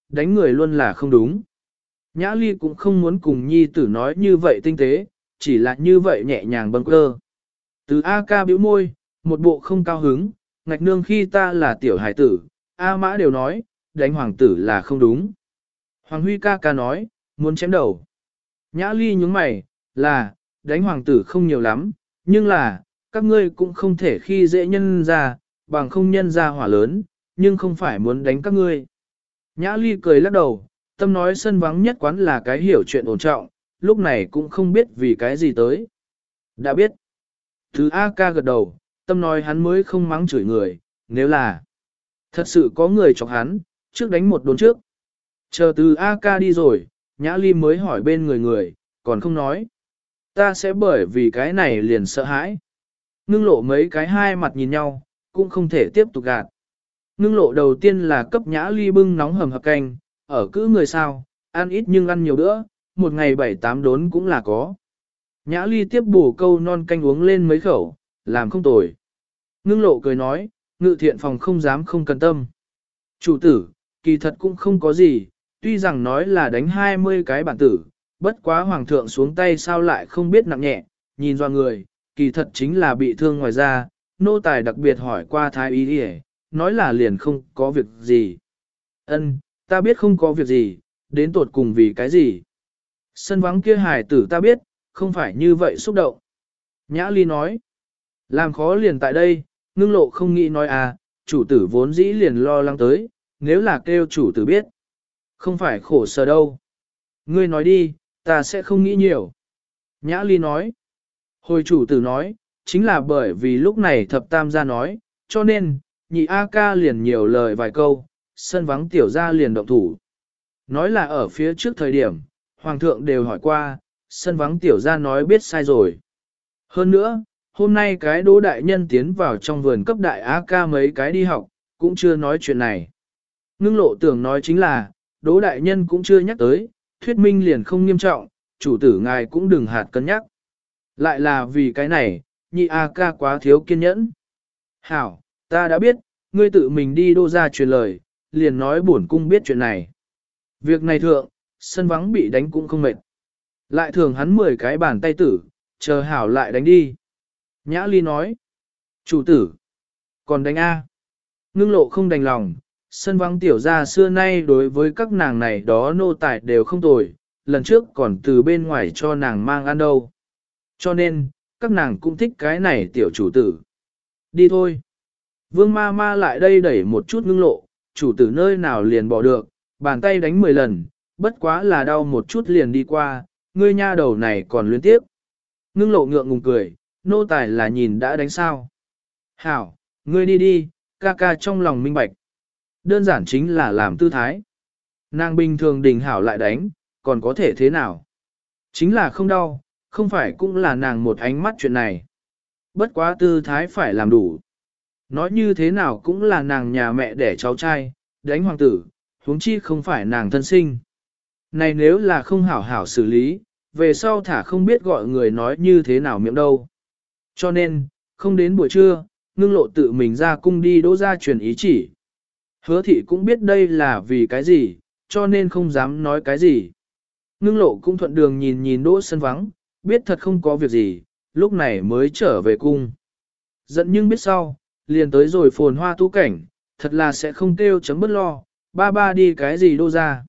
đánh người luôn là không đúng. Nhã Ly cũng không muốn cùng nhi tử nói như vậy tinh tế, chỉ là như vậy nhẹ nhàng bâng cơ. Từ A ca bĩu môi, một bộ không cao hứng, ngạch nương khi ta là tiểu hải tử, A mã đều nói, đánh hoàng tử là không đúng. Hoàng Huy ca ca nói, muốn chém đầu. Nhã Ly nhúng mày, là, đánh hoàng tử không nhiều lắm, nhưng là, các ngươi cũng không thể khi dễ nhân ra, bằng không nhân ra hỏa lớn, nhưng không phải muốn đánh các ngươi. Nhã Ly cười lắc đầu, tâm nói sân vắng nhất quán là cái hiểu chuyện ổn trọng, lúc này cũng không biết vì cái gì tới. Đã biết. Thứ A ca gật đầu, tâm nói hắn mới không mắng chửi người, nếu là thật sự có người chọc hắn, trước đánh một đốn trước. Chờ từ A ca đi rồi, Nhã Ly mới hỏi bên người, còn không nói. Ta sẽ bởi vì cái này liền sợ hãi. Ngưng lộ mấy cái hai mặt nhìn nhau, cũng không thể tiếp tục gạt. Ngưng lộ đầu tiên là cấp Nhã Ly bưng nóng hầm hập canh, ở cữ người sao, ăn ít nhưng ăn nhiều bữa, một ngày 7-8 đốn cũng là có. Nhã Ly tiếp bổ câu non canh uống lên mấy khẩu, làm không tồi. Ngưng lộ cười nói, ngự thiện phòng không dám không cần tâm. Chủ tử, kỳ thật cũng không có gì, tuy rằng nói là đánh 20 cái bản tử, bất quá hoàng thượng xuống tay sao lại không biết nặng nhẹ, nhìn do người, kỳ thật chính là bị thương ngoài ra, nô tài đặc biệt hỏi qua thái y đi, nói là liền không có việc gì. Ân, ta biết không có việc gì, đến tột cùng vì cái gì. Sân vắng kia hài tử ta biết, không phải như vậy xúc động. Nhã Ly nói, làm khó liền tại đây, ngưng lộ không nghĩ nói à, chủ tử vốn dĩ liền lo lắng tới, nếu là kêu chủ tử biết. Không phải khổ sở đâu. Ngươi nói đi, ta sẽ không nghĩ nhiều. Nhã Ly nói, hồi chủ tử nói, chính là bởi vì lúc này thập tam gia nói, cho nên, nhị A ca liền nhiều lời vài câu, sân vắng tiểu gia liền động thủ. Nói là ở phía trước thời điểm, hoàng thượng đều hỏi qua, sân vắng tiểu gia nói biết sai rồi. Hơn nữa, hôm nay cái đỗ đại nhân tiến vào trong vườn cấp đại A ca mấy cái đi học, cũng chưa nói chuyện này. Ngưng lộ tưởng nói chính là, đỗ đại nhân cũng chưa nhắc tới, thuyết minh liền không nghiêm trọng, chủ tử ngài cũng đừng hạt cân nhắc. Lại là vì cái này, nhị A ca quá thiếu kiên nhẫn. Hảo, ta đã biết, ngươi tự mình đi đô ra truyền lời, liền nói bổn cung biết chuyện này. Việc này thượng, sân vắng bị đánh cũng không mệt. Lại thường hắn 10 cái bàn tay tử, chờ hảo lại đánh đi. Nhã Ly nói, chủ tử, còn đánh A. Ngưng lộ không đành lòng, sân vắng tiểu gia xưa nay đối với các nàng này đó nô tài đều không tồi, lần trước còn từ bên ngoài cho nàng mang ăn đâu. Cho nên, các nàng cũng thích cái này tiểu chủ tử. Đi thôi. Vương ma ma lại đây đẩy một chút ngưng lộ, chủ tử nơi nào liền bỏ được, bàn tay đánh 10 lần, bất quá là đau một chút liền đi qua, ngươi nha đầu này còn luyến tiếp. Ngưng lộ ngượng ngùng cười, nô tài là nhìn đã đánh sao. Hảo, ngươi đi đi, ca ca trong lòng minh bạch. Đơn giản chính là làm tư thái. Nàng bình thường đình hảo lại đánh, còn có thể thế nào? Chính là không đau, không phải cũng là nàng một ánh mắt chuyện này. Bất quá tư thái phải làm đủ. Nói như thế nào cũng là nàng nhà mẹ đẻ cháu trai, đánh hoàng tử, huống chi không phải nàng thân sinh. Này nếu là không hảo hảo xử lý, về sau thả không biết gọi người nói như thế nào miệng đâu. Cho nên, không đến buổi trưa, ngưng lộ tự mình ra cung đi đỗ ra truyền ý chỉ. Hứa thị cũng biết đây là vì cái gì, cho nên không dám nói cái gì. Ngưng lộ cũng thuận đường nhìn nhìn đỗ sân vắng, biết thật không có việc gì, lúc này mới trở về cung. Giận nhưng biết sau, liền tới rồi phồn hoa tu cảnh, thật là sẽ không kêu chấm bất lo, ba ba đi cái gì đô ra.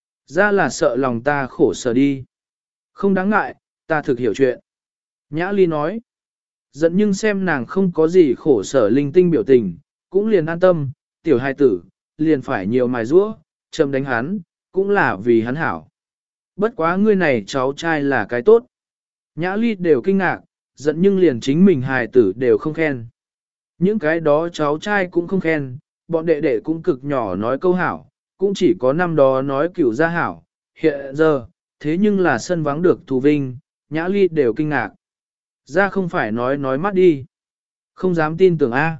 Ra là sợ lòng ta khổ sở đi. Không đáng ngại, ta thực hiểu chuyện. Nhã Ly nói, giận nhưng xem nàng không có gì khổ sở linh tinh biểu tình, cũng liền an tâm, tiểu hai tử, liền phải nhiều mài rũa, châm đánh hắn, cũng là vì hắn hảo. Bất quá ngươi này cháu trai là cái tốt. Nhã Ly đều kinh ngạc, giận nhưng liền chính mình hài tử đều không khen. Những cái đó cháu trai cũng không khen, bọn đệ đệ cũng cực nhỏ nói câu hảo, cũng chỉ có năm đó nói cửu gia hảo, hiện giờ, thế nhưng là sân vắng được thù vinh, Nhã Ly đều kinh ngạc. Ra không phải nói mắt đi. Không dám tin tưởng A.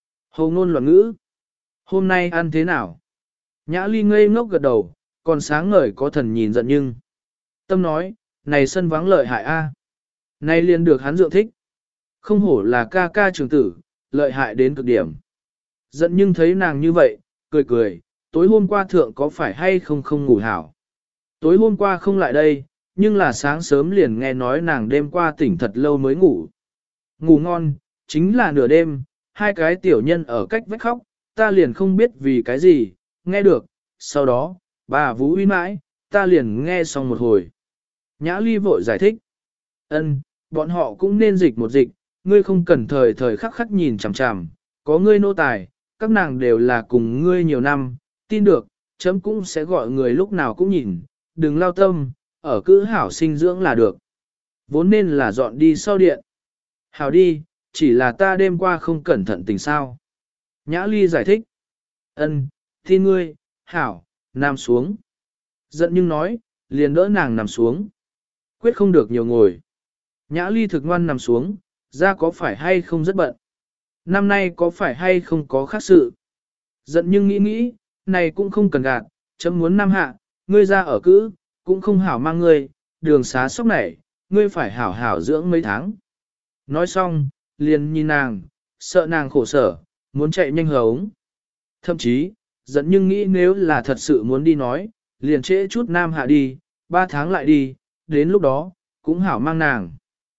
Hồ ngôn loạn ngữ. Hôm nay ăn thế nào? Nhã Ly ngây ngốc gật đầu, còn sáng ngời có thần nhìn giận nhưng. Tâm nói, này sân vắng lợi hại A. Nay liền được hắn dượng thích. Không hổ là ca ca trường tử, lợi hại đến cực điểm. Giận nhưng thấy nàng như vậy, cười cười, tối hôm qua thượng có phải hay không không ngủ hảo. Tối hôm qua không lại đây, nhưng là sáng sớm liền nghe nói nàng đêm qua tỉnh thật lâu mới ngủ. Ngủ ngon, chính là nửa đêm, hai cái tiểu nhân ở cách vách khóc, ta liền không biết vì cái gì, nghe được, sau đó, bà Vũ uy mãi, ta liền nghe xong một hồi. Nhã Ly vội giải thích. Ân, bọn họ cũng nên dịch một dịch, ngươi không cần thời thời khắc khắc nhìn chằm chằm, có ngươi nô tài, các nàng đều là cùng ngươi nhiều năm, tin được, chấm cũng sẽ gọi người lúc nào cũng nhìn, đừng lao tâm, ở cứ hảo sinh dưỡng là được. Vốn nên là dọn đi sau điện. Hảo đi, chỉ là ta đêm qua không cẩn thận tình sao. Nhã Ly giải thích. Ân, tin ngươi, hảo, nằm xuống. Giận nhưng nói, liền đỡ nàng nằm xuống. Quyết không được nhiều ngồi. Nhã Ly thực ngoan nằm xuống, ra có phải hay không rất bận. Năm nay có phải hay không có khác sự. Giận nhưng nghĩ nghĩ, này cũng không cần gạt, chấm muốn năm hạ, ngươi ra ở cữ, cũng không hảo mang ngươi, đường xá sốc nảy, ngươi phải hảo hảo dưỡng mấy tháng. Nói xong, liền nhìn nàng, sợ nàng khổ sở, muốn chạy nhanh hống. Thậm chí, giận nhưng nghĩ nếu là thật sự muốn đi nói, liền trễ chút nam hạ đi, 3 tháng lại đi, đến lúc đó, cũng hảo mang nàng.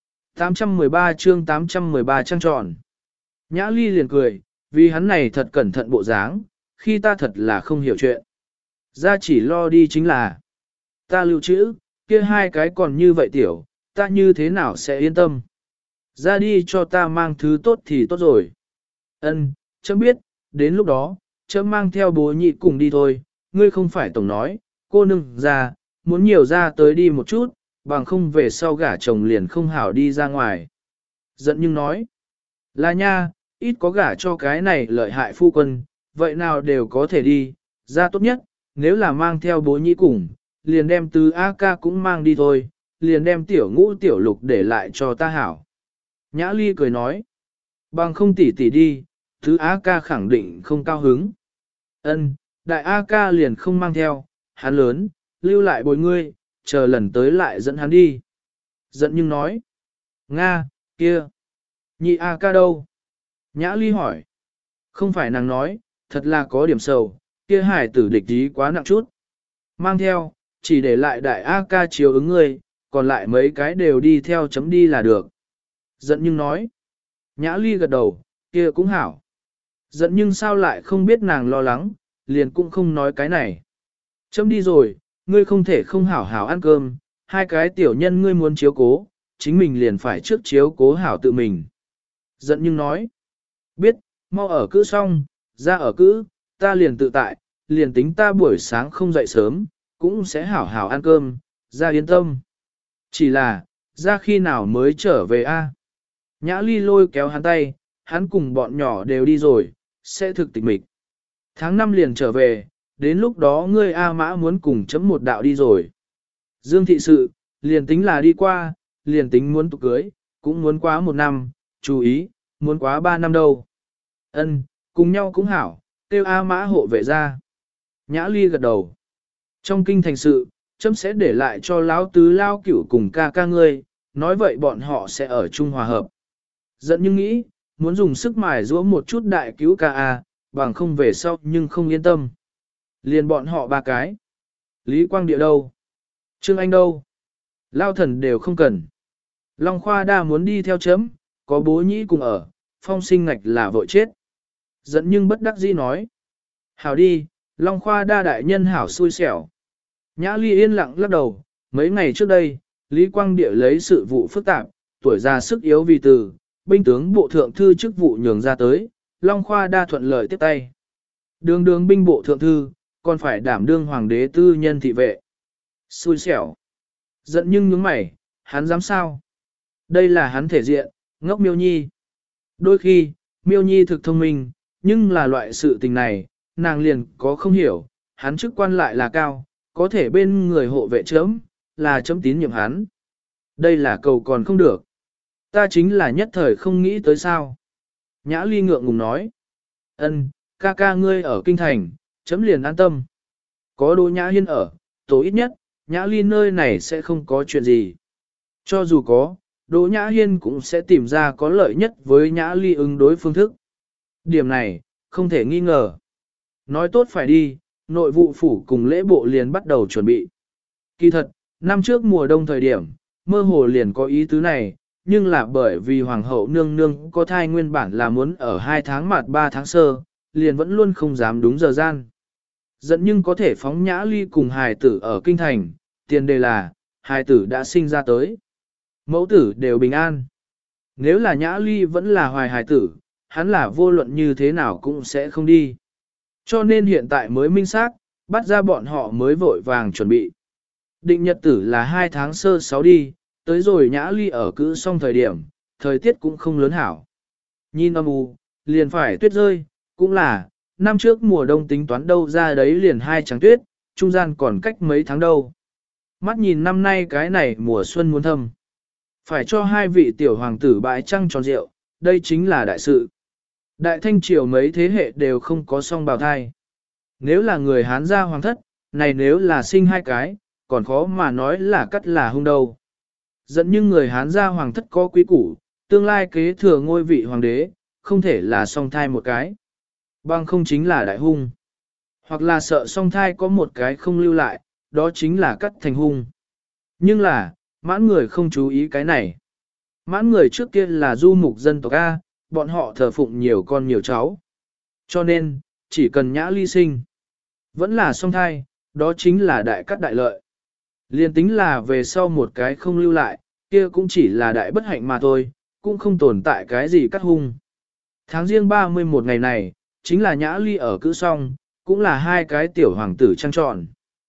813 chương 813 trang tròn. Nhã Ly liền cười, vì hắn này thật cẩn thận bộ dáng, khi ta thật là không hiểu chuyện. Ra chỉ lo đi chính là, ta lưu trữ, kia hai cái còn như vậy tiểu, ta như thế nào sẽ yên tâm. Ra đi cho ta mang thứ tốt thì tốt rồi. Ân, chấm biết, đến lúc đó, chấm mang theo bố nhị cùng đi thôi, ngươi không phải tổng nói, cô nương ra, muốn nhiều ra tới đi một chút, bằng không về sau gả chồng liền không hảo đi ra ngoài. Giận nhưng nói, là nha, ít có gả cho cái này lợi hại phu quân, vậy nào đều có thể đi, ra tốt nhất, nếu là mang theo bố nhị cùng, liền đem tứ A ca cũng mang đi thôi, liền đem tiểu ngũ tiểu lục để lại cho ta hảo. Nhã Ly cười nói, bằng không tỉ tỉ đi, tứ A ca khẳng định không cao hứng. Ân, đại A ca liền không mang theo, hắn lớn, lưu lại bồi ngươi, chờ lần tới lại dẫn hắn đi. Giận nhưng nói, Nga, kia, nhị A ca đâu? Nhã Ly hỏi, không phải nàng nói, thật là có điểm sầu, kia hải tử địch ý quá nặng chút. Mang theo, chỉ để lại đại A ca chiếu ứng ngươi, còn lại mấy cái đều đi theo chấm đi là được. Giận nhưng nói, Nhã Ly gật đầu, kia cũng hảo. Giận nhưng sao lại không biết nàng lo lắng, liền cũng không nói cái này. Chấm đi rồi, ngươi không thể không hảo hảo ăn cơm, hai cái tiểu nhân ngươi muốn chiếu cố, chính mình liền phải trước chiếu cố hảo tự mình. Giận nhưng nói, biết, mau ở cữ xong, ra ở cữ, ta liền tự tại, liền tính ta buổi sáng không dậy sớm, cũng sẽ hảo hảo ăn cơm, ra yên tâm. Chỉ là, ra khi nào mới trở về a? Nhã Ly lôi kéo hắn tay, hắn cùng bọn nhỏ đều đi rồi, sẽ thực tịch mịch. Tháng 5 liền trở về, đến lúc đó ngươi A Mã muốn cùng chấm một đạo đi rồi. Dương thị sự, liền tính là đi qua, liền tính muốn tục cưới, cũng muốn quá 1 năm, chú ý, muốn quá 3 năm đâu. Ân, cùng nhau cũng hảo, kêu A Mã hộ vệ ra. Nhã Ly gật đầu. Trong kinh thành sự, chấm sẽ để lại cho lão tứ lao cửu cùng ca ca ngươi, nói vậy bọn họ sẽ ở chung hòa hợp. Giận nhưng nghĩ, muốn dùng sức mài giũa một chút đại cứu ca a, bằng không về sau nhưng không yên tâm. Liền bọn họ 3 cái. Lý Quang Địa đâu? Trương Anh đâu? Lao thần đều không cần. Long Khoa đa muốn đi theo chấm, có bố nhĩ cùng ở, phong sinh ngạch là vội chết. Giận nhưng bất đắc dĩ nói. Hảo đi, Long Khoa đa đại nhân hảo xui xẻo. Nhã Ly yên lặng lắc đầu, mấy ngày trước đây, Lý Quang Địa lấy sự vụ phức tạp, tuổi già sức yếu vì từ, binh tướng bộ thượng thư chức vụ nhường ra tới, Long Khoa đa thuận lợi tiếp tay. Đường đường binh bộ thượng thư, còn phải đảm đương hoàng đế tư nhân thị vệ. Xui xẻo. Giận nhưng nhướng mày, hắn dám sao? Đây là hắn thể diện, ngốc Miêu Nhi. Đôi khi, Miêu Nhi thực thông minh, nhưng là loại sự tình này, nàng liền có không hiểu, hắn chức quan lại là cao, có thể bên người hộ vệ chấm, là chấm tín nhiệm hắn. Đây là cầu còn không được. Ta chính là nhất thời không nghĩ tới sao. Nhã Ly ngượng ngùng nói. Ân, ca ca ngươi ở kinh thành, chấm liền an tâm. Có Đỗ Nhã Hiên ở, tổ ít nhất, Nhã Ly nơi này sẽ không có chuyện gì. Cho dù có, Đỗ Nhã Hiên cũng sẽ tìm ra có lợi nhất với Nhã Ly ứng đối phương thức. Điểm này, không thể nghi ngờ. Nói tốt phải đi, nội vụ phủ cùng lễ bộ liền bắt đầu chuẩn bị. Kỳ thật, năm trước mùa đông thời điểm, mơ hồ liền có ý tứ này, nhưng là bởi vì hoàng hậu nương nương có thai nguyên bản là muốn ở 2 tháng mạt 3 tháng sơ, liền vẫn luôn không dám đúng giờ gian. Dẫn nhưng có thể phóng Nhã Ly cùng hài tử ở kinh thành, tiền đề là, hài tử đã sinh ra tới. Mẫu tử đều bình an. Nếu là Nhã Ly vẫn là hoài hài tử, hắn là vô luận như thế nào cũng sẽ không đi. Cho nên hiện tại mới minh xác, bắt ra bọn họ mới vội vàng chuẩn bị. Định nhật tử là 2 tháng sơ 6 đi, tới rồi Nhã Ly ở cữ xong thời điểm, thời tiết cũng không lớn hảo. Nhìn âm u, liền phải tuyết rơi, cũng là, năm trước mùa đông tính toán đâu ra đấy liền 2 trắng tuyết, trung gian còn cách mấy tháng đâu. Mắt nhìn năm nay cái này mùa xuân muốn thâm. Phải cho 2 vị tiểu hoàng tử bãi trăng tròn rượu, đây chính là đại sự. Đại thanh triều mấy thế hệ đều không có song bào thai. Nếu là người Hán gia hoàng thất, này nếu là sinh 2 cái, còn khó mà nói là cắt là hung đâu. Dẫn nhưng người Hán gia hoàng thất có quý củ, tương lai kế thừa ngôi vị hoàng đế, không thể là song thai một cái. Bằng không chính là đại hung. Hoặc là sợ song thai có một cái không lưu lại, đó chính là cắt thành hung. Nhưng là, mãn người không chú ý cái này. Mãn người trước kia là du mục dân tộc A, bọn họ thờ phụng nhiều con nhiều cháu. Cho nên, chỉ cần Nhã Ly sinh, vẫn là song thai, đó chính là đại cắt đại lợi. Liên tính là về sau một cái không lưu lại, kia cũng chỉ là đại bất hạnh mà thôi, cũng không tồn tại cái gì cắt hung. Tháng riêng 31 ngày này, chính là Nhã Ly ở cữ xong, cũng là 2 cái tiểu hoàng tử trăng tròn.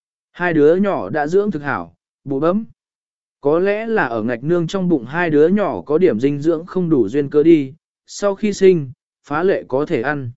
2 đứa nhỏ đã dưỡng thực hảo, bụ bấm. Có lẽ là ở ngạch nương trong bụng 2 đứa nhỏ có điểm dinh dưỡng không đủ duyên cơ đi, sau khi sinh, phá lệ có thể ăn.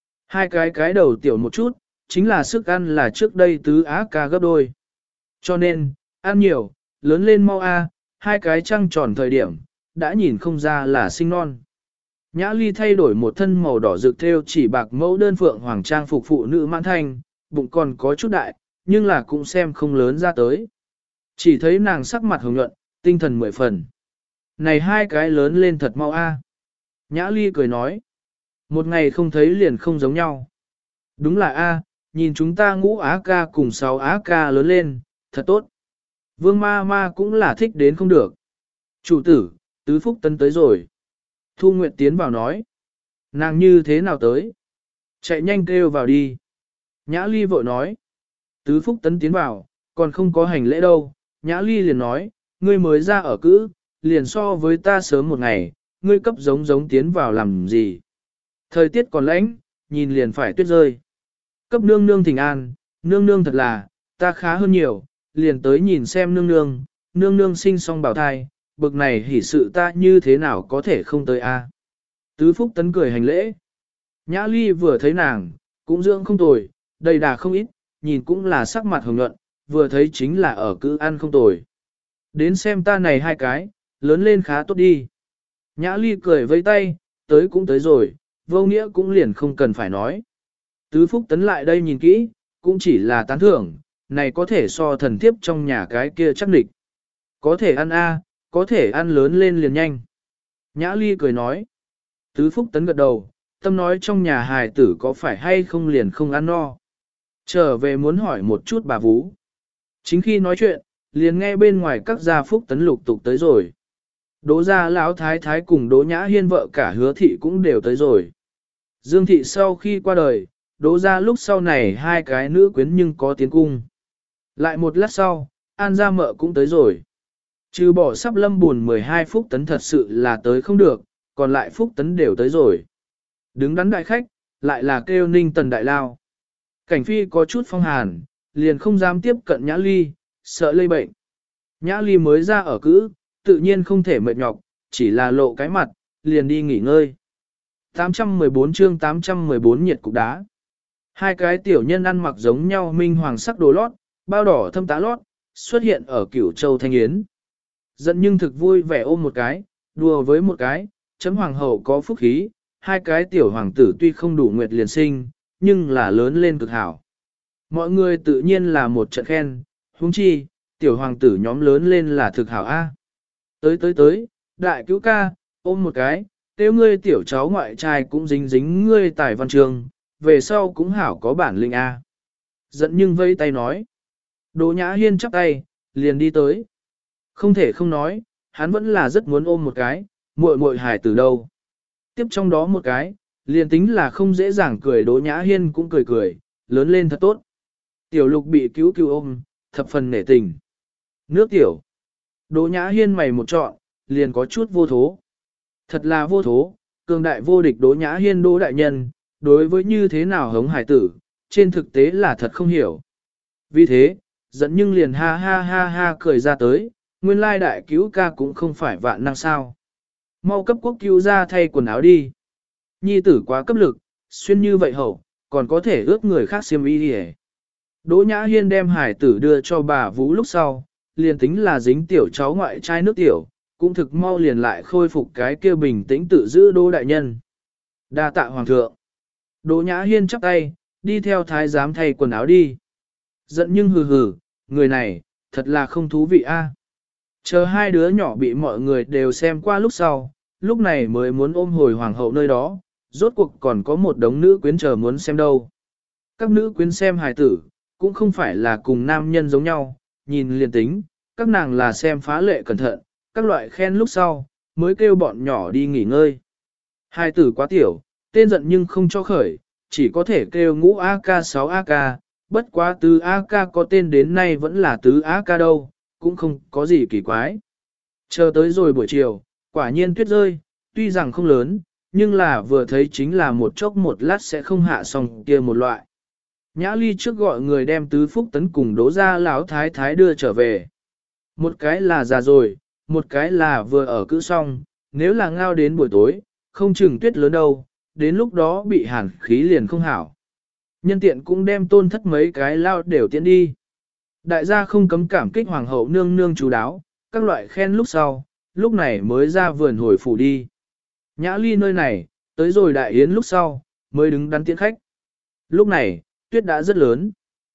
2 cái đầu tiểu một chút, chính là sức ăn là trước đây tứ á ca gấp đôi. Cho nên, ăn nhiều, lớn lên mau a, 2 cái trăng tròn thời điểm, đã nhìn không ra là sinh non. Nhã Ly thay đổi một thân màu đỏ rực thêu chỉ bạc mẫu đơn phượng hoàng trang phục phụ nữ mãn thanh, bụng còn có chút đại, nhưng là cũng xem không lớn ra tới. Chỉ thấy nàng sắc mặt hồng nhuận, tinh thần 10 phần. Này 2 cái lớn lên thật mau a. Nhã Ly cười nói, một ngày không thấy liền không giống nhau. Đúng là a, nhìn chúng ta ngũ á ca cùng 6 á ca lớn lên, thật tốt. Vương ma ma cũng là thích đến không được. Chủ tử, tứ phúc tấn tới rồi. Thu Nguyệt tiến vào nói. Nàng như thế nào tới? Chạy nhanh kêu vào đi. Nhã Ly vội nói. Tứ phúc tấn tiến vào, còn không có hành lễ đâu. Nhã Ly liền nói, ngươi mới ra ở cữ, liền so với ta sớm một ngày, ngươi cấp giống tiến vào làm gì? Thời tiết còn lạnh, nhìn liền phải tuyết rơi. Cấp nương nương thỉnh an, nương nương thật là, ta khá hơn nhiều, liền tới nhìn xem nương nương, nương nương sinh xong bảo thai, bực này hỉ sự ta như thế nào có thể không tới a? Tứ Phúc Tấn cười hành lễ. Nhã Ly vừa thấy nàng, cũng dưỡng không tồi, đầy đà không ít, nhìn cũng là sắc mặt hồng nhuận, vừa thấy chính là ở cữ ăn không tồi. Đến xem ta này 2 cái, lớn lên khá tốt đi. Nhã Ly cười vẫy tay, tới cũng tới rồi, vô nghĩa cũng liền không cần phải nói. Tứ Phúc Tấn lại đây nhìn kỹ, cũng chỉ là tán thưởng, này có thể so thần thiếp trong nhà cái kia chắc địch. Có thể ăn a, có thể ăn lớn lên liền nhanh. Nhã Ly cười nói. Tứ Phúc Tấn gật đầu, tâm nói trong nhà hài tử có phải hay không liền không ăn no. Trở về muốn hỏi một chút bà Vú. Chính khi nói chuyện, liền nghe bên ngoài các gia Phúc Tấn lục tục tới rồi. Đỗ gia lão thái thái cùng Đỗ Nhã Hiên vợ cả Hứa thị cũng đều tới rồi. Dương thị sau khi qua đời, Đỗ gia lúc sau này 2 cái nữ quyến nhưng có tiến cung. Lại một lát sau, An gia mợ cũng tới rồi. Trừ bỏ sắp lâm buồn 12 Phúc Tấn thật sự là tới không được, còn lại Phúc Tấn đều tới rồi. Đứng đắn đại khách, lại là kêu Ninh Tần đại lao. Cảnh phi có chút phong hàn, liền không dám tiếp cận Nhã Ly, sợ lây bệnh. Nhã Ly mới ra ở cữ, tự nhiên không thể mệt nhọc, chỉ là lộ cái mặt, liền đi nghỉ ngơi. 814 chương 814 nhiệt cục đá. 2 cái tiểu nhân ăn mặc giống nhau minh hoàng sắc đồ lót, bao đỏ thâm tá lót, xuất hiện ở Cửu Châu Thanh Yến. Giận nhưng thực vui vẻ ôm một cái, đùa với một cái, chấm hoàng hậu có phúc khí, 2 cái tiểu hoàng tử tuy không đủ nguyệt liền sinh, nhưng là lớn lên cực hảo. Mọi người tự nhiên là một trận khen, huống chi, tiểu hoàng tử nhóm lớn lên là thực hảo A. Tới, đại cứu ca, ôm một cái, tiêu ngươi tiểu cháu ngoại trai cũng dính ngươi tài văn trường, về sau cũng hảo có bản lĩnh A. Giận nhưng vây tay nói. Đỗ Nhã Hiên chắp tay, liền đi tới. Không thể không nói, hắn vẫn là rất muốn ôm một cái, muội muội hài từ đâu. Tiếp trong đó một cái, liền tính là không dễ dàng cười Đỗ Nhã Hiên cũng cười cười, lớn lên thật tốt. Tiểu Lục bị cứu cứu ôm, thập phần nể tình. Nước tiểu. Đỗ Nhã Hiên mày một trọn, liền có chút vô thố. Thật là vô thố, cường đại vô địch Đỗ Nhã Hiên Đỗ đại nhân, đối với như thế nào hống hải tử, trên thực tế là thật không hiểu. Vì thế, giận nhưng liền ha ha ha ha cười ra tới, nguyên lai đại cứu ca cũng không phải vạn năng sao. Mau cấp quốc cứu ra thay quần áo đi. Nhi tử quá cấp lực, xuyên như vậy hậu, còn có thể ước người khác xiêm y đi. Đỗ Nhã Hiên đem hải tử đưa cho bà Vũ lúc sau, liền tính là dính tiểu cháu ngoại trai nước tiểu, cũng thực mau liền lại khôi phục cái kia bình tĩnh tự giữ Đỗ đại nhân. Đa tạ hoàng thượng. Đỗ Nhã Hiên chắp tay, đi theo thái giám thay quần áo đi. Giận nhưng hừ hừ, người này, thật là không thú vị a. Chờ hai đứa nhỏ bị mọi người đều xem qua lúc sau, lúc này mới muốn ôm hồi hoàng hậu nơi đó, rốt cuộc còn có một đống nữ quyến chờ muốn xem đâu. Các nữ quyến xem hài tử, cũng không phải là cùng nam nhân giống nhau, nhìn liền tính, các nàng là xem phá lệ cẩn thận, các loại khen lúc sau, mới kêu bọn nhỏ đi nghỉ ngơi. Hài tử quá tiểu, tên giận nhưng không cho khởi, chỉ có thể kêu ngũ AK6AK, bất quá tứ AK có tên đến nay vẫn là tứ AK đâu, cũng không có gì kỳ quái. Chờ tới rồi buổi chiều, quả nhiên tuyết rơi, tuy rằng không lớn, nhưng là vừa thấy chính là một chốc một lát sẽ không hạ xong kia một loại. Nhã Ly trước gọi người đem tứ phúc tấn cùng Đỗ gia lão thái thái đưa trở về. Một cái là già rồi, một cái là vừa ở cữ xong, nếu là ngao đến buổi tối, không chừng tuyết lớn đâu, đến lúc đó bị hàn khí liền không hảo. Nhân tiện cũng đem tôn thất mấy cái lao đều tiễn đi. Đại gia không cấm cảm kích hoàng hậu nương nương chú đáo, các loại khen lúc sau, lúc này mới ra vườn hồi phủ đi. Nhã Ly nơi này, tới rồi đại yến lúc sau, mới đứng đắn tiễn khách. Lúc này, tuyết đã rất lớn.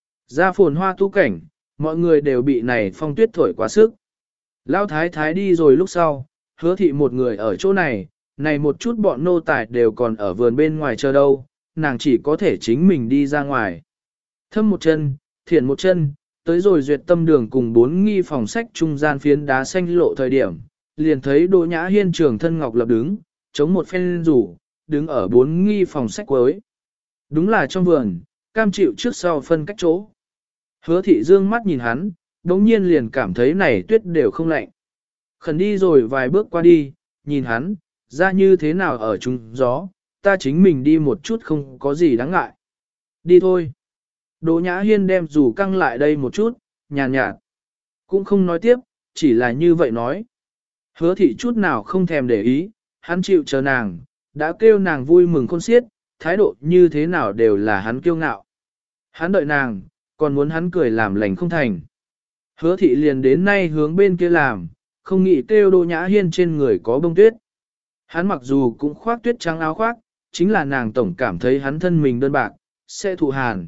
Ra phồn hoa tu cảnh, mọi người đều bị này phong tuyết thổi quá sức. Lão thái thái đi rồi lúc sau, Hứa thị một người ở chỗ này, này một chút bọn nô tài đều còn ở vườn bên ngoài chờ đâu, nàng chỉ có thể chính mình đi ra ngoài. Thâm một chân, thiện một chân, tới rồi duyệt tâm đường cùng 4 nghi phòng sách trung gian phiến đá xanh lộ thời điểm, liền thấy Đỗ Nhã Hiên trường thân ngọc lập đứng, chống một phen rủ, đứng ở 4 nghi phòng sách cuối. Đúng là trong vườn, cam chịu trước sau phân cách chỗ. Hứa thị dương mắt nhìn hắn, đống nhiên liền cảm thấy này tuyết đều không lạnh. Khẩn đi rồi vài bước qua đi, nhìn hắn, ra như thế nào ở trung gió, ta chính mình đi một chút không có gì đáng ngại. Đi thôi. Đỗ Nhã Hiên đem dù căng lại đây một chút, nhàn nhạt. Cũng không nói tiếp, chỉ là như vậy nói. Hứa thị chút nào không thèm để ý, hắn chịu chờ nàng, đã kêu nàng vui mừng khôn xiết, thái độ như thế nào đều là hắn kiêu ngạo. Hắn đợi nàng, còn muốn hắn cười làm lành không thành. Hứa thị liền đến nay hướng bên kia làm, không nghĩ kêu Đỗ Nhã Hiên trên người có bông tuyết. Hắn mặc dù cũng khoác tuyết trắng áo khoác, chính là nàng tổng cảm thấy hắn thân mình đơn bạc, sẽ thụ hàn.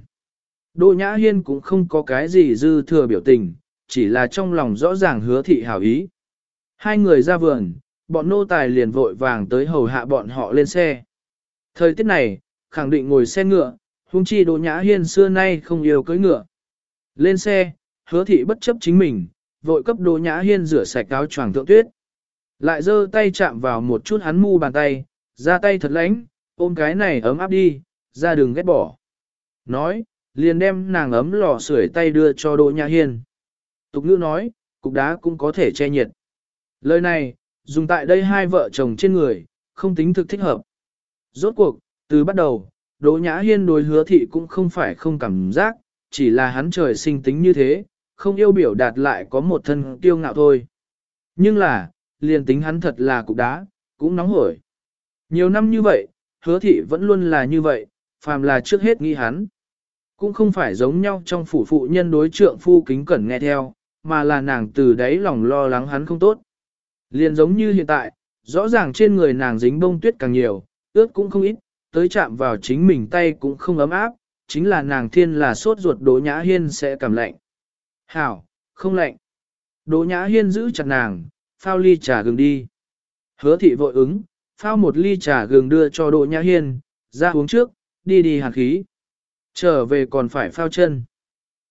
Đỗ Nhã Hiên cũng không có cái gì dư thừa biểu tình, chỉ là trong lòng rõ ràng Hứa thị hảo ý. Hai người ra vườn, bọn nô tài liền vội vàng tới hầu hạ bọn họ lên xe. Thời tiết này, khẳng định ngồi xe ngựa, huống chi Đỗ Nhã Hiên xưa nay không yêu cưỡi ngựa. Lên xe, Hứa thị bất chấp chính mình, vội cấp Đỗ Nhã Hiên rửa sạch áo choàng thượng tuyết. Lại giơ tay chạm vào một chút hắn mu bàn tay, ra tay thật lánh, ôm cái này ấm áp đi, ra đừng ghét bỏ. Nói, liền đem nàng ấm lò sưởi tay đưa cho Đỗ Nhã Hiên. Tục ngữ nói, cục đá cũng có thể che nhiệt. Lời này, dùng tại đây hai vợ chồng trên người, không tính thực thích hợp. Rốt cuộc, từ bắt đầu, Đỗ Nhã Hiên đối Hứa thị cũng không phải không cảm giác, chỉ là hắn trời sinh tính như thế, không yêu biểu đạt lại có một thân kiêu ngạo thôi. Nhưng là, liền tính hắn thật là cục đá, cũng nóng hổi. Nhiều năm như vậy, Hứa thị vẫn luôn là như vậy, phàm là trước hết nghĩ hắn. Cũng không phải giống nhau trong phủ phụ nhân đối trượng phu kính cẩn nghe theo, mà là nàng từ đáy lòng lo lắng hắn không tốt. Liền giống như hiện tại, rõ ràng trên người nàng dính bông tuyết càng nhiều, ướt cũng không ít, tới chạm vào chính mình tay cũng không ấm áp, chính là nàng thiên là sốt ruột Đỗ Nhã Hiên sẽ cảm lạnh. Hảo, không lạnh. Đỗ Nhã Hiên giữ chặt nàng, phao ly trà gừng đi. Hứa thị vội ứng, phao một ly trà gừng đưa cho Đỗ Nhã Hiên, ra uống trước, đi đi hàn khí. Trở về còn phải phao chân.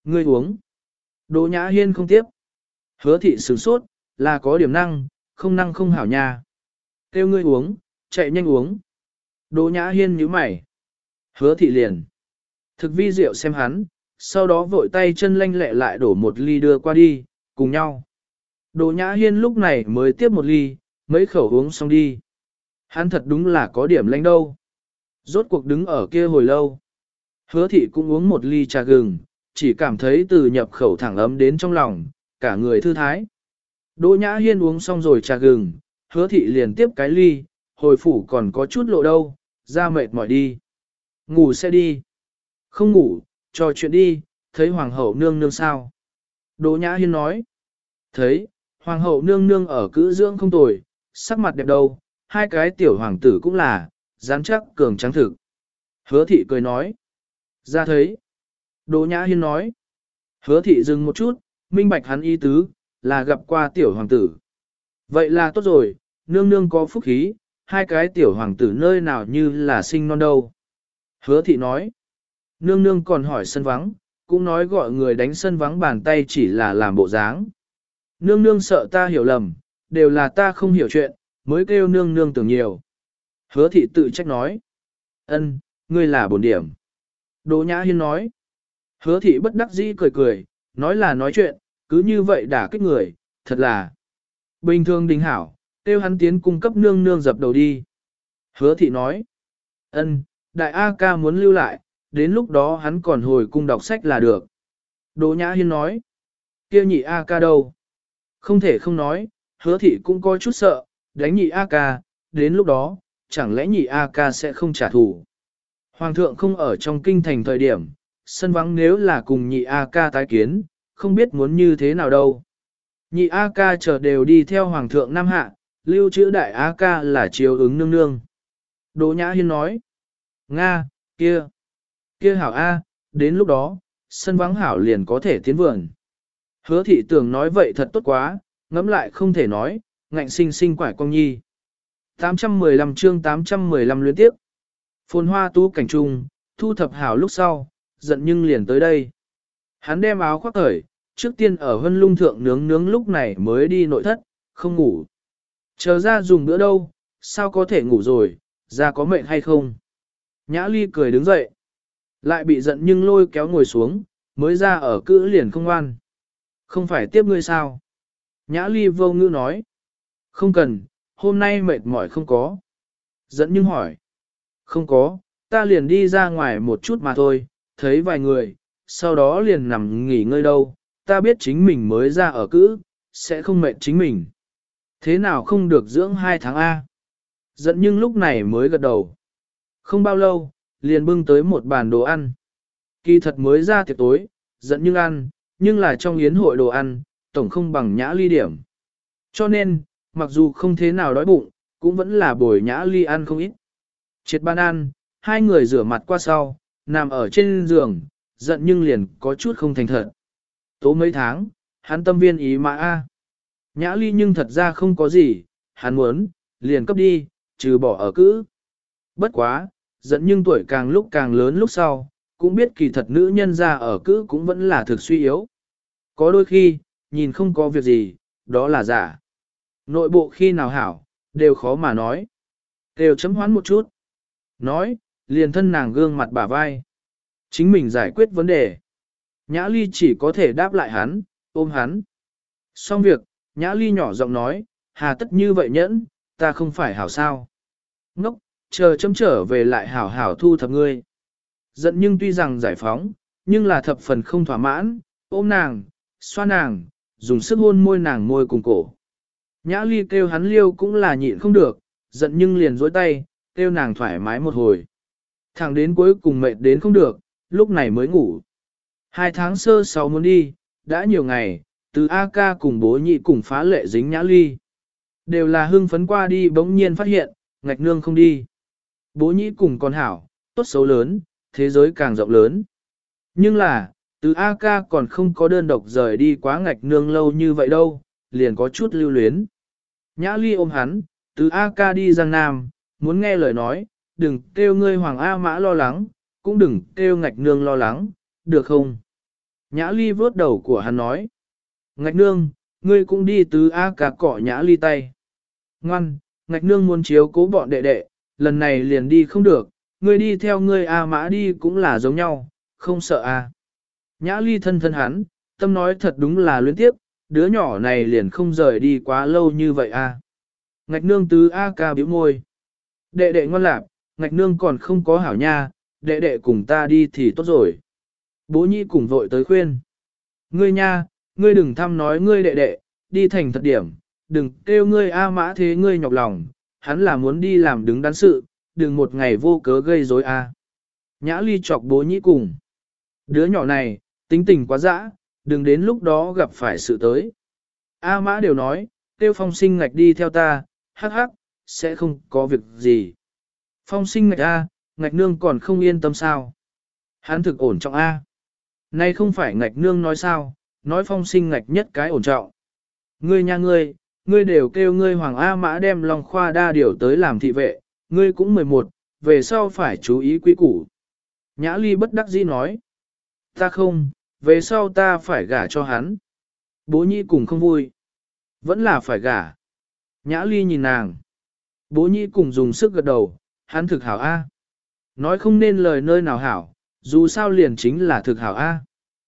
Ngươi uống. Đỗ Nhã Hiên không tiếp. Hứa thị sửng sốt, là có điểm năng không hảo nha. Kêu ngươi uống, chạy nhanh uống. Đỗ Nhã Hiên nhíu mày. Hứa thị liền. Thực vi rượu xem hắn, sau đó vội tay chân lanh lẹ lại đổ một ly đưa qua đi, cùng nhau. Đỗ Nhã Hiên lúc này mới tiếp một ly, mấy khẩu uống xong đi. Hắn thật đúng là có điểm lanh đâu. Rốt cuộc đứng ở kia hồi lâu. Hứa thị cũng uống một ly trà gừng, chỉ cảm thấy từ nhập khẩu thẳng ấm đến trong lòng, cả người thư thái. Đỗ Nhã Hiên uống xong rồi trà gừng, hứa thị liền tiếp cái ly, hồi phủ còn có chút lộ đâu, ra mệt mỏi đi. Ngủ sẽ đi. Không ngủ, trò chuyện đi, thấy hoàng hậu nương nương sao. Đỗ Nhã Hiên nói. Thấy, hoàng hậu nương nương ở cữ dưỡng không tồi, sắc mặt đẹp đâu, hai cái tiểu hoàng tử cũng là, rắn chắc cường trắng thực. Hứa thị cười nói. Ra thấy. Đỗ Nhã Hiên nói. Hứa thị dừng một chút, minh bạch hắn ý tứ, là gặp qua tiểu hoàng tử. Vậy là tốt rồi, nương nương có phúc khí, hai cái tiểu hoàng tử nơi nào như là sinh non đâu. Hứa thị nói. Nương nương còn hỏi sân vắng, cũng nói gọi người đánh sân vắng bàn tay chỉ là làm bộ dáng. Nương nương sợ ta hiểu lầm, đều là ta không hiểu chuyện, mới kêu nương nương tưởng nhiều. Hứa thị tự trách nói. Ân, ngươi là bổn điểm. Đỗ Nhã Hiên nói. Hứa thị bất đắc dĩ cười cười, nói là nói chuyện, cứ như vậy đả kích người, thật là. Bình thường đình hảo, kêu hắn tiến cung cấp nương nương dập đầu đi. Hứa thị nói. Ân, đại A ca muốn lưu lại, đến lúc đó hắn còn hồi cung đọc sách là được. Đỗ Nhã Hiên nói. Kia nhị A ca đâu? Không thể không nói, hứa thị cũng có chút sợ, đánh nhị A ca, đến lúc đó, chẳng lẽ nhị A ca sẽ không trả thù. Hoàng thượng không ở trong kinh thành thời điểm, sân vắng nếu là cùng nhị A ca tái kiến, không biết muốn như thế nào đâu. Nhị A ca chờ đều đi theo Hoàng thượng Nam Hạ, lưu trữ đại A ca là chiếu ứng nương nương. Đỗ Nhã Hiên nói, Nga, kia hảo A, đến lúc đó, sân vắng hảo liền có thể tiến vườn. Hứa thị tưởng nói vậy thật tốt quá, ngẫm lại không thể nói, ngạnh sinh sinh quải cong nhi. 815 chương 815 luyến tiếp. Phồn hoa tú cảnh trung, thu thập hảo lúc sau, giận nhưng liền tới đây. Hắn đem áo khoác cởi, trước tiên ở hân lung thượng nướng lúc này mới đi nội thất, không ngủ. Chờ ra dùng bữa đâu, sao có thể ngủ rồi, ra có mệnh hay không? Nhã Ly cười đứng dậy, lại bị giận nhưng lôi kéo ngồi xuống, mới ra ở cữ liền không ngoan. Không phải tiếp ngươi sao? Nhã Ly vô ngữ nói. Không cần, hôm nay mệt mỏi không có. Giận nhưng hỏi. Không có, ta liền đi ra ngoài một chút mà thôi, thấy vài người, sau đó liền nằm nghỉ ngơi đâu, ta biết chính mình mới ra ở cữ, sẽ không mệt chính mình. Thế nào không được dưỡng 2 tháng A? Giận nhưng lúc này mới gật đầu. Không bao lâu, liền bưng tới một bàn đồ ăn. Kỳ thật mới ra tiệc tối, giận nhưng ăn, nhưng là trong yến hội đồ ăn, tổng không bằng Nhã Ly điểm. Cho nên, mặc dù không thế nào đói bụng, cũng vẫn là bồi Nhã Ly ăn không ít. Triệt ban ăn, hai người rửa mặt qua sau, nằm ở trên giường, giận nhưng liền có chút không thành thật. Tố mấy tháng, hắn tâm viên ý mà a. Nhã Ly nhưng thật ra không có gì, hắn muốn, liền cấp đi, trừ bỏ ở cữ. Bất quá, giận nhưng tuổi càng lúc càng lớn lúc sau, cũng biết kỳ thật nữ nhân ra ở cữ cũng vẫn là thực suy yếu. Có đôi khi, nhìn không có việc gì, đó là giả. Nội bộ khi nào hảo, đều khó mà nói. Đều chấm hoán một chút. Nói, liền thân nàng gương mặt bả vai. Chính mình giải quyết vấn đề. Nhã Ly chỉ có thể đáp lại hắn, ôm hắn. Xong việc, Nhã Ly nhỏ giọng nói, hà tất như vậy nhẫn, ta không phải hảo sao. Ngốc, chờ chấm trở về lại hảo hảo thu thập ngươi. Giận nhưng tuy rằng giải phóng, nhưng là thập phần không thỏa mãn, ôm nàng, xoa nàng, dùng sức hôn môi nàng môi cùng cổ. Nhã Ly kêu hắn liêu cũng là nhịn không được, giận nhưng liền dối tay, kêu nàng thoải mái một hồi. Thẳng đến cuối cùng mệt đến không được, lúc này mới ngủ. 2 tháng sơ 6 muốn đi, đã nhiều ngày, từ A ca cùng bố nhị cùng phá lệ dính Nhã Ly. Đều là hưng phấn qua đi bỗng nhiên phát hiện, ngạch nương không đi. Bố nhị cùng con hảo, tốt xấu lớn, thế giới càng rộng lớn. Nhưng là, từ A ca còn không có đơn độc rời đi quá ngạch nương lâu như vậy đâu, liền có chút lưu luyến. Nhã Ly ôm hắn, từ A ca đi Giang Nam, muốn nghe lời nói, đừng kêu ngươi Hoàng A Mã lo lắng, cũng đừng kêu ngạch nương lo lắng, được không? Nhã Ly vớt đầu của hắn nói. Ngạch nương, ngươi cũng đi tứ A ca cọ Nhã Ly tay. Ngoan, ngạch nương muốn chiếu cố bọn đệ đệ, lần này liền đi không được, ngươi đi theo ngươi A mã đi cũng là giống nhau, không sợ a. Nhã Ly thân thân hắn, tâm nói thật đúng là luyến tiếp, đứa nhỏ này liền không rời đi quá lâu như vậy a. Ngạch nương tứ A ca bĩu môi. Đệ đệ ngoan lạp, ngạch nương còn không có hảo nha, đệ đệ cùng ta đi thì tốt rồi. Bố nhi cùng vội tới khuyên. Ngươi nha, ngươi đừng thăm nói ngươi đệ đệ, đi thành thật điểm, đừng kêu ngươi A mã thế ngươi nhọc lòng, hắn là muốn đi làm đứng đắn sự, đừng một ngày vô cớ gây rối a. Nhã Ly chọc bố nhĩ cùng. Đứa nhỏ này, tính tình quá dã, đừng đến lúc đó gặp phải sự tới. A mã đều nói, kêu Phong Sinh Ngạch đi theo ta, hắc hắc, sẽ không có việc gì. Phong Sinh Ngạch a, Ngạch nương còn không yên tâm sao. Hắn thực ổn trọng a. Nay không phải Ngạch nương nói sao, nói Phong Sinh Ngạch nhất cái ổn trọng. Ngươi nha ngươi đều kêu ngươi Hoàng A Mã đem Long Khoa đa điều tới làm thị vệ, ngươi cũng 11, về sau phải chú ý quý củ. Nhã Ly bất đắc dĩ nói. Ta không, về sau ta phải gả cho hắn. Bố Nhi cùng không vui. Vẫn là phải gả. Nhã Ly nhìn nàng. Bố Nhi cùng dùng sức gật đầu, hắn thực hảo A. Nói không nên lời nơi nào hảo, dù sao liền chính là thực hảo A.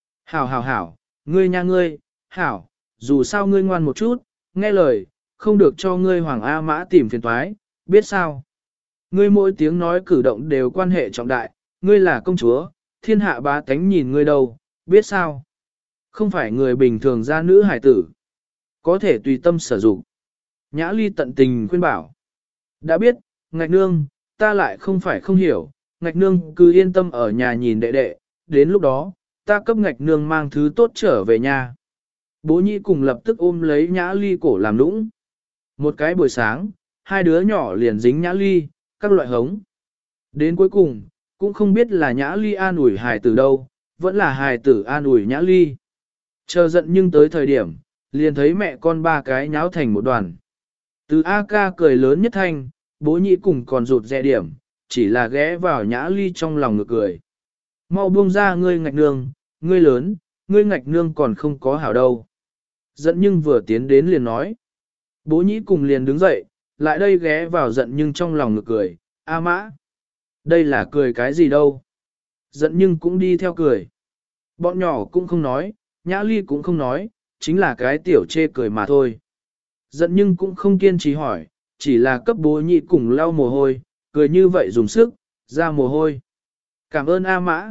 Hảo, ngươi nha ngươi, hảo, dù sao ngươi ngoan một chút, nghe lời, không được cho ngươi Hoàng A Mã tìm phiền toái, biết sao? Ngươi mỗi tiếng nói cử động đều quan hệ trọng đại, ngươi là công chúa, thiên hạ bá tánh nhìn ngươi đâu, biết sao? Không phải người bình thường ra nữ hải tử, có thể tùy tâm sử dụng. Nhã Ly tận tình khuyên bảo. Đã biết, Ngạch nương, ta lại không phải không hiểu, Ngạch nương cứ yên tâm ở nhà nhìn đệ đệ, đến lúc đó, ta cấp Ngạch nương mang thứ tốt trở về nhà. Bố Nhi cùng lập tức ôm lấy Nhã Ly cổ làm nũng. Một cái buổi sáng, hai đứa nhỏ liền dính Nhã Ly, các loại hống. Đến cuối cùng, cũng không biết là Nhã Ly an ủi hài tử đâu, vẫn là hài tử an ủi Nhã Ly. Chờ giận nhưng tới thời điểm, liền thấy mẹ con ba cái nháo thành một đoàn. Từ A ca cười lớn nhất thanh, bố Nhi cùng còn rụt rè điểm, chỉ là ghé vào Nhã Ly trong lòng ngược cười. Mau buông ra ngươi Ngạch nương, ngươi lớn, ngươi Ngạch nương còn không có hảo đâu. Giận nhưng vừa tiến đến liền nói. Bố Nhĩ cùng liền đứng dậy, lại đây ghé vào giận nhưng trong lòng ngược cười, A mã. Đây là cười cái gì đâu. Giận nhưng cũng đi theo cười. Bọn nhỏ cũng không nói, Nhã Ly cũng không nói, chính là cái tiểu chê cười mà thôi. Giận nhưng cũng không kiên trì hỏi, chỉ là cấp bố Nhĩ cùng lau mồ hôi, cười như vậy dùng sức, ra mồ hôi. Cảm ơn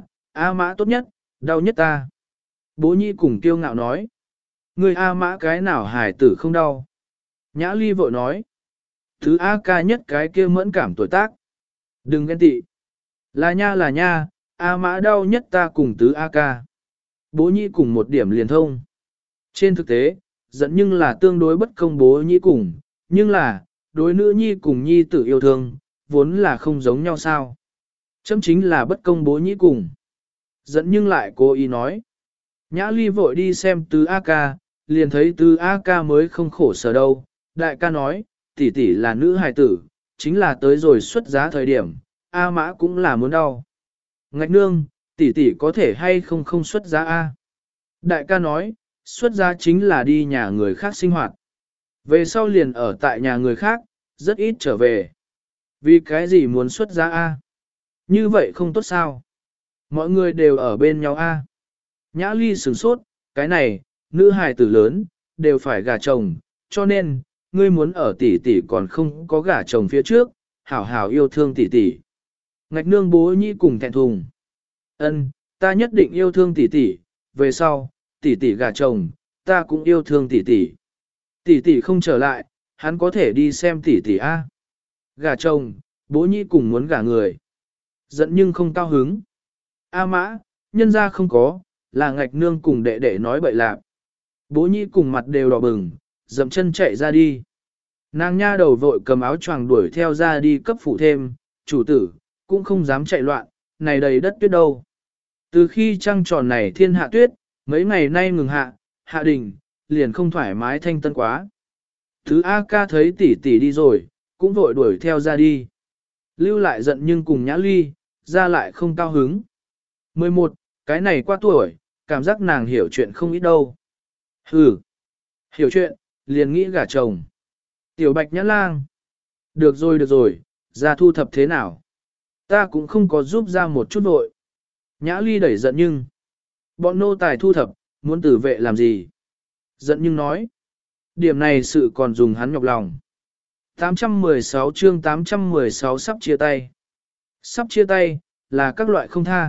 A mã tốt nhất, đau nhất ta. Bố Nhĩ cùng kiêu ngạo nói. Người A mã cái nào hài tử không đau. Nhã Ly vội nói. Thứ A ca nhất cái kia mẫn cảm tuổi tác. Đừng ghen tị. Là nha, A mã đau nhất ta cùng tứ A ca. Bố Nhi cùng một điểm liền thông. Trên thực tế, giận nhưng là tương đối bất công bố Nhi cùng, nhưng là, đối nữ Nhi cùng Nhi tử yêu thương, vốn là không giống nhau sao. Chấm chính là bất công bố Nhi cùng. Giận nhưng lại cố ý nói. Nhã Ly vội đi xem tứ A ca, liền thấy tứ A ca mới không khổ sở đâu. Đại ca nói, tỷ tỷ là nữ hài tử, chính là tới rồi xuất giá thời điểm, A mã cũng là muốn đau. Ngạch nương, tỷ tỷ có thể hay không xuất giá A. Đại ca nói, xuất giá chính là đi nhà người khác sinh hoạt. Về sau liền ở tại nhà người khác, rất ít trở về. Vì cái gì muốn xuất giá A? Như vậy không tốt sao? Mọi người đều ở bên nhau A. Nhã Ly sửng sốt, cái này, nữ hài tử lớn, đều phải gả chồng, cho nên, ngươi muốn ở tỷ tỷ còn không có gả chồng phía trước, hảo hảo yêu thương tỷ tỷ. Ngạch nương bố Nhi cùng thẹn thùng. Ân, ta nhất định yêu thương tỷ tỷ, về sau, tỷ tỷ gả chồng, ta cũng yêu thương tỷ tỷ. Tỷ tỷ không trở lại, hắn có thể đi xem tỷ tỷ A. Gả chồng, bố Nhi cùng muốn gả người. Giận nhưng không cao hứng. A mã, nhân ra không có, là ngạch nương cùng đệ đệ nói bậy lạc. Bố Nhi cùng mặt đều đỏ bừng, dậm chân chạy ra đi. Nàng nha đầu vội cầm áo choàng đuổi theo ra đi cấp phụ thêm, chủ tử, cũng không dám chạy loạn, này đầy đất tuyết đâu. Từ khi trăng tròn này thiên hạ tuyết, mấy ngày nay ngừng hạ đình, liền không thoải mái thanh tân quá. Thứ A ca thấy tỷ tỷ đi rồi, cũng vội đuổi theo ra đi. Lưu lại giận nhưng cùng Nhã Ly, ra lại không cao hứng. 11, cái này qua tuổi, cảm giác nàng hiểu chuyện không ít đâu. Hừ, hiểu chuyện, liền nghĩ gả chồng. Tiểu Bạch Nhã Lang. Được rồi, ra thu thập thế nào? Ta cũng không có giúp ra một chút vội. Nhã Ly đẩy giận nhưng. Bọn nô tài thu thập, muốn tử vệ làm gì? Giận nhưng nói. Điểm này sự còn dùng hắn nhọc lòng. 816 chương 816 sắp chia tay. Sắp chia tay, là các loại không tha.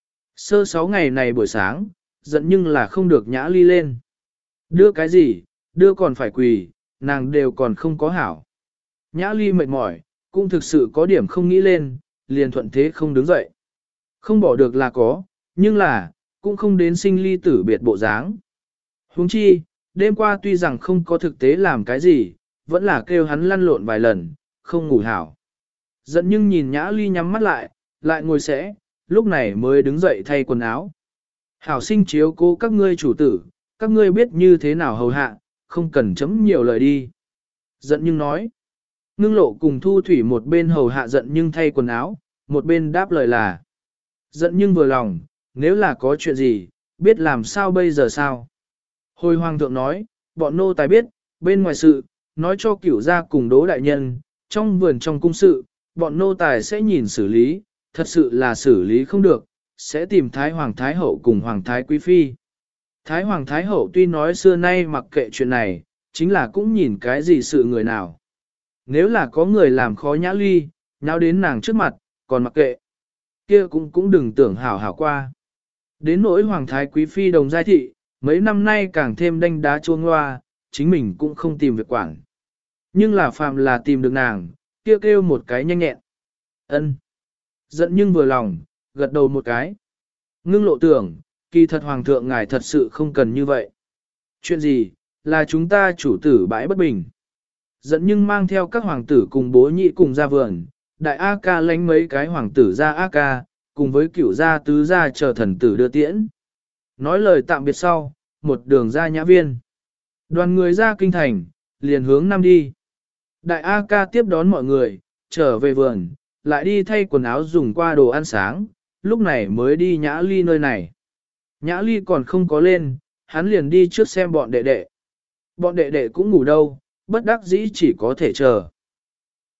Sơ 6 ngày này buổi sáng, giận nhưng là không được Nhã Ly lên. Đưa cái gì, đưa còn phải quỳ, nàng đều còn không có hảo. Nhã Ly mệt mỏi, cũng thực sự có điểm không nghĩ lên, liền thuận thế không đứng dậy. Không bỏ được là có, nhưng là, cũng không đến sinh ly tử biệt bộ dáng. Huống chi, đêm qua tuy rằng không có thực tế làm cái gì, vẫn là kêu hắn lăn lộn vài lần, không ngủ hảo. Giận nhưng nhìn Nhã Ly nhắm mắt lại ngồi sẽ, lúc này mới đứng dậy thay quần áo. Hảo sinh chiếu cố các ngươi chủ tử, các ngươi biết như thế nào hầu hạ, không cần chấm nhiều lời đi. Giận nhưng nói. Ngưng lộ cùng Thu Thủy một bên hầu hạ giận nhưng thay quần áo, một bên đáp lời là. Giận nhưng vừa lòng, nếu là có chuyện gì, biết làm sao bây giờ sao. Hồi hoàng thượng nói, bọn nô tài biết, bên ngoài sự, nói cho cửu gia cùng Đỗ đại nhân, trong vườn trong cung sự, bọn nô tài sẽ nhìn xử lý, thật sự là xử lý không được, sẽ tìm Thái Hoàng Thái Hậu cùng Hoàng Thái Quý Phi. Thái Hoàng Thái Hậu tuy nói xưa nay mặc kệ chuyện này, chính là cũng nhìn cái gì sự người nào. Nếu là có người làm khó Nhã Ly, nháo đến nàng trước mặt, còn mặc kệ, kia cũng đừng tưởng hảo hảo qua. Đến nỗi Hoàng Thái Quý Phi đồng giai thị, mấy năm nay càng thêm đanh đá chuông hoa, chính mình cũng không tìm việc quản. Nhưng là phàm là tìm được nàng, kia kêu một cái nhanh nhẹn. Ân. Giận nhưng vừa lòng, gật đầu một cái. Ngưng lộ tưởng, kỳ thật Hoàng thượng ngài thật sự không cần như vậy. Chuyện gì, là chúng ta chủ tử bãi bất bình. Giận nhưng mang theo các hoàng tử cùng bố nhị cùng ra vườn, đại A ca lánh mấy cái hoàng tử ra A ca, cùng với cửu gia tứ gia chờ thần tử đưa tiễn. Nói lời tạm biệt sau, một đường ra nhã viên. Đoàn người ra kinh thành, liền hướng nam đi. Đại A ca tiếp đón mọi người, trở về vườn, lại đi thay quần áo dùng qua đồ ăn sáng, lúc này mới đi Nhã Ly nơi này. Nhã Ly còn không có lên, hắn liền đi trước xem bọn đệ đệ. Bọn đệ đệ cũng ngủ đâu, bất đắc dĩ chỉ có thể chờ.